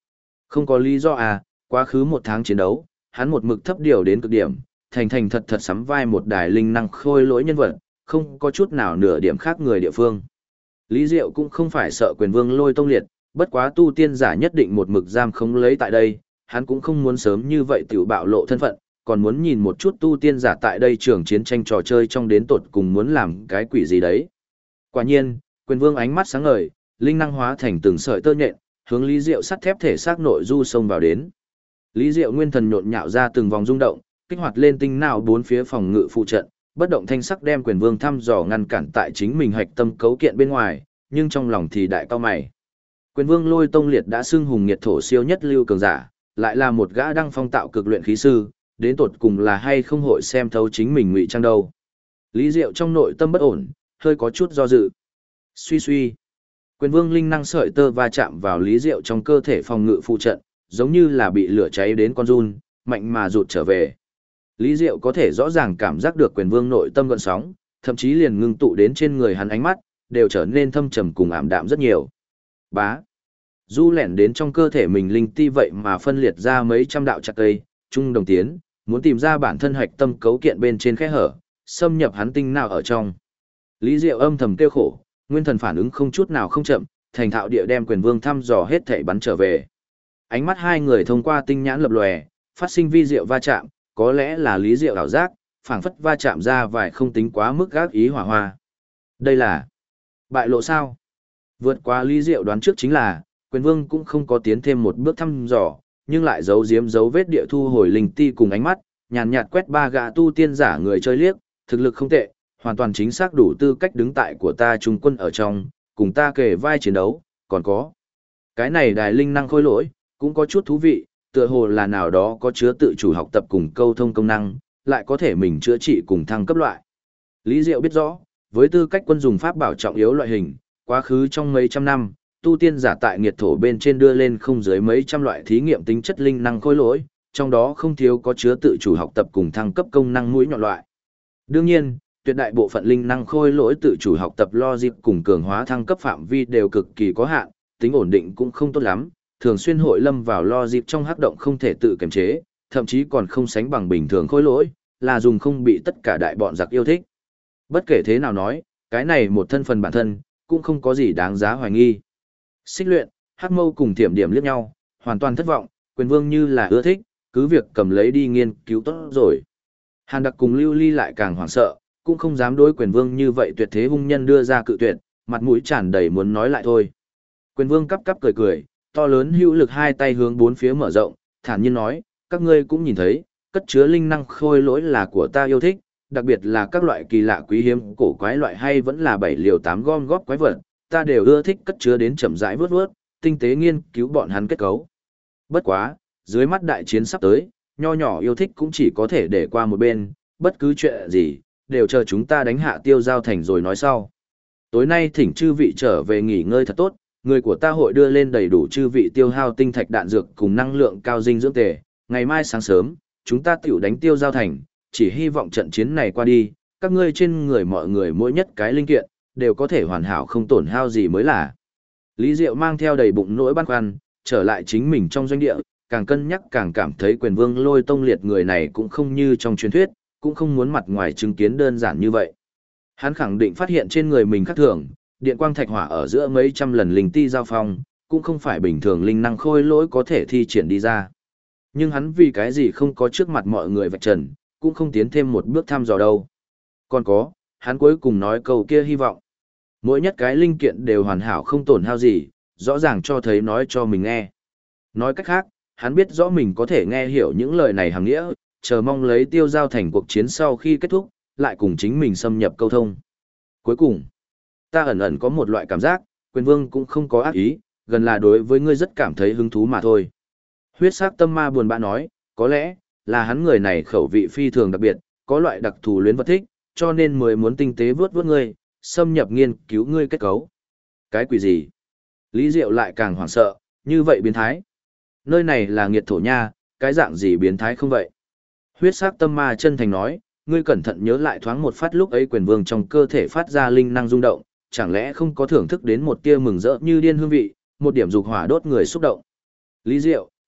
Không có lý do à, quá khứ một tháng chiến đấu, hắn một mực thấp điều đến cực điểm, thành thành thật thật sắm vai một đài linh năng khôi lỗi nhân vật, không có chút nào nửa điểm khác người địa phương. Lý Diệu cũng không phải sợ quyền vương Lôi Tông Liệt, bất quá tu tiên giả nhất định một mực giam không lấy tại đây, hắn cũng không muốn sớm như vậy tiểu bạo lộ thân phận, còn muốn nhìn một chút tu tiên giả tại đây trường chiến tranh trò chơi trong đến tột cùng muốn làm cái quỷ gì đấy. Quả nhiên, quyền vương ánh mắt sáng ngời, linh năng hóa thành từng sợi tơ nhện, hướng Lý Diệu sắt thép thể xác nội du xông vào đến. Lý Diệu nguyên thần nhộn nhạo ra từng vòng rung động, kích hoạt lên tinh não bốn phía phòng ngự phụ trận, bất động thanh sắc đem quyền vương thăm dò ngăn cản tại chính mình hạch tâm cấu kiện bên ngoài, nhưng trong lòng thì đại cao mày. Quyền vương Lôi Tông Liệt đã xưng hùng nghiệt thổ siêu nhất lưu cường giả, lại là một gã đăng phong tạo cực luyện khí sư, đến tột cùng là hay không hội xem thấu chính mình ngụy trang đâu. Lý Diệu trong nội tâm bất ổn, hơi có chút do dự. Suy suy. Quyền vương linh năng sợi tơ va chạm vào Lý Diệu trong cơ thể phòng ngự phụ trận, giống như là bị lửa cháy đến con run, mạnh mà rụt trở về. Lý Diệu có thể rõ ràng cảm giác được quyền vương nội tâm gợn sóng, thậm chí liền ngưng tụ đến trên người hắn ánh mắt, đều trở nên thâm trầm cùng ảm đạm rất nhiều. Bá. Du lẻn đến trong cơ thể mình linh ti vậy mà phân liệt ra mấy trăm đạo chặt cây, trung đồng tiến, muốn tìm ra bản thân hạch tâm cấu kiện bên trên khe hở, xâm nhập hắn tinh nào ở trong. Lý Diệu âm thầm kêu khổ, nguyên thần phản ứng không chút nào không chậm, thành thạo địa đem quyền vương thăm dò hết thảy bắn trở về. Ánh mắt hai người thông qua tinh nhãn lập lòe, phát sinh vi diệu va chạm, có lẽ là Lý Diệu ảo giác, phảng phất va chạm ra vài không tính quá mức gác ý hỏa hoa. Đây là bại lộ sao? Vượt qua Lý Diệu đoán trước chính là, quyền vương cũng không có tiến thêm một bước thăm dò, nhưng lại giấu giếm dấu vết địa thu hồi linh ti cùng ánh mắt, nhàn nhạt quét ba gã tu tiên giả người chơi liếc, thực lực không tệ, hoàn toàn chính xác đủ tư cách đứng tại của ta trung quân ở trong, cùng ta kề vai chiến đấu, còn có. Cái này đài linh năng khôi lỗi, cũng có chút thú vị, tựa hồ là nào đó có chứa tự chủ học tập cùng câu thông công năng, lại có thể mình chữa trị cùng thăng cấp loại. Lý Diệu biết rõ, với tư cách quân dùng pháp bảo trọng yếu loại hình, quá khứ trong mấy trăm năm, tu tiên giả tại nghiệt thổ bên trên đưa lên không dưới mấy trăm loại thí nghiệm tính chất linh năng khôi lỗi, trong đó không thiếu có chứa tự chủ học tập cùng thăng cấp công năng mũi nhọn loại. Đương nhiên, tuyệt đại bộ phận linh năng khôi lỗi tự chủ học tập logic cùng cường hóa thăng cấp phạm vi đều cực kỳ có hạn, tính ổn định cũng không tốt lắm, thường xuyên hội lâm vào logic trong hắc động không thể tự kiềm chế, thậm chí còn không sánh bằng bình thường khôi lỗi, là dùng không bị tất cả đại bọn giặc yêu thích. Bất kể thế nào nói, cái này một thân phần bản thân, cũng không có gì đáng giá hoài nghi. Xích Luyện, Hắc Mâu cùng Thiểm Điểm liếc nhau, hoàn toàn thất vọng, quyền vương như là ưa thích, cứ việc cầm lấy đi nghiên cứu tốt rồi. Hàn Đặc cùng Lưu Ly lại càng hoảng sợ, cũng không dám đối quyền vương như vậy tuyệt thế hung nhân đưa ra cự tuyệt, mặt mũi tràn đầy muốn nói lại thôi. Quyền vương cắp cắp cười cười, to lớn hữu lực hai tay hướng bốn phía mở rộng, thản nhiên nói, các ngươi cũng nhìn thấy, cất chứa linh năng khôi lỗi là của ta yêu thích, đặc biệt là các loại kỳ lạ quý hiếm cổ quái loại hay vẫn là 7 liều 8 gom góp quái vật, ta đều ưa thích cất chứa đến chậm rãi vớt vớt, tinh tế nghiên cứu bọn hắn kết cấu. Bất quá, dưới mắt đại chiến sắp tới, nho nhỏ yêu thích cũng chỉ có thể để qua một bên, bất cứ chuyện gì, đều chờ chúng ta đánh hạ Tiêu Giao Thành rồi nói sau. Tối nay thỉnh chư vị trở về nghỉ ngơi thật tốt, người của ta hội đưa lên đầy đủ chư vị tiêu hao tinh thạch đạn dược cùng năng lượng cao dinh dưỡng tề, ngày mai sáng sớm, chúng ta tiểu đánh Tiêu Giao Thành, chỉ hy vọng trận chiến này qua đi, các ngươi trên người mọi người mỗi nhất cái linh kiện, đều có thể hoàn hảo không tổn hao gì mới là. Lý Diệu mang theo đầy bụng nỗi băn khoăn, trở lại chính mình trong doanh địa, càng cân nhắc càng cảm thấy quyền vương Lôi Tông Liệt người này cũng không như trong truyền thuyết, cũng không muốn mặt ngoài chứng kiến đơn giản như vậy. Hắn khẳng định phát hiện trên người mình khác thường, điện quang thạch hỏa ở giữa mấy trăm lần linh ti giao phong, cũng không phải bình thường linh năng khôi lỗi có thể thi triển đi ra. Nhưng hắn vì cái gì không có trước mặt mọi người vạch trần, cũng không tiến thêm một bước thăm dò đâu. Còn có, hắn cuối cùng nói câu kia hy vọng. Mỗi nhất cái linh kiện đều hoàn hảo không tổn hao gì, rõ ràng cho thấy nói cho mình nghe. Nói cách khác, hắn biết rõ mình có thể nghe hiểu những lời này hàng nghĩa, chờ mong lấy Tiêu Giao Thành cuộc chiến sau khi kết thúc, lại cùng chính mình xâm nhập câu thông. Cuối cùng, ta ẩn ẩn có một loại cảm giác, quyền vương cũng không có ác ý, gần là đối với ngươi rất cảm thấy hứng thú mà thôi. Huyết sắc tâm ma buồn bã nói, có lẽ, là hắn người này khẩu vị phi thường đặc biệt, có loại đặc thù luyến vật thích, cho nên mới muốn tinh tế vớt vớt ngươi, xâm nhập nghiên cứu ngươi kết cấu. Cái quỷ gì? Lý Diệu lại càng hoảng sợ, như vậy biến thái. Nơi này là nghiệt thổ nha, cái dạng gì biến thái không vậy? Huyết sắc tâm ma chân thành nói, ngươi cẩn thận nhớ lại thoáng một phát lúc ấy quyền vương trong cơ thể phát ra linh năng rung động, chẳng lẽ không có thưởng thức đến một tia mừng rỡ như điên hương vị, một điểm dục hỏa đốt người xúc động. Lý Diệu,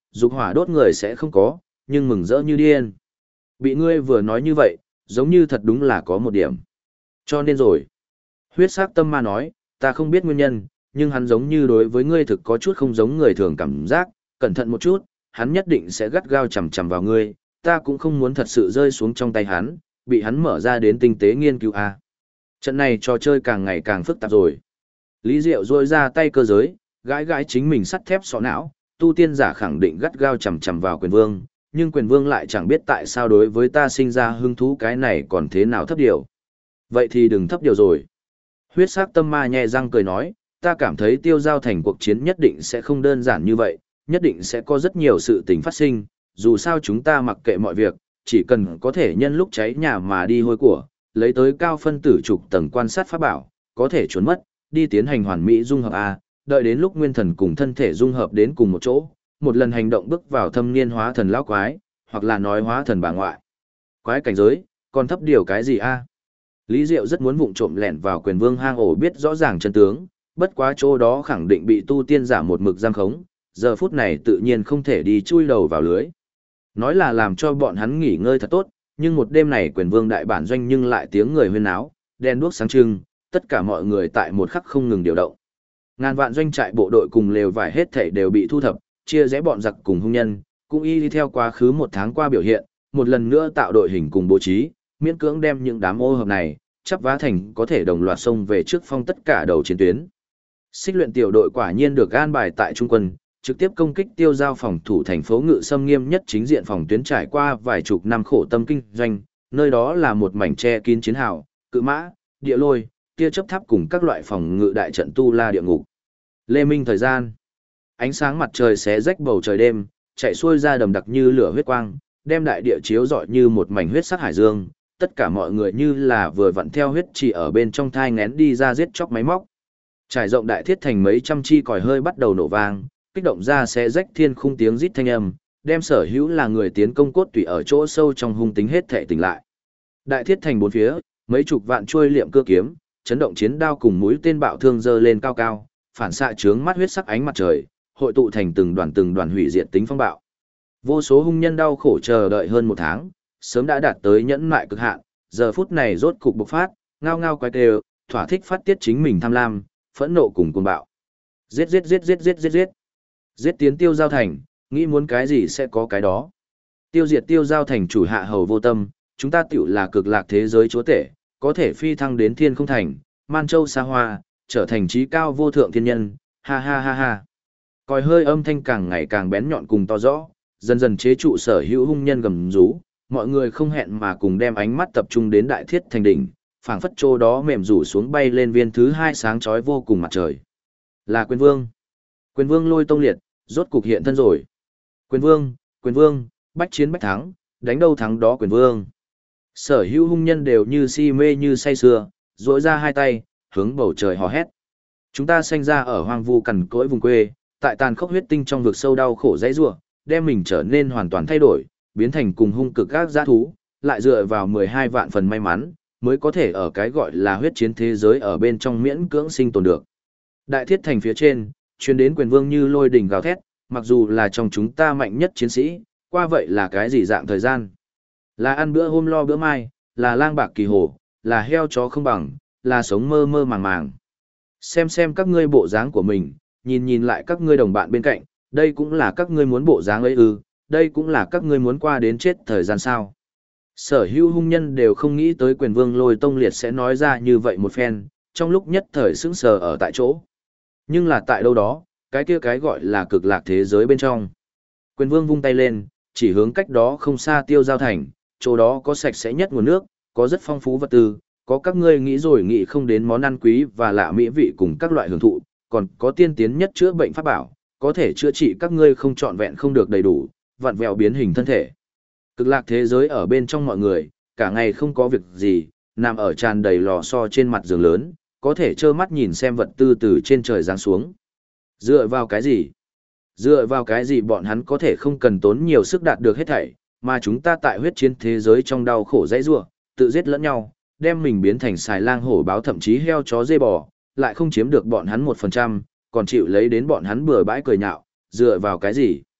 dục hỏa đốt người sẽ không có, nhưng mừng rỡ như điên. Bị ngươi vừa nói như vậy, giống như thật đúng là có một điểm. Cho nên rồi. Huyết sắc tâm ma nói, ta không biết nguyên nhân, nhưng hắn giống như đối với ngươi thực có chút không giống người thường cảm giác, cẩn thận một chút, hắn nhất định sẽ gắt gao chầm chầm vào ngươi, ta cũng không muốn thật sự rơi xuống trong tay hắn, bị hắn mở ra đến tinh tế nghiên cứu a. Trận này trò chơi càng ngày càng phức tạp rồi. Lý Diệu rôi ra tay cơ giới, gãi gãi chính mình sắt thép sọ não, tu tiên giả khẳng định gắt gao chầm chầm vào quyền vương, nhưng quyền vương lại chẳng biết tại sao đối với ta sinh ra hứng thú cái này còn thế nào thấp điều. Vậy thì đừng thấp điều rồi. Huyết sắc tâm ma nhẹ răng cười nói, ta cảm thấy tiêu giao thành cuộc chiến nhất định sẽ không đơn giản như vậy, nhất định sẽ có rất nhiều sự tình phát sinh, dù sao chúng ta mặc kệ mọi việc, chỉ cần có thể nhân lúc cháy nhà mà đi hôi của, lấy tới cao phân tử trục tầng quan sát pháp bảo, có thể trốn mất, đi tiến hành hoàn mỹ dung hợp A, đợi đến lúc nguyên thần cùng thân thể dung hợp đến cùng một chỗ, một lần hành động bước vào thâm niên hóa thần lão quái, hoặc là nói hóa thần bà ngoại. Quái cảnh giới, còn thấp điều cái gì A? Lý Diệu rất muốn vụng trộm lẻn vào quyền vương hang ổ biết rõ ràng chân tướng, bất quá chỗ đó khẳng định bị tu tiên giả một mực giam khống, giờ phút này tự nhiên không thể đi chui đầu vào lưới. Nói là làm cho bọn hắn nghỉ ngơi thật tốt, nhưng một đêm này quyền vương đại bản doanh nhưng lại tiếng người huyên náo, đèn đuốc sáng trưng, tất cả mọi người tại một khắc không ngừng điều động. Ngàn vạn doanh trại bộ đội cùng lều vải hết thảy đều bị thu thập, chia rẽ bọn giặc cùng hung nhân, cũng y đi theo quá khứ một tháng qua biểu hiện, một lần nữa tạo đội hình cùng bố trí, miễn cưỡng đem những đám ô hợp này, chắp vá thành có thể đồng loạt xông về trước phong tất cả đầu chiến tuyến. Xích luyện tiểu đội quả nhiên được an bài tại trung quân, trực tiếp công kích tiêu giao phòng thủ thành phố ngự xâm nghiêm nhất chính diện phòng tuyến trải qua vài chục năm khổ tâm kinh doanh, nơi đó là một mảnh che kín chiến hào, cự mã, địa lôi, tia chớp tháp cùng các loại phòng ngự đại trận tu la địa ngục. Lê Minh thời gian. Ánh sáng mặt trời xé rách bầu trời đêm, chạy xuôi ra đầm đặc như lửa huyết quang, đem đại địa chiếu rọi như một mảnh huyết sắc hải dương, tất cả mọi người như là vừa vặn theo huyết chỉ ở bên trong thai ngén đi ra giết chóc máy móc. Trải rộng đại thiết thành mấy trăm chi còi hơi bắt đầu nổ vang, kích động ra xé rách thiên khung tiếng rít thanh âm, đem sở hữu là người tiến công cốt tùy ở chỗ sâu trong hung tính hết thể tỉnh lại. Đại thiết thành bốn phía, mấy chục vạn chuôi liệm cưa kiếm, chấn động chiến đao cùng mũi tên bạo thương giơ lên cao cao, phản xạ chướng mắt huyết sắc ánh mặt trời, hội tụ thành từng đoàn hủy diệt tính phong bạo. Vô số hung nhân đau khổ chờ đợi hơn một tháng, sớm đã đạt tới nhẫn mại cực hạn, giờ phút này rốt cục bộc phát, ngao ngao quái kêu, thỏa thích phát tiết chính mình tham lam, phẫn nộ cùng cuồng bạo. Giết giết giết giết giết giết giết. Giết tiến tiêu giao thành, nghĩ muốn cái gì sẽ có cái đó. Tiêu diệt tiêu giao thành chủ hạ hầu vô tâm, chúng ta tiểu là cực lạc thế giới chúa tể, có thể phi thăng đến thiên không thành, man châu xa hoa, trở thành trí cao vô thượng thiên nhân, ha ha ha ha. Còi hơi âm thanh càng ngày càng bén nhọn cùng to rõ, dần dần chế trụ sở hữu hung nhân gầm rú, mọi người không hẹn mà cùng đem ánh mắt tập trung đến đại thiết thành đỉnh, phảng phất chỗ đó mềm rủ xuống bay lên viên thứ hai sáng chói vô cùng mặt trời. Là quyền vương. Quyền vương lôi tông liệt, rốt cục hiện thân rồi. Quyền vương, bách chiến bách thắng, đánh đâu thắng đó quyền vương. Sở hữu hung nhân đều như si mê như say sưa, duỗi ra hai tay, hướng bầu trời hò hét. Chúng ta sinh ra ở hoang vu cằn cỗi vùng quê, tại tàn khốc huyết tinh trong vực sâu đau khổ dãy rủa, đem mình trở nên hoàn toàn thay đổi, biến thành cùng hung cực các dã thú, lại dựa vào 12 vạn phần may mắn, mới có thể ở cái gọi là huyết chiến thế giới ở bên trong miễn cưỡng sinh tồn được. Đại thiết thành phía trên, truyền đến quyền vương như lôi đình gào thét, mặc dù là trong chúng ta mạnh nhất chiến sĩ, qua vậy là cái gì dạng thời gian? Là ăn bữa hôm lo bữa mai, là lang bạc kỳ hồ, là heo chó không bằng, là sống mơ mơ màng màng. Xem các ngươi bộ dáng của mình, nhìn lại các ngươi đồng bạn bên cạnh, đây cũng là các ngươi muốn bộ dáng ấy ư, đây cũng là các ngươi muốn qua đến chết thời gian sao. Sở hữu hung nhân đều không nghĩ tới quyền vương lôi tông liệt sẽ nói ra như vậy một phen, trong lúc nhất thời sững sờ ở tại chỗ. Nhưng là tại đâu đó, cái kia cái gọi là cực lạc thế giới bên trong. Quyền vương vung tay lên, chỉ hướng cách đó không xa tiêu giao thành, chỗ đó có sạch sẽ nhất nguồn nước, có rất phong phú vật tư, có các ngươi nghĩ rồi nghĩ không đến món ăn quý và lạ mỹ vị cùng các loại hưởng thụ, còn có tiên tiến nhất chữa bệnh pháp bảo, có thể chữa trị các ngươi không trọn vẹn không được đầy đủ, vặn vẹo biến hình thân thể. Cực lạc thế giới ở bên trong mọi người, cả ngày không có việc gì, nằm ở tràn đầy lò xo trên mặt giường lớn, có thể trơ mắt nhìn xem vật tư từ trên trời giáng xuống. Dựa vào cái gì? Dựa vào cái gì bọn hắn có thể không cần tốn nhiều sức đạt được hết thảy, mà chúng ta tại huyết chiến thế giới trong đau khổ dãy rủa, tự giết lẫn nhau, đem mình biến thành xài lang hổ báo thậm chí heo chó dê bò, lại không chiếm được bọn hắn 1%, còn chịu lấy đến bọn hắn bừa bãi cười nhạo, dựa vào cái gì?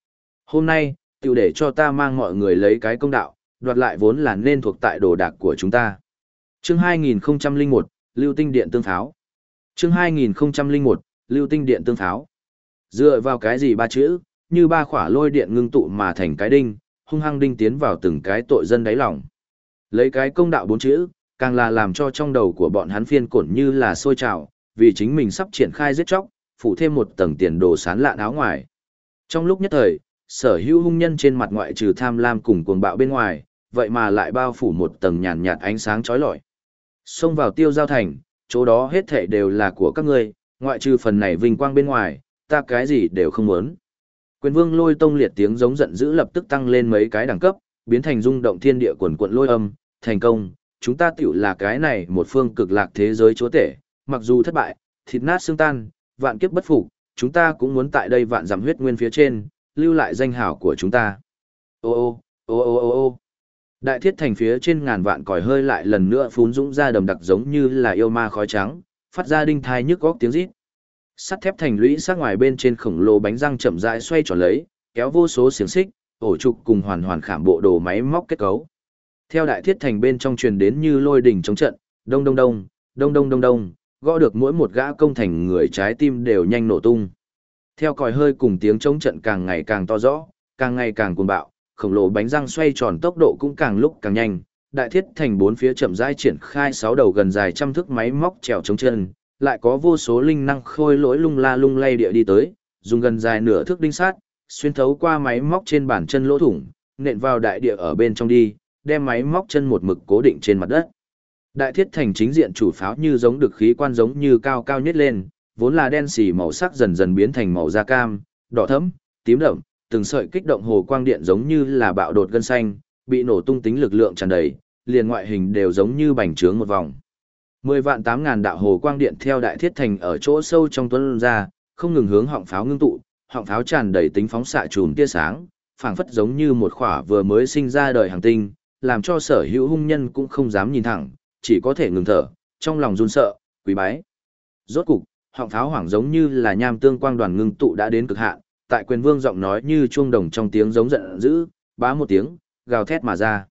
Hôm nay, tiểu để cho ta mang mọi người lấy cái công đạo, đoạt lại vốn là nên thuộc tại đồ đạc của chúng ta. Chương 2001, Lưu Tinh Điện Tương Pháo. Chương 2001, Lưu Tinh Điện Tương Pháo. Dựa vào cái gì ba chữ, như ba khỏa lôi điện ngưng tụ mà thành cái đinh, hung hăng đinh tiến vào từng cái tội dân đáy lòng. Lấy cái công đạo bốn chữ, càng là làm cho trong đầu của bọn hắn phiên cổn như là sôi trào, vì chính mình sắp triển khai giết chóc, phủ thêm một tầng tiền đồ sán lạn áo ngoài. Trong lúc nhất thời, sở hữu hung nhân trên mặt ngoại trừ tham lam cùng cuồng bạo bên ngoài, vậy mà lại bao phủ một tầng nhàn nhạt ánh sáng chói lọi. Xông vào Tiêu Giao Thành, chỗ đó hết thảy đều là của các ngươi, ngoại trừ phần này vinh quang bên ngoài, ta cái gì đều không muốn. Quyền Vương Lôi Tông liệt tiếng giống giận dữ lập tức tăng lên mấy cái đẳng cấp, biến thành rung động thiên địa quần quận lôi âm, thành công, chúng ta tiểu là cái này một phương cực lạc thế giới chúa tể, mặc dù thất bại, thịt nát xương tan, vạn kiếp bất phục, chúng ta cũng muốn tại đây vạn dặm huyết nguyên phía trên, lưu lại danh hào của chúng ta. Ô ô, ô ô ô ô. Đại thiết thành phía trên ngàn vạn còi hơi lại lần nữa phún dũng ra đầm đặc giống như là yêu ma khói trắng, phát ra đinh thai nhức góc tiếng rít. Sắt thép thành lũy sát ngoài bên trên khổng lồ bánh răng chậm rãi xoay tròn lấy, kéo vô số xiềng xích, ổ trục cùng hoàn hoàn khảm bộ đồ máy móc kết cấu. Theo đại thiết thành bên trong truyền đến như lôi đỉnh chống trận, đông đông đông, đông đông đông đông, gõ được mỗi một gã công thành người trái tim đều nhanh nổ tung. Theo còi hơi cùng tiếng chống trận càng ngày càng to rõ, càng ngày càng cuồng bạo, khổng lồ bánh răng xoay tròn tốc độ cũng càng lúc càng nhanh. Đại thiết thành bốn phía chậm rãi triển khai 6 đầu gần dài trăm thước máy móc trèo chống chân, lại có vô số linh năng khôi lỗi lung la lung lay địa đi tới, dùng gần dài nửa thước đinh sát, xuyên thấu qua máy móc trên bàn chân lỗ thủng, nện vào đại địa ở bên trong đi, đem máy móc chân một mực cố định trên mặt đất. Đại thiết thành chính diện chủ pháo như giống được khí quan giống như cao cao nhất lên, vốn là đen xì màu sắc dần dần biến thành màu da cam, đỏ thẫm, tím đậm, từng sợi kích động hồ quang điện giống như là bạo đột gân xanh, bị nổ tung tính lực lượng tràn đầy, liền ngoại hình đều giống như bành trướng một vòng. 10 vạn 8.000 đạo hồ quang điện theo đại thiết thành ở chỗ sâu trong tuấn ra, không ngừng hướng họng pháo ngưng tụ, họng pháo tràn đầy tính phóng xạ chùm tia sáng, phảng phất giống như một khỏa vừa mới sinh ra đời hành tinh, làm cho sở hữu hung nhân cũng không dám nhìn thẳng, chỉ có thể ngừng thở, trong lòng run sợ, quý bái. Rốt cục, họng pháo hoảng giống như là nham tương quang đoàn ngưng tụ đã đến cực hạn, tại Quyền Vương giọng nói như chuông đồng trong tiếng giống giận dữ, bá một tiếng, gào thét mà ra.